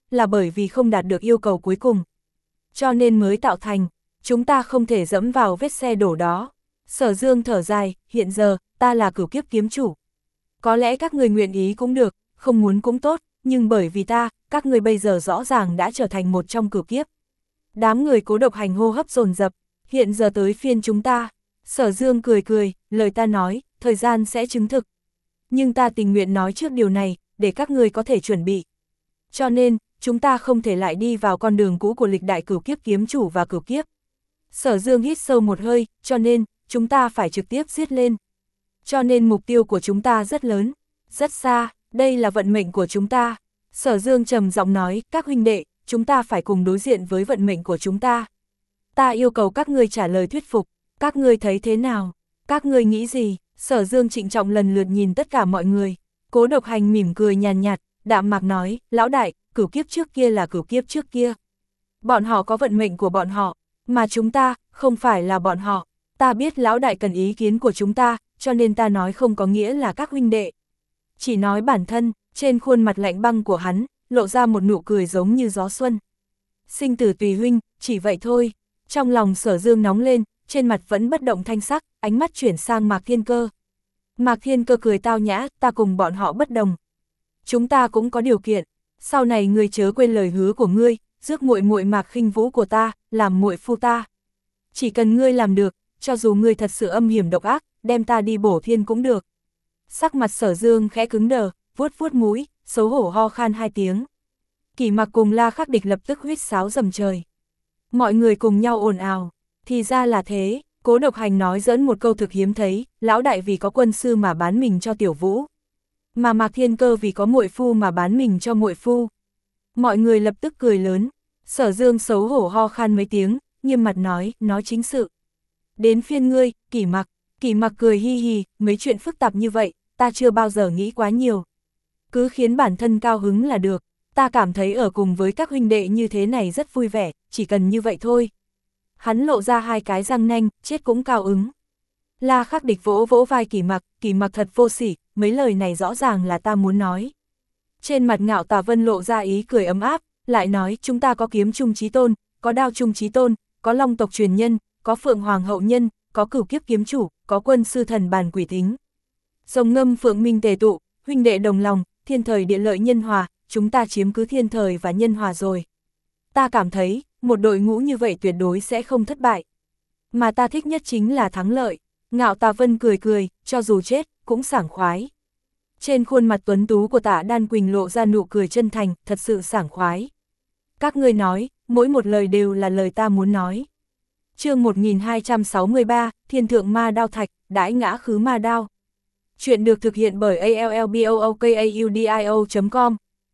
là bởi vì không đạt được yêu cầu cuối cùng. Cho nên mới tạo thành, chúng ta không thể dẫm vào vết xe đổ đó. Sở Dương thở dài, hiện giờ, ta là cửu kiếp kiếm chủ. Có lẽ các người nguyện ý cũng được, không muốn cũng tốt, nhưng bởi vì ta, các người bây giờ rõ ràng đã trở thành một trong cửu kiếp. Đám người Cố Độc Hành hô hấp dồn dập, hiện giờ tới phiên chúng ta. Sở Dương cười cười, lời ta nói, thời gian sẽ chứng thực. Nhưng ta tình nguyện nói trước điều này, để các người có thể chuẩn bị. Cho nên, chúng ta không thể lại đi vào con đường cũ của lịch đại cửu kiếp kiếm chủ và cửu kiếp. Sở Dương hít sâu một hơi, cho nên, chúng ta phải trực tiếp giết lên. Cho nên mục tiêu của chúng ta rất lớn, rất xa, đây là vận mệnh của chúng ta. Sở Dương trầm giọng nói, các huynh đệ, chúng ta phải cùng đối diện với vận mệnh của chúng ta. Ta yêu cầu các ngươi trả lời thuyết phục, các ngươi thấy thế nào? Các ngươi nghĩ gì? Sở Dương trịnh trọng lần lượt nhìn tất cả mọi người. Cố Độc Hành mỉm cười nhàn nhạt, đạm mạc nói, lão đại, cửu kiếp trước kia là cửu kiếp trước kia. Bọn họ có vận mệnh của bọn họ, mà chúng ta, không phải là bọn họ. Ta biết lão đại cần ý kiến của chúng ta, cho nên ta nói không có nghĩa là các huynh đệ. Chỉ nói bản thân, trên khuôn mặt lạnh băng của hắn, lộ ra một nụ cười giống như gió xuân. Sinh tử tùy huynh, chỉ vậy thôi. Trong lòng Sở Dương nóng lên, trên mặt vẫn bất động thanh sắc, ánh mắt chuyển sang Mạc Thiên Cơ. Mạc Thiên Cơ cười tao nhã, ta cùng bọn họ bất đồng. Chúng ta cũng có điều kiện, sau này ngươi chớ quên lời hứa của ngươi, rước muội muội Mạc Khinh Vũ của ta, làm muội phu ta. Chỉ cần ngươi làm được, cho dù ngươi thật sự âm hiểm độc ác, đem ta đi bổ thiên cũng được. Sắc mặt Sở Dương khẽ cứng đờ, vuốt vuốt mũi, xấu hổ ho khan hai tiếng. Kỷ Mặc cùng La Khắc Địch lập tức huýt sáo rầm trời. Mọi người cùng nhau ồn ào, thì ra là thế. Cố Độc Hành nói giỡn một câu thực hiếm thấy, lão đại vì có quân sư mà bán mình cho Tiểu Vũ, mà Mạc Thiên Cơ vì có muội phu mà bán mình cho muội phu. Mọi người lập tức cười lớn. Sở Dương xấu hổ ho khan mấy tiếng, nghiêm mặt nói, nói chính sự. Đến phiên ngươi, Kỷ Mặc. Kỷ Mặc cười hi hi, mấy chuyện phức tạp như vậy, ta chưa bao giờ nghĩ quá nhiều. Cứ khiến bản thân cao hứng là được, ta cảm thấy ở cùng với các huynh đệ như thế này rất vui vẻ, chỉ cần như vậy thôi. Hắn lộ ra hai cái răng nanh, chết cũng cao ứng. La Khắc Địch vỗ vỗ vai Kỷ Mặc, Kỷ Mặc thật vô sỉ, mấy lời này rõ ràng là ta muốn nói. Trên mặt Ngạo Tà Vân lộ ra ý cười ấm áp, lại nói chúng ta có kiếm trung chí tôn, có đao trung chí tôn, có long tộc truyền nhân, có phượng hoàng hậu nhân, có cửu kiếp kiếm chủ, có quân sư thần bàn quỷ thính. Rồng ngâm phượng minh tề tụ, huynh đệ đồng lòng, thiên thời địa lợi nhân hòa, chúng ta chiếm cứ thiên thời và nhân hòa rồi. Ta cảm thấy, một đội ngũ như vậy tuyệt đối sẽ không thất bại. Mà ta thích nhất chính là thắng lợi. Ngạo Tà Vân cười cười, cho dù chết, cũng sảng khoái. Trên khuôn mặt tuấn tú của Tạ Đan Quỳnh lộ ra nụ cười chân thành, thật sự sảng khoái. Các ngươi nói, mỗi một lời đều là lời ta muốn nói. Chương một nghìn hai trăm sáu mươi ba, Thiên Thượng Ma Đao Thạch, đãi ngã khứ ma đao. Chuyện được thực hiện bởi a l l b o o k a u d i o chấm com.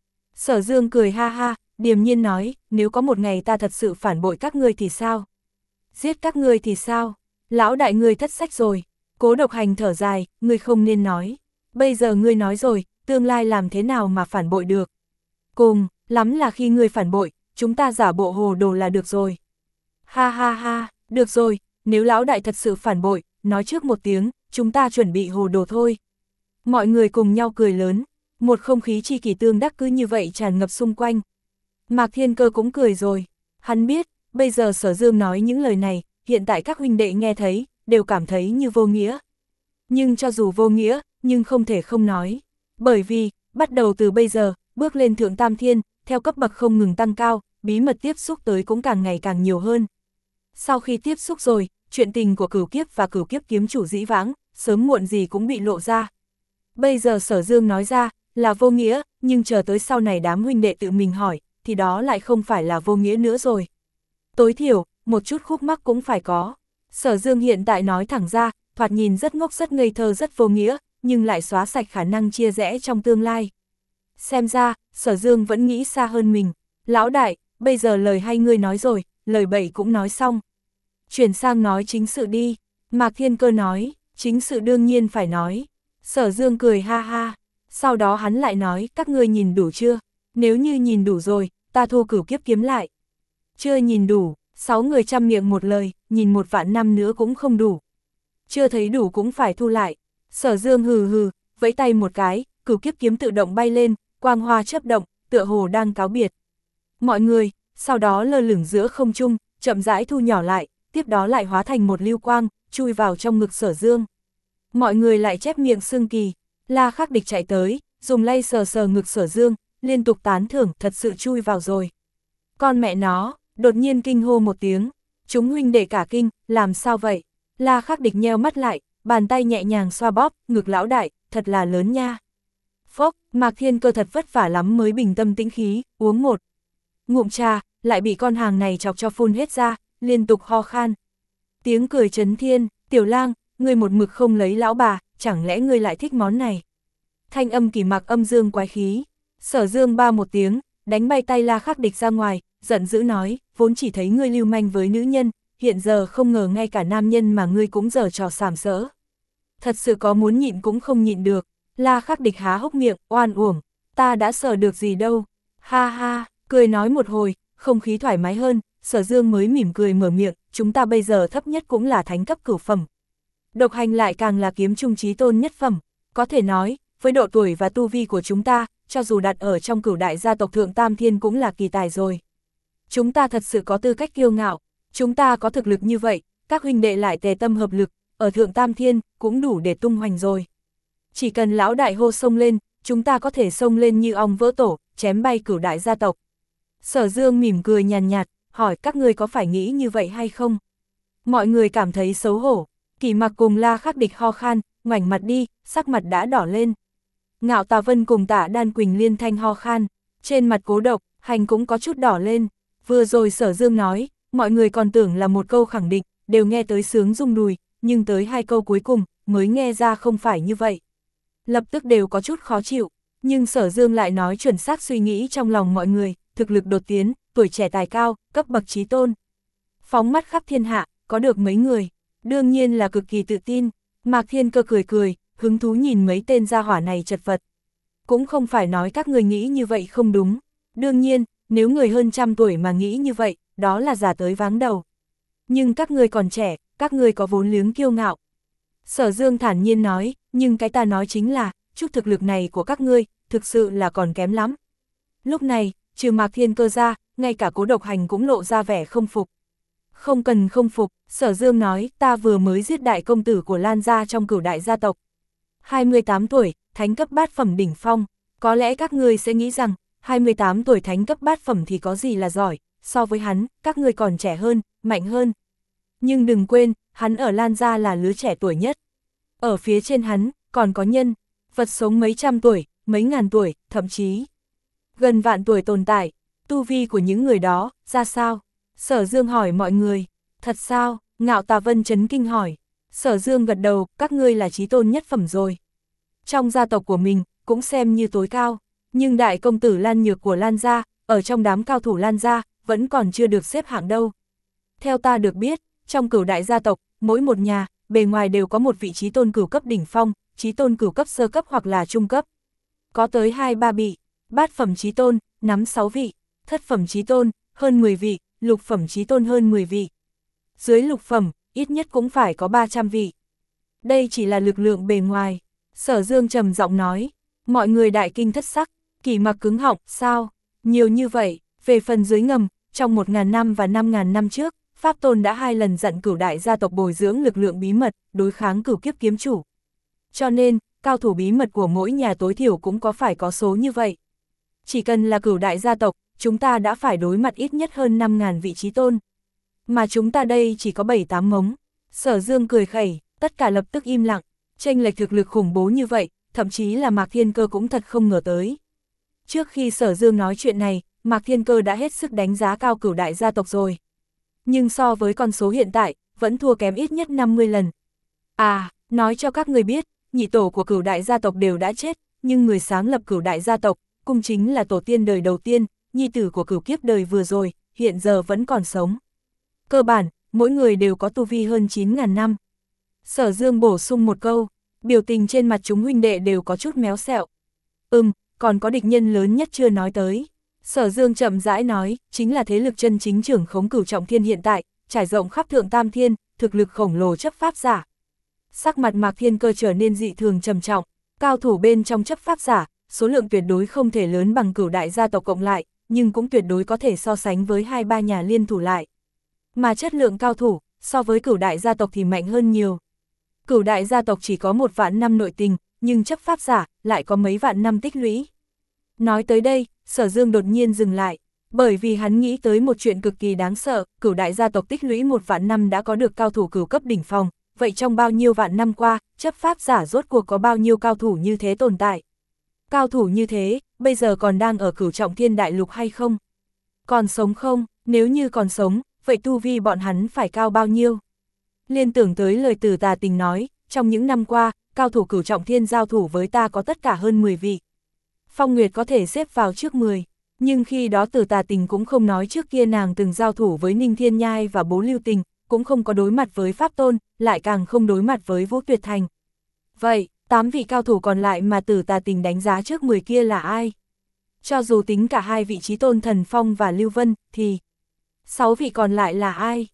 Sở Dương cười ha ha, điềm nhiên nói, nếu có một ngày ta thật sự phản bội các ngươi thì sao? Giết các ngươi thì sao? Lão đại ngươi thất sách rồi. Cố Độc Hành thở dài, ngươi không nên nói. Bây giờ ngươi nói rồi, tương lai làm thế nào mà phản bội được? Cùng, lắm là khi ngươi phản bội, chúng ta giả bộ hồ đồ là được rồi. Ha ha ha, được rồi, nếu lão đại thật sự phản bội, nói trước một tiếng, chúng ta chuẩn bị hồ đồ thôi. Mọi người cùng nhau cười lớn, một không khí tri kỷ tương đắc cứ như vậy tràn ngập xung quanh. Mạc Thiên Cơ cũng cười rồi, hắn biết, bây giờ Sở Dương nói những lời này, hiện tại các huynh đệ nghe thấy, đều cảm thấy như vô nghĩa. Nhưng cho dù vô nghĩa, nhưng không thể không nói. Bởi vì, bắt đầu từ bây giờ, bước lên thượng tam thiên, theo cấp bậc không ngừng tăng cao, bí mật tiếp xúc tới cũng càng ngày càng nhiều hơn. Sau khi tiếp xúc rồi, chuyện tình của cửu kiếp và cửu kiếp kiếm chủ dĩ vãng, sớm muộn gì cũng bị lộ ra. Bây giờ Sở Dương nói ra, là vô nghĩa, nhưng chờ tới sau này đám huynh đệ tự mình hỏi, thì đó lại không phải là vô nghĩa nữa rồi. Tối thiểu, một chút khúc mắc cũng phải có. Sở Dương hiện tại nói thẳng ra, thoạt nhìn rất ngốc rất ngây thơ rất vô nghĩa, nhưng lại xóa sạch khả năng chia rẽ trong tương lai. Xem ra, Sở Dương vẫn nghĩ xa hơn mình. Lão đại, bây giờ lời hay ngươi nói rồi, lời bậy cũng nói xong. Chuyển sang nói chính sự đi. Mạc Thiên Cơ nói, chính sự đương nhiên phải nói. Sở Dương cười ha ha. Sau đó hắn lại nói, các ngươi nhìn đủ chưa? Nếu như nhìn đủ rồi, ta thu cửu kiếp kiếm lại. Chưa nhìn đủ, sáu người chăm miệng một lời, nhìn một vạn năm nữa cũng không đủ. Chưa thấy đủ cũng phải thu lại. Sở Dương hừ hừ, vẫy tay một cái, cửu kiếp kiếm tự động bay lên, quang hoa chớp động, tựa hồ đang cáo biệt. mọi người, sau đó lơ lửng giữa không trung, chậm rãi thu nhỏ lại, tiếp đó lại hóa thành một lưu quang, chui vào trong ngực Sở Dương. Mọi người lại chép miệng xưng kỳ, La Khắc Địch chạy tới, dùng lay sờ sờ ngực Sở Dương, liên tục tán thưởng thật sự chui vào rồi. Con mẹ nó, đột nhiên kinh hô một tiếng, chúng huynh đệ cả kinh, làm sao vậy? La Khắc Địch nheo mắt lại, bàn tay nhẹ nhàng xoa bóp, ngực lão đại, thật là lớn nha. Phốc, Mạc Thiên Cơ thật vất vả lắm mới bình tâm tĩnh khí, uống một ngụm trà, lại bị con hàng này chọc cho phun hết ra, liên tục ho khan. Tiếng cười chấn thiên, Tiểu Lang, ngươi một mực không lấy lão bà, chẳng lẽ ngươi lại thích món này? Thanh âm Kỳ Mạc âm dương quái khí, Sở Dương ba một tiếng, đánh bay tay La Khắc Địch ra ngoài, giận dữ nói, vốn chỉ thấy ngươi lưu manh với nữ nhân, hiện giờ không ngờ ngay cả nam nhân mà ngươi cũng giở trò sàm sỡ. Thật sự có muốn nhịn cũng không nhịn được. La Khắc Địch há hốc miệng, oan uổng, ta đã sợ được gì đâu. Ha ha, cười nói một hồi, không khí thoải mái hơn, Sở Dương mới mỉm cười mở miệng, chúng ta bây giờ thấp nhất cũng là thánh cấp cửu phẩm. Độc hành lại càng là kiếm trung chí tôn nhất phẩm, có thể nói, với độ tuổi và tu vi của chúng ta, cho dù đặt ở trong cửu đại gia tộc Thượng Tam Thiên cũng là kỳ tài rồi. Chúng ta thật sự có tư cách kiêu ngạo, chúng ta có thực lực như vậy, các huynh đệ lại tề tâm hợp lực, ở Thượng Tam Thiên cũng đủ để tung hoành rồi. Chỉ cần lão đại hô xông lên, chúng ta có thể xông lên như ong vỡ tổ, chém bay cửu đại gia tộc. Sở Dương mỉm cười nhàn nhạt, hỏi các ngươi có phải nghĩ như vậy hay không? Mọi người cảm thấy xấu hổ, Kỳ Mạc cùng La Khắc Địch ho khan, ngoảnh mặt đi, sắc mặt đã đỏ lên. Ngạo Tà Vân cùng Tạ Đan Quỳnh liên thanh ho khan, trên mặt Cố Độc, Hành cũng có chút đỏ lên. Vừa rồi Sở Dương nói, mọi người còn tưởng là một câu khẳng định, đều nghe tới sướng rung đùi, nhưng tới hai câu cuối cùng, mới nghe ra không phải như vậy. Lập tức đều có chút khó chịu, nhưng Sở Dương lại nói chuẩn xác suy nghĩ trong lòng mọi người, thực lực đột tiến, tuổi trẻ tài cao, cấp bậc chí tôn. Phóng mắt khắp thiên hạ, có được mấy người, đương nhiên là cực kỳ tự tin. Mạc Thiên Cơ cười cười, hứng thú nhìn mấy tên gia hỏa này chật vật. Cũng không phải nói các người nghĩ như vậy không đúng, đương nhiên, nếu người hơn trăm tuổi mà nghĩ như vậy, đó là giả tới váng đầu. Nhưng các người còn trẻ, các người có vốn liếng kiêu ngạo. Sở Dương thản nhiên nói, nhưng cái ta nói chính là, chút thực lực này của các ngươi, thực sự là còn kém lắm. Lúc này, trừ Mạc Thiên Cơ ra, ngay cả Cố Độc Hành cũng lộ ra vẻ không phục. Không cần không phục, Sở Dương nói, ta vừa mới giết đại công tử của Lan gia trong cửu đại gia tộc. hai mươi tám tuổi, thánh cấp bát phẩm đỉnh phong, có lẽ các ngươi sẽ nghĩ rằng, hai mươi tám tuổi thánh cấp bát phẩm thì có gì là giỏi, so với hắn, các ngươi còn trẻ hơn, mạnh hơn. Nhưng đừng quên, hắn ở Lan gia là lứa trẻ tuổi nhất. Ở phía trên hắn, còn có nhân, vật sống mấy trăm tuổi, mấy ngàn tuổi, thậm chí gần vạn tuổi tồn tại. Tu vi của những người đó, ra sao? Sở Dương hỏi mọi người, thật sao? Ngạo Tà Vân chấn kinh hỏi. Sở Dương gật đầu, các ngươi là chí tôn nhất phẩm rồi. Trong gia tộc của mình, cũng xem như tối cao, nhưng đại công tử Lan Nhược của Lan gia, ở trong đám cao thủ Lan gia, vẫn còn chưa được xếp hạng đâu. Theo ta được biết, trong cửu đại gia tộc, mỗi một nhà, bề ngoài đều có một vị chí tôn cửu cấp đỉnh phong, chí tôn cửu cấp sơ cấp hoặc là trung cấp. Có tới hai ba vị, bát phẩm chí tôn, nắm sáu vị, thất phẩm chí tôn, hơn mười vị, lục phẩm chí tôn hơn mười vị. Dưới lục phẩm, ít nhất cũng phải có ba trăm vị. Đây chỉ là lực lượng bề ngoài. Sở Dương trầm giọng nói, mọi người đại kinh thất sắc, Kỳ Mạc cứng họng, sao? Nhiều như vậy, về phần dưới ngầm, trong một ngàn năm và năm ngàn năm trước, Pháp Tôn đã hai lần dặn cửu đại gia tộc bồi dưỡng lực lượng bí mật, đối kháng cửu kiếp kiếm chủ. Cho nên, cao thủ bí mật của mỗi nhà tối thiểu cũng có phải có số như vậy. Chỉ cần là cửu đại gia tộc, chúng ta đã phải đối mặt ít nhất hơn năm ngàn vị chí tôn. Mà chúng ta đây chỉ có bảy tám mống. Sở Dương cười khẩy, tất cả lập tức im lặng, chênh lệch thực lực khủng bố như vậy, thậm chí là Mạc Thiên Cơ cũng thật không ngờ tới. Trước khi Sở Dương nói chuyện này, Mạc Thiên Cơ đã hết sức đánh giá cao cửu đại gia tộc rồi. Nhưng so với con số hiện tại, vẫn thua kém ít nhất năm mươi lần. À, nói cho các người biết, nhị tổ của cửu đại gia tộc đều đã chết, nhưng người sáng lập cửu đại gia tộc, cũng chính là tổ tiên đời đầu tiên, nhi tử của cửu kiếp đời vừa rồi, hiện giờ vẫn còn sống. Cơ bản, mỗi người đều có tu vi hơn chín ngàn năm. Sở Dương bổ sung một câu, biểu tình trên mặt chúng huynh đệ đều có chút méo xẹo. Ừm, còn có địch nhân lớn nhất chưa nói tới. Sở Dương chậm rãi nói, chính là thế lực chân chính trưởng khống cửu trọng thiên hiện tại, trải rộng khắp thượng tam thiên, thực lực khổng lồ chấp pháp giả. Sắc mặt Mạc Thiên Cơ trở nên dị thường trầm trọng, cao thủ bên trong chấp pháp giả, số lượng tuyệt đối không thể lớn bằng cửu đại gia tộc cộng lại, nhưng cũng tuyệt đối có thể so sánh với hai ba nhà liên thủ lại. Mà chất lượng cao thủ, so với Cửu đại gia tộc thì mạnh hơn nhiều. Cửu đại gia tộc chỉ có một vạn năm nội tình, nhưng chấp pháp giả lại có mấy vạn năm tích lũy. Nói tới đây, Sở Dương đột nhiên dừng lại, bởi vì hắn nghĩ tới một chuyện cực kỳ đáng sợ. Cửu đại gia tộc tích lũy một vạn năm đã có được cao thủ cửu cấp đỉnh phong, vậy trong bao nhiêu vạn năm qua, chấp pháp giả rốt cuộc có bao nhiêu cao thủ như thế tồn tại? Cao thủ như thế, bây giờ còn đang ở Cửu Trọng Thiên Đại Lục hay không? Còn sống không? Nếu như còn sống, vậy tu vi bọn hắn phải cao bao nhiêu? Liên tưởng tới lời Tử Tà Tình nói, trong những năm qua, cao thủ Cửu Trọng Thiên giao thủ với ta có tất cả hơn mười vị. Phong Nguyệt có thể xếp vào trước mười, nhưng khi đó Tử Tà Tình cũng không nói trước kia nàng từng giao thủ với Ninh Thiên Nhai và Bố Lưu Tình, cũng không có đối mặt với Pháp Tôn, lại càng không đối mặt với Vũ Tuyệt Thành. Vậy, tám vị cao thủ còn lại mà Tử Tà Tình đánh giá trước mười kia là ai? Cho dù tính cả hai vị Chí Tôn Thần Phong và Lưu Vân, thì sáu vị còn lại là ai?